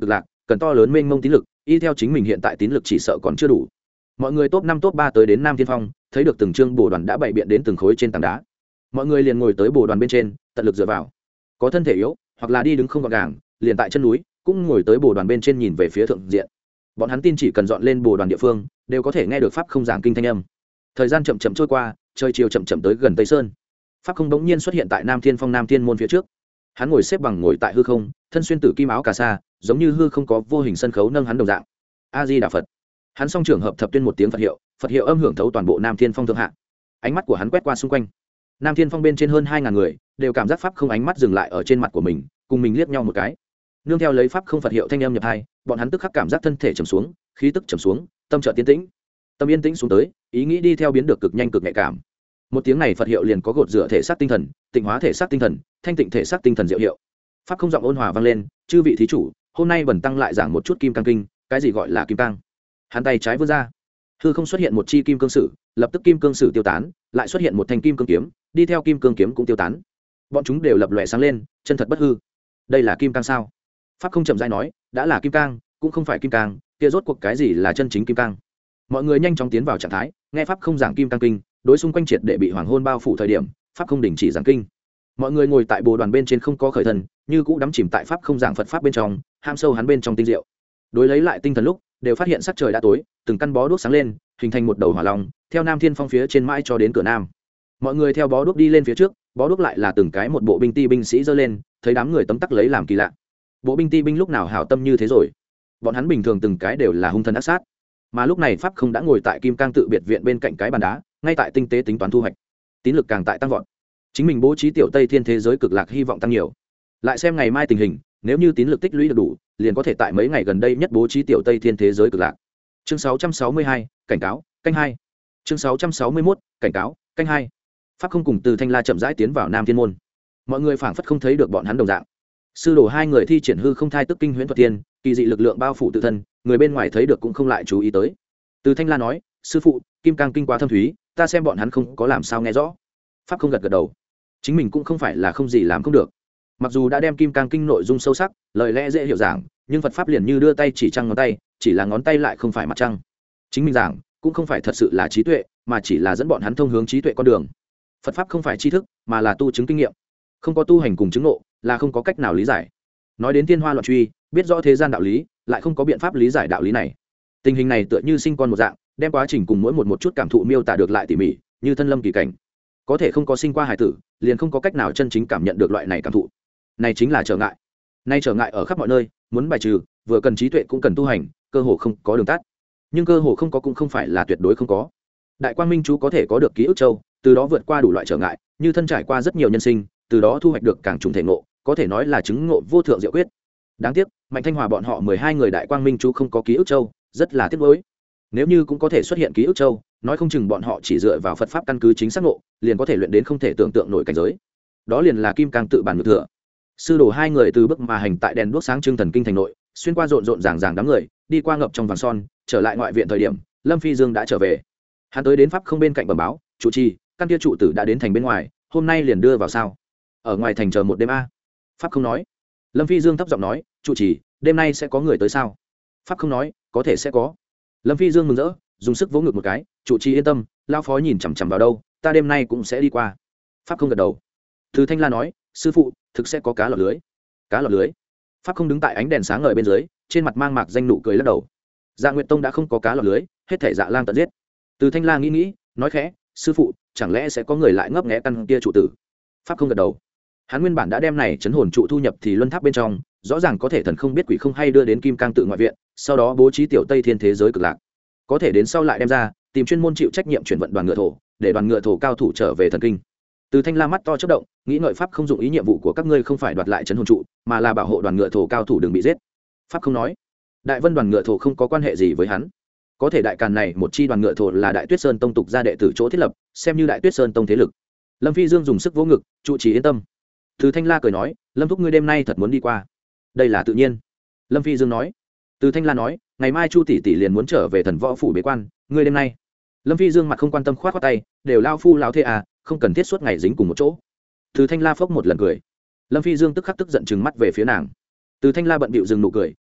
cần to lớn mênh mông tín lực, y theo chính mình hiện tại tín lực chỉ sợ còn chưa đủ. Mọi người top năm top ba tới đến Nam Thiên Phong, thấy được từng trương bồ đoàn đã bày biện đến từng khối trên tảng đá. Mọi người liền ngồi tới bồ đoàn bên trên, tận lực dựa vào. Có thân thể yếu, hoặc là đi đứng không gọn gàng, liền tại chân núi, cũng ngồi tới bồ đoàn bên trên nhìn về phía thượng diện. Bọn hắn tin chỉ cần dọn lên bồ đoàn địa phương, đều có thể nghe được pháp không giảng kinh thanh âm. Thời gian chậm chậm trôi qua, trời chiều chậm chậm tới gần Tây Sơn. Pháp không bỗng nhiên xuất hiện tại Nam Thiên Phong Nam Thiên môn phía trước. Hắn ngồi xếp bằng ngồi tại hư không, thân xuyên tử kim áo cà sa, giống như hư không có vô hình sân khấu nâng hắn đồng dạng. A Di Đà Phật. Hắn song trưởng hợp thập tuyên một tiếng Phật hiệu, Phật hiệu âm hưởng thấu toàn bộ Nam Thiên Phong thượng hạ. Ánh mắt của hắn quét qua xung quanh. Nam Thiên Phong bên trên hơn hai ngàn người, đều cảm giác pháp không ánh mắt dừng lại ở trên mặt của mình, cùng mình liếc nhau một cái. Nương theo lấy pháp không Phật hiệu thanh âm nhập hai, bọn hắn tức khắc cảm giác thân thể trầm xuống, khí tức trầm xuống, tâm trợ tiến tĩnh. Tâm yên tĩnh xuống tới, ý nghĩ đi theo biến được cực nhanh cực nhạy cảm. Một tiếng này Phật hiệu liền có gột rửa thể xác tinh thần, tịnh hóa thể xác tinh thần, thanh tịnh thể xác tinh thần diệu hiệu. Pháp không giọng ôn hòa vang lên, chư vị thí chủ, hôm nay bần tăng lại giảng một chút kim cang kinh. Cái gì gọi là kim cang? Hắn tay trái vươn ra, hư không xuất hiện một chi kim cương sử, lập tức kim cương sử tiêu tán, lại xuất hiện một thanh kim cương kiếm, đi theo kim cương kiếm cũng tiêu tán. Bọn chúng đều lập lòe sáng lên, chân thật bất hư. Đây là kim cang sao? Pháp không chậm rãi nói, đã là kim cang, cũng không phải kim cang, kia rốt cuộc cái gì là chân chính kim cang? Mọi người nhanh chóng tiến vào trạng thái, nghe pháp không giảng kim cang kinh, đối xung quanh triệt để bị hoàng hôn bao phủ thời điểm, pháp không đình chỉ giảng kinh. Mọi người ngồi tại bồ đoàn bên trên không có khởi thần, như cũ đắm chìm tại pháp không giảng Phật pháp bên trong, ham sâu hắn bên trong tinh diệu. Đối lấy lại tinh thần lúc, đều phát hiện sắc trời đã tối, từng căn bó đuốc sáng lên, hình thành một đầu hỏa long, theo Nam Thiên Phong phía trên mãi cho đến cửa nam. Mọi người theo bó đuốc đi lên phía trước, bó đuốc lại là từng cái một bộ binh ti binh sĩ giơ lên, thấy đám người tấm tắc lấy làm kỳ lạ. Bộ binh ti binh lúc nào hảo tâm như thế rồi? Bọn hắn bình thường từng cái đều là hung thần ác sát, mà lúc này pháp không đã ngồi tại kim cang tự biệt viện bên cạnh cái bàn đá, ngay tại tinh tế tính toán thu hoạch, tín lực càng tại tăng vọt. Chính mình bố trí tiểu Tây Thiên thế giới cực lạc hy vọng tăng nhiều. Lại xem ngày mai tình hình, nếu như tín lực tích lũy được đủ, liền có thể tại mấy ngày gần đây nhất bố trí tiểu Tây Thiên thế giới cực lạc. Chương sáu trăm sáu mươi hai, cảnh cáo, canh hai. Chương sáu trăm sáu mươi mốt, cảnh cáo, canh hai. Pháp không cùng Từ Thanh La chậm rãi tiến vào Nam Thiên môn. Mọi người phảng phất không thấy được bọn hắn đồng dạng. Sư đồ hai người thi triển hư không thai tức kinh huyễn thuật tiên, kỳ dị lực lượng bao phủ tự thân, người bên ngoài thấy được cũng không lại chú ý tới. Từ Thanh La nói, sư phụ, kim cang kinh quá thâm thúy, ta xem bọn hắn không có làm sao nghe rõ. Pháp không gật gật đầu, chính mình cũng không phải là không gì làm không được. Mặc dù đã đem kim cang kinh nội dung sâu sắc, lời lẽ dễ hiểu giảng, nhưng Phật pháp liền như đưa tay chỉ trăng ngón tay, chỉ là ngón tay lại không phải mặt trăng. Chính mình giảng cũng không phải thật sự là trí tuệ, mà chỉ là dẫn bọn hắn thông hướng trí tuệ con đường. Phật pháp không phải tri thức, mà là tu chứng kinh nghiệm. Không có tu hành cùng chứng ngộ, là không có cách nào lý giải. Nói đến tiên hoa loạn truy, biết rõ thế gian đạo lý, lại không có biện pháp lý giải đạo lý này. Tình hình này tựa như sinh con một dạng, đem quá trình cùng mỗi một một chút cảm thụ miêu tả được lại tỉ mỉ, như thân lâm kỳ cảnh. Có thể không có sinh qua hải tử, liền không có cách nào chân chính cảm nhận được loại này cảm thụ. Này chính là trở ngại. Nay trở ngại ở khắp mọi nơi, muốn bài trừ, vừa cần trí tuệ cũng cần tu hành, cơ hồ không có đường tắt. Nhưng cơ hồ không có cũng không phải là tuyệt đối không có. Đại Quang Minh chú có thể có được ký ức châu, từ đó vượt qua đủ loại trở ngại, như thân trải qua rất nhiều nhân sinh, từ đó thu hoạch được càng trùng thể ngộ, có thể nói là chứng ngộ vô thượng diệu quyết. Đáng tiếc, Mạnh Thanh Hòa bọn họ mười hai người Đại Quang Minh chú không có ký ức châu, rất là tiếc nuối. Nếu như cũng có thể xuất hiện ký ức châu, nói không chừng bọn họ chỉ dựa vào Phật pháp căn cứ chính xác ngộ, liền có thể luyện đến không thể tưởng tượng nổi cảnh giới. Đó liền là kim cang tự bản ngược thừa. Sư đồ hai người từ bước mà hành tại đèn đuốc sáng trưng thần kinh thành nội, xuyên qua rộn rộn ràng ràng đám người, đi qua ngập trong vàng son, trở lại ngoại viện thời điểm, Lâm Phi Dương đã trở về. Hắn tới đến pháp không bên cạnh bẩm báo, chủ trì, căn kia trụ tử đã đến thành bên ngoài, hôm nay liền đưa vào sao? Ở ngoài thành chờ một đêm a. Pháp không nói. Lâm Phi Dương thấp giọng nói, chủ trì, đêm nay sẽ có người tới sao? Pháp không nói, có thể sẽ có. Lâm Phi Dương mừng rỡ, dùng sức vỗ ngực một cái, chủ trì yên tâm, lao phó nhìn chằm chằm vào đâu, ta đêm nay cũng sẽ đi qua. Pháp không gật đầu. Từ Thanh La nói, sư phụ, thực sẽ có cá lọt lưới. Cá lọt lưới. Pháp không đứng tại ánh đèn sáng ngời bên dưới, trên mặt mang mạc danh nụ cười lắc đầu. Dạ Nguyệt Tông đã không có cá lọt lưới, hết thảy dạ lang tận giết. Từ Thanh La nghĩ nghĩ, nói khẽ, sư phụ, chẳng lẽ sẽ có người lại ngấp nghé căn kia trụ tử? Pháp không gật đầu. Hắn nguyên bản đã đem này chấn hồn trụ thu nhập thì luân tháp bên trong, rõ ràng có thể thần không biết quỷ không hay đưa đến kim cang tự ngoại viện, sau đó bố trí tiểu Tây Thiên thế giới cực lạc. Có thể đến sau lại đem ra, tìm chuyên môn chịu trách nhiệm chuyển vận đoàn ngựa thổ, để đoàn ngựa thổ cao thủ trở về thần kinh. Từ Thanh La mắt to chớp động, nghĩ ngợi pháp không dụng ý nhiệm vụ của các ngươi không phải đoạt lại chấn hồn trụ, mà là bảo hộ đoàn ngựa thổ cao thủ đừng bị giết. Pháp không nói, Đại Vân đoàn ngựa thổ không có quan hệ gì với hắn. Có thể đại càn này một chi đoàn ngựa thổ là Đại Tuyết Sơn tông tục gia đệ tử chỗ thiết lập, xem như Đại Tuyết Sơn tông thế lực. Lâm Phi Dương dùng sức vỗ ngực, trụ trì yên tâm. Từ Thanh La cười nói, Lâm thúc ngươi đêm nay thật muốn đi qua. Đây là tự nhiên. Lâm Phi Dương nói. Từ Thanh La nói, ngày mai Chu tỷ tỷ liền muốn trở về thần võ phủ bế quan, ngươi đêm nay. Lâm Phi Dương mặt không quan tâm khoát khoát tay, đều lao phu lão thế à, không cần thiết suốt ngày dính cùng một chỗ. Từ Thanh La phốc một lần cười. Lâm Phi Dương tức khắc tức giận trừng mắt về phía nàng. Từ Thanh La bận bịu dừng nụ cười,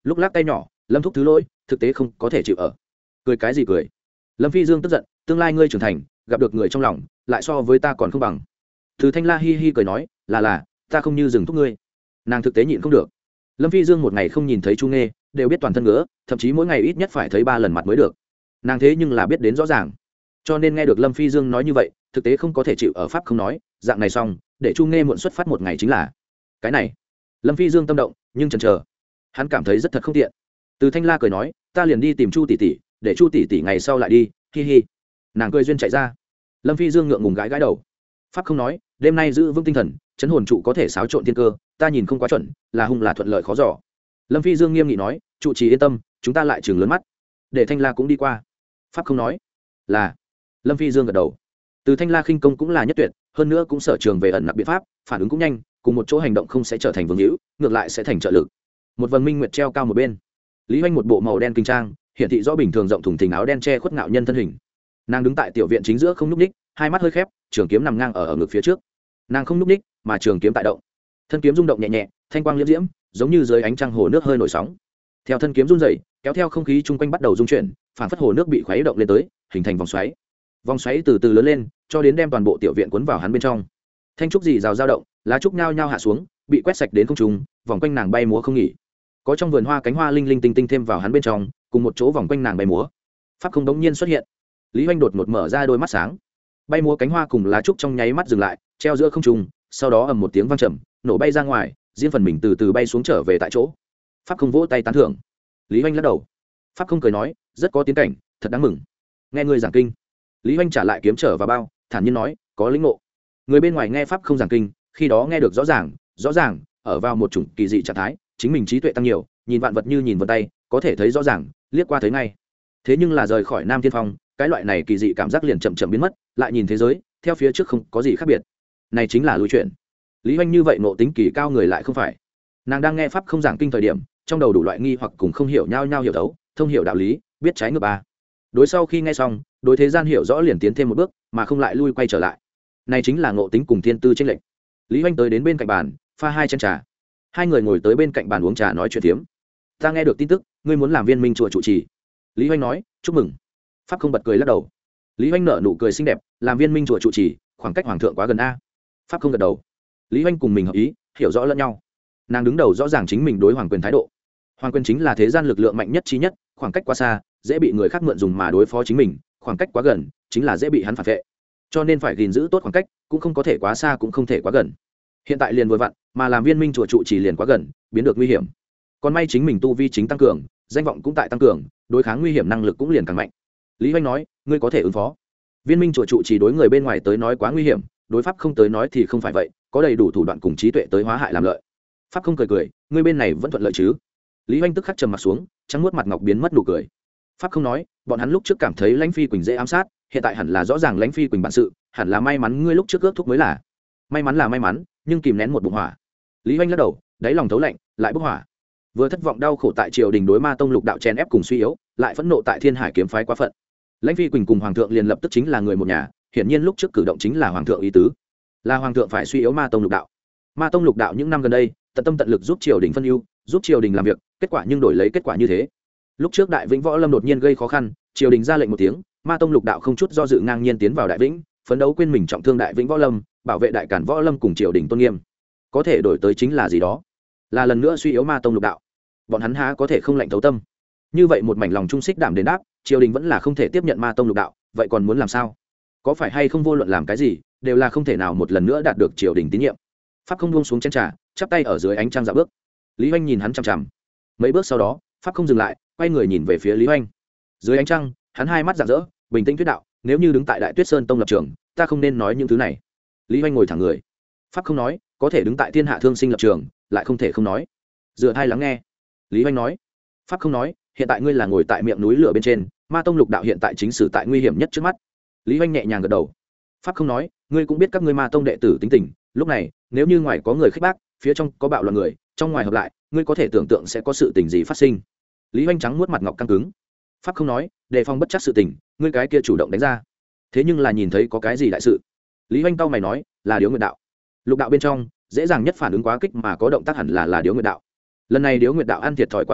lúc lắc tay nhỏ, lâm thúc thứ lỗi, thực tế không có thể chịu ở. Cười cái gì cười? Lâm Phi Dương tức giận, tương lai ngươi trưởng thành, gặp được người trong lòng, lại so với ta còn không bằng. Từ Thanh La hi hi cười nói, là là, ta không như dừng thúc ngươi. Nàng thực tế nhịn không được. Lâm Phi Dương một ngày không nhìn thấy Chu Nghê, đều biết toàn thân ngứa, thậm chí mỗi ngày ít nhất phải thấy ba lần mặt mới được. Nàng thế nhưng là biết đến rõ ràng, cho nên nghe được Lâm Phi Dương nói như vậy, thực tế không có thể chịu ở pháp không nói, dạng này xong, để Chu Nghê muộn xuất phát một ngày chính là cái này. Lâm Phi Dương tâm động, nhưng chần chờ, hắn cảm thấy rất thật không tiện. Từ Thanh La cười nói, ta liền đi tìm Chu tỷ tỷ, để Chu tỷ tỷ ngày sau lại đi, hi hi. Nàng cười duyên chạy ra. Lâm Phi Dương ngượng ngùng gãi gãi đầu. Pháp không nói, đêm nay giữ vững tinh thần, chấn hồn trụ có thể xáo trộn thiên cơ, ta nhìn không quá chuẩn, là hung là thuận lợi khó dò. Lâm Phi Dương nghiêm nghị nói, trụ trì yên tâm, chúng ta lại chừng lớn mắt, để Thanh La cũng đi qua. Pháp không nói, là. Lâm Phi Dương gật đầu. Từ Thanh La khinh công cũng là nhất tuyệt, hơn nữa cũng sở trường về ẩn nặc biện pháp, phản ứng cũng nhanh, cùng một chỗ hành động không sẽ trở thành vương hữu, ngược lại sẽ thành trợ lực. Một vầng minh nguyệt treo cao một bên, Lý Hoành một bộ màu đen kinh trang, hiển thị rõ bình thường rộng thùng thình áo đen che khuất ngạo nhân thân hình. Nàng đứng tại tiểu viện chính giữa không nhúc ních, hai mắt hơi khép, trường kiếm nằm ngang ở ở ngực phía trước. Nàng không nhúc ních, mà trường kiếm tại động. Thân kiếm rung động nhẹ nhẹ, thanh quang liễm diễm, giống như dưới ánh trăng hồ nước hơi nổi sóng. Theo thân kiếm run rẩy, kéo theo không khí chung quanh bắt đầu rung chuyển, phản phất hồ nước bị khuấy động lên tới, hình thành vòng xoáy. Vòng xoáy từ từ lớn lên, cho đến đem toàn bộ tiểu viện cuốn vào hắn bên trong. Thanh trúc dì rào dao động, lá trúc nhao nhao hạ xuống, bị quét sạch đến không trung, vòng quanh nàng bay múa không nghỉ. Có trong vườn hoa cánh hoa linh linh tinh tinh thêm vào hắn bên trong, cùng một chỗ vòng quanh nàng bay múa. Pháp không đống nhiên xuất hiện. Lý Hoành đột ngột mở ra đôi mắt sáng. Bay múa cánh hoa cùng lá trúc trong nháy mắt dừng lại, treo giữa không trung, sau đó ầm một tiếng vang trầm, nổ bay ra ngoài, riêng phần mình từ từ bay xuống trở về tại chỗ. Pháp không vỗ tay tán thưởng. Lý Hoành lắc đầu. Pháp không cười nói, rất có tiến cảnh, thật đáng mừng. Nghe người giảng kinh. Lý Hoành trả lại kiếm trở vào bao, thản nhiên nói, có lĩnh ngộ. Người bên ngoài nghe pháp không giảng kinh, khi đó nghe được rõ ràng, rõ ràng, ở vào một chủng kỳ dị trạng thái, chính mình trí tuệ tăng nhiều, nhìn vạn vật như nhìn vân tay, có thể thấy rõ ràng, liếc qua thấy ngay. Thế nhưng là rời khỏi Nam Thiên Phong, cái loại này kỳ dị cảm giác liền chậm chậm biến mất, lại nhìn thế giới, theo phía trước không có gì khác biệt. Này chính là lùi chuyển. Lý Hoành như vậy ngộ tính kỳ cao người lại không phải. Nàng đang nghe pháp không giảng kinh thời điểm, trong đầu đủ loại nghi hoặc cùng không hiểu nhau nhau hiểu thấu, thông hiểu đạo lý, biết trái ngược ba. Đối sau khi nghe xong, đối thế gian hiểu rõ liền tiến thêm một bước, mà không lại lui quay trở lại. Này chính là ngộ tính cùng thiên tư chênh lệch. Lý Hoành tới đến bên cạnh bàn, pha hai chén trà. Hai người ngồi tới bên cạnh bàn uống trà nói chuyện thiếm. Ta nghe được tin tức, ngươi muốn làm viên minh chùa trụ trì. Lý Hoành nói, chúc mừng. Pháp không bật cười lắc đầu. Lý Hoành nở nụ cười xinh đẹp, làm viên minh chùa trụ trì, khoảng cách hoàng thượng quá gần a. Pháp không gật đầu. Lý Hoành cùng mình hợp ý, hiểu rõ lẫn nhau. Nàng đứng đầu rõ ràng chính mình đối hoàng quyền thái độ. Hoàng quyền chính là thế gian lực lượng mạnh nhất trí nhất, khoảng cách quá xa, dễ bị người khác mượn dùng mà đối phó chính mình, khoảng cách quá gần, chính là dễ bị hắn phản vệ. Cho nên phải gìn giữ tốt khoảng cách, cũng không có thể quá xa cũng không thể quá gần. Hiện tại liền vừa vặn, mà làm viên minh chùa trụ chỉ liền quá gần, biến được nguy hiểm. Còn may chính mình tu vi chính tăng cường, danh vọng cũng tại tăng cường, đối kháng nguy hiểm năng lực cũng liền càng mạnh. Lý Hoành nói, ngươi có thể ứng phó. Viên minh chùa trụ chỉ đối người bên ngoài tới nói quá nguy hiểm, đối pháp không tới nói thì không phải vậy, có đầy đủ thủ đoạn cùng trí tuệ tới hóa hại làm lợi. Pháp không cười cười, ngươi bên này vẫn thuận lợi chứ? Lý Hoành tức khắc trầm mặt xuống, trắng muốt mặt ngọc biến mất nụ cười. Pháp không nói, bọn hắn lúc trước cảm thấy Lãnh Phi Quỳnh dễ ám sát, hiện tại hẳn là rõ ràng Lãnh Phi Quỳnh bản sự, hẳn là may mắn ngươi lúc trước ước thúc mới là. May mắn là may mắn, nhưng kìm nén một bụng hỏa. Lý Hoành lắc đầu, đáy lòng thấu lạnh, lại bốc hỏa. Vừa thất vọng đau khổ tại triều đình đối Ma Tông lục đạo chen ép cùng suy yếu, lại phẫn nộ tại Thiên Hải kiếm phái quá phận. Lãnh Phi Quỳnh cùng hoàng thượng liền lập tức chính là người một nhà, hiển nhiên lúc trước cử động chính là hoàng thượng ý tứ, là hoàng thượng phải suy yếu Ma Tông lục đạo. Ma Tông lục đạo những năm gần đây, tận tâm tận lực giúp triều đình phân ưu, giúp triều đình làm việc, kết quả nhưng đổi lấy kết quả như thế. Lúc trước Đại Vĩnh Võ Lâm đột nhiên gây khó khăn, triều đình ra lệnh một tiếng, Ma Tông lục đạo không chút do dự ngang nhiên tiến vào Đại Vĩnh, phấn đấu quên mình trọng thương Đại Vĩnh Võ Lâm, bảo vệ Đại Càn Võ Lâm cùng triều đình tôn nghiêm. Có thể đổi tới chính là gì đó? Là lần nữa suy yếu Ma Tông lục đạo. Bọn hắn há có thể không lạnh thấu tâm? Như vậy một mảnh lòng trung xích đảm đến đáp, triều đình vẫn là không thể tiếp nhận Ma Tông lục đạo, vậy còn muốn làm sao? Có phải hay không vô luận làm cái gì, đều là không thể nào một lần nữa đạt được triều đình tín nhiệm. Pháp không buông xuống chén trà, chắp tay ở dưới ánh trăng dạo bước. Lý Hoành nhìn hắn chằm chằm. Mấy bước sau đó, Pháp không dừng lại, quay người nhìn về phía Lý Hoành. Dưới ánh trăng, hắn hai mắt rạng rỡ, bình tĩnh thuyết đạo, nếu như đứng tại Đại Tuyết Sơn tông lập trường, ta không nên nói những thứ này. Lý Hoành ngồi thẳng người. Pháp không nói, có thể đứng tại Thiên Hạ Thương Sinh lập trường, lại không thể không nói. Dựa hai lắng nghe. Lý Hoành nói. Pháp không nói, hiện tại ngươi là ngồi tại miệng núi lửa bên trên, Ma Tông lục đạo hiện tại chính sử tại nguy hiểm nhất trước mắt. Lý Hoành nhẹ nhàng gật đầu. Pháp không nói, ngươi cũng biết các ngươi Ma Tông đệ tử tính tình, lúc này, nếu như ngoài có người khích bác, phía trong có bạo loạn người, trong ngoài hợp lại, ngươi có thể tưởng tượng sẽ có sự tình gì phát sinh. Lý Hoành trắng muốt mặt ngọc căng cứng. Pháp không nói, đề phòng bất chắc sự tình, ngươi cái kia chủ động đánh ra. Thế nhưng là nhìn thấy có cái gì đại sự. Lý Hoành cau mày nói, là Điếu Nguyệt đạo. Lục đạo bên trong, dễ dàng nhất phản ứng quá kích mà có động tác hẳn là là Điếu Nguyệt đạo. Lần này Điếu Nguyệt đạo ăn thiệt thòi quá lớn,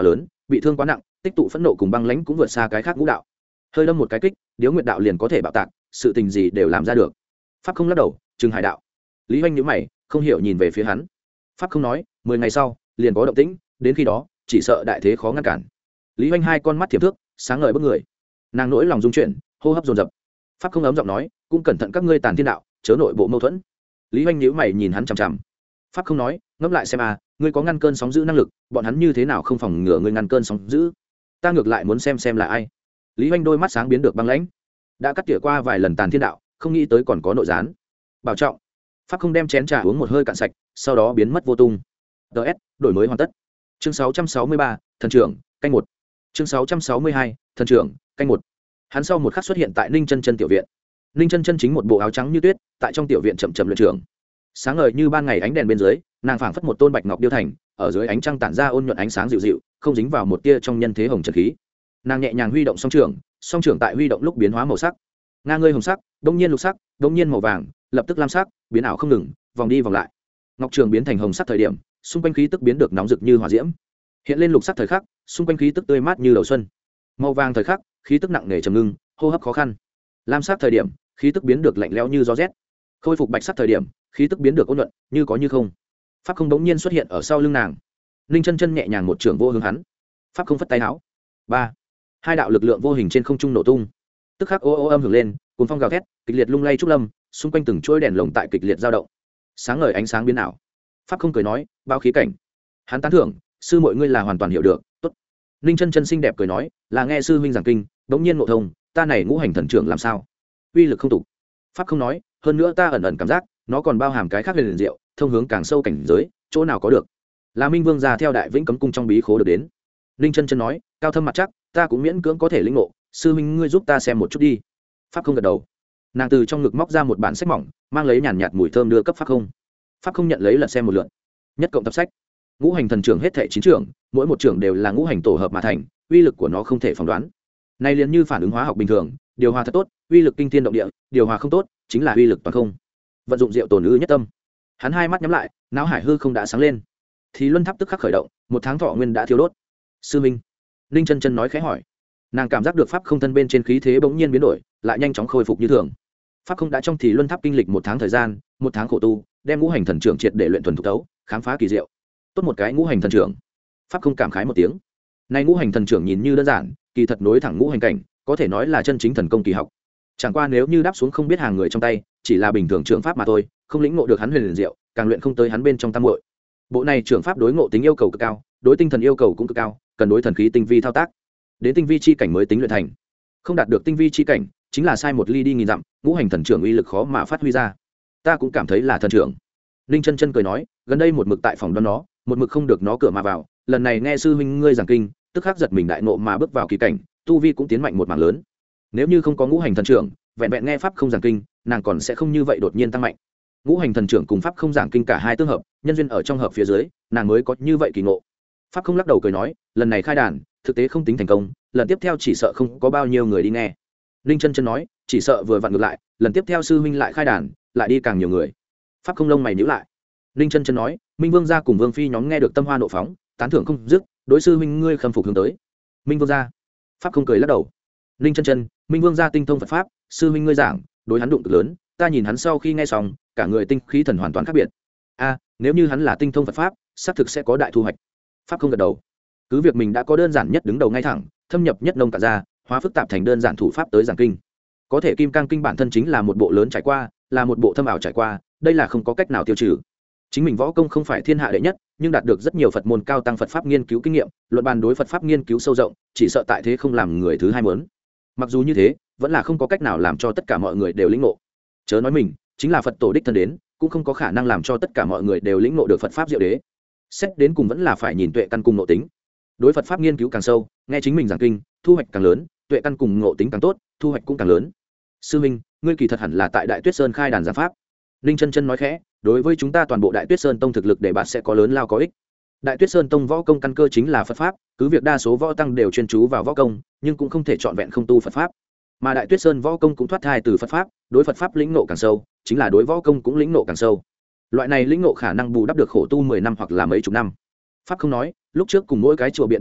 bị thương quá nặng, tích tụ phẫn nộ cùng băng lãnh cũng vượt xa cái khác ngũ đạo. Hơi đâm một cái kích, Điếu Nguyệt đạo liền có thể bạo tạc, sự tình gì đều làm ra được. Pháp không lắc đầu, trừng Hải đạo. Lý Hoành nhíu mày, không hiểu nhìn về phía hắn. Pháp không nói, mười ngày sau liền có động tĩnh, đến khi đó chỉ sợ đại thế khó ngăn cản. Lý Hoành hai con mắt thiểm thước, sáng ngời bức người. Nàng nỗi lòng rung chuyển, hô hấp dồn dập. Pháp không ấm giọng nói, cũng cẩn thận các ngươi tàn thiên đạo, chớ nội bộ mâu thuẫn. Lý Hoành nhíu mày nhìn hắn chằm chằm. Pháp không nói, ngẫm lại xem à, ngươi có ngăn cơn sóng dữ năng lực, bọn hắn như thế nào không phòng ngừa ngươi ngăn cơn sóng dữ? Ta ngược lại muốn xem xem là ai. Lý Hoành đôi mắt sáng biến được băng lãnh. Đã cắt tỉa qua vài lần tàn thiên đạo, không nghĩ tới còn có nội gián. Bảo trọng. Pháp không đem chén trà uống một hơi cạn sạch, sau đó biến mất vô tung. ds đổi mới hoàn tất. Chương sáu trăm sáu mươi ba, thần trưởng, canh một. Chương sáu trăm sáu mươi hai, thần trưởng, canh một. Hắn sau một khắc xuất hiện tại Ninh Chân Chân tiểu viện. Ninh Chân Chân chính một bộ áo trắng như tuyết, tại trong tiểu viện chậm chậm luyện trưởng. Sáng ngời như ban ngày ánh đèn bên dưới, nàng phảng phất một tôn bạch ngọc điêu thành, ở dưới ánh trăng tản ra ôn nhuận ánh sáng dịu dịu, không dính vào một tia trong nhân thế hồng trần khí. Nàng nhẹ nhàng huy động song trưởng, song trưởng tại huy động lúc biến hóa màu sắc. Nga ngươi hồng sắc, đông nhiên lục sắc, đông nhiên màu vàng, lập tức lam sắc, biến ảo không ngừng, vòng đi vòng lại. Ngọc trường biến thành hồng sắc thời điểm, xung quanh khí tức biến được nóng rực như hỏa diễm. Hiện lên lục sắc thời khắc, xung quanh khí tức tươi mát như đầu xuân. Màu vàng thời khắc, khí tức nặng nề trầm ngưng, hô hấp khó khăn. Lam sắc thời điểm, khí tức biến được lạnh lẽo như gió rét. Khôi phục bạch sắc thời điểm, khí tức biến được ôn nhuận, như có như không. Pháp không bỗng nhiên xuất hiện ở sau lưng nàng. Ninh Chân Chân nhẹ nhàng một trường vô hướng hắn. Pháp không phất tay áo. Ba. Hai đạo lực lượng vô hình trên không trung nổ tung. Tức khắc ô ô âm hưởng lên, cuốn phong gào thét, kịch liệt lung lay trúc lâm, xung quanh từng chuỗi đèn lồng tại kịch liệt dao động. Sáng ngời ánh sáng biến ảo. Pháp không cười nói, bao khí cảnh. Hắn tán thưởng, sư muội ngươi là hoàn toàn hiểu được, tốt. Ninh Chân Chân xinh đẹp cười nói, là nghe sư huynh giảng kinh, bỗng nhiên ngộ thông, ta này ngũ hành thần trưởng làm sao? Uy lực không tục. Pháp không nói, hơn nữa ta ẩn ẩn cảm giác, nó còn bao hàm cái khác huyền diệu, thông hướng càng sâu cảnh giới, chỗ nào có được? Là Minh Vương gia theo Đại Vĩnh Cấm cung trong bí khố được đến. Ninh Chân Chân nói, cao thâm mặt chắc, ta cũng miễn cưỡng có thể lĩnh ngộ, sư huynh ngươi giúp ta xem một chút đi. Pháp không gật đầu. Nàng từ trong ngực móc ra một bản sách mỏng, mang lấy nhàn nhạt mùi thơm đưa cấp Pháp không. Pháp không nhận lấy lật xem một lượt. Nhất cộng tập sách. Ngũ hành thần trưởng hết thảy chín trưởng, mỗi một trưởng đều là ngũ hành tổ hợp mà thành, uy lực của nó không thể phỏng đoán. Này liền như phản ứng hóa học bình thường, điều hòa thật tốt, uy lực kinh thiên động địa, điều hòa không tốt, chính là uy lực toàn không. Vận dụng diệu tồn ư nhất tâm. Hắn hai mắt nhắm lại, não hải hư không đã sáng lên. Thì luân tháp tức khắc khởi động, một tháng thọ nguyên đã thiêu đốt. Sư minh. Ninh Chân Chân nói khẽ hỏi. Nàng cảm giác được pháp không thân bên trên khí thế bỗng nhiên biến đổi, lại nhanh chóng khôi phục như thường. Pháp không đã trong thì luân tháp kinh lịch một tháng thời gian, một tháng khổ tu, đem ngũ hành thần trưởng triệt để luyện thuần thục tấu, khám phá kỳ diệu. Tốt một cái ngũ hành thần trưởng. Pháp không cảm khái một tiếng. Này ngũ hành thần trưởng nhìn như đơn giản, kỳ thật nối thẳng ngũ hành cảnh, có thể nói là chân chính thần công kỳ học. Chẳng qua nếu như đáp xuống không biết hàng người trong tay, chỉ là bình thường trưởng pháp mà thôi, không lĩnh ngộ được hắn huyền liền diệu, càng luyện không tới hắn bên trong tam muội. Bộ này trưởng pháp đối ngộ tính yêu cầu cực cao, đối tinh thần yêu cầu cũng cực cao, cần đối thần khí tinh vi thao tác. Đến tinh vi chi cảnh mới tính luyện thành. Không đạt được tinh vi chi cảnh, chính là sai một ly đi nghìn dặm, ngũ hành thần trưởng uy lực khó mà phát huy ra. Ta cũng cảm thấy là thần trưởng. Ninh Chân Chân cười nói, gần đây một mực tại phòng đoán nó, một mực không được nó cửa mà vào, lần này nghe sư huynh ngươi giảng kinh, tức khắc giật mình đại nộ mà bước vào kỳ cảnh, tu vi cũng tiến mạnh một mảng lớn. Nếu như không có ngũ hành thần trưởng, vẹn vẹn nghe pháp không giảng kinh, nàng còn sẽ không như vậy đột nhiên tăng mạnh. Ngũ hành thần trưởng cùng pháp không giảng kinh cả hai tương hợp, nhân duyên ở trong hợp phía dưới, nàng mới có như vậy kỳ ngộ. Pháp không lắc đầu cười nói, lần này khai đàn, thực tế không tính thành công, lần tiếp theo chỉ sợ không có bao nhiêu người đi nghe. Ninh Chân Chân nói, chỉ sợ vừa vặn ngược lại, lần tiếp theo sư huynh lại khai đàn, lại đi càng nhiều người. Pháp không lông mày nhíu lại. Ninh Chân Chân nói, Minh Vương gia cùng Vương phi nhóm nghe được tâm hoa nộ phóng, tán thưởng không dứt, đối sư huynh ngươi khâm phục hướng tới. Minh Vương gia. Pháp không cười lắc đầu. Ninh Chân Chân, Minh Vương gia tinh thông Phật pháp, sư huynh ngươi giảng, đối hắn đụng cực lớn, ta nhìn hắn sau khi nghe xong, cả người tinh khí thần hoàn toàn khác biệt. A, nếu như hắn là tinh thông Phật pháp, xác thực sẽ có đại thu hoạch. Pháp không gật đầu. Cứ việc mình đã có đơn giản nhất đứng đầu ngay thẳng, thâm nhập nhất nông cả ra, hóa phức tạp thành đơn giản thủ pháp tới giảng kinh. Có thể Kim Cang kinh bản thân chính là một bộ lớn trải qua, là một bộ thâm ảo trải qua, đây là không có cách nào tiêu trừ. Chính mình võ công không phải thiên hạ đệ nhất, nhưng đạt được rất nhiều Phật môn cao tăng Phật pháp nghiên cứu kinh nghiệm, luận bàn đối Phật pháp nghiên cứu sâu rộng, chỉ sợ tại thế không làm người thứ hai muốn. Mặc dù như thế, vẫn là không có cách nào làm cho tất cả mọi người đều lĩnh ngộ. Chớ nói mình, chính là Phật tổ đích thân đến, cũng không có khả năng làm cho tất cả mọi người đều lĩnh ngộ được Phật pháp diệu đế. Xét đến cùng vẫn là phải nhìn tuệ căn cùng ngộ tính. Đối Phật pháp nghiên cứu càng sâu, nghe chính mình giảng kinh, thu hoạch càng lớn, tuệ căn cùng ngộ tính càng tốt, thu hoạch cũng càng lớn. Sư minh, ngươi kỳ thật hẳn là tại Đại Tuyết Sơn khai đàn giảng pháp. Ninh Chân Chân nói khẽ, đối với chúng ta toàn bộ Đại Tuyết Sơn tông thực lực để bạn sẽ có lớn lao có ích. Đại Tuyết Sơn tông võ công căn cơ chính là Phật pháp, cứ việc đa số võ tăng đều chuyên chú vào võ công, nhưng cũng không thể trọn vẹn không tu Phật pháp. Mà Đại Tuyết Sơn võ công cũng thoát thai từ Phật pháp, đối Phật pháp lĩnh ngộ càng sâu, chính là đối võ công cũng lĩnh ngộ càng sâu. Loại này lĩnh ngộ khả năng bù đắp được khổ tu mười năm hoặc là mấy chục năm. Pháp không nói, lúc trước cùng mỗi cái chùa biện biện pháp,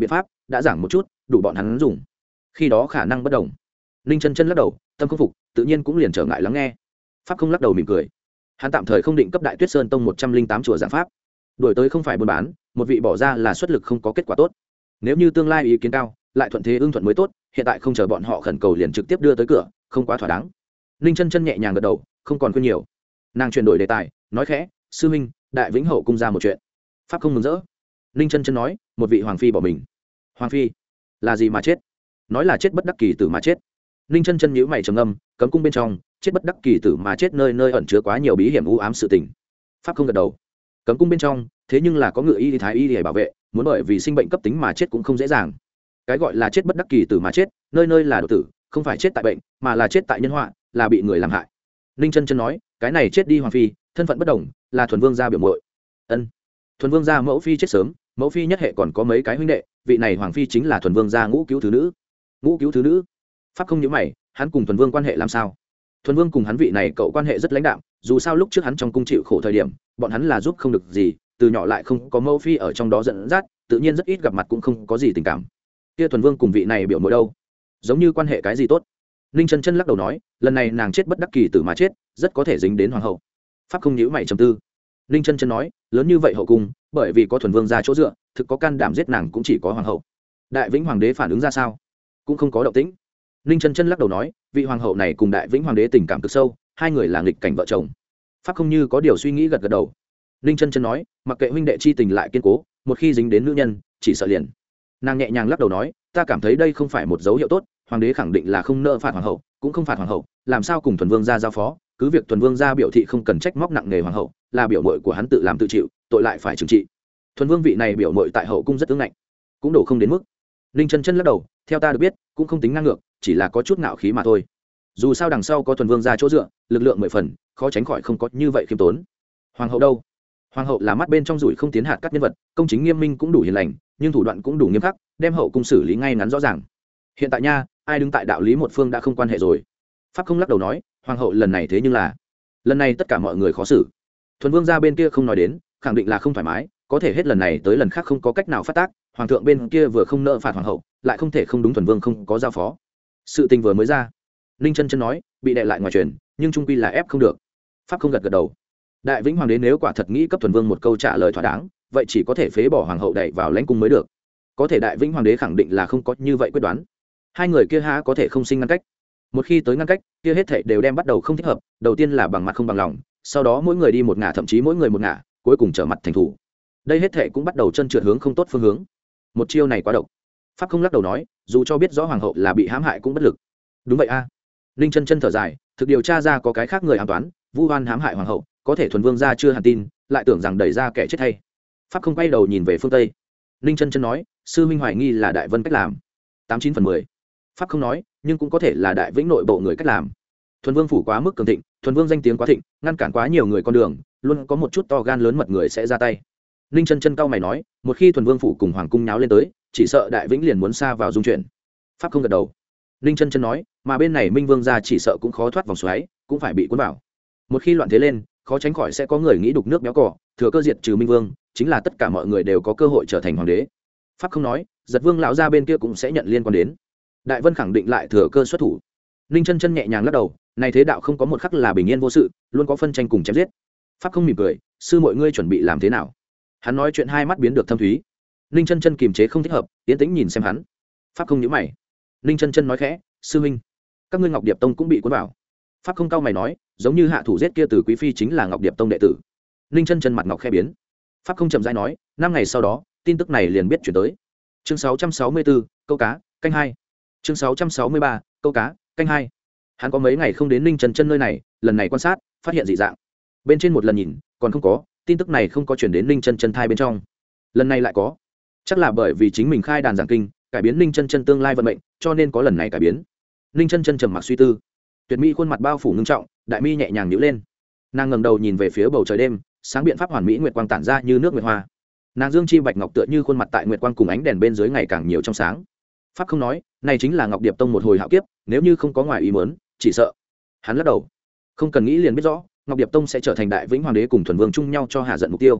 đã giảng một chút đủ bọn hắn dùng. Khi đó khả năng bất đồng. Ninh chân chân lắc đầu, tâm không phục, tự nhiên cũng liền trở ngại lắng nghe. Pháp không lắc đầu mỉm cười. Hắn tạm thời không định cấp Đại Tuyết Sơn tông một trăm linh tám chùa giảng pháp. Đổi tới không phải buôn bán, một vị bỏ ra là xuất lực không có kết quả tốt. Nếu như tương lai ý kiến cao, lại thuận thế ưng thuận mới tốt, hiện tại không chờ bọn họ khẩn cầu liền trực tiếp đưa tới cửa, không quá thỏa đáng. Ninh chân chân nhẹ nhàng gật đầu, không còn khuyên nhiều. Nàng chuyển đổi đề tài, nói khẽ, sư huynh, Đại Vĩnh Hậu cung ra một chuyện. Pháp không mừng rỡ. Ninh chân chân nói, một vị hoàng phi bỏ mình. Hoàng phi? Là gì mà chết? Nói là chết bất đắc kỳ tử mà chết. Ninh chân chân nhíu mày trầm ngâm, cấm cung bên trong, chết bất đắc kỳ tử mà chết nơi nơi ẩn chứa quá nhiều bí hiểm u ám sự tình. Pháp không gật đầu. Cấm cung bên trong, thế nhưng là có ngự y thái y để bảo vệ, muốn bởi vì sinh bệnh cấp tính mà chết cũng không dễ dàng. Cái gọi là chết bất đắc kỳ tử mà chết, nơi nơi là đột tử, không phải chết tại bệnh, mà là chết tại nhân họa, là bị người làm hại. Ninh chân chân nói, cái này chết đi hoàng phi, thân phận bất đồng, là thuần vương gia biểu muội. Ân. Thuần vương gia mẫu phi chết sớm, mẫu phi nhất hệ còn có mấy cái huynh đệ, vị này hoàng phi chính là thuần vương gia ngũ cứu thứ nữ. Ngũ cứu thứ nữ? Pháp không nhớ mày, hắn cùng thuần vương quan hệ làm sao? Thuần vương cùng hắn vị này cậu quan hệ rất lãnh đạm, dù sao lúc trước hắn trong cung chịu khổ thời điểm, bọn hắn là giúp không được gì, từ nhỏ lại không có mẫu phi ở trong đó dẫn dắt, tự nhiên rất ít gặp mặt cũng không có gì tình cảm. Kia thuần vương cùng vị này biểu muội đâu? Giống như quan hệ cái gì tốt? Ninh chân chân lắc đầu nói, lần này nàng chết bất đắc kỳ tử mà chết, rất có thể dính đến hoàng hậu. Pháp không nhíu mày trầm tư. Ninh chân chân nói, lớn như vậy hậu cung, bởi vì có thuần vương ra chỗ dựa, thực có can đảm giết nàng cũng chỉ có hoàng hậu. Đại Vĩnh hoàng đế phản ứng ra sao? Cũng không có động tĩnh. Ninh chân chân lắc đầu nói, vị hoàng hậu này cùng Đại Vĩnh hoàng đế tình cảm cực sâu, hai người là nghịch cảnh vợ chồng. Pháp không như có điều suy nghĩ gật gật đầu. Ninh chân chân nói, mặc kệ huynh đệ chi tình lại kiên cố, một khi dính đến nữ nhân, chỉ sợ liền. Nàng nhẹ nhàng lắc đầu nói, ta cảm thấy đây không phải một dấu hiệu tốt, hoàng đế khẳng định là không nợ phạt hoàng hậu, cũng không phạt hoàng hậu, làm sao cùng thuần vương gia giao phó, cứ việc thuần vương gia biểu thị không cần trách móc nặng nề hoàng hậu, là biểu muội của hắn tự làm tự chịu, tội lại phải trừng trị. Thuần vương vị này biểu muội tại hậu cung rất ứng ngạnh, cũng đổ không đến mức. Ninh chân chân lắc đầu, theo ta được biết, cũng không tính ngang ngược, chỉ là có chút ngạo khí mà thôi. Dù sao đằng sau có thuần vương gia chỗ dựa, lực lượng mười phần, khó tránh khỏi không có như vậy khiêm tốn. Hoàng hậu đâu? Hoàng hậu là mắt bên trong rủi không tiến hạt các nhân vật, công chính nghiêm minh cũng đủ hiền lành, nhưng thủ đoạn cũng đủ nghiêm khắc, đem hậu cung xử lý ngay ngắn rõ ràng. Hiện tại nha, ai đứng tại đạo lý một phương đã không quan hệ rồi. Pháp không lắc đầu nói, hoàng hậu lần này thế nhưng là, lần này tất cả mọi người khó xử. Thuần vương gia bên kia không nói đến, khẳng định là không thoải mái, có thể hết lần này tới lần khác không có cách nào phát tác, hoàng thượng bên kia vừa không nợ phạt hoàng hậu, lại không thể không đúng thuần vương không có giao phó. Sự tình vừa mới ra, Ninh chân chân nói, bị đè lại ngoài truyền, nhưng trung quy là ép không được. Pháp không gật gật đầu. Đại Vĩnh hoàng đế nếu quả thật nghĩ cấp thuần vương một câu trả lời thỏa đáng, vậy chỉ có thể phế bỏ hoàng hậu đẩy vào lãnh cung mới được. Có thể Đại Vĩnh hoàng đế khẳng định là không có như vậy quyết đoán. Hai người kia há có thể không sinh ngăn cách. Một khi tới ngăn cách, kia hết thảy đều đem bắt đầu không thích hợp, đầu tiên là bằng mặt không bằng lòng, sau đó mỗi người đi một ngả, thậm chí mỗi người một ngả, cuối cùng trở mặt thành thủ. Đây hết thảy cũng bắt đầu chân trượt hướng không tốt phương hướng. Một chiêu này quá độc. Pháp không lắc đầu nói, dù cho biết rõ hoàng hậu là bị hãm hại cũng bất lực. Đúng vậy a. À. Ninh chân chân thở dài, thực điều tra ra có cái khác người an toán, vu oan hãm hại hoàng hậu, có thể thuần vương gia chưa hàn tin, lại tưởng rằng đẩy ra kẻ chết thay. Pháp không quay đầu nhìn về phương tây. Ninh chân chân nói, sư minh hoài nghi là Đại Vân cách làm. Tám chín phần mười. Pháp không nói, nhưng cũng có thể là Đại Vĩnh nội bộ người cách làm. Thuần vương phủ quá mức cường thịnh, thuần vương danh tiếng quá thịnh, ngăn cản quá nhiều người con đường, luôn có một chút to gan lớn mật người sẽ ra tay. Ninh chân chân cao mày nói, một khi thuần vương phủ cùng hoàng cung nháo lên tới, chỉ sợ Đại Vĩnh liền muốn xa vào dung chuyển. Pháp không gật đầu. Ninh chân chân nói, mà bên này Minh Vương gia chỉ sợ cũng khó thoát vòng xoáy, cũng phải bị cuốn vào. Một khi loạn thế lên, khó tránh khỏi sẽ có người nghĩ đục nước béo cỏ, thừa cơ diệt trừ Minh Vương, chính là tất cả mọi người đều có cơ hội trở thành hoàng đế. Pháp không nói, Giật Vương lão gia bên kia cũng sẽ nhận liên quan đến. Đại Vân khẳng định lại thừa cơ xuất thủ. Ninh chân chân nhẹ nhàng lắc đầu, này thế đạo không có một khắc là bình yên vô sự, luôn có phân tranh cùng chém giết. Pháp không mỉm cười, sư mọi ngươi chuẩn bị làm thế nào? Hắn nói chuyện hai mắt biến được thâm thúy. Ninh chân chân kiềm chế không thích hợp, tiến tĩnh nhìn xem hắn. Pháp không nhíu mày. Ninh chân chân nói khẽ, sư huynh, các ngươi Ngọc Điệp Tông cũng bị cuốn vào. Pháp không cao mày nói, giống như hạ thủ giết kia từ quý phi chính là Ngọc Điệp Tông đệ tử. Ninh chân chân mặt ngọc khẽ biến. Pháp không chậm rãi nói, năm ngày sau đó, tin tức này liền biết chuyển tới. Chương sáu trăm sáu mươi bốn, câu cá, canh hai. Chương sáu trăm sáu mươi ba, câu cá, canh hai. Hắn có mấy ngày không đến Ninh chân chân nơi này, lần này quan sát, phát hiện dị dạng. Bên trên một lần nhìn, còn không có, tin tức này không có chuyển đến Ninh chân chân thai bên trong. Lần này lại có. Chắc là bởi vì chính mình khai đàn giảng kinh, cải biến Ninh chân chân tương lai vận mệnh, cho nên có lần này cải biến. Ninh chân chân trầm mặc suy tư. Tuyệt mỹ khuôn mặt bao phủ ngưng trọng, đại mi nhẹ nhàng nhíu lên. Nàng ngẩng đầu nhìn về phía bầu trời đêm, sáng biện pháp hoàn mỹ nguyệt quang tản ra như nước nguyệt hoa. Nàng dương chi bạch ngọc tựa như khuôn mặt tại nguyệt quang cùng ánh đèn bên dưới ngày càng nhiều trong sáng. Pháp không nói, này chính là Ngọc Điệp Tông một hồi hạo kiếp, nếu như không có ngoài ý muốn, chỉ sợ. Hắn lắc đầu. Không cần nghĩ liền biết rõ, Ngọc Điệp Tông sẽ trở thành Đại Vĩnh hoàng đế cùng thuần vương chung nhau cho hạ giận mục tiêu.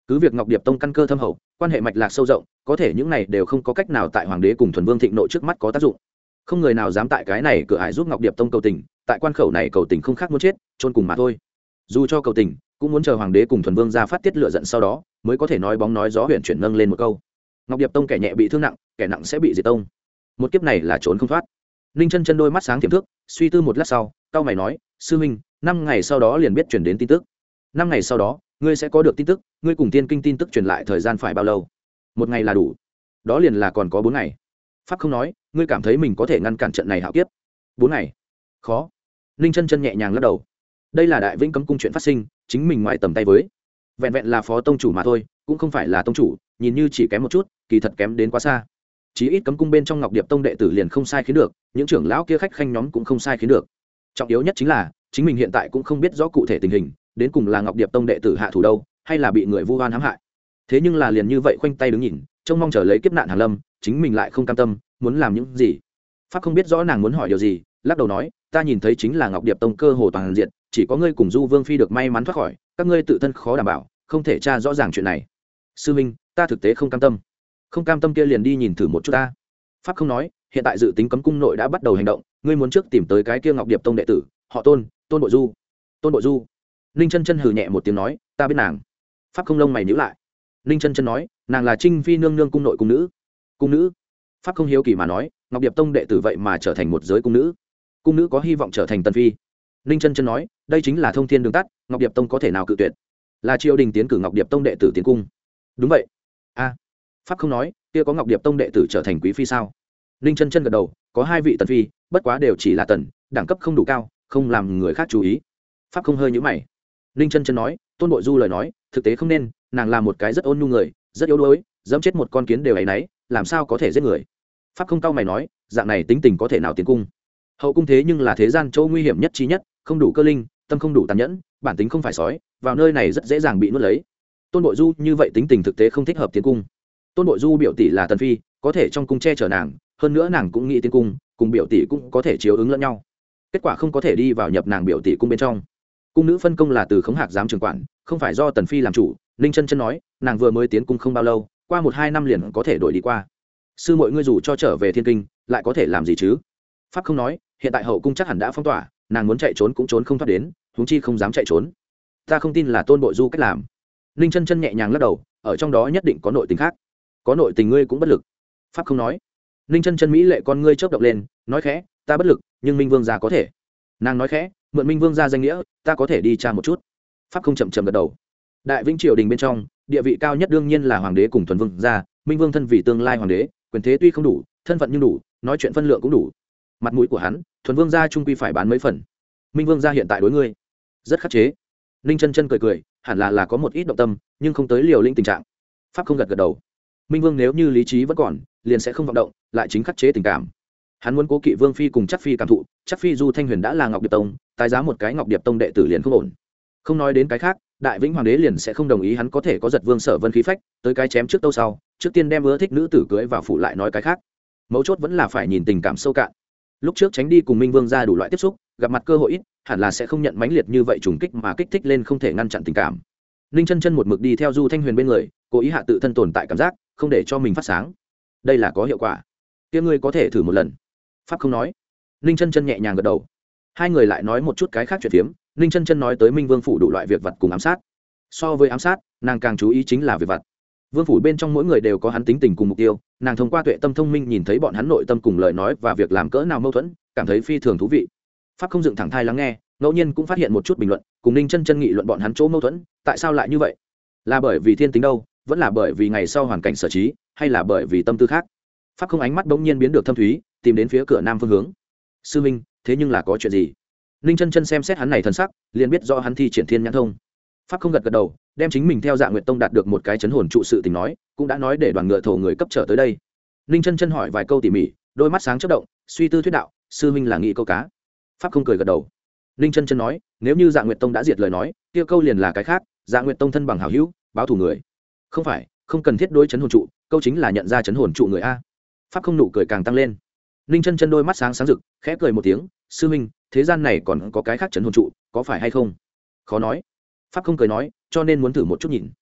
cứ việc ngọc điệp tông căn cơ thâm hậu, quan hệ mạch lạc sâu rộng, có thể những này đều không có cách nào tại hoàng đế cùng thuần vương thịnh nộ trước mắt có tác dụng. Không người nào dám tại cái này cửa ải giúp ngọc điệp tông cầu tình, tại quan khẩu này cầu tình không khác muốn chết trôn cùng mà thôi. Dù cho cầu tình cũng muốn chờ hoàng đế cùng thuần vương ra phát tiết lửa giận sau đó mới có thể nói bóng nói gió huyền chuyển nâng lên một câu. Ngọc điệp tông kẻ nhẹ bị thương nặng, kẻ nặng sẽ bị diệt tông, một kiếp này là trốn không thoát. Ninh chân chân đôi mắt sáng tiềm thức, suy tư một lát sau cao mày nói, sư huynh, năm ngày sau đó liền biết chuyển đến tin tức. Năm ngày sau đó ngươi sẽ có được tin tức. Ngươi cùng tiên kinh tin tức truyền lại thời gian phải bao lâu? Một ngày là đủ. Đó liền là còn có bốn ngày. Pháp không nói, ngươi cảm thấy mình có thể ngăn cản trận này hạo kiếp? Bốn ngày khó. Ninh chân chân nhẹ nhàng lắc đầu. Đây là đại vĩnh cấm cung chuyện phát sinh, chính mình ngoại tầm tay với, vẹn vẹn là phó tông chủ mà thôi, cũng không phải là tông chủ, nhìn như chỉ kém một chút, kỳ thật kém đến quá xa. Chí ít cấm cung bên trong Ngọc Điệp tông đệ tử liền không sai khiến được, những trưởng lão kia khách khanh nhóm cũng không sai khiến được. Trọng yếu nhất chính là chính mình hiện tại cũng không biết rõ cụ thể tình hình, đến cùng là Ngọc Điệp tông đệ tử hạ thủ đâu, hay là bị người vu oan hãm hại. Thế nhưng là liền như vậy khoanh tay đứng nhìn, trông mong chờ lấy kiếp nạn hàng lâm, chính mình lại không cam tâm, muốn làm những gì. Pháp không biết rõ nàng muốn hỏi điều gì, lắc đầu nói, ta nhìn thấy chính là Ngọc Điệp tông cơ hồ toàn diện, chỉ có ngươi cùng Du Vương phi được may mắn thoát khỏi, các ngươi tự thân khó đảm bảo, không thể tra rõ ràng chuyện này. Sư minh, ta thực tế không cam tâm. Không cam tâm kia liền đi nhìn thử một chút ta. Pháp không nói, hiện tại dự tính cấm cung nội đã bắt đầu hành động, ngươi muốn trước tìm tới cái kia Ngọc Điệp tông đệ tử, họ Tôn, Tôn Bội Du. Tôn Bội Du. Ninh chân chân hừ nhẹ một tiếng nói, ta biết nàng. Pháp không lông mày nhíu lại. Ninh chân chân nói, nàng là Trinh phi nương nương cung nội cung nữ. Cung nữ? Pháp không hiếu kỳ mà nói, Ngọc Điệp tông đệ tử vậy mà trở thành một giới cung nữ. Cung nữ có hy vọng trở thành tần phi. Ninh chân chân nói, đây chính là thông thiên đường tắt, Ngọc Điệp tông có thể nào cự tuyệt? Là triều đình tiến cử Ngọc Điệp tông đệ tử tiến cung. Đúng vậy. A. Pháp không nói, kia có Ngọc Điệp tông đệ tử trở thành quý phi sao? Ninh chân chân gật đầu, có hai vị tần phi, bất quá đều chỉ là tần, đẳng cấp không đủ cao, không làm người khác chú ý. Pháp không hơi nhíu mày. Ninh chân chân nói, Tôn Bội Du lời nói, thực tế không nên, nàng là một cái rất ôn nhu người, rất yếu đuối, dẫm chết một con kiến đều ấy nấy, làm sao có thể giết người? Pháp không cao mày nói, dạng này tính tình có thể nào tiến cung? Hậu cung thế nhưng là thế gian chỗ nguy hiểm nhất trí nhất, không đủ cơ linh, tâm không đủ tàn nhẫn, bản tính không phải sói, vào nơi này rất dễ dàng bị nuốt lấy. Tôn Bội Du như vậy tính tình thực tế không thích hợp tiến cung. Tôn Bội Du biểu tỷ là tần phi, có thể trong cung che chở nàng, hơn nữa nàng cũng nghĩ tiến cung, cùng biểu tỷ cũng có thể chiếu ứng lẫn nhau. Kết quả không có thể đi vào nhập nàng biểu tỷ cung bên trong. Cung nữ phân công là từ khống hạc giám trường quản, không phải do tần phi làm chủ. Ninh chân chân nói, nàng vừa mới tiến cung không bao lâu, qua một hai năm liền có thể đổi đi qua. Sư muội ngươi dù cho trở về thiên kinh, lại có thể làm gì chứ? Pháp không nói, hiện tại hậu cung chắc hẳn đã phong tỏa, nàng muốn chạy trốn cũng trốn không thoát đến, huống chi không dám chạy trốn. Ta không tin là Tôn Bội Du cách làm. Ninh chân chân nhẹ nhàng lắc đầu, ở trong đó nhất định có nội tình khác. Có nội tình ngươi cũng bất lực. Pháp không nói. Ninh chân chân mỹ lệ con ngươi chớp động lên, nói khẽ, ta bất lực, nhưng Minh Vương gia có thể. Nàng nói khẽ, mượn Minh Vương gia danh nghĩa, ta có thể đi tra một chút. Pháp không chậm chậm gật đầu. Đại Vĩnh triều đình bên trong, địa vị cao nhất đương nhiên là hoàng đế cùng thuần vương gia. Minh Vương thân vì tương lai hoàng đế, quyền thế tuy không đủ, thân phận nhưng đủ, nói chuyện phân lượng cũng đủ. Mặt mũi của hắn, thuần vương gia trung quy phải bán mấy phần. Minh Vương gia hiện tại đối ngươi rất khắc chế. Ninh chân chân cười cười, hẳn là là có một ít động tâm, nhưng không tới liều lĩnh tình trạng. Pháp không gật gật đầu. Minh Vương nếu như lý trí vẫn còn, liền sẽ không vọng động, lại chính khắc chế tình cảm. Hắn muốn cố kỵ Vương phi cùng Chắc phi cảm thụ, Chắc phi Du Thanh Huyền đã là Ngọc Điệp tông, tái giá một cái Ngọc Điệp tông đệ tử liền không ổn. Không nói đến cái khác, Đại Vĩnh hoàng đế liền sẽ không đồng ý hắn có thể có giật Vương Sở Vân khí phách, tới cái chém trước tâu sau, trước tiên đem ưa thích nữ tử cưới vào phủ lại nói cái khác. Mấu chốt vẫn là phải nhìn tình cảm sâu cạn. Lúc trước tránh đi cùng Minh Vương ra đủ loại tiếp xúc, gặp mặt cơ hội ít, hẳn là sẽ không nhận mãnh liệt như vậy trùng kích mà kích thích lên không thể ngăn chặn tình cảm. Ninh chân chân một mực đi theo Du Thanh Huyền bên người, cố ý hạ tự thân tồn tại cảm giác, không để cho mình phát sáng. Đây là có hiệu quả. Kia ngươi có thể thử một lần. Pháp không nói. Ninh chân chân nhẹ nhàng gật đầu. Hai người lại nói một chút cái khác chuyện phiếm. Ninh chân chân nói tới Minh Vương phủ đủ loại việc vặt cùng ám sát. So với ám sát, nàng càng chú ý chính là việc vặt. Vương phủ bên trong mỗi người đều có hắn tính tình cùng mục tiêu, nàng thông qua tuệ tâm thông minh nhìn thấy bọn hắn nội tâm cùng lời nói và việc làm cỡ nào mâu thuẫn, cảm thấy phi thường thú vị. Pháp không dựng thẳng thai lắng nghe, ngẫu nhiên cũng phát hiện một chút bình luận, cùng Ninh chân chân nghị luận bọn hắn chỗ mâu thuẫn, tại sao lại như vậy? Là bởi vì thiên tính đâu, vẫn là bởi vì ngày sau hoàn cảnh sở trí, hay là bởi vì tâm tư khác? Pháp không ánh mắt bỗng nhiên biến được thâm thúy, tìm đến phía cửa nam phương hướng. Sư minh, thế nhưng là có chuyện gì? Ninh chân chân xem xét hắn này thần sắc, liền biết do hắn thi triển thiên nhãn thông. Pháp không gật gật đầu, đem chính mình theo Dạ Nguyệt tông đạt được một cái chấn hồn trụ sự tình nói, cũng đã nói để đoàn ngựa thổ người cấp trở tới đây. Ninh chân chân hỏi vài câu tỉ mỉ, đôi mắt sáng chớp động, suy tư thuyết đạo, sư minh là nghĩ câu cá. Pháp không cười gật đầu. Ninh chân chân nói, nếu như Dạ Nguyệt tông đã diệt lời nói, kia câu liền là cái khác, Dạ Nguyệt tông thân bằng hảo hữu, báo thù người. Không phải, không cần thiết đối chấn hồn trụ, câu chính là nhận ra chấn hồn trụ người a. Pháp không nụ cười càng tăng lên. Ninh chân chân đôi mắt sáng sáng rực, khẽ cười một tiếng, sư minh, thế gian này còn có cái khác chấn hồn trụ, có phải hay không? Khó nói. Pháp không cười nói, cho nên muốn thử một chút nhìn.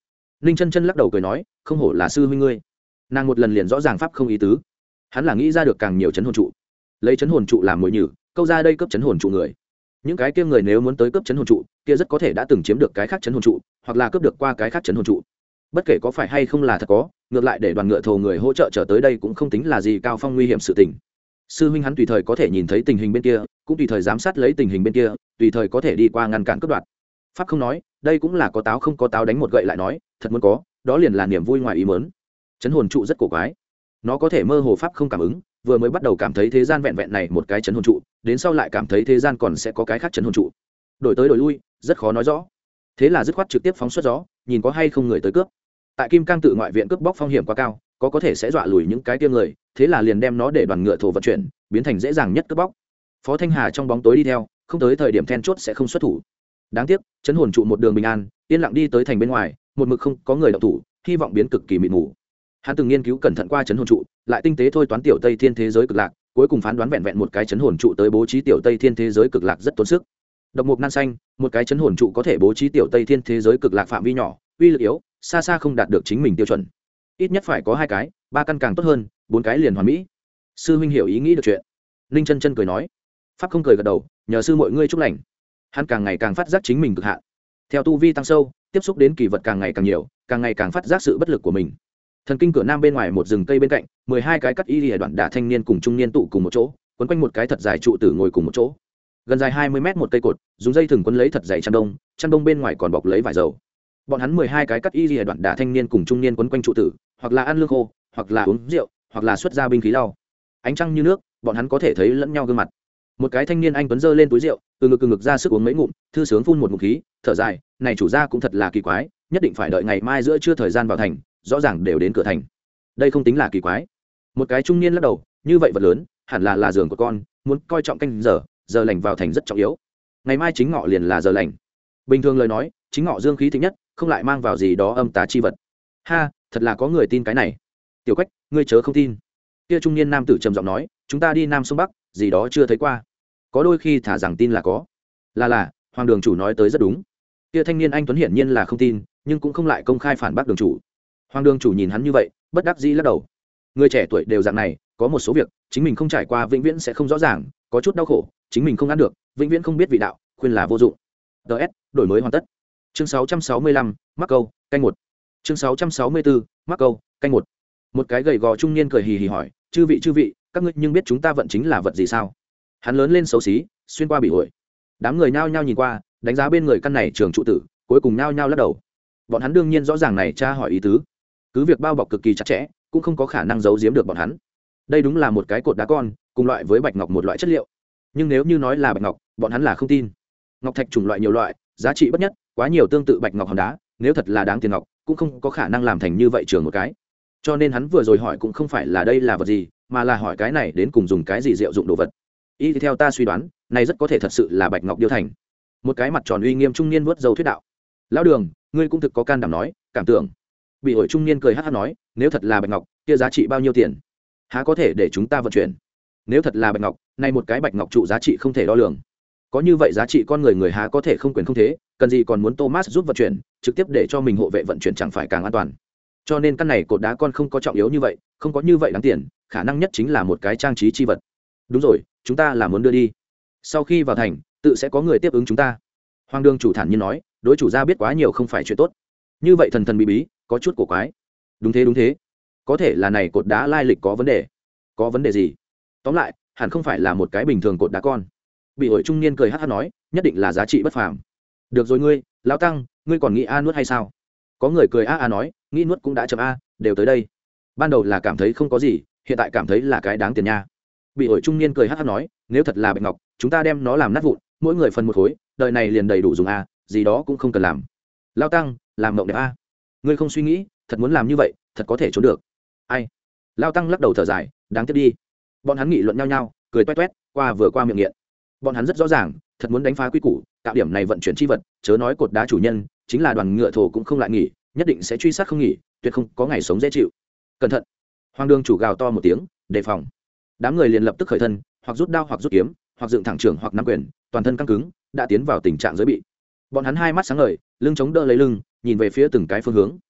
Ninh chân chân lắc đầu cười nói, không hổ là sư huynh ngươi. Nàng một lần liền rõ ràng pháp không ý tứ, hắn là nghĩ ra được càng nhiều chấn hồn trụ, lấy chấn hồn trụ làm mồi nhử, câu ra đây cướp chấn hồn trụ người. Những cái kia người nếu muốn tới cướp chấn hồn trụ, kia rất có thể đã từng chiếm được cái khác chấn hồn trụ, hoặc là cướp được qua cái khác chấn hồn trụ. Bất kể có phải hay không là thật có, ngược lại để đoàn ngựa thồ người hỗ trợ trở tới đây cũng không tính là gì cao phong nguy hiểm sự tình. Sư huynh hắn tùy thời có thể nhìn thấy tình hình bên kia, cũng tùy thời giám sát lấy tình hình bên kia, tùy thời có thể đi qua ngăn cản cướp đoạt. Pháp không nói, đây cũng là có táo không có táo đánh một gậy lại nói, thật muốn có, đó liền là niềm vui ngoài ý muốn. Chấn hồn trụ rất cổ quái, nó có thể mơ hồ pháp không cảm ứng, vừa mới bắt đầu cảm thấy thế gian vẹn vẹn này một cái chấn hồn trụ, đến sau lại cảm thấy thế gian còn sẽ có cái khác chấn hồn trụ, đổi tới đổi lui rất khó nói rõ. Thế là dứt khoát trực tiếp phóng xuất gió, nhìn có hay không người tới cướp. Tại Kim Cang tự ngoại viện cướp bóc phong hiểm quá cao, có có thể sẽ dọa lùi những cái kia người, thế là liền đem nó để đoàn ngựa thổ vận chuyển, biến thành dễ dàng nhất cướp bóc. Phó Thanh Hà trong bóng tối đi theo, không tới thời điểm then chốt sẽ không xuất thủ. Đáng tiếc chấn hồn trụ một đường bình an yên lặng đi tới thành bên ngoài, một mực không có người động thủ, hy vọng biến cực kỳ mịt mù. Hắn từng nghiên cứu cẩn thận qua chấn hồn trụ, lại tinh tế thôi toán tiểu Tây Thiên thế giới cực lạc, cuối cùng phán đoán vẹn vẹn một cái chấn hồn trụ tới bố trí tiểu Tây Thiên thế giới cực lạc rất tốn sức. Độc mục nan xanh, một cái chấn hồn trụ có thể bố trí tiểu Tây Thiên thế giới cực lạc phạm vi nhỏ, uy lực yếu, xa xa không đạt được chính mình tiêu chuẩn. Ít nhất phải có hai cái, ba căn càng tốt hơn, bốn cái liền hoàn mỹ. Sư huynh hiểu ý nghĩ được chuyện. Ninh chân chân cười nói. Pháp không cười gật đầu, nhờ sư mọi ngươi chúc lành. Hắn càng ngày càng phát giác chính mình cực hạn. Theo tu vi tăng sâu, tiếp xúc đến kỳ vật càng ngày càng nhiều, càng ngày càng phát giác sự bất lực của mình. Thần kinh cửa nam bên ngoài một rừng cây bên cạnh, mười hai cái cắt y lìa đoạn đả thanh niên cùng trung niên tụ cùng một chỗ, quấn quanh một cái thật dài trụ tử ngồi cùng một chỗ. Gần dài hai mươi mét một cây cột, dùng dây thừng quấn lấy thật dày chăn đông, chăn đông bên ngoài còn bọc lấy vải dầu. Bọn hắn mười hai cái cắt y lìa đoạn đả thanh niên cùng trung niên quấn quanh trụ tử, hoặc là ăn lương khô, hoặc là uống rượu, hoặc là xuất ra binh khí lau. Ánh trăng như nước, bọn hắn có thể thấy lẫn nhau gương mặt. Một cái thanh niên anh tuấn giơ lên túi rượu, từ ngực từ ngực ra sức uống mấy ngụm, thư sướng phun một ngụm khí, thở dài, này chủ gia cũng thật là kỳ quái, nhất định phải đợi ngày mai giữa trưa thời gian vào thành, rõ ràng đều đến cửa thành. Đây không tính là kỳ quái. Một cái trung niên lắc đầu, như vậy vật lớn, hẳn là là giường của con, muốn coi trọng canh giờ, giờ lành vào thành rất trọng yếu. Ngày mai chính ngọ liền là giờ lành. Bình thường lời nói, chính ngọ dương khí thịnh nhất, không lại mang vào gì đó âm tà chi vật. Ha, thật là có người tin cái này. Tiểu Quách, ngươi chớ không tin. Kia trung niên nam tử trầm giọng nói, chúng ta đi nam sông bắc, gì đó chưa thấy qua. Có đôi khi thả rằng tin là có. Là là, hoàng đường chủ nói tới rất đúng. Kia thanh niên anh tuấn hiển nhiên là không tin, nhưng cũng không lại công khai phản bác đường chủ. Hoàng đường chủ nhìn hắn như vậy, bất đắc dĩ lắc đầu. Người trẻ tuổi đều dạng này, có một số việc chính mình không trải qua vĩnh viễn sẽ không rõ ràng, có chút đau khổ chính mình không ăn được, vĩnh viễn không biết vị đạo, khuyên là vô dụng. ts đổi mới hoàn tất. Chương sáu trăm sáu mươi lăm, mắc câu canh một. Chương sáu trăm sáu mươi bốn, mắc câu canh một. Một cái gầy gò trung niên cười hì hì hỏi, chư vị chư vị, các ngươi nhưng biết chúng ta vận chính là vật gì sao? Hắn lớn lên xấu xí, xuyên qua bị hội. Đám người nhao nhao nhìn qua, đánh giá bên người căn này trường trụ tử, cuối cùng nhao nhao lắc đầu. Bọn hắn đương nhiên rõ ràng này tra hỏi ý tứ, cứ việc bao bọc cực kỳ chặt chẽ, cũng không có khả năng giấu giếm được bọn hắn. Đây đúng là một cái cột đá con, cùng loại với bạch ngọc một loại chất liệu. Nhưng nếu như nói là bạch ngọc, bọn hắn là không tin. Ngọc thạch chủng loại nhiều loại, giá trị bất nhất, quá nhiều tương tự bạch ngọc hòn đá, nếu thật là đáng tiền ngọc, cũng không có khả năng làm thành như vậy trường một cái. Cho nên hắn vừa rồi hỏi cũng không phải là đây là vật gì, mà là hỏi cái này đến cùng dùng cái gì diệu dụng đồ vật. Ý thì theo ta suy đoán, này rất có thể thật sự là bạch ngọc điêu thành. Một cái mặt tròn uy nghiêm trung niên vuốt râu thuyết đạo. Lão Đường, ngươi cũng thực có can đảm nói, cảm tưởng. Bị ổi trung niên cười hắc hắc nói, nếu thật là bạch ngọc, kia giá trị bao nhiêu tiền? Há có thể để chúng ta vận chuyển? Nếu thật là bạch ngọc, này một cái bạch ngọc trụ giá trị không thể đo lường. Có như vậy giá trị con người người há có thể không quyền không thế, cần gì còn muốn Thomas giúp vận chuyển, trực tiếp để cho mình hộ vệ vận chuyển chẳng phải càng an toàn. Cho nên căn này cột đá con không có trọng yếu như vậy, không có như vậy đáng tiền, khả năng nhất chính là một cái trang trí chi vật. Đúng rồi, chúng ta là muốn đưa đi. Sau khi vào thành, tự sẽ có người tiếp ứng chúng ta. Hoàng đương chủ thản nhiên nói, đối chủ gia biết quá nhiều không phải chuyện tốt. Như vậy thần thần bí bí, có chút cổ quái. Đúng thế đúng thế. Có thể là này cột đá lai lịch có vấn đề. Có vấn đề gì? Tóm lại, hẳn không phải là một cái bình thường cột đá con. Bị hội trung niên cười hắc hắc nói, nhất định là giá trị bất phàm. Được rồi ngươi, lão tăng, ngươi còn nghĩ a nuốt hay sao? Có người cười a a nói, nghĩ nuốt cũng đã chậm a, đều tới đây. Ban đầu là cảm thấy không có gì, hiện tại cảm thấy là cái đáng tiền nha. Bị hội trung niên cười hắc hắc nói, nếu thật là bạch ngọc, chúng ta đem nó làm nát vụn, mỗi người phần một khối, đời này liền đầy đủ dùng a, gì đó cũng không cần làm. Lão tăng, làm mộng đẹp a. Ngươi không suy nghĩ, thật muốn làm như vậy, thật có thể trốn được. Ai? Lão tăng lắc đầu thở dài, đáng tiếc đi. Bọn hắn nghị luận nhau nhau, cười toét toét, qua vừa qua miệng nghiện. Bọn hắn rất rõ ràng, thật muốn đánh phá quy củ, tạo điểm này vận chuyển chi vật, chớ nói cột đá chủ nhân, chính là đoàn ngựa thổ cũng không lại nghỉ, nhất định sẽ truy sát không nghỉ, tuyệt không có ngày sống dễ chịu. Cẩn thận! Hoàng đương chủ gào to một tiếng, đề phòng. Đám người liền lập tức khởi thân, hoặc rút đao hoặc rút kiếm, hoặc dựng thẳng trưởng hoặc nắm quyền, toàn thân căng cứng, đã tiến vào tình trạng giới bị. Bọn hắn hai mắt sáng ngời, lưng chống đỡ lấy lưng, nhìn về phía từng cái phương hướng.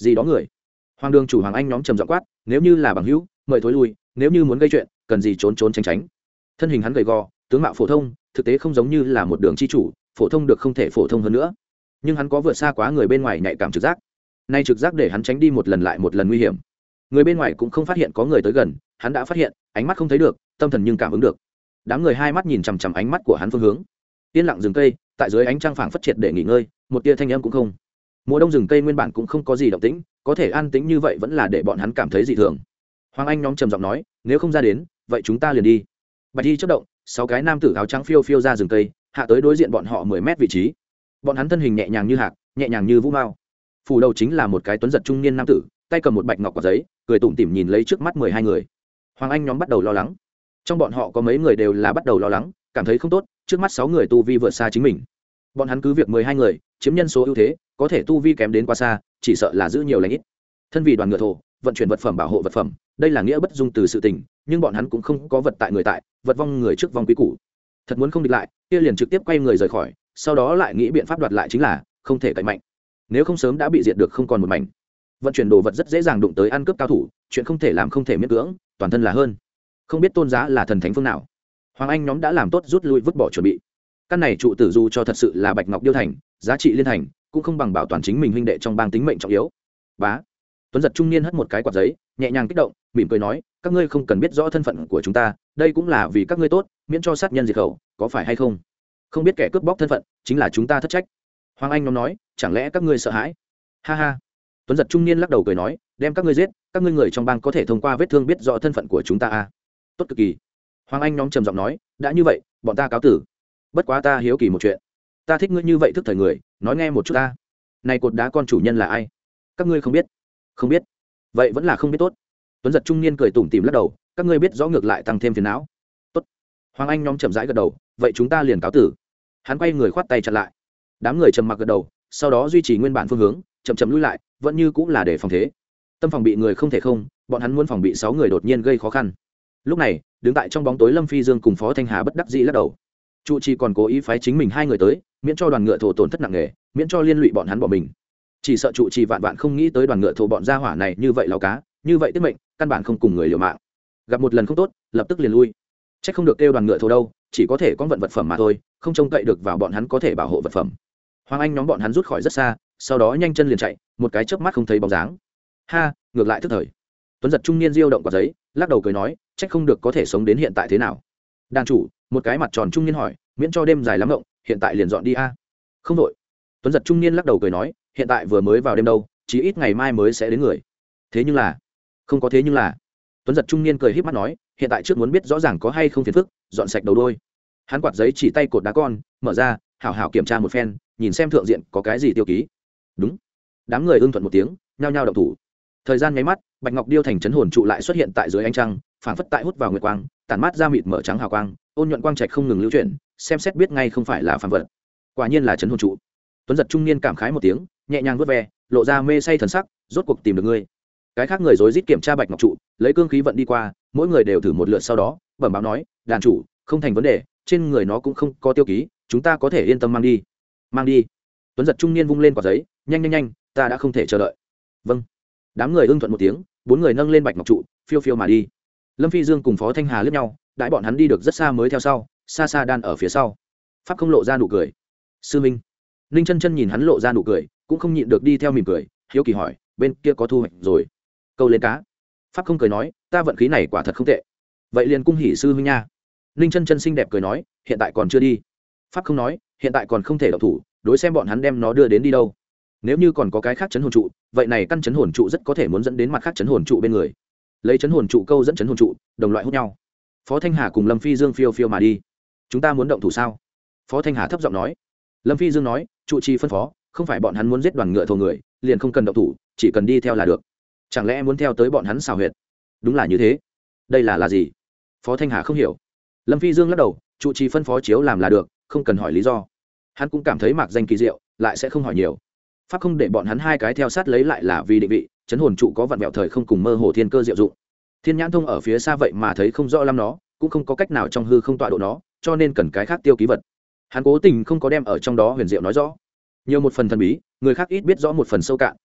gì đó người. Hoàng đường chủ Hoàng Anh nhóm trầm giọng quát, nếu như là bằng hữu mời thối lui, nếu như muốn gây chuyện cần gì trốn trốn tránh tránh. Thân hình hắn gầy gò, tướng mạo phổ thông, thực tế không giống như là một đường chi chủ, phổ thông được không thể phổ thông hơn nữa, nhưng hắn có vượt xa quá người bên ngoài nhạy cảm trực giác. Nay trực giác để hắn tránh đi một lần lại một lần nguy hiểm. Người bên ngoài cũng không phát hiện có người tới gần, hắn đã phát hiện, ánh mắt không thấy được, tâm thần nhưng cảm ứng được. Đám người hai mắt nhìn chằm chằm ánh mắt của hắn phương hướng. Yên lặng rừng cây, tại dưới ánh trăng phảng phất triệt để nghỉ ngơi, một tia thanh âm cũng không. Mùa đông rừng cây nguyên bản cũng không có gì động tĩnh, có thể an tĩnh như vậy vẫn là để bọn hắn cảm thấy dị thường. Hoàng Anh nhóm trầm giọng nói, nếu không ra đến, vậy chúng ta liền đi. Bạch y chớp động, sáu cái nam tử áo trắng phiêu phiêu ra rừng cây, hạ tới đối diện bọn họ mười mét vị trí. Bọn hắn thân hình nhẹ nhàng như hạc, nhẹ nhàng như vũ mao. Phủ đầu chính là một cái tuấn giật trung niên nam tử, tay cầm một bạch ngọc quả giấy, cười tủm tỉm nhìn lấy trước mắt mười hai người. Hoàng Anh nhóm bắt đầu lo lắng. Trong bọn họ có mấy người đều là bắt đầu lo lắng, cảm thấy không tốt, trước mắt sáu người tu vi vượt xa chính mình. Bọn hắn cứ việc mười hai người, chiếm nhân số ưu thế, có thể tu vi kém đến quá xa, chỉ sợ là giữ nhiều lành ít. Thân vì đoàn ngựa thổ, vận chuyển vật phẩm bảo hộ vật phẩm, đây là nghĩa bất dung từ sự tình, nhưng bọn hắn cũng không có vật tại người tại, vật vong người trước vong quý củ. Thật muốn không địch lại, kia liền trực tiếp quay người rời khỏi, sau đó lại nghĩ biện pháp đoạt lại chính là, không thể cậy mạnh. Nếu không sớm đã bị diệt được không còn một mảnh. Vận chuyển đồ vật rất dễ dàng đụng tới ăn cướp cao thủ, chuyện không thể làm không thể miễn cưỡng, toàn thân là hơn. Không biết tôn giá là thần thánh phương nào. Hoàng Anh nhóm đã làm tốt rút lui vứt bỏ chuẩn bị. Căn này trụ tử dù cho thật sự là bạch ngọc điêu thành, giá trị liên thành, cũng không bằng bảo toàn chính mình huynh đệ trong bang tính mệnh trọng yếu. Bá. Tuấn giật trung niên hất một cái quạt giấy, nhẹ nhàng kích động, mỉm cười nói, các ngươi không cần biết rõ thân phận của chúng ta, đây cũng là vì các ngươi tốt, miễn cho sát nhân diệt khẩu, có phải hay không? Không biết kẻ cướp bóc thân phận, chính là chúng ta thất trách. Hoàng Anh nhóm nói, chẳng lẽ các ngươi sợ hãi? Ha ha. Tuấn giật trung niên lắc đầu cười nói, đem các ngươi giết, các ngươi người trong bang có thể thông qua vết thương biết rõ thân phận của chúng ta à? Tốt cực kỳ. Hoàng Anh nhóm trầm giọng nói, đã như vậy, bọn ta cáo tử. Bất quá ta hiếu kỳ một chuyện, ta thích ngươi như vậy thức thời người, nói nghe một chút ta. Này cột đá con chủ nhân là ai? Các ngươi không biết? Không biết. Vậy vẫn là không biết tốt. Tuấn giật trung niên cười tủm tỉm lắc đầu, các ngươi biết rõ ngược lại tăng thêm phiền não. Tốt. Hoàng Anh nhóm chậm rãi gật đầu, vậy chúng ta liền cáo tử. Hắn quay người khoát tay chặn lại. Đám người trầm mặc gật đầu, sau đó duy trì nguyên bản phương hướng, chậm chậm lùi lại, vẫn như cũng là để phòng thế. Tâm phòng bị người không thể không, bọn hắn muốn phòng bị sáu người đột nhiên gây khó khăn. Lúc này, đứng tại trong bóng tối Lâm Phi Dương cùng Phó Thanh Hà bất đắc dĩ lắc đầu. Trụ trì còn cố ý phái chính mình hai người tới, miễn cho đoàn ngựa thổ tổn thất nặng nề, miễn cho liên lụy bọn hắn bỏ mình. Chỉ sợ trụ trì vạn vạn không nghĩ tới đoàn ngựa thổ bọn gia hỏa này như vậy lao cá, như vậy tiết mệnh, căn bản không cùng người liều mạng. Gặp một lần không tốt, lập tức liền lui. Chắc không được kêu đoàn ngựa thổ đâu, chỉ có thể có vận vật phẩm mà thôi, không trông cậy được vào bọn hắn có thể bảo hộ vật phẩm. Hoàng Anh nhóm bọn hắn rút khỏi rất xa, sau đó nhanh chân liền chạy, một cái chớp mắt không thấy bóng dáng. Ha, ngược lại tức thời. Tuấn giật trung niên diêu động quả giấy, lắc đầu cười nói, trách không được có thể sống đến hiện tại thế nào. Đàn chủ, một cái mặt tròn trung niên hỏi, miễn cho đêm dài lắm ngộng, hiện tại liền dọn đi a. Không đội. Tuấn giật trung niên lắc đầu cười nói, hiện tại vừa mới vào đêm đâu, chí ít ngày mai mới sẽ đến người. Thế nhưng là, không có thế nhưng là. Tuấn giật trung niên cười híp mắt nói, hiện tại trước muốn biết rõ ràng có hay không phiền phức, dọn sạch đầu đôi. Hắn quạt giấy chỉ tay cột đá con, mở ra, hảo hảo kiểm tra một phen, nhìn xem thượng diện có cái gì tiêu ký. Đúng. Đám người ưng thuận một tiếng, nhao nhao động thủ. Thời gian nháy mắt, bạch ngọc điêu thành trấn hồn trụ lại xuất hiện tại dưới ánh trăng, phảng phất tại hút vào nguyệt quang, tản mát ra mịt mở trắng hào quang, ôn nhuận quang trạch không ngừng lưu chuyển, xem xét biết ngay không phải là phàm vật. Quả nhiên là trấn hồn trụ. Tuấn giật trung niên cảm khái một tiếng, nhẹ nhàng vuốt ve, lộ ra mê say thần sắc, rốt cuộc tìm được ngươi. Cái khác người rối rít kiểm tra bạch ngọc trụ, lấy cương khí vận đi qua, mỗi người đều thử một lượt sau đó, bẩm báo nói, đàn chủ, không thành vấn đề, trên người nó cũng không có tiêu ký, chúng ta có thể yên tâm mang đi. Mang đi. Tuấn giật trung niên vung lên quả giấy, nhanh nhanh nhanh, ta đã không thể chờ đợi. Vâng. Đám người ưng thuận một tiếng, bốn người nâng lên bạch ngọc trụ, phiêu phiêu mà đi. Lâm Phi Dương cùng Phó Thanh Hà liếc nhau, đãi bọn hắn đi được rất xa mới theo sau, xa xa đan ở phía sau. Pháp không lộ ra nụ cười. Sư minh. Ninh chân chân nhìn hắn lộ ra nụ cười, cũng không nhịn được đi theo mỉm cười, hiếu kỳ hỏi, bên kia có thu hoạch rồi? Câu lên cá. Pháp không cười nói, ta vận khí này quả thật không tệ. Vậy liền cung hỉ sư huynh nha. Ninh chân chân xinh đẹp cười nói, hiện tại còn chưa đi. Pháp không nói, hiện tại còn không thể động thủ, đối xem bọn hắn đem nó đưa đến đi đâu. Nếu như còn có cái khác chấn hồn trụ, vậy này căn chấn hồn trụ rất có thể muốn dẫn đến mặt khác chấn hồn trụ bên người. Lấy chấn hồn trụ câu dẫn chấn hồn trụ, đồng loại hút nhau. Phó Thanh Hà cùng Lâm Phi Dương phiêu phiêu mà đi. Chúng ta muốn động thủ sao? Phó Thanh Hà thấp giọng nói. Lâm Phi Dương nói, trụ trì phân phó, không phải bọn hắn muốn giết đoàn ngựa thổ người, liền không cần động thủ, chỉ cần đi theo là được. Chẳng lẽ muốn theo tới bọn hắn xào huyệt? Đúng là như thế. Đây là là gì? Phó Thanh Hà không hiểu. Lâm Phi Dương lắc đầu, trụ trì phân phó chiếu làm là được, không cần hỏi lý do. Hắn cũng cảm thấy mạc danh kỳ diệu, lại sẽ không hỏi nhiều. Pháp không để bọn hắn hai cái theo sát lấy lại là vì định vị, chấn hồn trụ có vặn vẹo thời không cùng mơ hồ thiên cơ diệu dụng. Thiên nhãn thông ở phía xa vậy mà thấy không rõ lắm nó, cũng không có cách nào trong hư không tọa độ nó, cho nên cần cái khác tiêu ký vật. Hắn cố tình không có đem ở trong đó huyền diệu nói rõ. Nhiều một phần thần bí, người khác ít biết rõ một phần sâu cạn,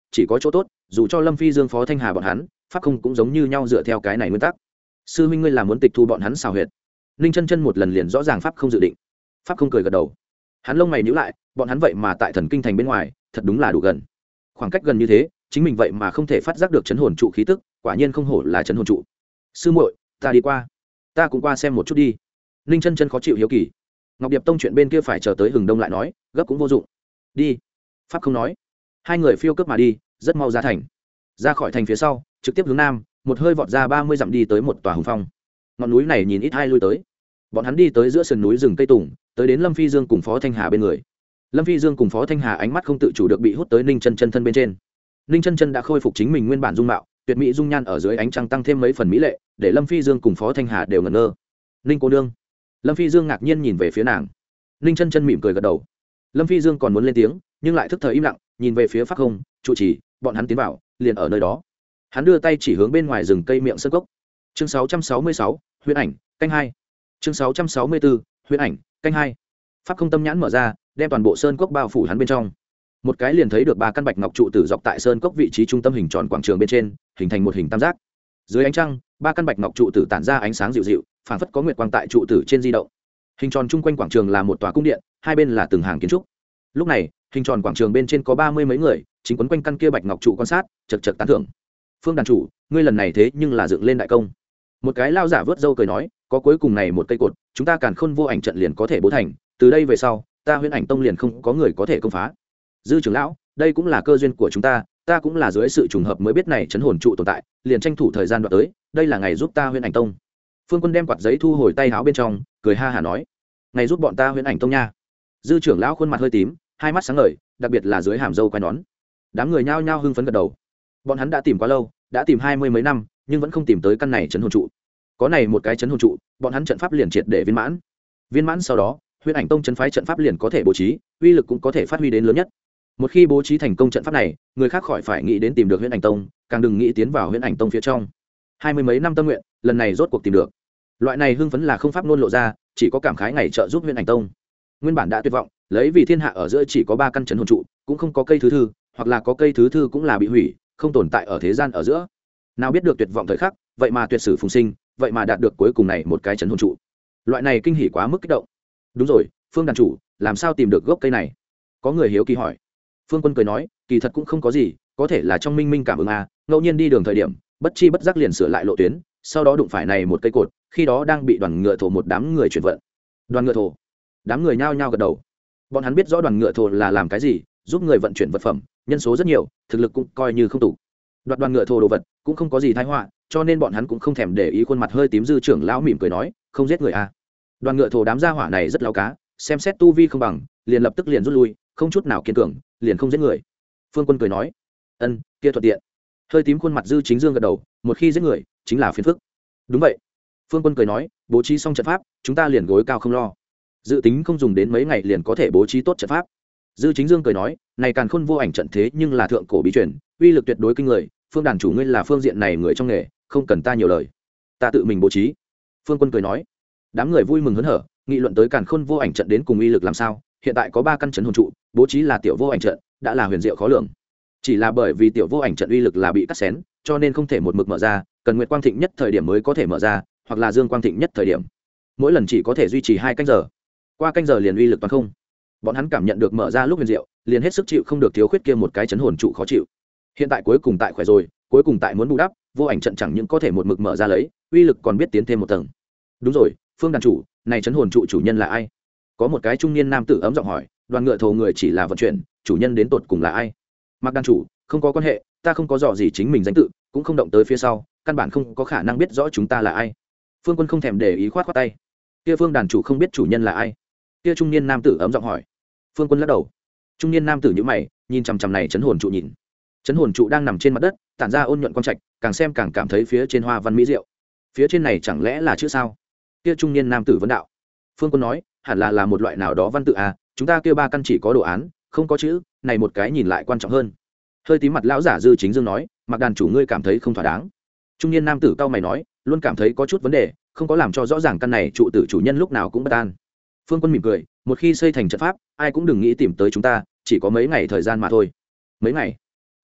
chỉ có chỗ tốt, dù cho Lâm Phi Dương, Phó Thanh Hà bọn hắn pháp không cũng giống như nhau dựa theo cái này nguyên tắc. Sư huynh ngươi là muốn tịch thu bọn hắn xào huyệt? Ninh Chân Chân một lần liền rõ ràng pháp không dự định. Pháp không cười gật đầu. Hắn lông mày nhíu lại, bọn hắn vậy mà tại Thần Kinh thành bên ngoài, thật đúng là đủ gần. Khoảng cách gần như thế, chính mình vậy mà không thể phát giác được chấn hồn trụ khí tức, quả nhiên không hổ là chấn hồn trụ. Sư muội, ta đi qua. Ta cũng qua xem một chút đi. Ninh Chân Chân khó chịu hiếu kỳ. Ngọc Điệp Tông chuyện bên kia phải chờ tới hừng đông lại nói, gấp cũng vô dụng. Đi. Pháp không nói. Hai người phiêu cướp mà đi, rất mau ra thành. Ra khỏi thành phía sau, trực tiếp hướng nam, một hơi vọt ra ba mươi dặm đi tới một tòa hùng phong. Ngọn núi này nhìn ít hai lui tới. Bọn hắn đi tới giữa sườn núi rừng cây tùng, tới đến Lâm Phi Dương cùng Phó Thanh Hà bên người. Lâm Phi Dương cùng Phó Thanh Hà ánh mắt không tự chủ được bị hút tới Ninh Chân Chân thân bên trên. Ninh Chân Chân đã khôi phục chính mình nguyên bản dung mạo, tuyệt mỹ dung nhan ở dưới ánh trăng tăng thêm mấy phần mỹ lệ, để Lâm Phi Dương cùng Phó Thanh Hà đều ngẩn ngơ. Ninh cô nương. Lâm Phi Dương ngạc nhiên nhìn về phía nàng. Ninh Chân Chân mỉm cười gật đầu. Lâm Phi Dương còn muốn lên tiếng, nhưng lại thức thời im lặng, nhìn về phía Pháp Không, trụ trì, bọn hắn tiến vào, liền ở nơi đó. Hắn đưa tay chỉ hướng bên ngoài rừng cây miệng sơn cốc. Chương sáu trăm sáu mươi sáu, huyễn ảnh, canh hai. Chương sáu trăm sáu mươi bốn, huyễn ảnh, canh hai. Pháp Không tâm nhãn mở ra, đem toàn bộ sơn cốc bao phủ hắn bên trong. Một cái liền thấy được ba căn bạch ngọc trụ tử dọc tại sơn cốc vị trí trung tâm hình tròn quảng trường bên trên, hình thành một hình tam giác. Dưới ánh trăng, ba căn bạch ngọc trụ tử tản ra ánh sáng dịu dịu, phảng phất có nguyệt quang tại trụ tử trên di động. Hình tròn chung quanh quảng trường là một tòa cung điện, hai bên là từng hàng kiến trúc. Lúc này, hình tròn quảng trường bên trên có ba mươi mấy người, chính quấn quanh căn kia bạch ngọc trụ quan sát, chật chật tán thưởng. Phương đàn chủ, ngươi lần này thế nhưng là dựng lên đại công. Một cái lao giả vớt râu cười nói, có cuối cùng này một cây cột, chúng ta càn khôn vô ảnh trận liền có thể bố thành, từ đây về sau, ta Huyễn Ảnh Tông liền không có người có thể công phá. Dư trưởng lão, đây cũng là cơ duyên của chúng ta, ta cũng là dưới sự trùng hợp mới biết này chấn hồn trụ tồn tại, liền tranh thủ thời gian đoạt tới, đây là ngày giúp ta Huyễn Ảnh Tông. Phương Quân đem quạt giấy thu hồi tay áo bên trong, cười ha hả nói, ngày giúp bọn ta Huyễn Ảnh Tông nha. Dư trưởng lão khuôn mặt hơi tím, hai mắt sáng ngời, đặc biệt là dưới hàm râu quai nón. Đám người nhao nhao hưng phấn gật đầu. Bọn hắn đã tìm quá lâu, đã tìm hai mươi mấy năm, nhưng vẫn không tìm tới căn này chấn hồn trụ. Có này một cái chấn hồn trụ, bọn hắn trận pháp liền triệt để viên mãn. Viên mãn sau đó, Huyễn Ảnh Tông chấn phái trận pháp liền có thể bố trí, uy lực cũng có thể phát huy đến lớn nhất. Một khi bố trí thành công trận pháp này, người khác khỏi phải nghĩ đến tìm được Huyễn Ảnh Tông, càng đừng nghĩ tiến vào Huyễn Ảnh Tông phía trong. Hai mươi mấy năm tâm nguyện, lần này rốt cuộc tìm được. Loại này hưng phấn là không pháp luôn lộ ra, chỉ có cảm khái ngày trợ giúp Huyễn Ảnh Tông. Nguyên bản đã tuyệt vọng, lấy vì thiên hạ ở giữa chỉ có ba căn chấn hồn trụ, cũng không có cây thứ thư, hoặc là có cây thứ thư cũng là bị hủy, không tồn tại ở thế gian ở giữa. Nào biết được tuyệt vọng thời khắc, vậy mà tuyệt sử phùng sinh, vậy mà đạt được cuối cùng này một cái chấn hồn trụ. Loại này kinh hỉ quá mức kích động. Đúng rồi, Phương đàn chủ, làm sao tìm được gốc cây này? Có người hiếu kỳ hỏi. Phương Quân cười nói, kỳ thật cũng không có gì, có thể là trong minh minh cảm ứng a, ngẫu nhiên đi đường thời điểm, bất chi bất giác liền sửa lại lộ tuyến, sau đó đụng phải này một cây cột, khi đó đang bị đoàn ngựa thổ một đám người chuyển vận. Đoàn ngựa thổ? Đám người nhao nhao gật đầu. Bọn hắn biết rõ đoàn ngựa thổ là làm cái gì, giúp người vận chuyển vật phẩm, nhân số rất nhiều, thực lực cũng coi như không tủ. Đoạt đoàn ngựa thổ đồ vật cũng không có gì tai họa, cho nên bọn hắn cũng không thèm để ý. Khuôn mặt hơi tím dư trưởng lão mỉm cười nói, không giết người a. Đoàn ngựa thổ đám gia hỏa này rất láo cá, xem xét tu vi không bằng, liền lập tức liền rút lui, không chút nào kiên cường, liền không giết người. Phương Quân cười nói, ân, kia thuận tiện. Hơi tím khuôn mặt dư chính dương gật đầu, một khi giết người chính là phiền phức. Đúng vậy. Phương Quân cười nói, bố trí xong trận pháp, chúng ta liền gối cao không lo, dự tính không dùng đến mấy ngày liền có thể bố trí tốt trận pháp. Dư chính dương cười nói, này càn khôn vô ảnh trận thế nhưng là thượng cổ bí truyền, uy lực tuyệt đối kinh người. Phương đàn chủ ngươi là phương diện này người trong nghề, không cần ta nhiều lời, ta tự mình bố trí. Phương Quân cười nói. Đám người vui mừng hớn hở, nghị luận tới càn khôn vô ảnh trận đến cùng uy lực làm sao. Hiện tại có ba căn chấn hồn trụ, bố trí là tiểu vô ảnh trận, đã là huyền diệu khó lường. Chỉ là bởi vì tiểu vô ảnh trận uy lực là bị cắt xén, cho nên không thể một mực mở ra, cần nguyệt quang thịnh nhất thời điểm mới có thể mở ra, hoặc là dương quang thịnh nhất thời điểm. Mỗi lần chỉ có thể duy trì hai canh giờ, qua canh giờ liền uy lực toàn không. Bọn hắn cảm nhận được mở ra lúc huyền diệu, liền hết sức chịu không được thiếu khuyết kia một cái chấn hồn trụ khó chịu. Hiện tại cuối cùng tại khỏe rồi, cuối cùng tại muốn bù đắp, vô ảnh trận chẳng những có thể một mực mở ra lấy, uy lực còn biết tiến thêm một tầng. Đúng rồi, Phương đàn chủ, này chấn hồn trụ chủ nhân là ai? Có một cái trung niên nam tử ấm giọng hỏi. Đoàn ngựa thổ người chỉ là vận chuyển, chủ nhân đến tột cùng là ai? Mặc đàn chủ, không có quan hệ, ta không có dò gì chính mình danh tự, cũng không động tới phía sau, căn bản không có khả năng biết rõ chúng ta là ai. Phương Quân không thèm để ý, khoát khoát tay. Kia Phương đàn chủ không biết chủ nhân là ai? Kia trung niên nam tử ấm giọng hỏi. Phương Quân lắc đầu. Trung niên nam tử nhíu mày, nhìn chằm chằm này chấn hồn trụ nhìn. Chấn hồn trụ đang nằm trên mặt đất, tản ra ôn nhuận quang trạch, càng xem càng cảm thấy phía trên hoa văn mỹ diệu. Phía trên này chẳng lẽ là chữ sao? Kia trung niên nam tử vấn đạo. Phương Quân nói, hẳn là là một loại nào đó văn tự à, chúng ta kia ba căn chỉ có đồ án, không có chữ, này một cái nhìn lại quan trọng hơn. Hơi tím mặt lão giả dư chính dương nói, Mặc đàn chủ ngươi cảm thấy không thỏa đáng. Trung niên nam tử cau mày nói, luôn cảm thấy có chút vấn đề, không có làm cho rõ ràng căn này trụ tử chủ nhân lúc nào cũng bất an. Phương Quân mỉm cười, một khi xây thành trận pháp, ai cũng đừng nghĩ tìm tới chúng ta, chỉ có mấy ngày thời gian mà thôi. Mấy ngày?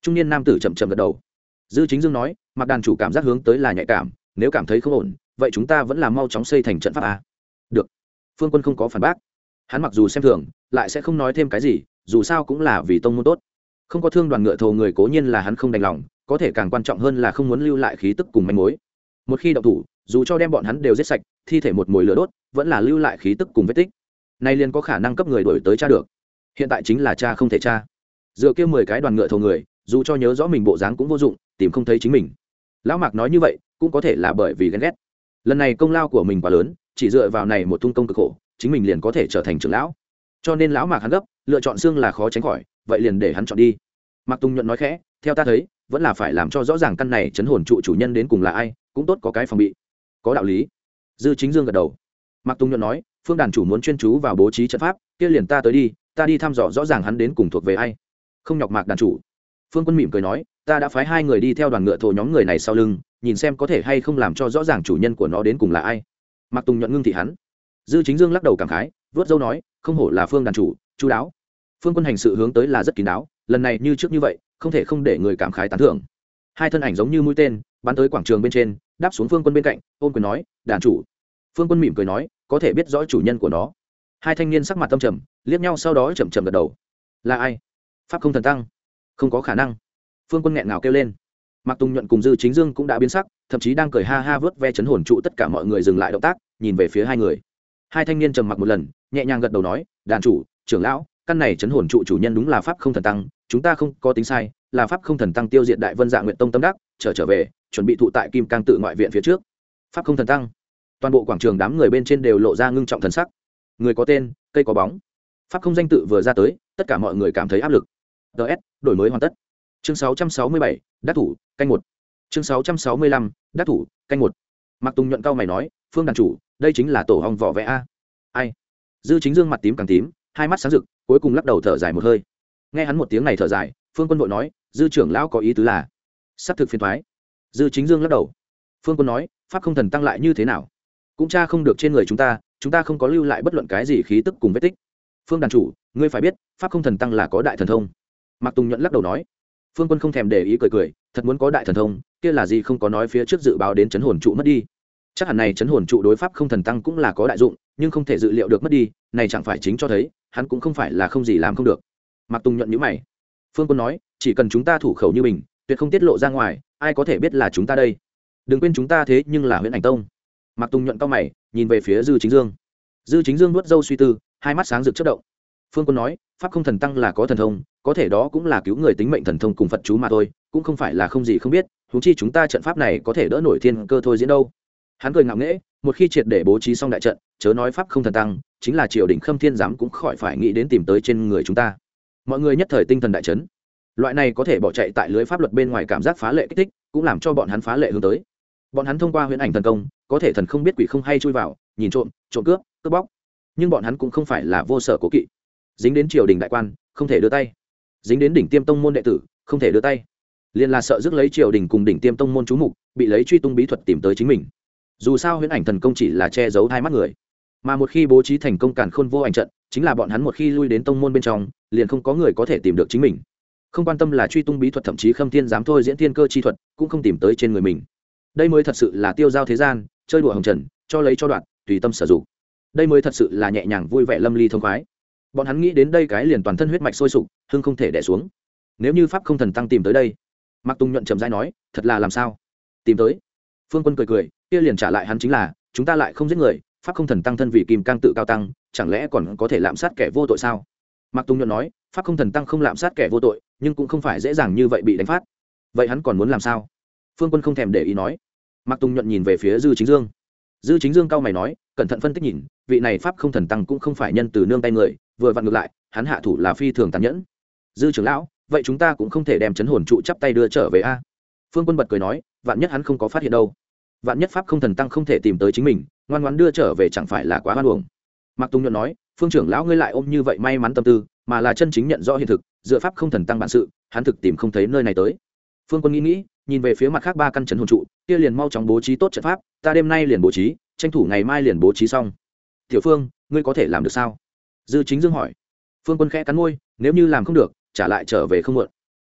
Trung niên nam tử chậm chậm gật đầu. Dư Chính Dương nói, Mạc đàn chủ cảm giác hướng tới là nhạy cảm, nếu cảm thấy không ổn, vậy chúng ta vẫn là mau chóng xây thành trận pháp a. Được. Phương Quân không có phản bác. Hắn mặc dù xem thường, lại sẽ không nói thêm cái gì, dù sao cũng là vì tông môn tốt. Không có thương đoàn ngựa thồ người cố nhiên là hắn không đành lòng, có thể càng quan trọng hơn là không muốn lưu lại khí tức cùng manh mối. Một khi động thủ, dù cho đem bọn hắn đều giết sạch, thi thể một mồi lửa đốt, vẫn là lưu lại khí tức cùng vết tích. Nay liền có khả năng cấp người đuổi tới tra được. Hiện tại chính là tra không thể tra. Dựa kia mười cái đoàn ngựa thồ người, dù cho nhớ rõ mình bộ dáng cũng vô dụng, tìm không thấy chính mình. Lão Mạc nói như vậy, cũng có thể là bởi vì ghen ghét. Lần này công lao của mình quá lớn, chỉ dựa vào này một tung công cực khổ, chính mình liền có thể trở thành trưởng lão. Cho nên lão Mạc hắn gấp, lựa chọn xương là khó tránh khỏi, vậy liền để hắn chọn đi. Mạc Tùng nhuận nói khẽ, theo ta thấy, vẫn là phải làm cho rõ ràng căn này chấn hồn trụ chủ nhân đến cùng là ai, cũng tốt có cái phòng bị. Có đạo lý. Dư Chính Dương gật đầu. Mạc Tùng nhuận nói, Phương đàn chủ muốn chuyên chú vào bố trí trận pháp, kia liền ta tới đi, ta đi thăm dò rõ ràng hắn đến cùng thuộc về ai. Không nhọc Mạc đàn chủ. Phương Quân mỉm cười nói, ta đã phái hai người đi theo đoàn ngựa thổ nhóm người này sau lưng, nhìn xem có thể hay không làm cho rõ ràng chủ nhân của nó đến cùng là ai. Mạc Tùng nhuận ngưng thị hắn. Dư Chính Dương lắc đầu cảm khái, vớt dâu nói, không hổ là Phương đàn chủ, chú đáo. Phương Quân hành sự hướng tới là rất kín đáo, lần này như trước như vậy, không thể không để người cảm khái tán thưởng. Hai thân ảnh giống như mũi tên, bắn tới quảng trường bên trên, đáp xuống Phương Quân bên cạnh, ôn quyền nói, đàn chủ. Phương Quân mỉm cười nói, có thể biết rõ chủ nhân của nó. Hai thanh niên sắc mặt tâm trầm, liếc nhau sau đó chậm chậm gật đầu. Là ai? Pháp không thần tăng? Không có khả năng. Phương Quân nghẹn ngào kêu lên. Mạc Tùng nhuận cùng Dư Chính Dương cũng đã biến sắc, thậm chí đang cười ha ha vớt ve chấn hồn trụ, tất cả mọi người dừng lại động tác, nhìn về phía hai người. Hai thanh niên trầm mặc một lần, nhẹ nhàng gật đầu nói, đàn chủ, trưởng lão, căn này chấn hồn trụ chủ nhân đúng là Pháp không thần tăng, chúng ta không có tính sai, là Pháp không thần tăng tiêu diệt Đại Vân Dạ Nguyện Tông tâm đắc, trở trở về, chuẩn bị thụ tại Kim Cang tự ngoại viện phía trước. Pháp không thần tăng. Toàn bộ quảng trường đám người bên trên đều lộ ra ngưng trọng thần sắc. Người có tên, cây có bóng. Pháp không danh tự vừa ra tới, tất cả mọi người cảm thấy áp lực. ds đổi mới hoàn tất. Chương sáu trăm sáu mươi bảy, đắc thủ, canh một. Chương sáu trăm sáu mươi lăm, đắc thủ, canh một. Mạc Tùng nhuận cao mày nói, Phương đàn chủ, đây chính là tổ hong vỏ vẽ a. Ai? Dư Chính Dương mặt tím càng tím, hai mắt sáng rực, cuối cùng lắc đầu thở dài một hơi. Nghe hắn một tiếng này thở dài, Phương Quân vội nói, Dư trưởng lão có ý tứ là sắp thực phiền toái. Dư Chính Dương lắc đầu. Phương Quân nói, Pháp không thần tăng lại như thế nào? Cũng tra không được trên người chúng ta, chúng ta không có lưu lại bất luận cái gì khí tức cùng vết tích. Phương đàn chủ, ngươi phải biết, Pháp không thần tăng là có đại thần thông. Mạc Tùng nhuận lắc đầu nói. Phương Quân không thèm để ý cười cười, thật muốn có đại thần thông, kia là gì không có nói phía trước dự báo đến chấn hồn trụ mất đi. Chắc hẳn này chấn hồn trụ đối Pháp không thần tăng cũng là có đại dụng, nhưng không thể dự liệu được mất đi, này chẳng phải chính cho thấy, hắn cũng không phải là không gì làm không được. Mạc Tùng nhuận nhíu mày. Phương Quân nói, chỉ cần chúng ta thủ khẩu như mình, tuyệt không tiết lộ ra ngoài, ai có thể biết là chúng ta đây. Đừng quên chúng ta thế nhưng là Huyền Ảnh Tông. Mạc Tùng nhuận cau mày, nhìn về phía Dư Chính Dương. Dư Chính Dương nuốt râu suy tư, hai mắt sáng rực chớp động. Phương Quân nói, Pháp không thần tăng là có thần thông, có thể đó cũng là cứu người tính mệnh thần thông cùng Phật chú mà thôi, cũng không phải là không gì không biết, huống chi chúng ta trận pháp này có thể đỡ nổi thiên cơ thôi diễn đâu. Hắn cười ngạo nghễ, một khi triệt để bố trí xong đại trận, chớ nói Pháp không thần tăng, chính là triều đình Khâm Thiên giám cũng khỏi phải nghĩ đến tìm tới trên người chúng ta. Mọi người nhất thời tinh thần đại chấn. Loại này có thể bỏ chạy tại lưới pháp luật bên ngoài cảm giác phá lệ kích thích, cũng làm cho bọn hắn phá lệ hướng tới. Bọn hắn thông qua Huyền Ảnh thần công, có thể thần không biết quỷ không hay chui vào, nhìn trộm, trộm cướp, cướp bóc. Nhưng bọn hắn cũng không phải là vô sở cố kỵ. Dính đến triều đình đại quan, không thể đưa tay. Dính đến đỉnh tiêm tông môn đệ tử, không thể đưa tay. Liên là sợ rước lấy triều đình cùng đỉnh tiêm tông môn chú mục, bị lấy truy tung bí thuật tìm tới chính mình. Dù sao Huyền Ảnh thần công chỉ là che giấu hai mắt người, mà một khi bố trí thành công càn khôn vô ảnh trận, chính là bọn hắn một khi lui đến tông môn bên trong, liền không có người có thể tìm được chính mình. Không quan tâm là truy tung bí thuật, thậm chí Khâm Thiên dám thôi diễn thiên cơ chi thuật, cũng không tìm tới trên người mình. Đây mới thật sự là tiêu giao thế gian, chơi đùa hồng trần, cho lấy cho đoạn, tùy tâm sử dụng. Đây mới thật sự là nhẹ nhàng vui vẻ lâm ly thông khoái. Bọn hắn nghĩ đến đây cái liền toàn thân huyết mạch sôi sục, hưng không thể đè xuống. Nếu như Pháp không thần tăng tìm tới đây, Mạc Tùng nhuận trầm rãi nói, thật là làm sao? Tìm tới? Phương Quân cười cười, kia liền trả lại hắn chính là, chúng ta lại không giết người, Pháp không thần tăng thân vì Kim Cang tự cao tăng, chẳng lẽ còn có thể lạm sát kẻ vô tội sao? Mạc Tùng nhuận nói, Pháp không thần tăng không lạm sát kẻ vô tội, nhưng cũng không phải dễ dàng như vậy bị đánh phát. Vậy hắn còn muốn làm sao? Phương Quân không thèm để ý nói. Mạc Tùng nhuận nhìn về phía Dư Chính Dương. Dư Chính Dương cao mày nói, cẩn thận phân tích nhìn, vị này Pháp không thần tăng cũng không phải nhân từ nương tay người, vừa vặn ngược lại, hắn hạ thủ là phi thường tàn nhẫn. Dư trưởng lão, vậy chúng ta cũng không thể đem chấn hồn trụ chắp tay đưa trở về a? Phương Quân bật cười nói, vạn nhất hắn không có phát hiện đâu, vạn nhất Pháp không thần tăng không thể tìm tới chính mình, ngoan ngoãn đưa trở về chẳng phải là quá hoan uổng. Mạc Tùng nhuận nói, Phương trưởng lão ngươi lại ôm như vậy may mắn tâm tư, mà là chân chính nhận rõ hiện thực, dựa Pháp không thần tăng bản sự, hắn thực tìm không thấy nơi này tới. Phương Quân nghĩ nghĩ, nhìn về phía mặt khác ba căn chấn hồn trụ, kia liền mau chóng bố trí tốt trận pháp, ta đêm nay liền bố trí, tranh thủ ngày mai liền bố trí xong. Tiểu Phương, ngươi có thể làm được sao? Dư Chính Dương hỏi. Phương Quân khẽ cắn môi, nếu như làm không được, trả lại trở về không muộn.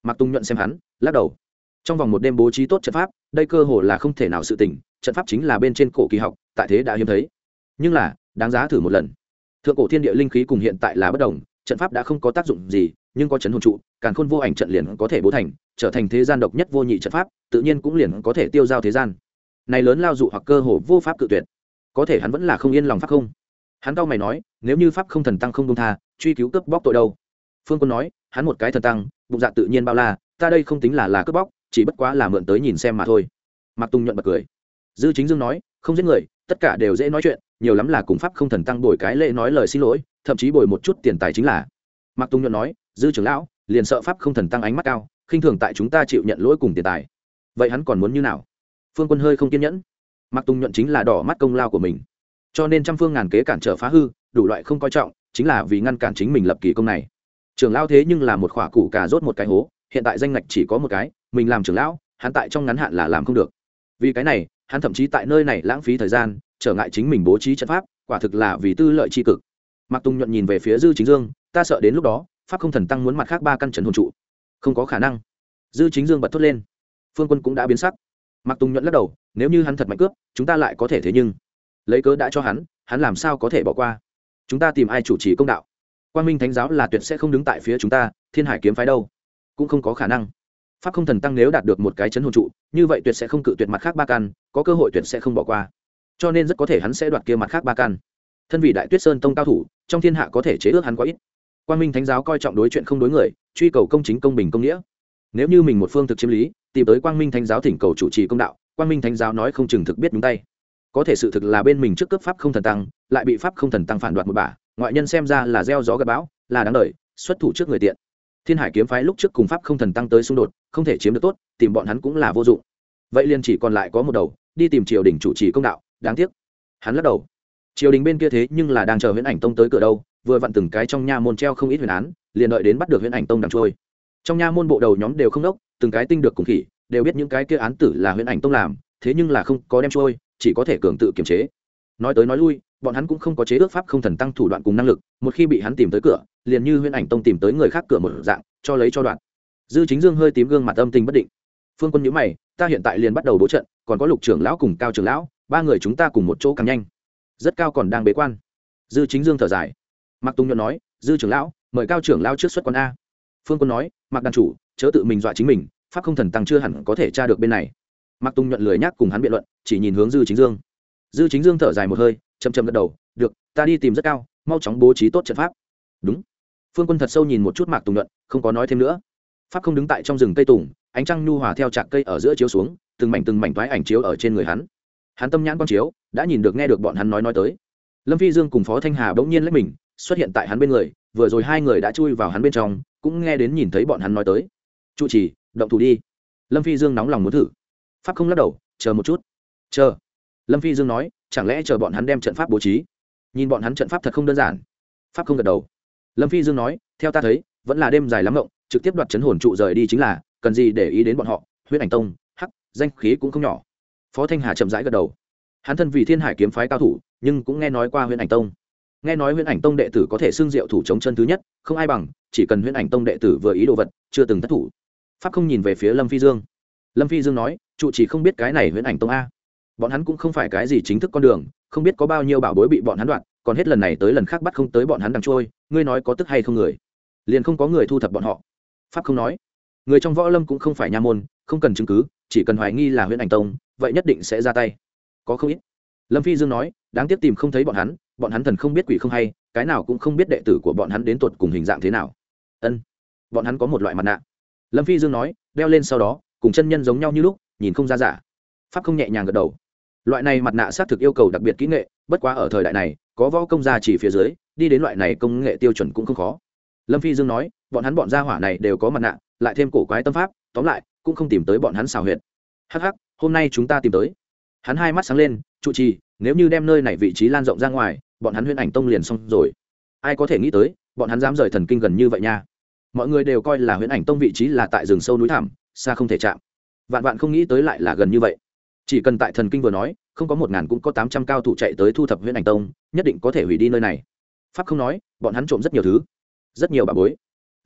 Mạc Tùng nhuận xem hắn lắc đầu. Trong vòng một đêm bố trí tốt trận pháp, đây cơ hồ là không thể nào sự tình, trận pháp chính là bên trên cổ kỳ học, tại thế đã hiếm thấy, nhưng là đáng giá thử một lần. Thượng cổ thiên địa linh khí cùng hiện tại là bất đồng, trận pháp đã không có tác dụng gì, nhưng có chấn hồn trụ, càn khôn vô ảnh trận liền có thể bố thành, trở thành thế gian độc nhất vô nhị trận pháp, tự nhiên cũng liền có thể tiêu giao thế gian. Này lớn lao dụ hoặc cơ hồ vô pháp cự tuyệt. Có thể hắn vẫn là không yên lòng pháp không. Hắn cau mày nói, nếu như pháp không thần tăng không buông tha, truy cứu cướp bóc tội đâu? Phương Quân nói, hắn một cái thần tăng, bụng dạ tự nhiên bao la, ta đây không tính là là cướp bóc, chỉ bất quá là mượn tới nhìn xem mà thôi. Mạc Tùng nhuận bật cười. Dư Chính Dương nói, không giết người, tất cả đều dễ nói chuyện, nhiều lắm là cùng pháp không thần tăng bồi cái lễ nói lời xin lỗi, thậm chí bồi một chút tiền tài chính là. Mạc Tùng nhuận nói, dư trưởng lão liền sợ pháp không thần tăng ánh mắt cao, khinh thường tại chúng ta chịu nhận lỗi cùng tiền tài, vậy hắn còn muốn như nào? Phương Quân hơi không kiên nhẫn. Mạc Tùng nhuận chính là đỏ mắt công lao của mình, cho nên trăm phương ngàn kế cản trở phá hư, đủ loại không coi trọng, chính là vì ngăn cản chính mình lập kỳ công này. Trưởng lão thế nhưng là một khỏa củ cà rốt một cái hố, hiện tại danh ngạch chỉ có một cái, mình làm trưởng lão, hắn tại trong ngắn hạn là làm không được. Vì cái này, hắn thậm chí tại nơi này lãng phí thời gian, trở ngại chính mình bố trí trận pháp, quả thực là vì tư lợi chi cực. Mạc Tùng nhuận nhìn về phía Dư Chính Dương, ta sợ đến lúc đó, pháp không thần tăng muốn mặt khác ba căn trấn hồn trụ, không có khả năng. Dư Chính Dương bật thốt lên. Phương Quân cũng đã biến sắc. Mạc Tùng nhuận lắc đầu, nếu như hắn thật mạnh cướp, chúng ta lại có thể thế nhưng lấy cớ đã cho hắn, hắn làm sao có thể bỏ qua? Chúng ta tìm ai chủ trì công đạo? Quang Minh Thánh giáo là tuyệt sẽ không đứng tại phía chúng ta, Thiên Hải kiếm phái đâu, cũng không có khả năng. Pháp không thần tăng nếu đạt được một cái chấn hồn trụ, như vậy tuyệt sẽ không cự tuyệt mặt khác ba căn, có cơ hội tuyệt sẽ không bỏ qua. Cho nên rất có thể hắn sẽ đoạt kia mặt khác ba căn. Thân vị Đại Tuyết Sơn tông cao thủ, trong thiên hạ có thể chế ước hắn quá ít. Quang Minh Thánh giáo coi trọng đối chuyện không đối người, truy cầu công chính công bình công nghĩa. Nếu như mình một phương thực chiếm lý, tìm tới Quang Minh Thánh giáo thỉnh cầu chủ trì công đạo, Quang Minh Thánh giáo nói không chừng thực biết đúng tay. Có thể sự thực là bên mình trước cướp pháp không thần tăng, lại bị pháp không thần tăng phản đoạt một bả, ngoại nhân xem ra là gieo gió gặt bão, là đáng đời, xuất thủ trước người tiện. Thiên Hải kiếm phái lúc trước cùng pháp không thần tăng tới xung đột, không thể chiếm được tốt, tìm bọn hắn cũng là vô dụng. Vậy liền chỉ còn lại có một đầu, đi tìm triều đình chủ trì công đạo, đáng tiếc. Hắn lắc đầu. Triều đình bên kia thế nhưng là đang chờ Huyễn Ảnh tông tới cửa đâu, vừa vặn từng cái trong nha môn treo không ít huyền án, liền đợi đến bắt được Huyễn Ảnh tông đằng trôi. Trong nha môn bộ đầu nhóm đều không đốc, từng cái tinh được cùng khỉ, đều biết những cái kia án tử là Huyễn Ảnh tông làm, thế nhưng là không có đem trôi, chỉ có thể cường tự kiềm chế. Nói tới nói lui, bọn hắn cũng không có chế ước pháp không thần tăng thủ đoạn cùng năng lực, một khi bị hắn tìm tới cửa, liền như Huyễn Ảnh tông tìm tới người khác cửa một dạng, cho lấy cho đoạn. Dư Chính Dương hơi tím gương mặt âm tình bất định. Phương Quân nhíu mày, ta hiện tại liền bắt đầu bố trận, còn có Lục trưởng lão cùng Cao trưởng lão, ba người chúng ta cùng một chỗ càng nhanh. Rất Cao còn đang bế quan. Dư Chính Dương thở dài. Mạc Tùng nhuận nói, Dư trưởng lão, mời Cao trưởng lão trước xuất quan a. Phương Quân nói, Mạc đàn chủ, chớ tự mình dọa chính mình, pháp không thần tăng chưa hẳn có thể tra được bên này. Mạc Tùng nhuận lười nhắc cùng hắn biện luận, chỉ nhìn hướng Dư Chính Dương. Dư Chính Dương thở dài một hơi, chậm chậm gật đầu, được, ta đi tìm Rất Cao, mau chóng bố trí tốt trận pháp. Đúng. Phương Quân thật sâu nhìn một chút Mạc Tùng nhuận, không có nói thêm nữa. Pháp không đứng tại trong rừng cây tùng, ánh trăng nhu hòa theo chạc cây ở giữa chiếu xuống, từng mảnh từng mảnh toái ảnh chiếu ở trên người hắn. Hắn tâm nhãn quan chiếu, đã nhìn được nghe được bọn hắn nói nói tới. Lâm Phi Dương cùng Phó Thanh Hà bỗng nhiên lấy mình, xuất hiện tại hắn bên người, vừa rồi hai người đã chui vào hắn bên trong, cũng nghe đến nhìn thấy bọn hắn nói tới. Trụ trì, động thủ đi. Lâm Phi Dương nóng lòng muốn thử. Pháp không lắc đầu, chờ một chút. Chờ. Lâm Phi Dương nói, chẳng lẽ chờ bọn hắn đem trận pháp bố trí? Nhìn bọn hắn trận pháp thật không đơn giản. Pháp không gật đầu. Lâm Phi Dương nói, theo ta thấy, vẫn là đêm dài lắm ngộng, trực tiếp đoạt chấn hồn trụ rời đi chính là, cần gì để ý đến bọn họ, Huyễn Ảnh tông, hắc, danh khí cũng không nhỏ. Phó Thanh Hà chậm rãi gật đầu. Hắn thân vì Thiên Hải kiếm phái cao thủ, nhưng cũng nghe nói qua Huyễn Ảnh tông. Nghe nói Huyễn Ảnh tông đệ tử có thể xưng diệu thủ chống chân thứ nhất, không ai bằng, chỉ cần Huyễn Ảnh tông đệ tử vừa ý đồ vật, chưa từng thất thủ. Pháp không nhìn về phía Lâm Phi Dương. Lâm Phi Dương nói, trụ chỉ không biết cái này Huyễn Ảnh tông a. Bọn hắn cũng không phải cái gì chính thức con đường, không biết có bao nhiêu bảo bối bị bọn hắn đoạt, còn hết lần này tới lần khác bắt không tới bọn hắn đằng trôi, ngươi nói có tức hay không người? Liền không có người thu thập bọn họ. Pháp không nói, người trong võ lâm cũng không phải nha môn, không cần chứng cứ, chỉ cần hoài nghi là Huyễn Ảnh tông, vậy nhất định sẽ ra tay. Có không ít. Lâm Phi Dương nói, đáng tiếc tìm không thấy bọn hắn, bọn hắn thần không biết quỷ không hay, cái nào cũng không biết đệ tử của bọn hắn đến tuột cùng hình dạng thế nào. Ân, bọn hắn có một loại mặt nạ. Lâm Phi Dương nói, đeo lên sau đó, cùng chân nhân giống nhau như lúc, nhìn không ra giả. Pháp không nhẹ nhàng gật đầu. Loại này mặt nạ xác thực yêu cầu đặc biệt kỹ nghệ, bất quá ở thời đại này, có võ công gia chỉ phía dưới, đi đến loại này công nghệ tiêu chuẩn cũng không khó. Lâm Phi Dương nói, bọn hắn bọn gia hỏa này đều có mặt nạ, lại thêm cổ quái tâm pháp, tóm lại cũng không tìm tới bọn hắn xào huyệt. Hắc hắc, hôm nay chúng ta tìm tới. Hắn hai mắt sáng lên, trụ trì, nếu như đem nơi này vị trí lan rộng ra ngoài, bọn hắn Huyễn Ảnh tông liền xong rồi. Ai có thể nghĩ tới, bọn hắn dám rời thần kinh gần như vậy nha. Mọi người đều coi là Huyễn Ảnh tông vị trí là tại rừng sâu núi thẳm, xa không thể chạm. Vạn vạn không nghĩ tới lại là gần như vậy. Chỉ cần tại thần kinh vừa nói, không có một ngàn cũng có tám trăm cao thủ chạy tới thu thập Huyễn Ảnh tông, nhất định có thể hủy đi nơi này. Pháp không nói, bọn hắn trộm rất nhiều thứ, rất nhiều bà bối.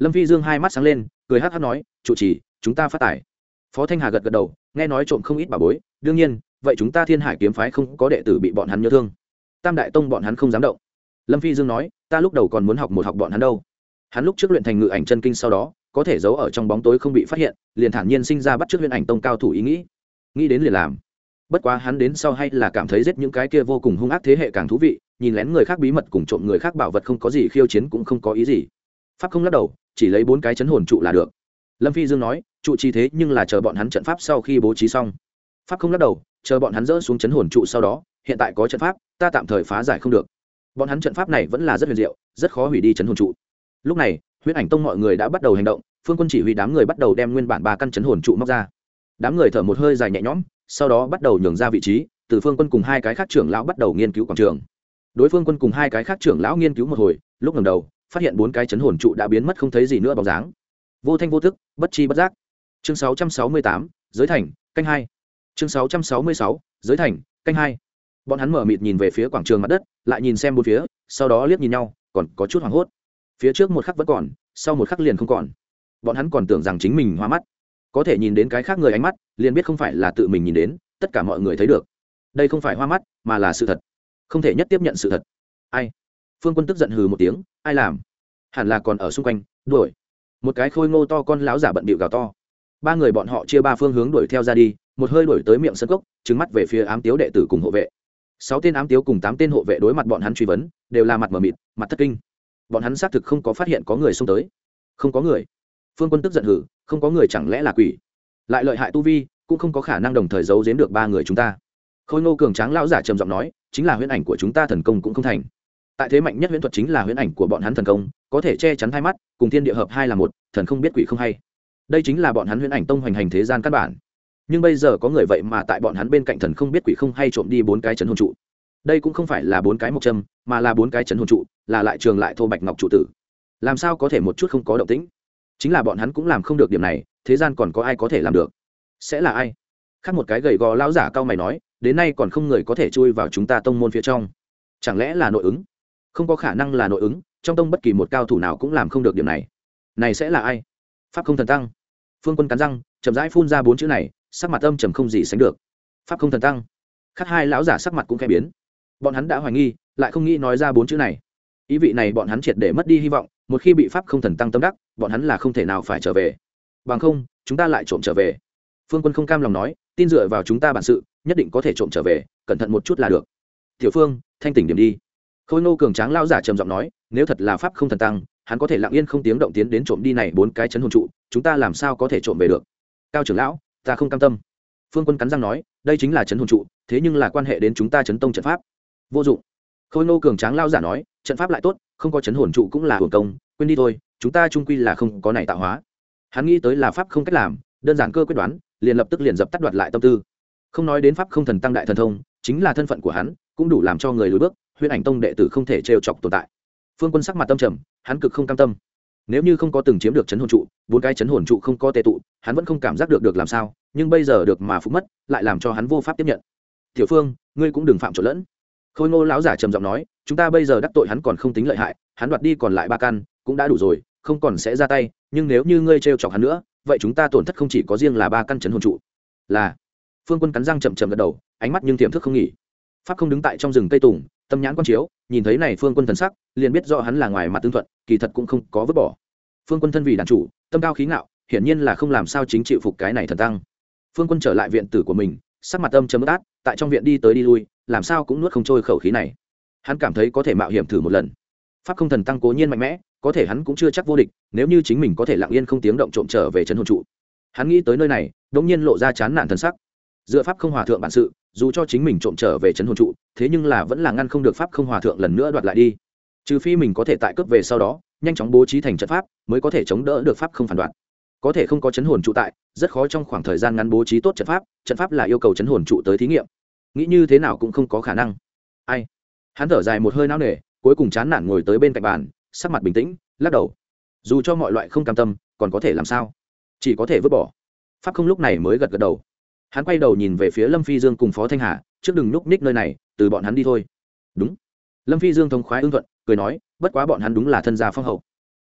Lâm Phi Dương hai mắt sáng lên, cười hát hát nói, trụ trì, chúng ta phát tài. Phó Thanh Hà gật gật đầu, nghe nói trộm không ít bảo bối, đương nhiên, vậy chúng ta Thiên Hải kiếm phái không có đệ tử bị bọn hắn nhớ thương. Tam đại tông bọn hắn không dám động. Lâm Phi Dương nói, ta lúc đầu còn muốn học một học bọn hắn đâu. Hắn lúc trước luyện thành ngự ảnh chân kinh sau đó, có thể giấu ở trong bóng tối không bị phát hiện, liền thản nhiên sinh ra bắt chước huyền ảnh tông cao thủ ý nghĩ. Nghĩ đến liền làm. Bất quá hắn đến sau hay là cảm thấy giết những cái kia vô cùng hung ác thế hệ càng thú vị, nhìn lén người khác bí mật cùng trộm người khác bảo vật không có gì khiêu chiến cũng không có ý gì. Pháp không lắc đầu, chỉ lấy bốn cái chấn hồn trụ là được. Lâm Phi Dương nói, trụ trì thế nhưng là chờ bọn hắn trận pháp sau khi bố trí xong. Pháp không lắc đầu, chờ bọn hắn dỡ xuống chấn hồn trụ sau đó, hiện tại có trận pháp, ta tạm thời phá giải không được. Bọn hắn trận pháp này vẫn là rất huyền diệu, rất khó hủy đi chấn hồn trụ. Lúc này, huyễn ảnh tông mọi người đã bắt đầu hành động, Phương Quân chỉ huy đám người bắt đầu đem nguyên bản ba căn chấn hồn trụ móc ra. Đám người thở một hơi dài nhẹ nhõm, sau đó bắt đầu nhường ra vị trí, từ Phương Quân cùng hai cái khác trưởng lão bắt đầu nghiên cứu quảng trường. Đối phương Quân cùng hai cái khác trưởng lão nghiên cứu một hồi, lúc ngẩng đầu, phát hiện bốn cái chấn hồn trụ đã biến mất không thấy gì nữa bóng dáng. Vô thanh vô tức, bất chi bất giác. Chương sáu trăm sáu mươi tám, giới thành, canh hai. Chương sáu trăm sáu mươi sáu, giới thành, canh hai. Bọn hắn mở mịt nhìn về phía quảng trường mặt đất, lại nhìn xem bốn phía, sau đó liếc nhìn nhau, còn có chút hoảng hốt. Phía trước một khắc vẫn còn, sau một khắc liền không còn. Bọn hắn còn tưởng rằng chính mình hoa mắt, có thể nhìn đến cái khác người ánh mắt, liền biết không phải là tự mình nhìn đến, tất cả mọi người thấy được. Đây không phải hoa mắt, mà là sự thật. Không thể nhất tiếp nhận sự thật. Ai? Phương Quân tức giận hừ một tiếng, ai làm? Hẳn là còn ở xung quanh, đuổi. Một cái khôi ngô to con lão giả bận bịu gào to. Ba người bọn họ chia ba phương hướng đuổi theo ra đi, một hơi đuổi tới miệng sân cốc, trừng mắt về phía ám tiếu đệ tử cùng hộ vệ. Sáu tên ám tiếu cùng tám tên hộ vệ đối mặt bọn hắn truy vấn, đều là mặt mờ mịt, mặt thất kinh. Bọn hắn xác thực không có phát hiện có người xông tới. Không có người. Phương Quân tức giận hừ, không có người chẳng lẽ là quỷ? Lại lợi hại tu vi, cũng không có khả năng đồng thời giấu giếm được ba người chúng ta. Khôi ngô cường tráng lão giả trầm giọng nói, chính là huyễn ảnh của chúng ta thần công cũng không thành. Tại thế mạnh nhất huyễn thuật chính là huyễn ảnh của bọn hắn thần công, có thể che chắn hai mắt, cùng thiên địa hợp hai là một, thần không biết quỷ không hay. Đây chính là bọn hắn huyễn ảnh tông hoành hành thế gian căn bản. Nhưng bây giờ có người vậy mà tại bọn hắn bên cạnh thần không biết quỷ không hay trộm đi bốn cái chấn hồn trụ. Đây cũng không phải là bốn cái mộc châm, mà là bốn cái chấn hồn trụ, là lại trường lại thô bạch ngọc trụ tử. Làm sao có thể một chút không có động tĩnh? Chính là bọn hắn cũng làm không được điểm này, thế gian còn có ai có thể làm được? Sẽ là ai? Khác một cái gầy gò lão giả cao mày nói, đến nay còn không người có thể chui vào chúng ta tông môn phía trong. Chẳng lẽ là nội ứng? Không có khả năng là nội ứng, trong tông bất kỳ một cao thủ nào cũng làm không được điểm này. Này sẽ là ai? Pháp không thần tăng. Phương Quân cắn răng, chậm rãi phun ra bốn chữ này, sắc mặt âm trầm không gì sánh được. Pháp không thần tăng. Khác hai lão giả sắc mặt cũng khẽ biến. Bọn hắn đã hoài nghi, lại không nghĩ nói ra bốn chữ này. Ý vị này bọn hắn triệt để mất đi hy vọng, một khi bị pháp không thần tăng tâm đắc, bọn hắn là không thể nào phải trở về. Bằng không, chúng ta lại trộm trở về. Phương Quân không cam lòng nói, tin dựa vào chúng ta bản sự, nhất định có thể trộm trở về, cẩn thận một chút là được. Tiểu Phương, thanh tỉnh điểm đi. Khôi ngô cường tráng lão giả trầm giọng nói, nếu thật là pháp không thần tăng, hắn có thể lặng yên không tiếng động tiến đến trộm đi này bốn cái chấn hồn trụ, chúng ta làm sao có thể trộm về được? Cao trưởng lão, ta không cam tâm. Phương Quân cắn răng nói, đây chính là chấn hồn trụ, thế nhưng là quan hệ đến chúng ta chấn tông trận pháp. Vô dụng. Khôi ngô cường tráng lão giả nói, trận pháp lại tốt, không có chấn hồn trụ cũng là hưởng công, quên đi thôi, chúng ta chung quy là không có này tạo hóa. Hắn nghĩ tới là pháp không cách làm, đơn giản cơ quyết đoán, liền lập tức liền dập tắt đoạt lại tâm tư. Không nói đến pháp không thần tăng đại thần thông, chính là thân phận của hắn, cũng đủ làm cho người lùi bước, Huyễn Ảnh Tông đệ tử không thể trêu chọc tồn tại. Phương Quân sắc mặt tâm trầm, hắn cực không cam tâm. Nếu như không có từng chiếm được chấn hồn trụ, bốn cái chấn hồn trụ không có tề tụ, hắn vẫn không cảm giác được được làm sao, nhưng bây giờ được mà phục mất, lại làm cho hắn vô pháp tiếp nhận. Tiểu Phương, ngươi cũng đừng phạm trộn lẫn. Khôi ngô lão giả trầm giọng nói, chúng ta bây giờ đắc tội hắn còn không tính lợi hại, hắn đoạt đi còn lại ba căn, cũng đã đủ rồi, không còn sẽ ra tay, nhưng nếu như ngươi trêu chọc hắn nữa, vậy chúng ta tổn thất không chỉ có riêng là ba căn chấn hồn trụ. Là. Phương Quân cắn răng chậm chậm gật đầu, ánh mắt nhưng tiềm thức không nghỉ. Pháp không đứng tại trong rừng cây tùng, tâm nhãn quan chiếu, nhìn thấy này Phương Quân thần sắc, liền biết rõ hắn là ngoài mặt tương thuận, kỳ thật cũng không có vứt bỏ. Phương Quân thân vì đàn chủ, tâm cao khí ngạo, hiển nhiên là không làm sao chính chịu phục cái này thần tăng. Phương Quân trở lại viện tử của mình, sắc mặt âm trầm ướt át, tại trong viện đi tới đi lui, làm sao cũng nuốt không trôi khẩu khí này. Hắn cảm thấy có thể mạo hiểm thử một lần. Pháp không thần tăng cố nhiên mạnh mẽ, có thể hắn cũng chưa chắc vô địch, nếu như chính mình có thể lặng yên không tiếng động trộm trở về trấn hồn trụ. Hắn nghĩ tới nơi này, đột nhiên lộ ra chán nản thần sắc. Dựa pháp không hòa thượng bản sự, dù cho chính mình trộm trở về trấn hồn trụ, thế nhưng là vẫn là ngăn không được pháp không hòa thượng lần nữa đoạt lại đi. Trừ phi mình có thể tại cướp về sau đó, nhanh chóng bố trí thành trận pháp, mới có thể chống đỡ được pháp không phản đoạt. Có thể không có trấn hồn trụ tại, rất khó trong khoảng thời gian ngắn bố trí tốt trận pháp, trận pháp là yêu cầu trấn hồn trụ tới thí nghiệm. Nghĩ như thế nào cũng không có khả năng. Ai? Hắn thở dài một hơi não nề, cuối cùng chán nản ngồi tới bên cạnh bàn, sắc mặt bình tĩnh, lắc đầu. Dù cho mọi loại không cam tâm, còn có thể làm sao? Chỉ có thể vứt bỏ. Pháp không lúc này mới gật gật đầu. Hắn quay đầu nhìn về phía Lâm Phi Dương cùng Phó Thanh Hà, trước đừng núp ních nơi này, từ bọn hắn đi thôi. Đúng. Lâm Phi Dương thông khoái ưng thuận, cười nói, bất quá bọn hắn đúng là thân gia phong hậu.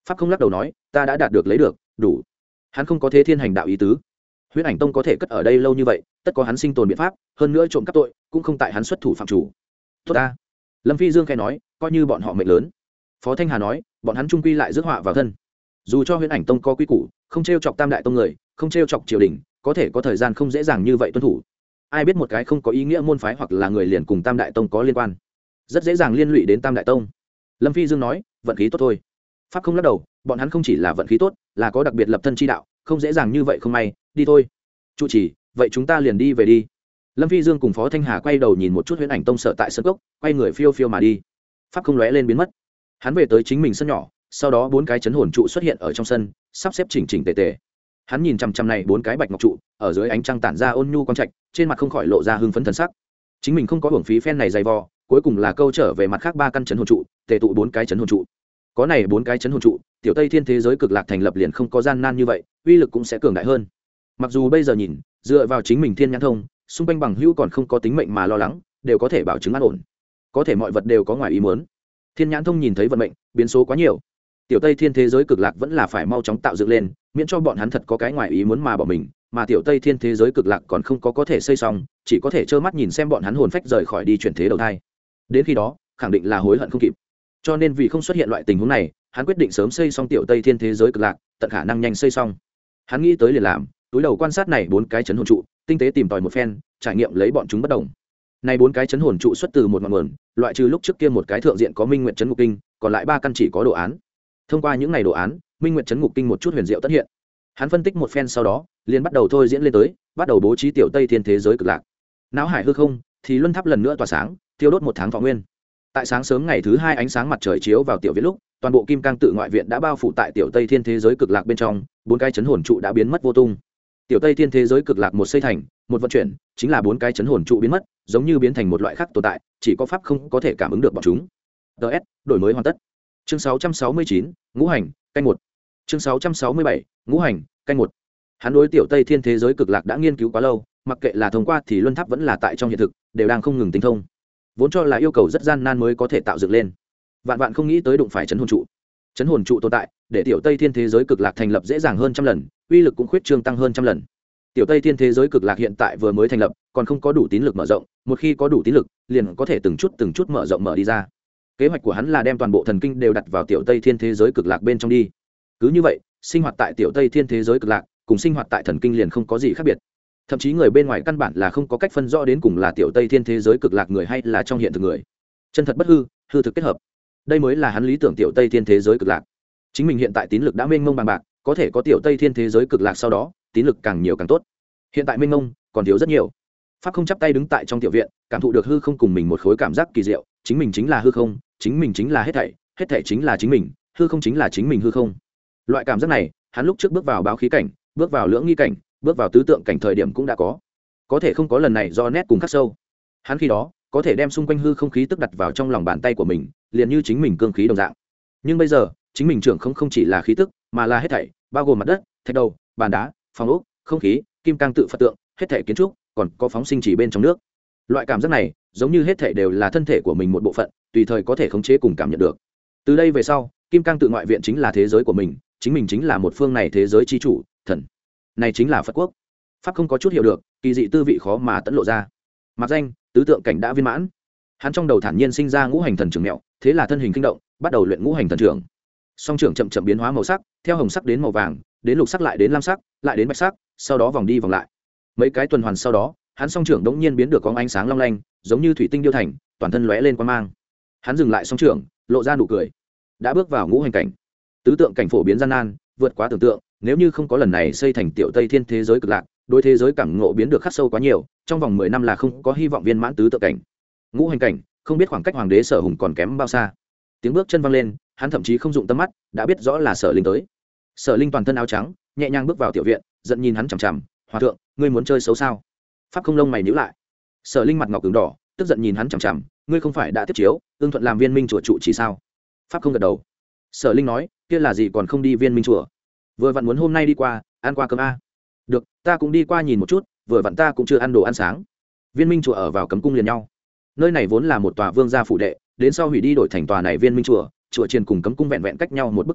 Pháp không lắc đầu nói, ta đã đạt được lấy được đủ. Hắn không có thế thiên hành đạo ý tứ. Huyễn Ảnh Tông có thể cất ở đây lâu như vậy, tất có hắn sinh tồn biện pháp, hơn nữa trộm cắp tội cũng không tại hắn xuất thủ phạm chủ. Tốt ta. Lâm Phi Dương khẽ nói, coi như bọn họ mệnh lớn. Phó Thanh Hà nói, bọn hắn trung quy lại rước họa vào thân. Dù cho Huyễn Ảnh Tông có quy củ, không t chọc Tam đại tông người, không t chọc triều đình, có thể có thời gian không dễ dàng như vậy tuân thủ. Ai biết một cái không có ý nghĩa môn phái hoặc là người liền cùng Tam đại tông có liên quan, rất dễ dàng liên lụy đến Tam đại tông. Lâm Phi Dương nói, vận khí tốt thôi. Pháp không lắc đầu, bọn hắn không chỉ là vận khí tốt, là có đặc biệt lập thân chi đạo, không dễ dàng như vậy không may, đi thôi. Trụ trì, vậy chúng ta liền đi về đi. Lâm Phi Dương cùng Phó Thanh Hà quay đầu nhìn một chút Huyễn Ảnh Tông sở tại sân cốc, quay người phiêu phiêu mà đi. Pháp không lóe lên biến mất. Hắn về tới chính mình sân nhỏ, sau đó bốn cái chấn hồn trụ xuất hiện ở trong sân, sắp xếp chỉnh chỉnh tề tề. Hắn nhìn chằm chằm này bốn cái bạch ngọc trụ, ở dưới ánh trăng tản ra ôn nhu quang trạch, trên mặt không khỏi lộ ra hưng phấn thần sắc. Chính mình không có hưởng phí phen này dày vò, cuối cùng là câu trở về mặt khác ba căn chấn hồn trụ, tề tụ bốn cái chấn hồn trụ. Có này bốn cái chấn hồn trụ, tiểu Tây Thiên thế giới cực lạc thành lập liền không có gian nan như vậy, uy lực cũng sẽ cường đại hơn. Mặc dù bây giờ nhìn, dựa vào chính mình thiên nhãn thông, xung quanh bằng hữu còn không có tính mệnh mà lo lắng, đều có thể bảo chứng an ổn. Có thể mọi vật đều có ngoài ý muốn. Thiên nhãn thông nhìn thấy vận mệnh, biến số quá nhiều. Tiểu Tây Thiên thế giới cực lạc vẫn là phải mau chóng tạo dựng lên, miễn cho bọn hắn thật có cái ngoài ý muốn mà bỏ mình, mà tiểu Tây Thiên thế giới cực lạc còn không có có thể xây xong, chỉ có thể trơ mắt nhìn xem bọn hắn hồn phách rời khỏi đi chuyển thế đầu thai. Đến khi đó, khẳng định là hối hận không kịp. Cho nên vì không xuất hiện loại tình huống này, hắn quyết định sớm xây xong tiểu Tây Thiên thế giới cực lạc, tận khả năng nhanh xây xong. Hắn nghĩ tới liền làm, túi đầu quan sát này bốn cái chấn hồn trụ, tinh tế tìm tòi một phen, trải nghiệm lấy bọn chúng bất đồng. Này bốn cái chấn hồn trụ xuất từ một ngọn nguồn, loại trừ lúc trước kia một cái thượng diện có Minh Nguyệt chấn ngục kinh, còn lại ba căn chỉ có đồ án. Thông qua những này đồ án, Minh Nguyệt chấn ngục kinh một chút huyền diệu tất hiện. Hắn phân tích một phen sau đó, liền bắt đầu thôi diễn lên tới, bắt đầu bố trí tiểu Tây Thiên thế giới cực lạc. Náo hải hư không, thì luân tháp lần nữa tỏa sáng, thiêu đốt một tháng thọ nguyên. Tại sáng sớm ngày thứ hai ánh sáng mặt trời chiếu vào tiểu viện lúc, toàn bộ kim cang tự ngoại viện đã bao phủ tại tiểu Tây Thiên thế giới cực lạc bên trong, bốn cái chấn hồn trụ đã biến mất vô tung. Tiểu Tây Thiên thế giới cực lạc một xây thành, một vận chuyển, chính là bốn cái chấn hồn trụ biến mất, giống như biến thành một loại khác tồn tại, chỉ có pháp không có thể cảm ứng được bọn chúng. ts đổi mới hoàn tất. Chương sáu trăm sáu mươi chín, ngũ hành, canh một. Chương sáu trăm sáu mươi bảy, ngũ hành, canh một. Hắn đối tiểu Tây Thiên thế giới cực lạc đã nghiên cứu quá lâu, mặc kệ là thông qua thì luân tháp vẫn là tại trong hiện thực, đều đang không ngừng tinh thông. Vốn cho là yêu cầu rất gian nan mới có thể tạo dựng lên, vạn vạn không nghĩ tới đụng phải chấn hồn trụ. Chấn hồn trụ tồn tại, để tiểu Tây Thiên thế giới cực lạc thành lập dễ dàng hơn trăm lần, uy lực cũng khuyết trương tăng hơn trăm lần. Tiểu Tây Thiên thế giới cực lạc hiện tại vừa mới thành lập, còn không có đủ tín lực mở rộng, một khi có đủ tín lực, liền có thể từng chút từng chút mở rộng mở đi ra. Kế hoạch của hắn là đem toàn bộ thần kinh đều đặt vào tiểu Tây Thiên thế giới cực lạc bên trong đi. Cứ như vậy, sinh hoạt tại tiểu Tây Thiên thế giới cực lạc, cùng sinh hoạt tại thần kinh liền không có gì khác biệt. Thậm chí người bên ngoài căn bản là không có cách phân rõ đến cùng là tiểu Tây Thiên thế giới cực lạc người hay là trong hiện thực người. Chân thật bất hư, hư thực kết hợp. Đây mới là hắn lý tưởng tiểu Tây Thiên thế giới cực lạc. Chính mình hiện tại tín lực đã mênh mông bằng bạc, có thể có tiểu Tây Thiên thế giới cực lạc sau đó, tín lực càng nhiều càng tốt. Hiện tại mênh mông, còn thiếu rất nhiều. Pháp không chắp tay đứng tại trong tiểu viện, cảm thụ được hư không cùng mình một khối cảm giác kỳ diệu, chính mình chính là hư không, chính mình chính là hết thảy, hết thảy chính là chính mình, hư không chính là chính mình hư không. Loại cảm giác này, hắn lúc trước bước vào báo khí cảnh, bước vào lưỡng nghi cảnh, bước vào tứ tượng cảnh thời điểm cũng đã có. Có thể không có lần này do nét cùng khắc sâu. Hắn khi đó, có thể đem xung quanh hư không khí tức đặt vào trong lòng bàn tay của mình, liền như chính mình cương khí đồng dạng. Nhưng bây giờ, chính mình trưởng không không chỉ là khí tức, mà là hết thảy, bao gồm mặt đất, thạch đầu, bàn đá, phòng ốc, không khí, kim cang tự Phật tượng, hết thảy kiến trúc, còn có phóng sinh chỉ bên trong nước. Loại cảm giác này, giống như hết thảy đều là thân thể của mình một bộ phận, tùy thời có thể khống chế cùng cảm nhận được. Từ đây về sau, kim cang tự ngoại viện chính là thế giới của mình, chính mình chính là một phương này thế giới chi chủ, thần. Này chính là Phật quốc. Pháp không có chút hiểu được, kỳ dị tư vị khó mà tận lộ ra. Mặc danh, tứ tượng cảnh đã viên mãn. Hắn trong đầu thản nhiên sinh ra ngũ hành thần trưởng mẹo, thế là thân hình kinh động, bắt đầu luyện ngũ hành thần trưởng. Song trưởng chậm chậm biến hóa màu sắc, theo hồng sắc đến màu vàng, đến lục sắc lại đến lam sắc, lại đến bạch sắc, sau đó vòng đi vòng lại. Mấy cái tuần hoàn sau đó, hắn song trưởng đống nhiên biến được có ánh sáng long lanh, giống như thủy tinh điêu thành, toàn thân lóe lên quang mang. Hắn dừng lại song trưởng, lộ ra nụ cười. Đã bước vào ngũ hành cảnh. Tứ tượng cảnh phổ biến gian nan, vượt quá tưởng tượng, nếu như không có lần này xây thành tiểu Tây Thiên thế giới cực lạc, đối thế giới cảm ngộ biến được khắc sâu quá nhiều, trong vòng mười năm là không có hy vọng viên mãn tứ tượng cảnh. Ngũ hành cảnh, không biết khoảng cách hoàng đế Sở Hùng còn kém bao xa. Tiếng bước chân vang lên, hắn thậm chí không dụng tâm mắt, đã biết rõ là Sở Linh tới. Sở Linh toàn thân áo trắng, nhẹ nhàng bước vào tiểu viện, giận nhìn hắn chằm chằm, "Hòa thượng, ngươi muốn chơi xấu sao?" Pháp không lông mày nhíu lại. Sở Linh mặt ngọc cứng đỏ, tức giận nhìn hắn chằm chằm, "Ngươi không phải đã tiếp chiếu, ưng thuận làm viên minh chùa trụ chỉ sao?" Pháp không gật đầu. Sở Linh nói, "Kia là gì còn không đi viên minh chùa? Vừa vặn muốn hôm nay đi qua, ăn qua cơm a." "Được, ta cũng đi qua nhìn một chút, vừa vặn ta cũng chưa ăn đồ ăn sáng." Viên minh chùa ở vào cấm cung liền nhau. Nơi này vốn là một tòa vương gia phủ đệ, đến sau hủy đi đổi thành tòa này viên minh chùa, chùa chiền cùng cấm cung vẹn vẹn cách nhau một bức tường,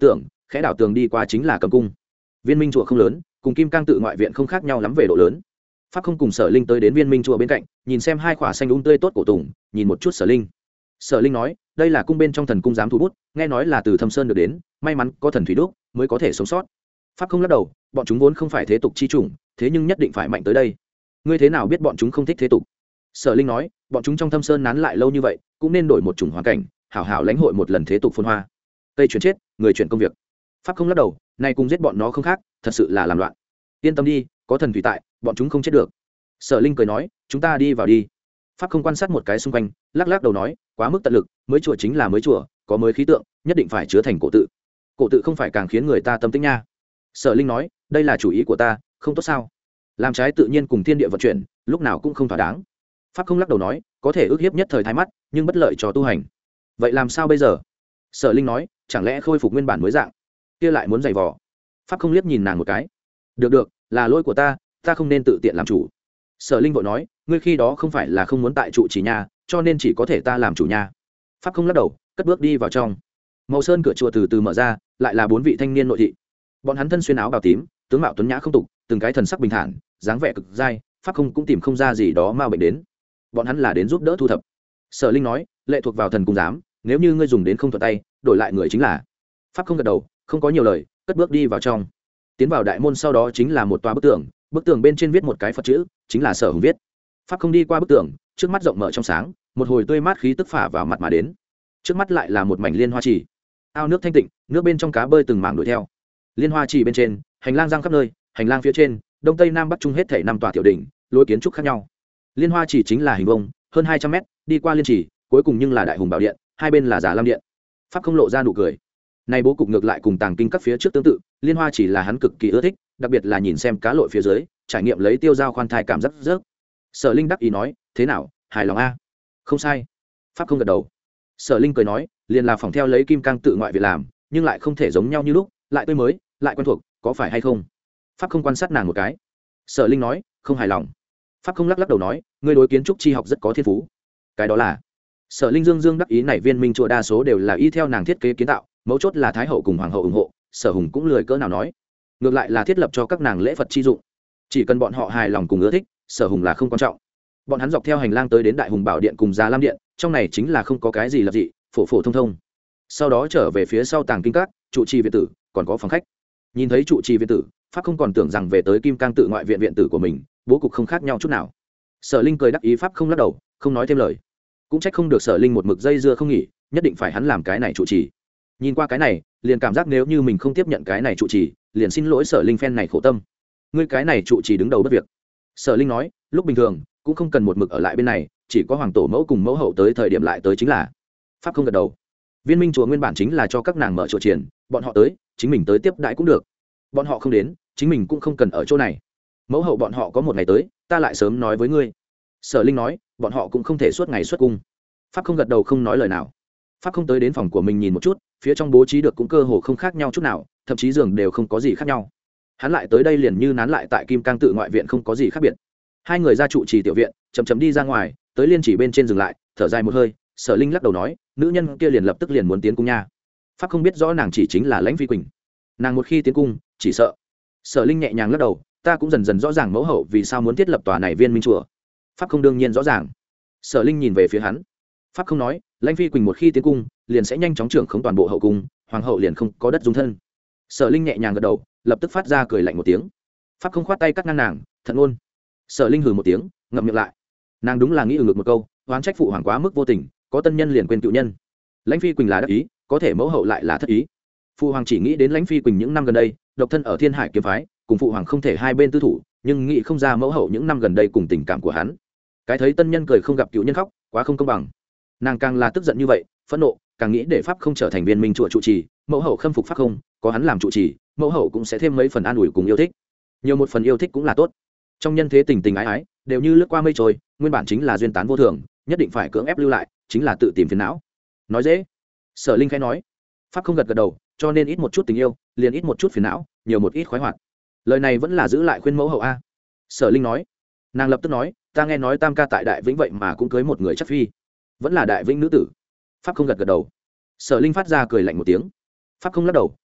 khẽ đảo tường đi qua chính là cấm cung. Viên minh chùa không lớn, cùng kim cang tự ngoại viện không khác nhau lắm về độ lớn. Pháp không cùng Sở Linh tới đến viên minh chùa bên cạnh, nhìn xem hai khỏa xanh đúng tươi tốt cổ tùng, nhìn một chút Sở Linh. Sở Linh nói, đây là cung bên trong thần cung giám thủ bút, nghe nói là từ Thâm Sơn được đến, may mắn có thần thủy đúc mới có thể sống sót. Pháp không lắc đầu, bọn chúng vốn không phải thế tục chi chủng, thế nhưng nhất định phải mạnh tới đây. Ngươi thế nào biết bọn chúng không thích thế tục? Sở Linh nói, bọn chúng trong Thâm Sơn nán lại lâu như vậy, cũng nên đổi một chủng hoàn cảnh, hảo hảo lãnh hội một lần thế tục phồn hoa. Cây chuyển chết, người chuyển công việc. Pháp không lắc đầu, này cùng giết bọn nó không khác, thật sự là làm loạn. Yên tâm đi, có thần thủy tại, bọn chúng không chết được. Sở Linh cười nói, chúng ta đi vào đi. Pháp không quan sát một cái xung quanh, lắc lắc đầu nói, quá mức tận lực, mới chùa chính là mới chùa, có mới khí tượng, nhất định phải chứa thành cổ tự. Cổ tự không phải càng khiến người ta tâm tĩnh nha. Sở Linh nói, đây là chủ ý của ta, không tốt sao? Làm trái tự nhiên cùng thiên địa vận chuyển, lúc nào cũng không thỏa đáng. Pháp không lắc đầu nói, có thể ước hiếp nhất thời thái mắt, nhưng bất lợi cho tu hành. Vậy làm sao bây giờ? Sở Linh nói, chẳng lẽ khôi phục nguyên bản mới dạng, kia lại muốn giày vò. Pháp không liếc nhìn nàng một cái. Được được, là lỗi của ta, ta không nên tự tiện làm chủ. Sở Linh vội nói, ngươi khi đó không phải là không muốn tại trụ trì nhà, cho nên chỉ có thể ta làm chủ nhà. Pháp không lắc đầu, cất bước đi vào trong. Màu sơn cửa chùa từ từ mở ra, lại là bốn vị thanh niên nội thị. Bọn hắn thân xuyên áo bào tím, tướng mạo tuấn nhã không tục, từng cái thần sắc bình thản, dáng vẻ cực dai, Pháp không cũng tìm không ra gì đó ma bệnh đến. Bọn hắn là đến giúp đỡ thu thập. Sở Linh nói, lệ thuộc vào thần cung giám, nếu như ngươi dùng đến không thuận tay, đổi lại người chính là. Pháp không gật đầu, không có nhiều lời, cất bước đi vào trong. Tiến vào đại môn sau đó chính là một tòa bức tường, bức tường bên trên viết một cái Phật chữ, chính là Sở Hùng viết. Pháp không đi qua bức tường, trước mắt rộng mở trong sáng, một hồi tươi mát khí tức phả vào mặt mà đến. Trước mắt lại là một mảnh liên hoa trì, ao nước thanh tịnh, nước bên trong cá bơi từng mảng đuổi theo. Liên hoa trì bên trên, hành lang giang khắp nơi, hành lang phía trên, đông tây nam bắc trung hết thảy năm tòa tiểu đỉnh, lối kiến trúc khác nhau. Liên hoa trì chính là hình vông, hơn hai trăm mét, đi qua liên trì, cuối cùng nhưng là đại hùng bảo điện, hai bên là Già Lam điện. Pháp không lộ ra nụ cười. Này bố cục ngược lại cùng Tàng Kinh các phía trước tương tự, liên hoa chỉ là hắn cực kỳ ưa thích, đặc biệt là nhìn xem cá lội phía dưới, trải nghiệm lấy tiêu dao khoan thai cảm giác rớt. Sở Linh đắc ý nói, thế nào, hài lòng a? Không sai. Pháp không gật đầu. Sở Linh cười nói, liền là phòng theo lấy kim cang tự ngoại việc làm, nhưng lại không thể giống nhau như lúc, lại tươi mới, lại quen thuộc, có phải hay không? Pháp không quan sát nàng một cái. Sở Linh nói, không hài lòng. Pháp không lắc lắc đầu nói, ngươi đối kiến trúc chi học rất có thiên phú. Cái đó là. Sở Linh dương dương đắc ý này viên minh chùa đa số đều là y theo nàng thiết kế kiến tạo, mấu chốt là thái hậu cùng hoàng hậu ủng hộ, Sở Hùng cũng lười cỡ nào nói. Ngược lại là thiết lập cho các nàng lễ Phật chi dụng, chỉ cần bọn họ hài lòng cùng ưa thích, Sở Hùng là không quan trọng. Bọn hắn dọc theo hành lang tới đến Đại Hùng Bảo điện cùng Già Lam điện, trong này chính là không có cái gì lập dị, phổ phổ thông thông. Sau đó trở về phía sau Tàng Kinh các, trụ trì viện tử, còn có phòng khách. Nhìn thấy trụ trì viện tử, Pháp không còn tưởng rằng về tới Kim Cang tự ngoại viện viện tử của mình, bố cục không khác nhau chút nào. Sở Linh cười đắc ý, Pháp không lắc đầu, không nói thêm lời. Cũng trách không được Sở Linh một mực dây dưa không nghỉ, nhất định phải hắn làm cái này trụ trì. Nhìn qua cái này, liền cảm giác nếu như mình không tiếp nhận cái này trụ trì, liền xin lỗi Sở Linh phen này khổ tâm. Ngươi cái này trụ trì đứng đầu bất việc. Sở Linh nói, lúc bình thường cũng không cần một mực ở lại bên này, chỉ có hoàng tổ mẫu cùng mẫu hậu tới thời điểm lại tới chính là. Pháp không gật đầu. Viên minh chùa nguyên bản chính là cho các nàng mở chùa triển, bọn họ tới, chính mình tới tiếp đãi cũng được. Bọn họ không đến, chính mình cũng không cần ở chỗ này. Mẫu hậu bọn họ có một ngày tới, ta lại sớm nói với ngươi. Sở Linh nói, bọn họ cũng không thể suốt ngày xuất cung. Pháp không gật đầu không nói lời nào. Pháp không tới đến phòng của mình nhìn một chút, phía trong bố trí được cũng cơ hồ không khác nhau chút nào, thậm chí giường đều không có gì khác nhau. Hắn lại tới đây liền như nán lại tại Kim Cang tự ngoại viện không có gì khác biệt. Hai người ra trụ trì tiểu viện, chậm chậm đi ra ngoài, tới liên chỉ bên trên dừng lại, thở dài một hơi. Sở Linh lắc đầu nói, nữ nhân kia liền lập tức liền muốn tiến cung nha. Pháp không biết rõ nàng chỉ chính là Lãnh Phi Quỳnh. Nàng một khi tiến cung, chỉ sợ. Sở Linh nhẹ nhàng lắc đầu, ta cũng dần dần rõ ràng mẫu hậu vì sao muốn thiết lập tòa này viên minh chùa. Pháp không đương nhiên rõ ràng. Sở Linh nhìn về phía hắn. Pháp không nói, Lãnh Phi Quỳnh một khi tiến cung, liền sẽ nhanh chóng trưởng khống toàn bộ hậu cung, hoàng hậu liền không có đất dung thân. Sở Linh nhẹ nhàng gật đầu, lập tức phát ra cười lạnh một tiếng. Pháp không khoát tay cắt ngang nàng, thận ôn. Sở Linh hừ một tiếng, ngậm miệng lại. Nàng đúng là nghĩ ừ ngược một câu, oán trách phụ hoàng quá mức vô tình, có tân nhân liền quên cựu nhân. Lãnh Phi Quỳnh là đắc ý, có thể mẫu hậu lại là thất ý. Phụ hoàng chỉ nghĩ đến Lãnh Phi Quỳnh những năm gần đây, độc thân ở Thiên Hải kiếm phái, cùng phụ hoàng không thể hai bên tư thủ, nhưng nghĩ không ra mẫu hậu những năm gần đây cùng tình cảm của hắn. Cái thấy tân nhân cười không gặp cựu nhân khóc, quá không công bằng. Nàng càng là tức giận như vậy, phẫn nộ, càng nghĩ để pháp không trở thành viên minh chùa trụ trì, mẫu hậu khâm phục pháp không, có hắn làm trụ trì, mẫu hậu cũng sẽ thêm mấy phần an ủi cùng yêu thích. Nhiều một phần yêu thích cũng là tốt. Trong nhân thế tình tình ái ái, đều như lướt qua mây trôi, nguyên bản chính là duyên tán vô thường, nhất định phải cưỡng ép lưu lại, chính là tự tìm phiền não. Nói dễ. Sở Linh khẽ nói. Pháp không gật gật đầu, cho nên ít một chút tình yêu, liền ít một chút phiền não, nhiều một ít khoái hoạt. Lời này vẫn là giữ lại khuyên mẫu hậu a. Sở Linh nói. Nàng lập tức nói, ta nghe nói Tam ca tại Đại Vĩnh vậy mà cũng cưới một người chắc phi, vẫn là Đại Vĩnh nữ tử. Pháp không gật gật đầu. Sở Linh phát ra cười lạnh một tiếng. Pháp không lắc đầu,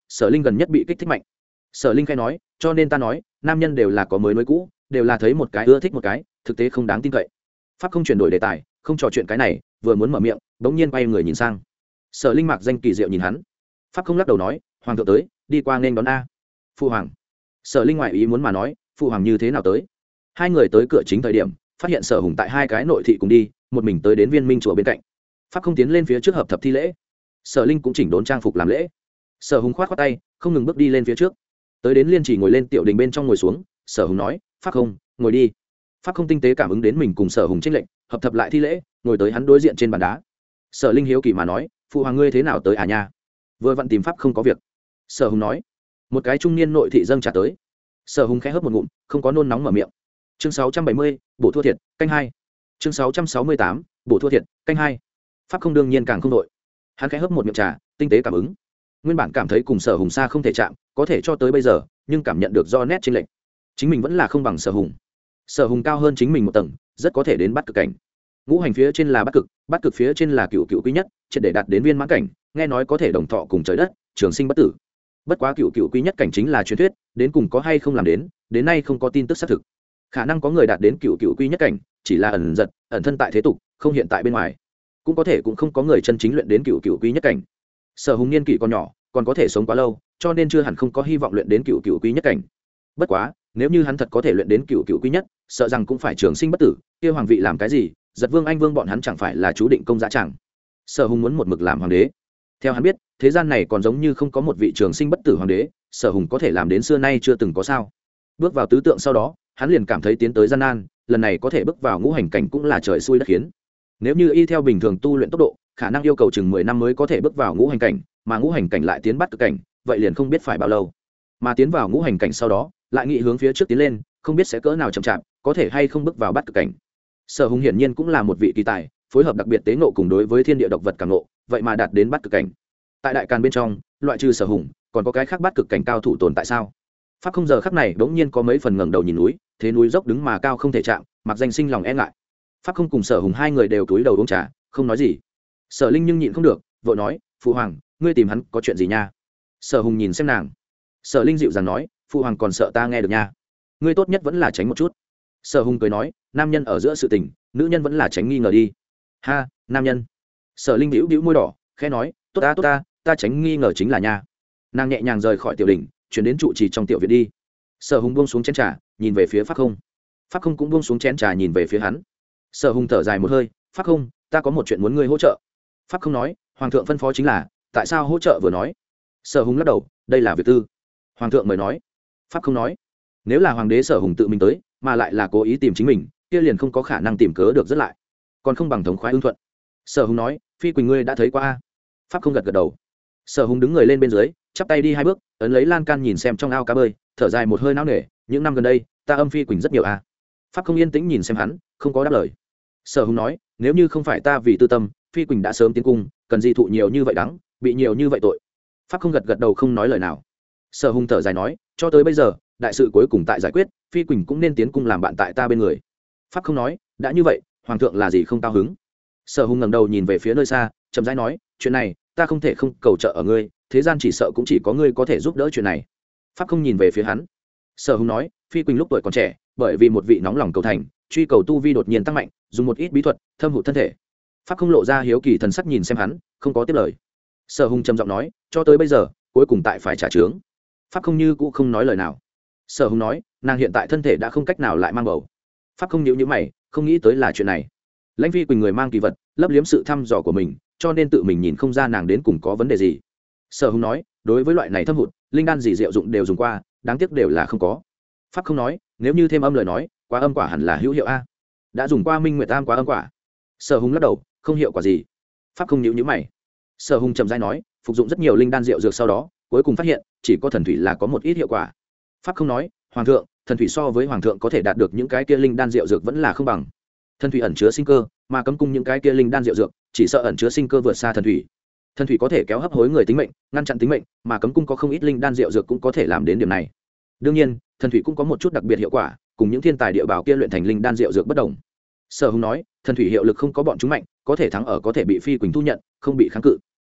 Sở Linh gần nhất bị kích thích mạnh. Sở Linh khai nói, cho nên ta nói nam nhân đều là có mới nối cũ, đều là thấy một cái ưa thích một cái, thực tế không đáng tin cậy. Pháp không chuyển đổi đề tài, không trò chuyện cái này, vừa muốn mở miệng bỗng nhiên quay người nhìn sang. Sở Linh mặc danh kỳ diệu nhìn hắn. Pháp không lắc đầu nói, hoàng thượng tới, đi qua nên đón a. Phụ hoàng. Sở Linh ngoại ý muốn mà nói, phụ hoàng như thế nào tới? Hai người tới cửa chính thời điểm, phát hiện Sở Hùng tại hai cái nội thị cùng đi, một mình tới đến Viên Minh chùa bên cạnh. Pháp không tiến lên phía trước hợp thập thi lễ. Sở Linh cũng chỉnh đốn trang phục làm lễ. Sở Hùng khoát khoát tay, không ngừng bước đi lên phía trước. Tới đến Liên Chỉ ngồi lên tiểu đình bên trong ngồi xuống, Sở Hùng nói, Pháp không, ngồi đi. Pháp không tinh tế cảm ứng đến mình cùng Sở Hùng chênh lệnh, hợp thập lại thi lễ, ngồi tới hắn đối diện trên bàn đá. Sở Linh hiếu kỳ mà nói, phụ hoàng ngươi thế nào tới à nha? Vừa vặn tìm Pháp không có việc. Sở Hùng nói. Một cái trung niên nội thị dâng trà tới. Sở Hùng khẽ hớp một ngụm, không có nôn nóng mở miệng. Chương sáu trăm bảy mươi, bổ thua thiệt, canh hai. Chương sáu trăm sáu mươi tám, bổ thua thiệt, canh hai. Pháp không đương nhiên càng không đội. Hắn khẽ hớp một miệng trà, tinh tế cảm ứng. Nguyên bản cảm thấy cùng Sở Hùng xa không thể chạm, có thể cho tới bây giờ, nhưng cảm nhận được do nét chênh lệch. Chính mình vẫn là không bằng Sở Hùng. Sở Hùng cao hơn chính mình một tầng, rất có thể đến bắt cực cảnh. Ngũ hành phía trên là bắt cực, bắt cực phía trên là cựu cựu quý nhất, triệt để đạt đến viên mãn cảnh, nghe nói có thể đồng thọ cùng trời đất, trường sinh bất tử. Bất quá cựu cựu quý nhất cảnh chính là truyền thuyết, đến cùng có hay không làm đến, đến nay không có tin tức xác thực. Khả năng có người đạt đến cựu cựu quý nhất cảnh, chỉ là ẩn giật, ẩn thân tại thế tục, không hiện tại bên ngoài. Cũng có thể cũng không có người chân chính luyện đến cựu cựu quý nhất cảnh. Sở Hùng niên kỷ còn nhỏ, còn có thể sống quá lâu, cho nên chưa hẳn không có hy vọng luyện đến cựu cựu quý nhất cảnh. Bất quá, nếu như hắn thật có thể luyện đến cựu cựu quý nhất, sợ rằng cũng phải trường sinh bất tử, kia hoàng vị làm cái gì, giật vương anh vương bọn hắn chẳng phải là chú định công giá chẳng. Sở Hùng muốn một mực làm hoàng đế. Theo hắn biết, thế gian này còn giống như không có một vị trường sinh bất tử hoàng đế, Sở Hùng có thể làm đến xưa nay chưa từng có sao. Bước vào tứ tượng sau đó, hắn liền cảm thấy tiến tới gian nan, lần này có thể bước vào ngũ hành cảnh cũng là trời xui đất khiến. Nếu như y theo bình thường tu luyện tốc độ, khả năng yêu cầu chừng mười năm mới có thể bước vào ngũ hành cảnh, mà ngũ hành cảnh lại tiến bắt cực cảnh, vậy liền không biết phải bao lâu. Mà tiến vào ngũ hành cảnh sau đó, lại nghĩ hướng phía trước tiến lên, không biết sẽ cỡ nào chậm chạp, có thể hay không bước vào bắt cực cảnh. Sở Hùng hiển nhiên cũng là một vị kỳ tài, phối hợp đặc biệt tế ngộ cùng đối với thiên địa độc vật cảm ngộ, vậy mà đạt đến bắt cực cảnh. Tại đại càn bên trong, loại trừ Sở Hùng, còn có cái khác bắt cực cảnh cao thủ tồn tại sao? Pháp không giờ khắc này bỗng nhiên có mấy phần ngẩng đầu nhìn núi, thế núi dốc đứng mà cao không thể chạm, mặc danh sinh lòng e ngại. Pháp không cùng Sở Hùng hai người đều cúi đầu uống trà, không nói gì. Sở Linh nhưng nhịn không được, vội nói, phụ hoàng, ngươi tìm hắn có chuyện gì nha? Sở Hùng nhìn xem nàng. Sở Linh dịu dàng nói, phụ hoàng còn sợ ta nghe được nha, ngươi tốt nhất vẫn là tránh một chút. Sở Hùng cười nói, nam nhân ở giữa sự tình, nữ nhân vẫn là tránh nghi ngờ đi. Ha, nam nhân. Sở Linh bĩu bĩu môi đỏ, khẽ nói, tốt ta tốt ta, ta tránh nghi ngờ chính là nha. Nàng nhẹ nhàng rời khỏi tiểu đình, chuyển đến trụ trì trong tiểu viện đi. Sở Hùng buông xuống chén trà, nhìn về phía Pháp không. Pháp không cũng buông xuống chén trà nhìn về phía hắn. Sở Hùng thở dài một hơi, Pháp không, ta có một chuyện muốn ngươi hỗ trợ. Pháp không nói, hoàng thượng phân phó chính là, tại sao hỗ trợ vừa nói. Sở Hùng lắc đầu, đây là việc tư, hoàng thượng mời nói. Pháp không nói, nếu là hoàng đế Sở Hùng tự mình tới, mà lại là cố ý tìm chính mình, kia liền không có khả năng tìm cớ được rất lại, còn không bằng thống khoái ưng thuận. Sở Hùng nói, Phi Quỳnh ngươi đã thấy qua a? Pháp không gật gật đầu. Sở Hùng đứng người lên bên dưới, chắp tay đi hai bước, ấn lấy lan can nhìn xem trong ao cá bơi, thở dài một hơi não nề, những năm gần đây ta âm Phi Quỳnh rất nhiều a. Pháp không yên tĩnh nhìn xem hắn, không có đáp lời. Sở Hùng nói, nếu như không phải ta vì tư tâm, Phi Quỳnh đã sớm tiến cung, cần gì thụ nhiều như vậy đắng, bị nhiều như vậy tội. Pháp không gật gật đầu không nói lời nào. Sở Hùng thở dài nói, cho tới bây giờ đại sự cuối cùng tại giải quyết, Phi Quỳnh cũng nên tiến cung làm bạn tại ta bên người. Pháp không nói, đã như vậy hoàng thượng là gì không cao hứng. Sở Hùng ngẩng đầu nhìn về phía nơi xa, chậm rãi nói, chuyện này ta không thể không cầu trợ ở ngươi, thế gian chỉ sợ cũng chỉ có ngươi có thể giúp đỡ chuyện này. Pháp không nhìn về phía hắn. Sở Hùng nói, Phi Quỳnh lúc tuổi còn trẻ, bởi vì một vị nóng lòng cầu thành, truy cầu tu vi đột nhiên tăng mạnh, dùng một ít bí thuật thâm hụt thân thể. Pháp không lộ ra hiếu kỳ thần sắc nhìn xem hắn, không có tiếp lời. Sở Hùng trầm giọng nói, cho tới bây giờ cuối cùng tại phải trả chướng. Pháp không như cũng không nói lời nào. Sở Hùng nói, nàng hiện tại thân thể đã không cách nào lại mang bầu. Pháp không nhíu nhíu mày, không nghĩ tới là chuyện này. Lãnh Phi Quỳnh người mang kỳ vật, lấp liếm sự thăm dò của mình, cho nên tự mình nhìn không ra nàng đến cùng có vấn đề gì. Sở Hùng nói, đối với loại này thâm hụt, linh đan gì diệu dụng đều dùng qua, đáng tiếc đều là không có. Pháp không nói, nếu như thêm âm lời nói, quá âm quả hẳn là hữu hiệu a. Đã dùng qua Minh Nguyệt Tam quá âm quả. Sở Hùng lắc đầu, không hiệu quả gì. Pháp không nhíu nhíu mày. Sở Hùng trầm rãi nói, phục dụng rất nhiều linh đan diệu dược sau đó, cuối cùng phát hiện, chỉ có thần thủy là có một ít hiệu quả. Pháp không nói, hoàng thượng, thần thủy so với hoàng thượng có thể đạt được những cái kia linh đan diệu dược vẫn là không bằng. Thần thủy ẩn chứa sinh cơ, mà cấm cung những cái kia linh đan diệu dược, chỉ sợ ẩn chứa sinh cơ vượt xa thần thủy. Thần thủy có thể kéo hấp hối người tính mệnh, ngăn chặn tính mệnh, mà cấm cung có không ít linh đan diệu dược cũng có thể làm đến điểm này. Đương nhiên, thần thủy cũng có một chút đặc biệt hiệu quả, cùng những thiên tài địa bảo kia luyện thành linh đan diệu dược bất đồng. Sở Hùng nói, thần thủy hiệu lực không có bọn chúng mạnh, có thể thắng ở có thể bị Phi Quỳnh thu nhận, không bị kháng cự.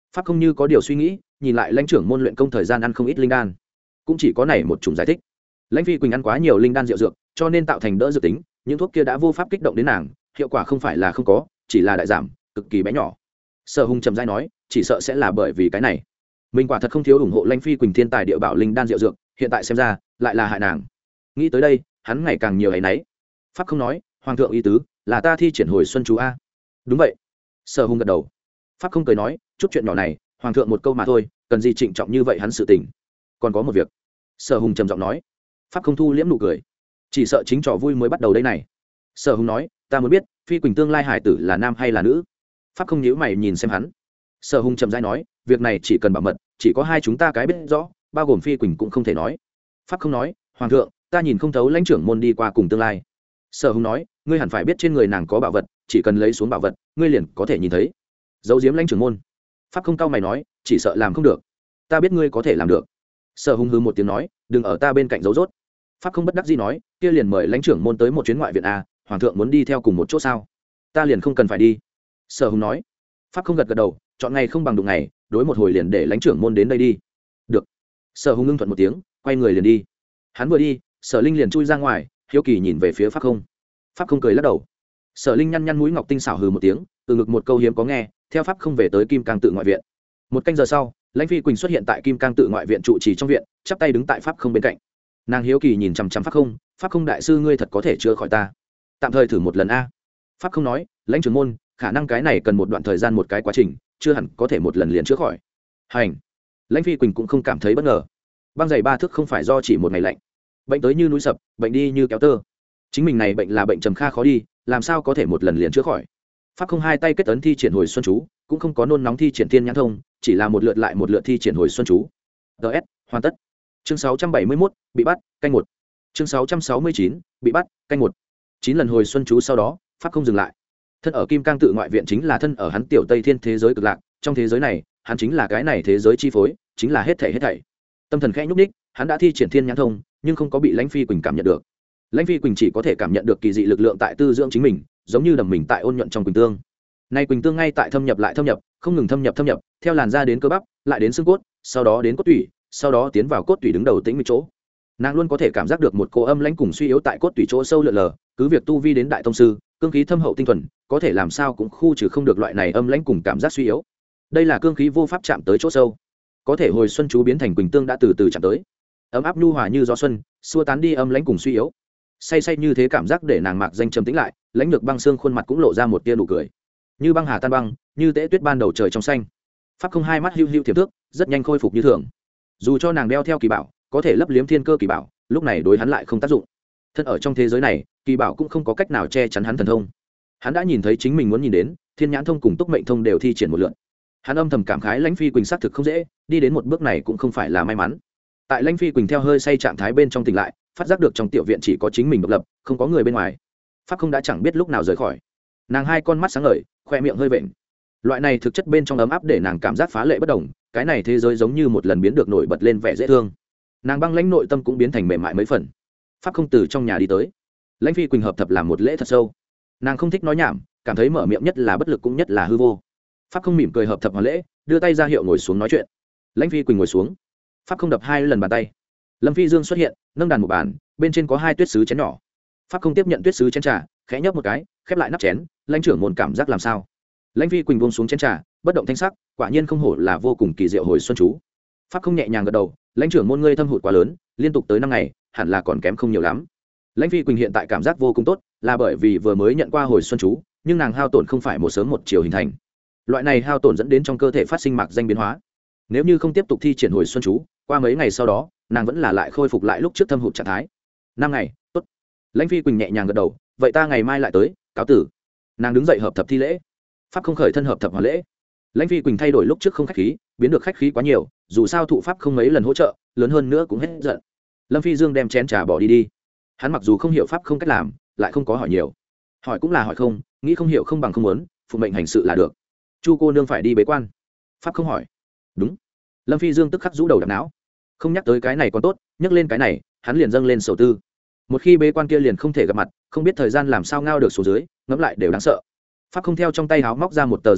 pháp không như có điều suy nghĩ, nhìn lại lãnh trưởng môn luyện công thời gian ăn không ít linh đan, cũng chỉ có này một chủng giải thích. Lãnh Phi Quỳnh ăn quá nhiều linh đan rượu dược, cho nên tạo thành đỡ dự tính, những thuốc kia đã vô pháp kích động đến nàng, hiệu quả không phải là không có, chỉ là đại giảm, cực kỳ bé nhỏ. Sở Hùng trầm rãi nói, chỉ sợ sẽ là bởi vì cái này. Mình quả thật không thiếu ủng hộ Lãnh Phi Quỳnh thiên tài địa bảo linh đan rượu dược, hiện tại xem ra, lại là hại nàng. Nghĩ tới đây, hắn ngày càng nhiều ấy nấy. Pháp không nói, hoàng thượng ý tứ, là ta thi triển hồi xuân chú a. Đúng vậy. Sở Hùng gật đầu. Pháp không cười nói, chút chuyện nhỏ này, hoàng thượng một câu mà thôi, cần gì trịnh trọng như vậy hắn sự tình. Còn có một việc. Sở Hùng trầm giọng nói. Pháp không thu liễm nụ cười. Chỉ sợ chính trò vui mới bắt đầu đây này. Sở Hùng nói, ta muốn biết, Phi Quỳnh tương lai hải tử là nam hay là nữ. Pháp không nhíu mày nhìn xem hắn. Sở Hùng trầm rãi nói, việc này chỉ cần bảo mật, chỉ có hai chúng ta cái biết rõ, bao gồm Phi Quỳnh cũng không thể nói. Pháp không nói, hoàng thượng, ta nhìn không thấu lãnh trưởng môn đi qua cùng tương lai. Sở Hùng nói, ngươi hẳn phải biết trên người nàng có bảo vật, chỉ cần lấy xuống bảo vật, ngươi liền có thể nhìn thấy. Giấu giếm lãnh trưởng môn. Pháp không cao mày nói, chỉ sợ làm không được. Ta biết ngươi có thể làm được. Sở Hùng hừ một tiếng nói, đừng ở ta bên cạnh giấu rốt. Pháp không bất đắc dĩ nói, kia liền mời lãnh trưởng môn tới một chuyến ngoại viện a, hoàng thượng muốn đi theo cùng một chỗ sao? Ta liền không cần phải đi. Sở Hùng nói. Pháp không gật gật đầu, chọn ngày không bằng đụng ngày, đối một hồi liền để lãnh trưởng môn đến đây đi. Được. Sở Hùng ngưng thuận một tiếng, quay người liền đi. Hắn vừa đi, Sở Linh liền chui ra ngoài, hiếu kỳ nhìn về phía Pháp không. Pháp không cười lắc đầu. Sở Linh nhăn nhăn mũi ngọc tinh xảo hừ một tiếng, từ ngực một câu hiếm có nghe, theo Pháp không về tới Kim Cang tự ngoại viện. Một canh giờ sau, Lãnh Phi Quỳnh xuất hiện tại Kim Cang tự ngoại viện trụ trì trong viện, chắp tay đứng tại Pháp không bên cạnh. Nàng hiếu kỳ nhìn chằm chằm Pháp không, Pháp không đại sư ngươi thật có thể chữa khỏi ta, tạm thời thử một lần a. Pháp không nói, lãnh trưởng môn, khả năng cái này cần một đoạn thời gian một cái quá trình, chưa hẳn có thể một lần liền chữa khỏi. Hành. Lãnh Phi Quỳnh cũng không cảm thấy bất ngờ. Băng dày ba thước không phải do chỉ một ngày lạnh, bệnh tới như núi sập, bệnh đi như kéo tơ. Chính mình này bệnh là bệnh trầm kha khó đi, làm sao có thể một lần liền chữa khỏi. Pháp không hai tay kết ấn thi triển hồi xuân chú, cũng không có nôn nóng thi triển thiên nhãn thông, chỉ là một lượt lại một lượt thi triển hồi xuân chú. ts hoàn tất. Chương sáu trăm bảy mươi mốt, bị bắt, canh một. Chương sáu trăm sáu mươi chín, bị bắt, canh một. Chín lần hồi xuân chú sau đó, Pháp không dừng lại. Thân ở Kim Cang tự ngoại viện chính là thân ở hắn tiểu Tây Thiên thế giới cực lạc, trong thế giới này, hắn chính là cái này thế giới chi phối, chính là hết thảy hết thảy. Tâm thần khẽ nhúc nhích, hắn đã thi triển thiên nhãn thông, nhưng không có bị Lãnh Phi Quỳnh cảm nhận được. Lãnh Phi Quỳnh chỉ có thể cảm nhận được kỳ dị lực lượng tại tư dưỡng chính mình, giống như đầm mình tại ôn nhuận trong quỳnh tương. Nay quỳnh tương ngay tại thâm nhập lại thâm nhập, không ngừng thâm nhập thâm nhập, theo làn da đến cơ bắp, lại đến xương cốt, sau đó đến cốt tủy, sau đó tiến vào cốt tủy đứng đầu tĩnh mịch chỗ. Nàng luôn có thể cảm giác được một cỗ âm lãnh cùng suy yếu tại cốt tủy chỗ sâu lượn lờ, cứ việc tu vi đến đại tông sư, cương khí thâm hậu tinh thuần, có thể làm sao cũng khu trừ không được loại này âm lãnh cùng cảm giác suy yếu. Đây là cương khí vô pháp chạm tới chỗ sâu. Có thể hồi xuân chú biến thành quỳnh tương đã từ từ chạm tới. Ấm áp nhu hòa như gió xuân, xua tán đi âm lãnh cùng suy yếu. Say say như thế cảm giác để nàng mạc danh trầm tĩnh lại, lãnh lược băng xương khuôn mặt cũng lộ ra một tia nụ cười. Như băng hà tan băng, như tễ tuyết ban đầu trời trong xanh. Pháp không hai mắt hưu hưu tiềm thước, rất nhanh khôi phục như thường. Dù cho nàng đeo theo kỳ bảo, có thể lấp liếm thiên cơ kỳ bảo, lúc này đối hắn lại không tác dụng. Thân ở trong thế giới này, kỳ bảo cũng không có cách nào che chắn hắn thần thông. Hắn đã nhìn thấy chính mình muốn nhìn đến, thiên nhãn thông cùng túc mệnh thông đều thi triển một lượt. Hắn âm thầm cảm khái Lãnh Phi Quỳnh xác thực không dễ, đi đến một bước này cũng không phải là may mắn. Tại Lãnh Phi Quỳnh theo hơi say trạng thái bên trong tỉnh lại, phát giác được trong tiểu viện chỉ có chính mình độc lập, không có người bên ngoài. Pháp không đã chẳng biết lúc nào rời khỏi. Nàng hai con mắt sáng ngời, khoe miệng hơi vện. Loại này thực chất bên trong ấm áp để nàng cảm giác phá lệ bất đồng, cái này thế giới giống như một lần biến được nổi bật lên vẻ dễ thương. Nàng băng lãnh nội tâm cũng biến thành mềm mại mấy phần. Pháp không từ trong nhà đi tới. Lãnh Phi Quỳnh hợp thập làm một lễ thật sâu. Nàng không thích nói nhảm, cảm thấy mở miệng nhất là bất lực cũng nhất là hư vô. Pháp không mỉm cười hợp thập hoàn lễ, đưa tay ra hiệu ngồi xuống nói chuyện. Lãnh Phi Quỳnh ngồi xuống. Pháp không đập hai lần bàn tay. Lâm Phi Dương xuất hiện, nâng đàn một bàn, bên trên có hai tuyết sứ chén nhỏ. Pháp không tiếp nhận tuyết sứ chén trà, khẽ nhấp một cái, khép lại nắp chén. Lãnh trưởng môn cảm giác làm sao? Lãnh Phi Quỳnh buông xuống chén trà, bất động thanh sắc, quả nhiên không hổ là vô cùng kỳ diệu hồi xuân chú. Pháp không nhẹ nhàng gật đầu, lãnh trưởng môn ngươi thâm hụt quá lớn, liên tục tới năm ngày, hẳn là còn kém không nhiều lắm. Lãnh Phi Quỳnh hiện tại cảm giác vô cùng tốt, là bởi vì vừa mới nhận qua hồi xuân chú, nhưng nàng hao tổn không phải một sớm một chiều hình thành. Loại này hao tổn dẫn đến trong cơ thể phát sinh mạc danh biến hóa. Nếu như không tiếp tục thi triển hồi xuân chú, qua mấy ngày sau đó, nàng vẫn là lại khôi phục lại lúc trước thâm hụt trạng thái. Năm ngày, tốt. Lãnh Phi Quỳnh nhẹ nhàng gật đầu, vậy ta ngày mai lại tới, cáo tử. Nàng đứng dậy hợp thập thi lễ. Pháp không khởi thân hợp thập hoàn lễ. Lãnh Phi Quỳnh thay đổi lúc trước không khách khí, biến được khách khí quá nhiều, dù sao thụ pháp không mấy lần hỗ trợ, lớn hơn nữa cũng hết giận. Lâm Phi Dương đem chén trà bỏ đi đi. Hắn mặc dù không hiểu pháp không cách làm, lại không có hỏi nhiều. Hỏi cũng là hỏi không, nghĩ không hiểu không bằng không muốn, phụ mệnh hành sự là được. Chu cô nương phải đi bế quan. Pháp không hỏi. Đúng. Lâm Phi Dương tức khắc rũ đầu đập não. Không nhắc tới cái này còn tốt, nhắc lên cái này, hắn liền dâng lên sầu tư. Một khi bế quan kia liền không thể gặp mặt, không biết thời gian làm sao ngao được số dưới, ngẫm lại đều đáng sợ. Pháp không theo trong tay háo móc ra một tờ giấy mỏng,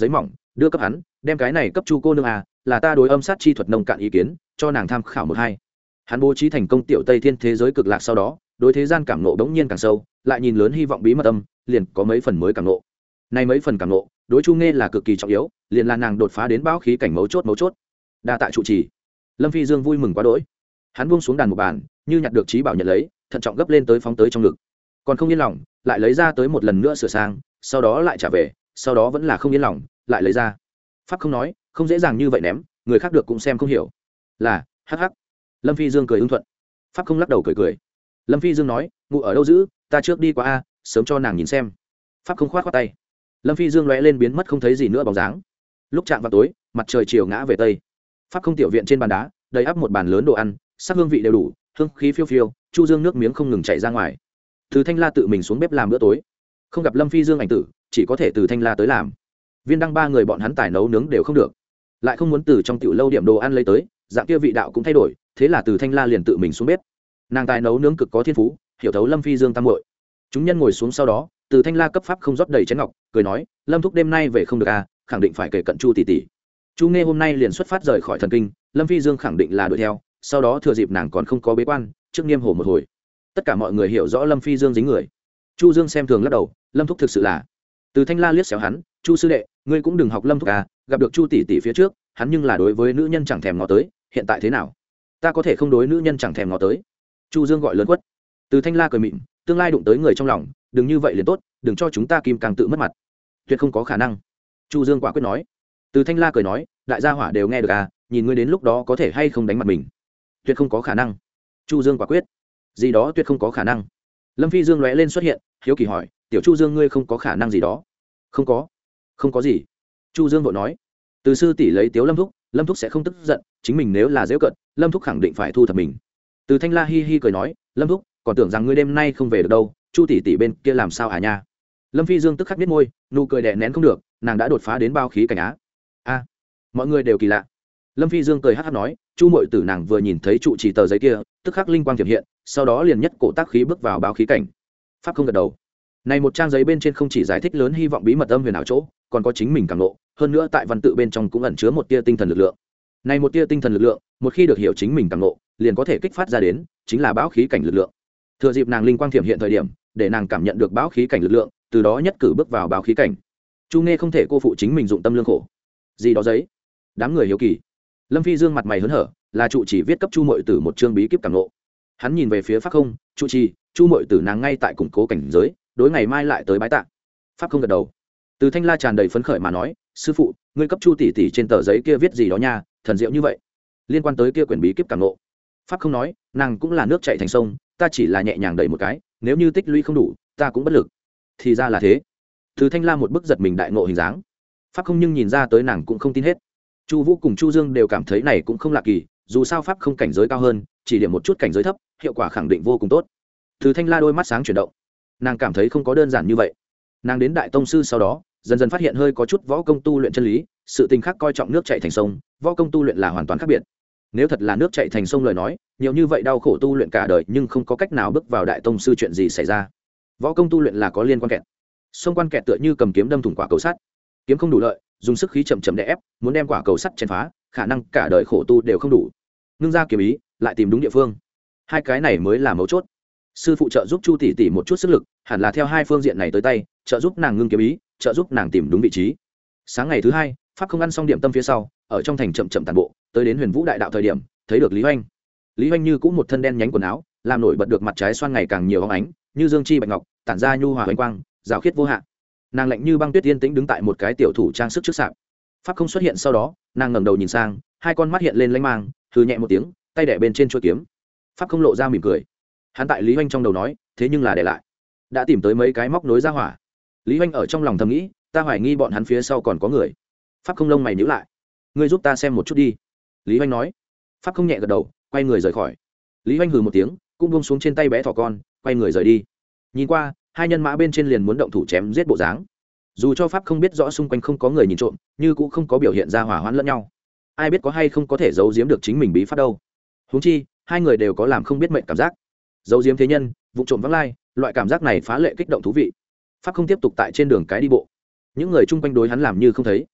đưa cấp hắn, đem cái này cấp chu cô nương à, là ta đối âm sát chi thuật nông cạn ý kiến, cho nàng tham khảo một hai. Hắn bố trí thành công tiểu Tây Thiên thế giới cực lạc sau đó, đối thế gian cảm nộ đống nhiên càng sâu, lại nhìn lớn hy vọng bí mật âm, liền có mấy phần mới cảm nộ. Này mấy phần cảm nộ, đối Chu Nghe là cực kỳ trọng yếu, liền là nàng đột phá đến bão khí cảnh mấu chốt mấu chốt. Đa tạ trụ trì. Lâm Phi Dương vui mừng quá đỗi. Hắn buông xuống đàn một bàn, như nhặt được trí bảo nhận lấy, thận trọng gấp lên tới phóng tới trong ngực. Còn không yên lòng, lại lấy ra tới một lần nữa sửa sang, sau đó lại trả về, sau đó vẫn là không yên lòng, lại lấy ra. Pháp không nói, không dễ dàng như vậy ném, người khác được cũng xem không hiểu. Là, hắc hắc. Lâm Phi Dương cười ưng thuận. Pháp không lắc đầu cười cười. Lâm Phi Dương nói, ngủ ở đâu giữ, ta trước đi qua a, sớm cho nàng nhìn xem. Pháp không khoát khoát tay. Lâm Phi Dương lóe lên biến mất không thấy gì nữa bóng dáng. Lúc chạm vào tối, mặt trời chiều ngã về tây. Pháp không tiểu viện trên bàn đá, đầy ắp một bàn lớn đồ ăn, sắc hương vị đều đủ, hương khí phiêu phiêu, Chu Dương nước miếng không ngừng chảy ra ngoài. Từ Thanh La tự mình xuống bếp làm bữa tối. Không gặp Lâm Phi Dương ảnh tử, chỉ có thể từ Thanh La tới làm. Viên Đăng ba người bọn hắn tài nấu nướng đều không được, lại không muốn từ trong tiểu lâu điểm đồ ăn lấy tới, dạng kia vị đạo cũng thay đổi, thế là từ Thanh La liền tự mình xuống bếp. Nàng tài nấu nướng cực có thiên phú, hiểu thấu Lâm Phi Dương tam muội. Chúng nhân ngồi xuống sau đó, từ Thanh La cấp pháp không rót đầy chén ngọc, cười nói, Lâm thúc đêm nay về không được à, khẳng định phải kể cận Chu tỷ tỷ. Chu Nghe hôm nay liền xuất phát rời khỏi thần kinh, Lâm Phi Dương khẳng định là đuổi theo, sau đó thừa dịp nàng còn không có bế quan, trước nghiêm hồ một hồi. Tất cả mọi người hiểu rõ Lâm Phi Dương dính người. Chu Dương xem thường lắc đầu, Lâm thúc thực sự là. Từ Thanh La liếc xéo hắn, Chu sư đệ, ngươi cũng đừng học Lâm thúc à, gặp được Chu tỷ tỷ phía trước, hắn nhưng là đối với nữ nhân chẳng thèm ngó tới, hiện tại thế nào? Ta có thể không đối nữ nhân chẳng thèm ngó tới. Chu Dương gọi lớn quất. Từ Thanh La cười mịn, tương lai đụng tới người trong lòng, đừng như vậy liền tốt, đừng cho chúng ta kim càng tự mất mặt. Tuyệt không có khả năng. Chu Dương quả quyết nói. Từ Thanh La cười nói, đại gia hỏa đều nghe được à, nhìn ngươi đến lúc đó có thể hay không đánh mặt mình. Tuyệt không có khả năng. Chu Dương quả quyết. Gì đó tuyệt không có khả năng. Lâm Phi Dương lóe lên xuất hiện, hiếu kỳ hỏi, tiểu Chu Dương ngươi không có khả năng gì đó? Không có. Không có gì. Chu Dương vội nói. Từ sư tỷ lấy tiếu Lâm thúc, Lâm thúc sẽ không tức giận, chính mình nếu là giễu cợt, Lâm thúc khẳng định phải thu thập mình. Từ Thanh La hi hi cười nói, Lâm thúc, còn tưởng rằng ngươi đêm nay không về được đâu, Chu tỷ tỷ bên kia làm sao hả nha? Lâm Phi Dương tức khắc biết môi, nụ cười đè nén không được, nàng đã đột phá đến bao khí cảnh á. A, mọi người đều kỳ lạ. Lâm Phi Dương cười hắc hắc nói, Chu muội tử nàng vừa nhìn thấy trụ chỉ tờ giấy kia, tức khắc linh quang tiềm hiện, sau đó liền nhất cổ tác khí bước vào báo khí cảnh. Pháp không gật đầu. Này một trang giấy bên trên không chỉ giải thích lớn hy vọng bí mật âm huyền ảo chỗ, còn có chính mình cảm ngộ, hơn nữa tại văn tự bên trong cũng ẩn chứa một tia tinh thần lực lượng. Này một tia tinh thần lực lượng, một khi được hiểu chính mình cảm ngộ, liền có thể kích phát ra đến, chính là báo khí cảnh lực lượng. Thừa dịp nàng linh quang tiềm hiện thời điểm, để nàng cảm nhận được báo khí cảnh lực lượng, từ đó nhất cử bước vào báo khí cảnh. Chu Nghe không thể cô phụ chính mình dụng tâm lương khổ. Gì đó giấy? Đám người hiếu kỳ. Lâm Phi Dương mặt mày hớn hở, là trụ chỉ viết cấp Chu muội tử một chương bí kíp cảm ngộ. Hắn nhìn về phía Pháp không, trụ trì, Chu muội tử nàng ngay tại củng cố cảnh giới, đối ngày mai lại tới bái tạ. Pháp không gật đầu. Từ Thanh La tràn đầy phấn khởi mà nói, sư phụ, ngươi cấp Chu tỷ tỷ trên tờ giấy kia viết gì đó nha, thần diệu như vậy. Liên quan tới kia quyển bí kíp cảm ngộ. Pháp không nói, nàng cũng là nước chảy thành sông, ta chỉ là nhẹ nhàng đẩy một cái, nếu như tích lũy không đủ, ta cũng bất lực. Thì ra là thế. Từ Thanh La một bức giật mình đại ngộ hình dáng. Pháp không nhưng nhìn ra tới nàng cũng không tin hết. Chu Vũ cùng Chu Dương đều cảm thấy này cũng không lạ kỳ, dù sao pháp không cảnh giới cao hơn, chỉ điểm một chút cảnh giới thấp, hiệu quả khẳng định vô cùng tốt. Từ Thanh La đôi mắt sáng chuyển động, nàng cảm thấy không có đơn giản như vậy. Nàng đến đại tông sư sau đó, dần dần phát hiện hơi có chút võ công tu luyện chân lý, sự tình khác coi trọng nước chảy thành sông, võ công tu luyện là hoàn toàn khác biệt. Nếu thật là nước chảy thành sông lời nói, nhiều như vậy đau khổ tu luyện cả đời nhưng không có cách nào bước vào đại tông sư chuyện gì xảy ra. Võ công tu luyện là có liên quan kẹt. Sông quan kẹt tựa như cầm kiếm đâm thủng quả cầu sắt, kiếm không đủ lợi, dùng sức khí chậm chậm đè ép, muốn đem quả cầu sắt chèn phá, khả năng cả đời khổ tu đều không đủ. Ngưng ra kiếm ý, lại tìm đúng địa phương. Hai cái này mới là mấu chốt. Sư phụ trợ giúp Chu tỷ tỷ một chút sức lực, hẳn là theo hai phương diện này tới tay, trợ giúp nàng ngưng kiếm ý, trợ giúp nàng tìm đúng vị trí. Sáng ngày thứ hai, pháp không ăn xong điểm tâm phía sau, ở trong thành chậm chậm tàn bộ, tới đến Huyền Vũ đại đạo thời điểm, thấy được Lý Hoành. Lý Hoành như cũng một thân đen nhánh quần áo, làm nổi bật được mặt trái xoan ngày càng nhiều óng ánh, như dương chi bạch ngọc, tản ra nhu hòa huỳnh quang, rào khiết vô hạn. Nàng lạnh như băng tuyết yên tĩnh đứng tại một cái tiểu thủ trang sức trước sạp. Pháp không xuất hiện sau đó, nàng ngẩng đầu nhìn sang, hai con mắt hiện lên lanh mang, hừ nhẹ một tiếng, tay đẻ bên trên chuôi kiếm. Pháp không lộ ra mỉm cười. Hắn tại Lý Hoành trong đầu nói, thế nhưng là để lại, đã tìm tới mấy cái móc nối ra hỏa. Lý Hoành ở trong lòng thầm nghĩ, ta hoài nghi bọn hắn phía sau còn có người. Pháp không lông mày nhíu lại, ngươi giúp ta xem một chút đi. Lý Hoành nói. Pháp không nhẹ gật đầu, quay người rời khỏi. Lý Hoành hừ một tiếng, cũng buông xuống trên tay bé thỏ con, quay người rời đi. Nhìn qua, hai nhân mã bên trên liền muốn động thủ chém giết bộ dáng. Dù cho pháp không biết rõ xung quanh không có người nhìn trộm, nhưng cũng không có biểu hiện ra hỏa hoãn lẫn nhau. Ai biết có hay không có thể giấu giếm được chính mình bí pháp đâu. Huống chi, hai người đều có làm không biết mệnh cảm giác. Giấu giếm thế nhân, vụ trộm vắng lai, loại cảm giác này phá lệ kích động thú vị. Pháp không tiếp tục tại trên đường cái đi bộ. Những người chung quanh đối hắn làm như không thấy.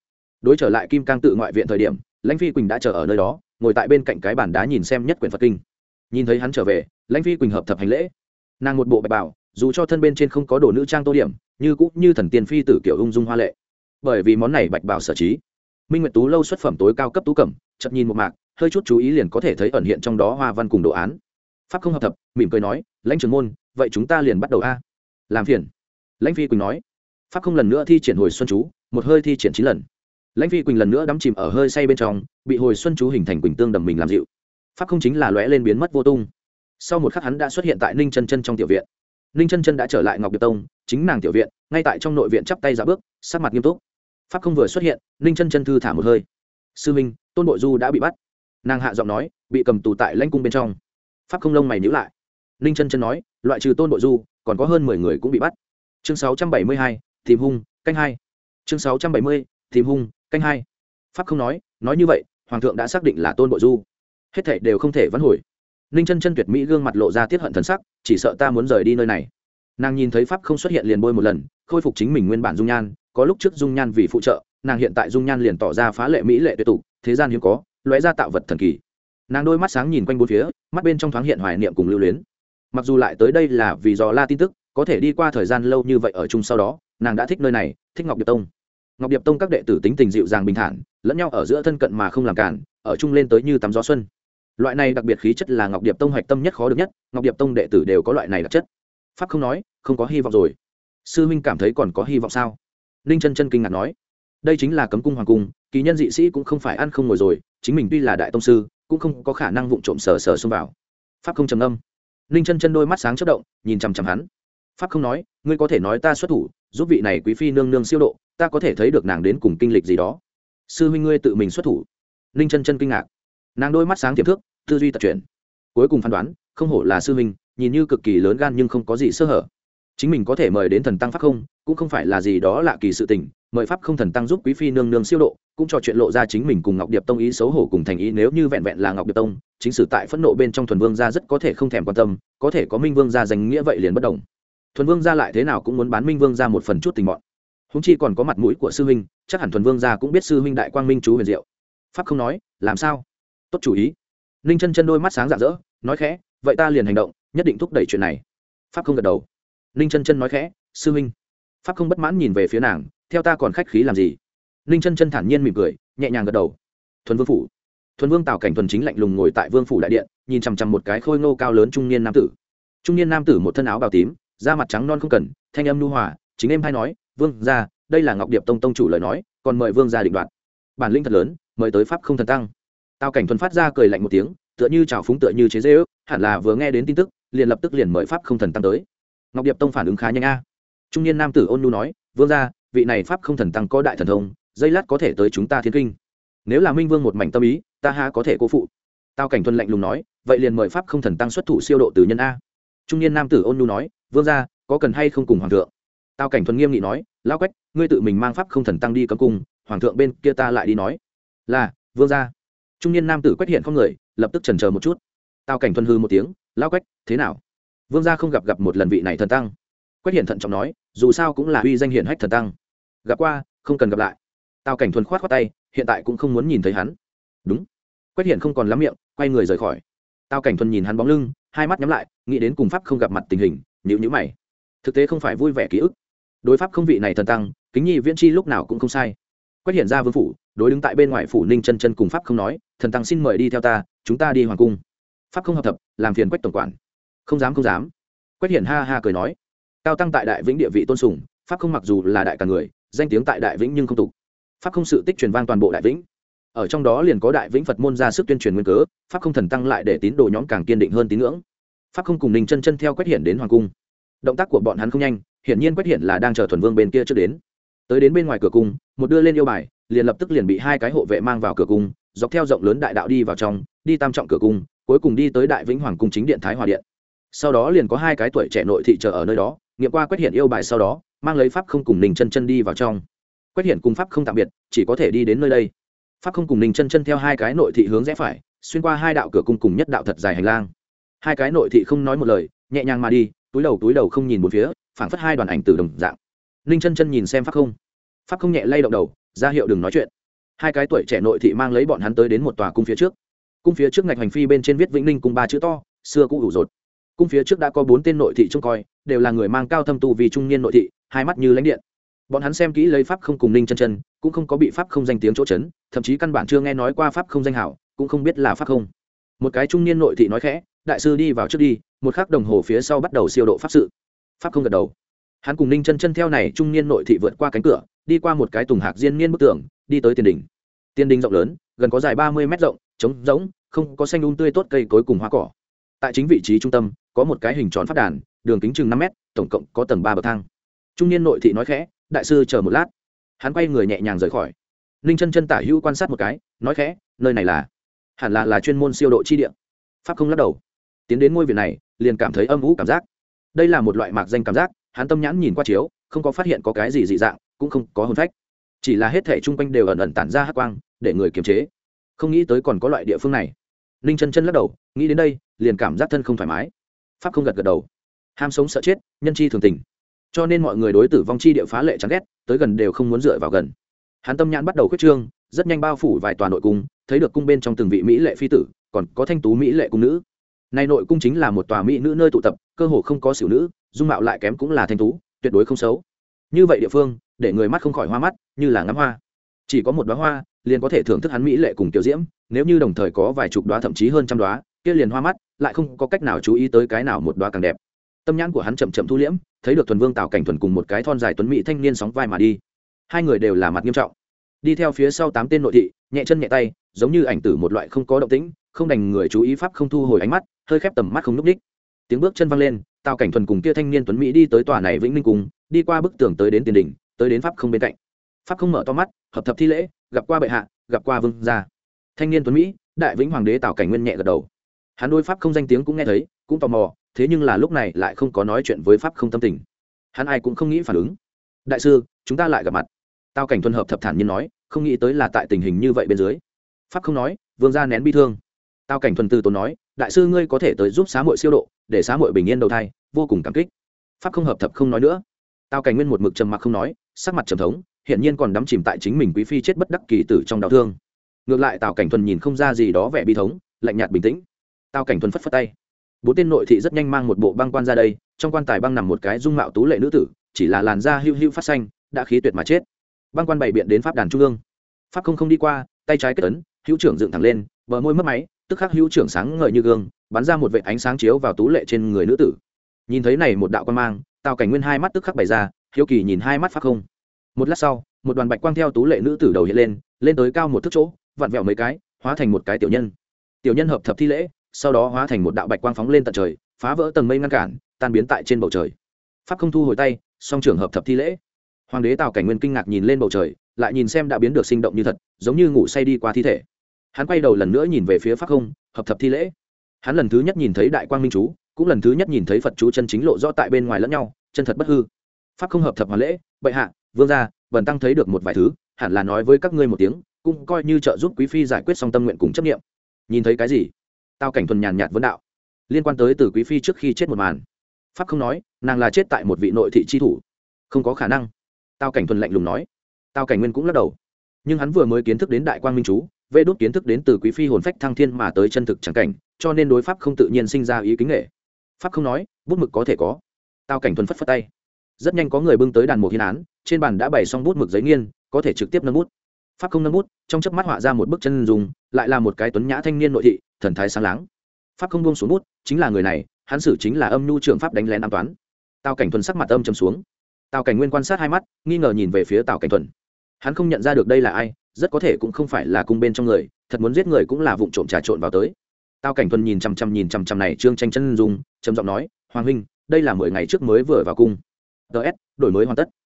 đối trở lại kim cang tự ngoại viện thời điểm, Lãnh Phi Quỳnh đã chờ ở nơi đó, ngồi tại bên cạnh cái bàn đá nhìn xem nhất quyển Phật kinh. Nhìn thấy hắn trở về, Lãnh Phi Quỳnh hợp thập hành lễ. Nàng một bộ bạch bào, dù cho thân bên trên không có đồ nữ trang tô điểm, như cũng như thần tiên phi tử kiểu ung dung hoa lệ. Bởi vì món này bạch bào sở trí. Minh Nguyệt Tú lâu xuất phẩm tối cao cấp tú cẩm, chợt nhìn một mạc, hơi chút chú ý liền có thể thấy ẩn hiện trong đó hoa văn cùng đồ án. Pháp không hợp thập, mỉm cười nói, Lãnh trưởng môn, vậy chúng ta liền bắt đầu a. Làm phiền. Lãnh Phi Quỳnh nói. Pháp không lần nữa thi triển hồi xuân chú, một hơi thi triển chín lần. Lãnh Phi Quỳnh lần nữa đắm chìm ở hơi say bên trong, bị hồi xuân chú hình thành quỳnh tương đầm mình làm dịu. Pháp không chính là lóe lên biến mất vô tung. Sau một khắc hắn đã xuất hiện tại Ninh Chân Chân trong tiểu viện. Ninh Chân Chân đã trở lại Ngọc Điệp Tông, chính nàng tiểu viện, ngay tại trong nội viện chắp tay ra bước, sắc mặt nghiêm túc. Pháp không vừa xuất hiện, Ninh Chân Chân thư thả một hơi. Sư minh, Tôn Bội Du đã bị bắt. Nàng hạ giọng nói, bị cầm tù tại lãnh cung bên trong. Pháp không lông mày nhíu lại. Ninh Chân Chân nói, loại trừ Tôn Bội Du, còn có hơn mười người cũng bị bắt. Chương sáu trăm bảy mươi hai, tìm hung, canh hai. Chương sáu trăm bảy mươi, tìm hung, canh hai. Pháp không nói, nói như vậy, hoàng thượng đã xác định là Tôn Bội Du. Hết thảy đều không thể vãn hồi. Ninh Chân Chân tuyệt mỹ gương mặt lộ ra tiết hận thần sắc, chỉ sợ ta muốn rời đi nơi này. Nàng nhìn thấy pháp không xuất hiện liền bôi một lần, khôi phục chính mình nguyên bản dung nhan, có lúc trước dung nhan vì phụ trợ, nàng hiện tại dung nhan liền tỏ ra phá lệ mỹ lệ tuyệt tục, thế gian hiếm có, lóe ra tạo vật thần kỳ. Nàng đôi mắt sáng nhìn quanh bốn phía, mắt bên trong thoáng hiện hoài niệm cùng lưu luyến. Mặc dù lại tới đây là vì dò la tin tức, có thể đi qua thời gian lâu như vậy ở chung sau đó, nàng đã thích nơi này, thích Ngọc Điệp Tông. Ngọc Điệp Tông các đệ tử tính tình dịu dàng bình thản, lẫn nhau ở giữa thân cận mà không làm cản, ở chung lên tới như tắm gió xuân. Loại này đặc biệt khí chất là Ngọc Điệp Tông hoạch tâm nhất khó được nhất, Ngọc Điệp Tông đệ tử đều có loại này đặc chất. Pháp không nói, không có hy vọng rồi. Sư huynh cảm thấy còn có hy vọng sao? Ninh Chân Chân kinh ngạc nói, đây chính là cấm cung hoàng cung, kỳ nhân dị sĩ cũng không phải ăn không ngồi rồi, chính mình tuy là đại tông sư, cũng không có khả năng vụng trộm sờ sờ xông vào. Pháp không trầm ngâm. Ninh Chân Chân đôi mắt sáng chớp động, nhìn chằm chằm hắn. Pháp không nói, ngươi có thể nói ta xuất thủ, giúp vị này quý phi nương nương siêu độ, ta có thể thấy được nàng đến cùng kinh lịch gì đó. Sư huynh ngươi tự mình xuất thủ. Ninh Chân Chân kinh ngạc. Nàng đôi mắt sáng tiềm thức, tư duy tật chuyển, cuối cùng phán đoán, không hổ là sư huynh, nhìn như cực kỳ lớn gan nhưng không có gì sơ hở. Chính mình có thể mời đến thần tăng pháp không, cũng không phải là gì đó lạ kỳ sự tình, mời pháp không thần tăng giúp quý phi nương nương siêu độ, cũng trò chuyện lộ ra chính mình cùng Ngọc Điệp Tông ý xấu hổ cùng thành ý, nếu như vẹn vẹn là Ngọc Điệp Tông, chính sử tại phẫn nộ bên trong thuần vương gia rất có thể không thèm quan tâm, có thể có Minh Vương gia danh nghĩa vậy liền bất đồng. Thuần vương gia lại thế nào cũng muốn bán Minh Vương gia một phần chút tình mọn. Huống chi còn có mặt mũi của sư huynh, chắc hẳn thuần vương gia cũng biết sư huynh đại quang minh chú huyền diệu. Pháp không nói, làm sao? Tốt chủ ý. Ninh Chân Chân đôi mắt sáng rạng rỡ, nói khẽ, vậy ta liền hành động, nhất định thúc đẩy chuyện này. Pháp không gật đầu. Ninh Chân Chân nói khẽ, sư huynh. Pháp không bất mãn nhìn về phía nàng, theo ta còn khách khí làm gì? Ninh Chân Chân thản nhiên mỉm cười, nhẹ nhàng gật đầu. Thuần vương phủ. Thuần vương Tào Cảnh Thuần chính lạnh lùng ngồi tại vương phủ đại điện, nhìn chằm chằm một cái khôi ngô cao lớn trung niên nam tử. Trung niên nam tử một thân áo bào tím, da mặt trắng non không cần, thanh âm nhu hòa, chính em hay nói, vương gia, đây là Ngọc Điệp Tông tông chủ lời nói, còn mời vương gia định đoạt. Bản lĩnh thật lớn, mời tới pháp không thần tăng. Tào Cảnh Thuần phát ra cười lạnh một tiếng, tựa như trào phúng tựa như chế giễu, hẳn là vừa nghe đến tin tức, liền lập tức liền mời pháp không thần tăng tới. Ngọc Điệp Tông phản ứng khá nhanh a. Trung niên nam tử ôn nhu nói, vương gia, vị này pháp không thần tăng có đại thần thông, giây lát có thể tới chúng ta thiên kinh. Nếu là Minh Vương một mảnh tâm ý, ta ha có thể cố phụ. Tào Cảnh Thuần lạnh lùng nói, vậy liền mời pháp không thần tăng xuất thủ siêu độ từ nhân a. Trung niên nam tử ôn nhu nói, vương gia, có cần hay không cùng hoàng thượng? Tào Cảnh Thuần nghiêm nghị nói, lão quách, ngươi tự mình mang pháp không thần tăng đi cấm cung, hoàng thượng bên kia ta lại đi nói. Là, vương gia. Trung niên nam tử quách hiện không người, lập tức chần chờ một chút. Tào Cảnh Thuần hư một tiếng, lão quách, thế nào? Vương gia không gặp gặp một lần vị này thần tăng. Quách hiện thận trọng nói, dù sao cũng là uy danh hiển hách thần tăng, gặp qua, không cần gặp lại. Tào Cảnh Thuần khoát khoát tay, hiện tại cũng không muốn nhìn thấy hắn. Đúng. Quách hiện không còn lắm miệng, quay người rời khỏi. Tào Cảnh Thuần nhìn hắn bóng lưng, hai mắt nhắm lại, nghĩ đến cùng pháp không gặp mặt tình hình, nhíu nhíu mày. Thực tế không phải vui vẻ ký ức. Đối pháp không vị này thần tăng, kính nhi viễn chi lúc nào cũng không sai. Quách hiện ra vương phủ, đối đứng tại bên ngoài phủ Ninh Chân Chân cùng pháp không nói, thần tăng xin mời đi theo ta, chúng ta đi hoàng cung. Pháp không hợp thập, làm phiền Quách tổng quản. Không dám không dám. Quách hiện ha ha cười nói, cao tăng tại đại vĩnh địa vị tôn sùng, pháp không mặc dù là đại cả người, danh tiếng tại đại vĩnh nhưng không tục. Pháp không sự tích truyền vang toàn bộ đại vĩnh, ở trong đó liền có đại vĩnh Phật môn ra sức tuyên truyền nguyên cớ, pháp không thần tăng lại để tín đồ nhóm càng kiên định hơn tín ngưỡng. Pháp không cùng Ninh Chân Chân theo Quách Hiển đến hoàng cung. Động tác của bọn hắn không nhanh, hiển nhiên Quách Hiển là đang chờ thuần vương bên kia trước đến. Tới đến bên ngoài cửa cung, một đưa lên yêu bài, liền lập tức liền bị hai cái hộ vệ mang vào cửa cung, dọc theo rộng lớn đại đạo đi vào trong, đi tam trọng cửa cung, cuối cùng đi tới đại vĩnh hoàng cung chính điện Thái Hòa điện. Sau đó liền có hai cái tuổi trẻ nội thị chờ ở nơi đó, nghiệm qua Quách Hiển yêu bài sau đó, mang lấy pháp không cùng Ninh Chân Chân đi vào trong. Quách Hiển cùng pháp không tạm biệt, chỉ có thể đi đến nơi đây. Pháp không cùng Ninh Chân Chân theo hai cái nội thị hướng rẽ phải, xuyên qua hai đạo cửa cung cùng nhất đạo thật dài hành lang. Hai cái nội thị không nói một lời, nhẹ nhàng mà đi, túi đầu túi đầu không nhìn bốn phía, phảng phất hai đoàn ảnh từ đồng dạng. Ninh Chân Chân nhìn xem pháp không, pháp không nhẹ lay động đầu, ra hiệu đừng nói chuyện. hai cái tuổi trẻ nội thị mang lấy bọn hắn tới đến một tòa cung phía trước. Cung phía trước ngạch hành phi bên trên viết Vĩnh Ninh cung ba chữ to, xưa cũ ủ rột. Cung phía trước đã có bốn tên nội thị trông coi, đều là người mang cao thâm tu vì trung niên nội thị, hai mắt như lãnh điện. Bọn hắn xem kỹ lấy pháp không cùng Ninh chân chân, cũng không có bị pháp không danh tiếng chỗ chấn, thậm chí căn bản chưa nghe nói qua pháp không danh hảo, cũng không biết là pháp không. Một cái trung niên nội thị nói khẽ, đại sư đi vào trước đi, một khắc đồng hồ phía sau bắt đầu siêu độ pháp sự. Pháp không gật đầu. Hắn cùng Ninh chân chân theo này trung niên nội thị vượt qua cánh cửa, đi qua một cái tùng hạc diên niên bức tường, đi tới tiền đình. Tiền đình rộng lớn, gần có dài ba mươi mét rộng, trống rỗng, không có xanh um tươi tốt cây cối cùng hoa cỏ. Tại chính vị trí trung tâm, có một cái hình tròn pháp đàn, đường kính chừng năm mét, tổng cộng có tầng ba bậc thang. Trung niên nội thị nói khẽ, đại sư chờ một lát. Hắn quay người nhẹ nhàng rời khỏi. Ninh chân chân tả hữu quan sát một cái, nói khẽ, nơi này là hẳn là là chuyên môn siêu độ chi địa. Pháp không lắc đầu. Tiến đến ngôi viện này, liền cảm thấy âm u cảm giác. Đây là một loại mạc danh cảm giác, hắn tâm nhãn nhìn qua chiếu, không có phát hiện có cái gì dị dạng, cũng không có hồn phách, chỉ là hết thảy chung quanh đều ẩn ẩn tản ra hắc quang, để người kiềm chế. Không nghĩ tới còn có loại địa phương này. Ninh chân chân lắc đầu, nghĩ đến đây, liền cảm giác thân không thoải mái. Pháp không gật gật đầu. Ham sống sợ chết, nhân chi thường tình, cho nên mọi người đối tử vong chi địa phá lệ chán ghét, tới gần đều không muốn dựa vào gần. Hắn tâm nhãn bắt đầu khuyết trương, rất nhanh bao phủ vài tòa nội cung, thấy được cung bên trong từng vị mỹ lệ phi tử, còn có thanh tú mỹ lệ cung nữ. Này nội cung chính là một tòa mỹ nữ nơi tụ tập, cơ hồ không có xỉu nữ, dung mạo lại kém cũng là thanh tú, tuyệt đối không xấu. Như vậy địa phương, để người mắt không khỏi hoa mắt, như là ngắm hoa. Chỉ có một đóa hoa, liền có thể thưởng thức hắn mỹ lệ cùng tiểu diễm, nếu như đồng thời có vài chục đóa thậm chí hơn trăm đóa, kia liền hoa mắt, lại không có cách nào chú ý tới cái nào một đóa càng đẹp. Tâm nhãn của hắn chậm chậm thu liễm, thấy được thuần vương Tào Cảnh Thuần cùng một cái thon dài tuấn mỹ thanh niên sóng vai mà đi. Hai người đều là mặt nghiêm trọng, đi theo phía sau tám tên nội thị, nhẹ chân nhẹ tay, giống như ảnh tử một loại không có động tĩnh, không đành người chú ý pháp không thu hồi ánh mắt, hơi khép tầm mắt không núp đích. Tiếng bước chân vang lên, Tào Cảnh Thuần cùng kia thanh niên tuấn mỹ đi tới tòa này Vĩnh Ninh cung, đi qua bức tường tới đến tiền đỉnh, tới đến pháp không bên cạnh. Pháp không mở to mắt, hợp thập thi lễ, gặp qua bệ hạ, gặp qua vương gia. Thanh niên tuấn mỹ, đại vĩnh hoàng đế Tào Cảnh Nguyên nhẹ gật đầu. Hắn đối pháp không danh tiếng cũng nghe thấy, cũng tò mò, thế nhưng là lúc này lại không có nói chuyện với pháp không tâm tình. Hắn ai cũng không nghĩ phản ứng. Đại sư, chúng ta lại gặp mặt. Tào Cảnh Thuần hợp thập thản nhiên nói, không nghĩ tới là tại tình hình như vậy bên dưới. Pháp không nói, vương gia nén bi thương. Tào Cảnh Thuần từ tốn nói, đại sư ngươi có thể tới giúp xá muội siêu độ, để xá muội bình yên đầu thai, vô cùng cảm kích. Pháp không hợp thập không nói nữa. Tào Cảnh Nguyên một mực trầm mặc không nói, sắc mặt trầm thống, hiện nhiên còn đắm chìm tại chính mình quý phi chết bất đắc kỳ tử trong đau thương. Ngược lại Tào Cảnh Thuần nhìn không ra gì đó vẻ bi thống, lạnh nhạt bình tĩnh. Tào Cảnh Thuần phất phất tay. Bốn tên nội thị rất nhanh mang một bộ băng quan ra đây, trong quan tài băng nằm một cái dung mạo tú lệ nữ tử, chỉ là làn da hưu hưu phát xanh, đã khí tuyệt mà chết. Băng quan bày biện đến pháp đàn trung ương. Pháp không không đi qua, tay trái kết ấn, hữu trưởng dựng thẳng lên, bờ môi mất máy, tức khắc hữu trưởng sáng ngời như gương, bắn ra một vệt ánh sáng chiếu vào tú lệ trên người nữ tử. Nhìn thấy này một đạo quan mang, Tào Cảnh Nguyên hai mắt tức khắc bày ra, hiếu kỳ nhìn hai mắt pháp không. Một lát sau, một đoàn bạch quang theo tú lệ nữ tử đầu hiện lên, lên tới cao một thước chỗ, vặn vẹo mấy cái, hóa thành một cái tiểu nhân. Tiểu nhân hợp thập thi lễ, sau đó hóa thành một đạo bạch quang phóng lên tận trời, phá vỡ tầng mây ngăn cản, tan biến tại trên bầu trời. Pháp không thu hồi tay, song trưởng hợp thập thi lễ. Hoàng đế Tào Cảnh Nguyên kinh ngạc nhìn lên bầu trời, lại nhìn xem đã biến được sinh động như thật, giống như ngủ say đi qua thi thể. Hắn quay đầu lần nữa nhìn về phía pháp không, hợp thập thi lễ. Hắn lần thứ nhất nhìn thấy đại quang minh chú, cũng lần thứ nhất nhìn thấy Phật chú chân chính lộ rõ tại bên ngoài lẫn nhau, chân thật bất hư. Pháp không hợp thập hoàn lễ, bệ hạ, vương gia, bần tăng thấy được một vài thứ, hẳn là nói với các ngươi một tiếng, cũng coi như trợ giúp quý phi giải quyết xong tâm nguyện cùng chấp niệm. Nhìn thấy cái gì? Tào Cảnh Thuần nhàn nhạt vấn đạo. Liên quan tới từ quý phi trước khi chết một màn. Pháp không nói, nàng là chết tại một vị nội thị chi thủ. Không có khả năng. Tào Cảnh Thuần lạnh lùng nói. Tào Cảnh Nguyên cũng lắc đầu. Nhưng hắn vừa mới kiến thức đến đại quang minh chú, vê đốt kiến thức đến từ quý phi hồn phách thăng thiên mà tới chân thực chẳng cảnh, cho nên đối pháp không tự nhiên sinh ra ý kính nghệ. Pháp không nói, bút mực có thể có. Tào Cảnh Thuần phất phất tay. Rất nhanh có người bưng tới đàn mục hiến án, trên bàn đã bày xong bút mực giấy nghiên, có thể trực tiếp nâng bút. Pháp không nâng bút, trong chớp mắt họa ra một bức chân dùng, lại là một cái tuấn nhã thanh niên nội thị, thần thái sáng láng. Pháp không buông xuống bút, chính là người này, hắn xử chính là âm nhu trưởng pháp đánh lén an toán. Tào Cảnh Thuần sắc mặt âm trầm xuống. Tào Cảnh Nguyên quan sát hai mắt, nghi ngờ nhìn về phía Tào Cảnh Thuần. Hắn không nhận ra được đây là ai, rất có thể cũng không phải là cung bên trong người, thật muốn giết người cũng là vụng trộm trà trộn vào tới. Tào Cảnh Thuần nhìn chằm chằm nhìn chằm chằm này trương tranh chân dùng, trầm giọng nói, hoàng huynh, đây là mười ngày trước mới vừa vào cung. ts đổi mới hoàn tất.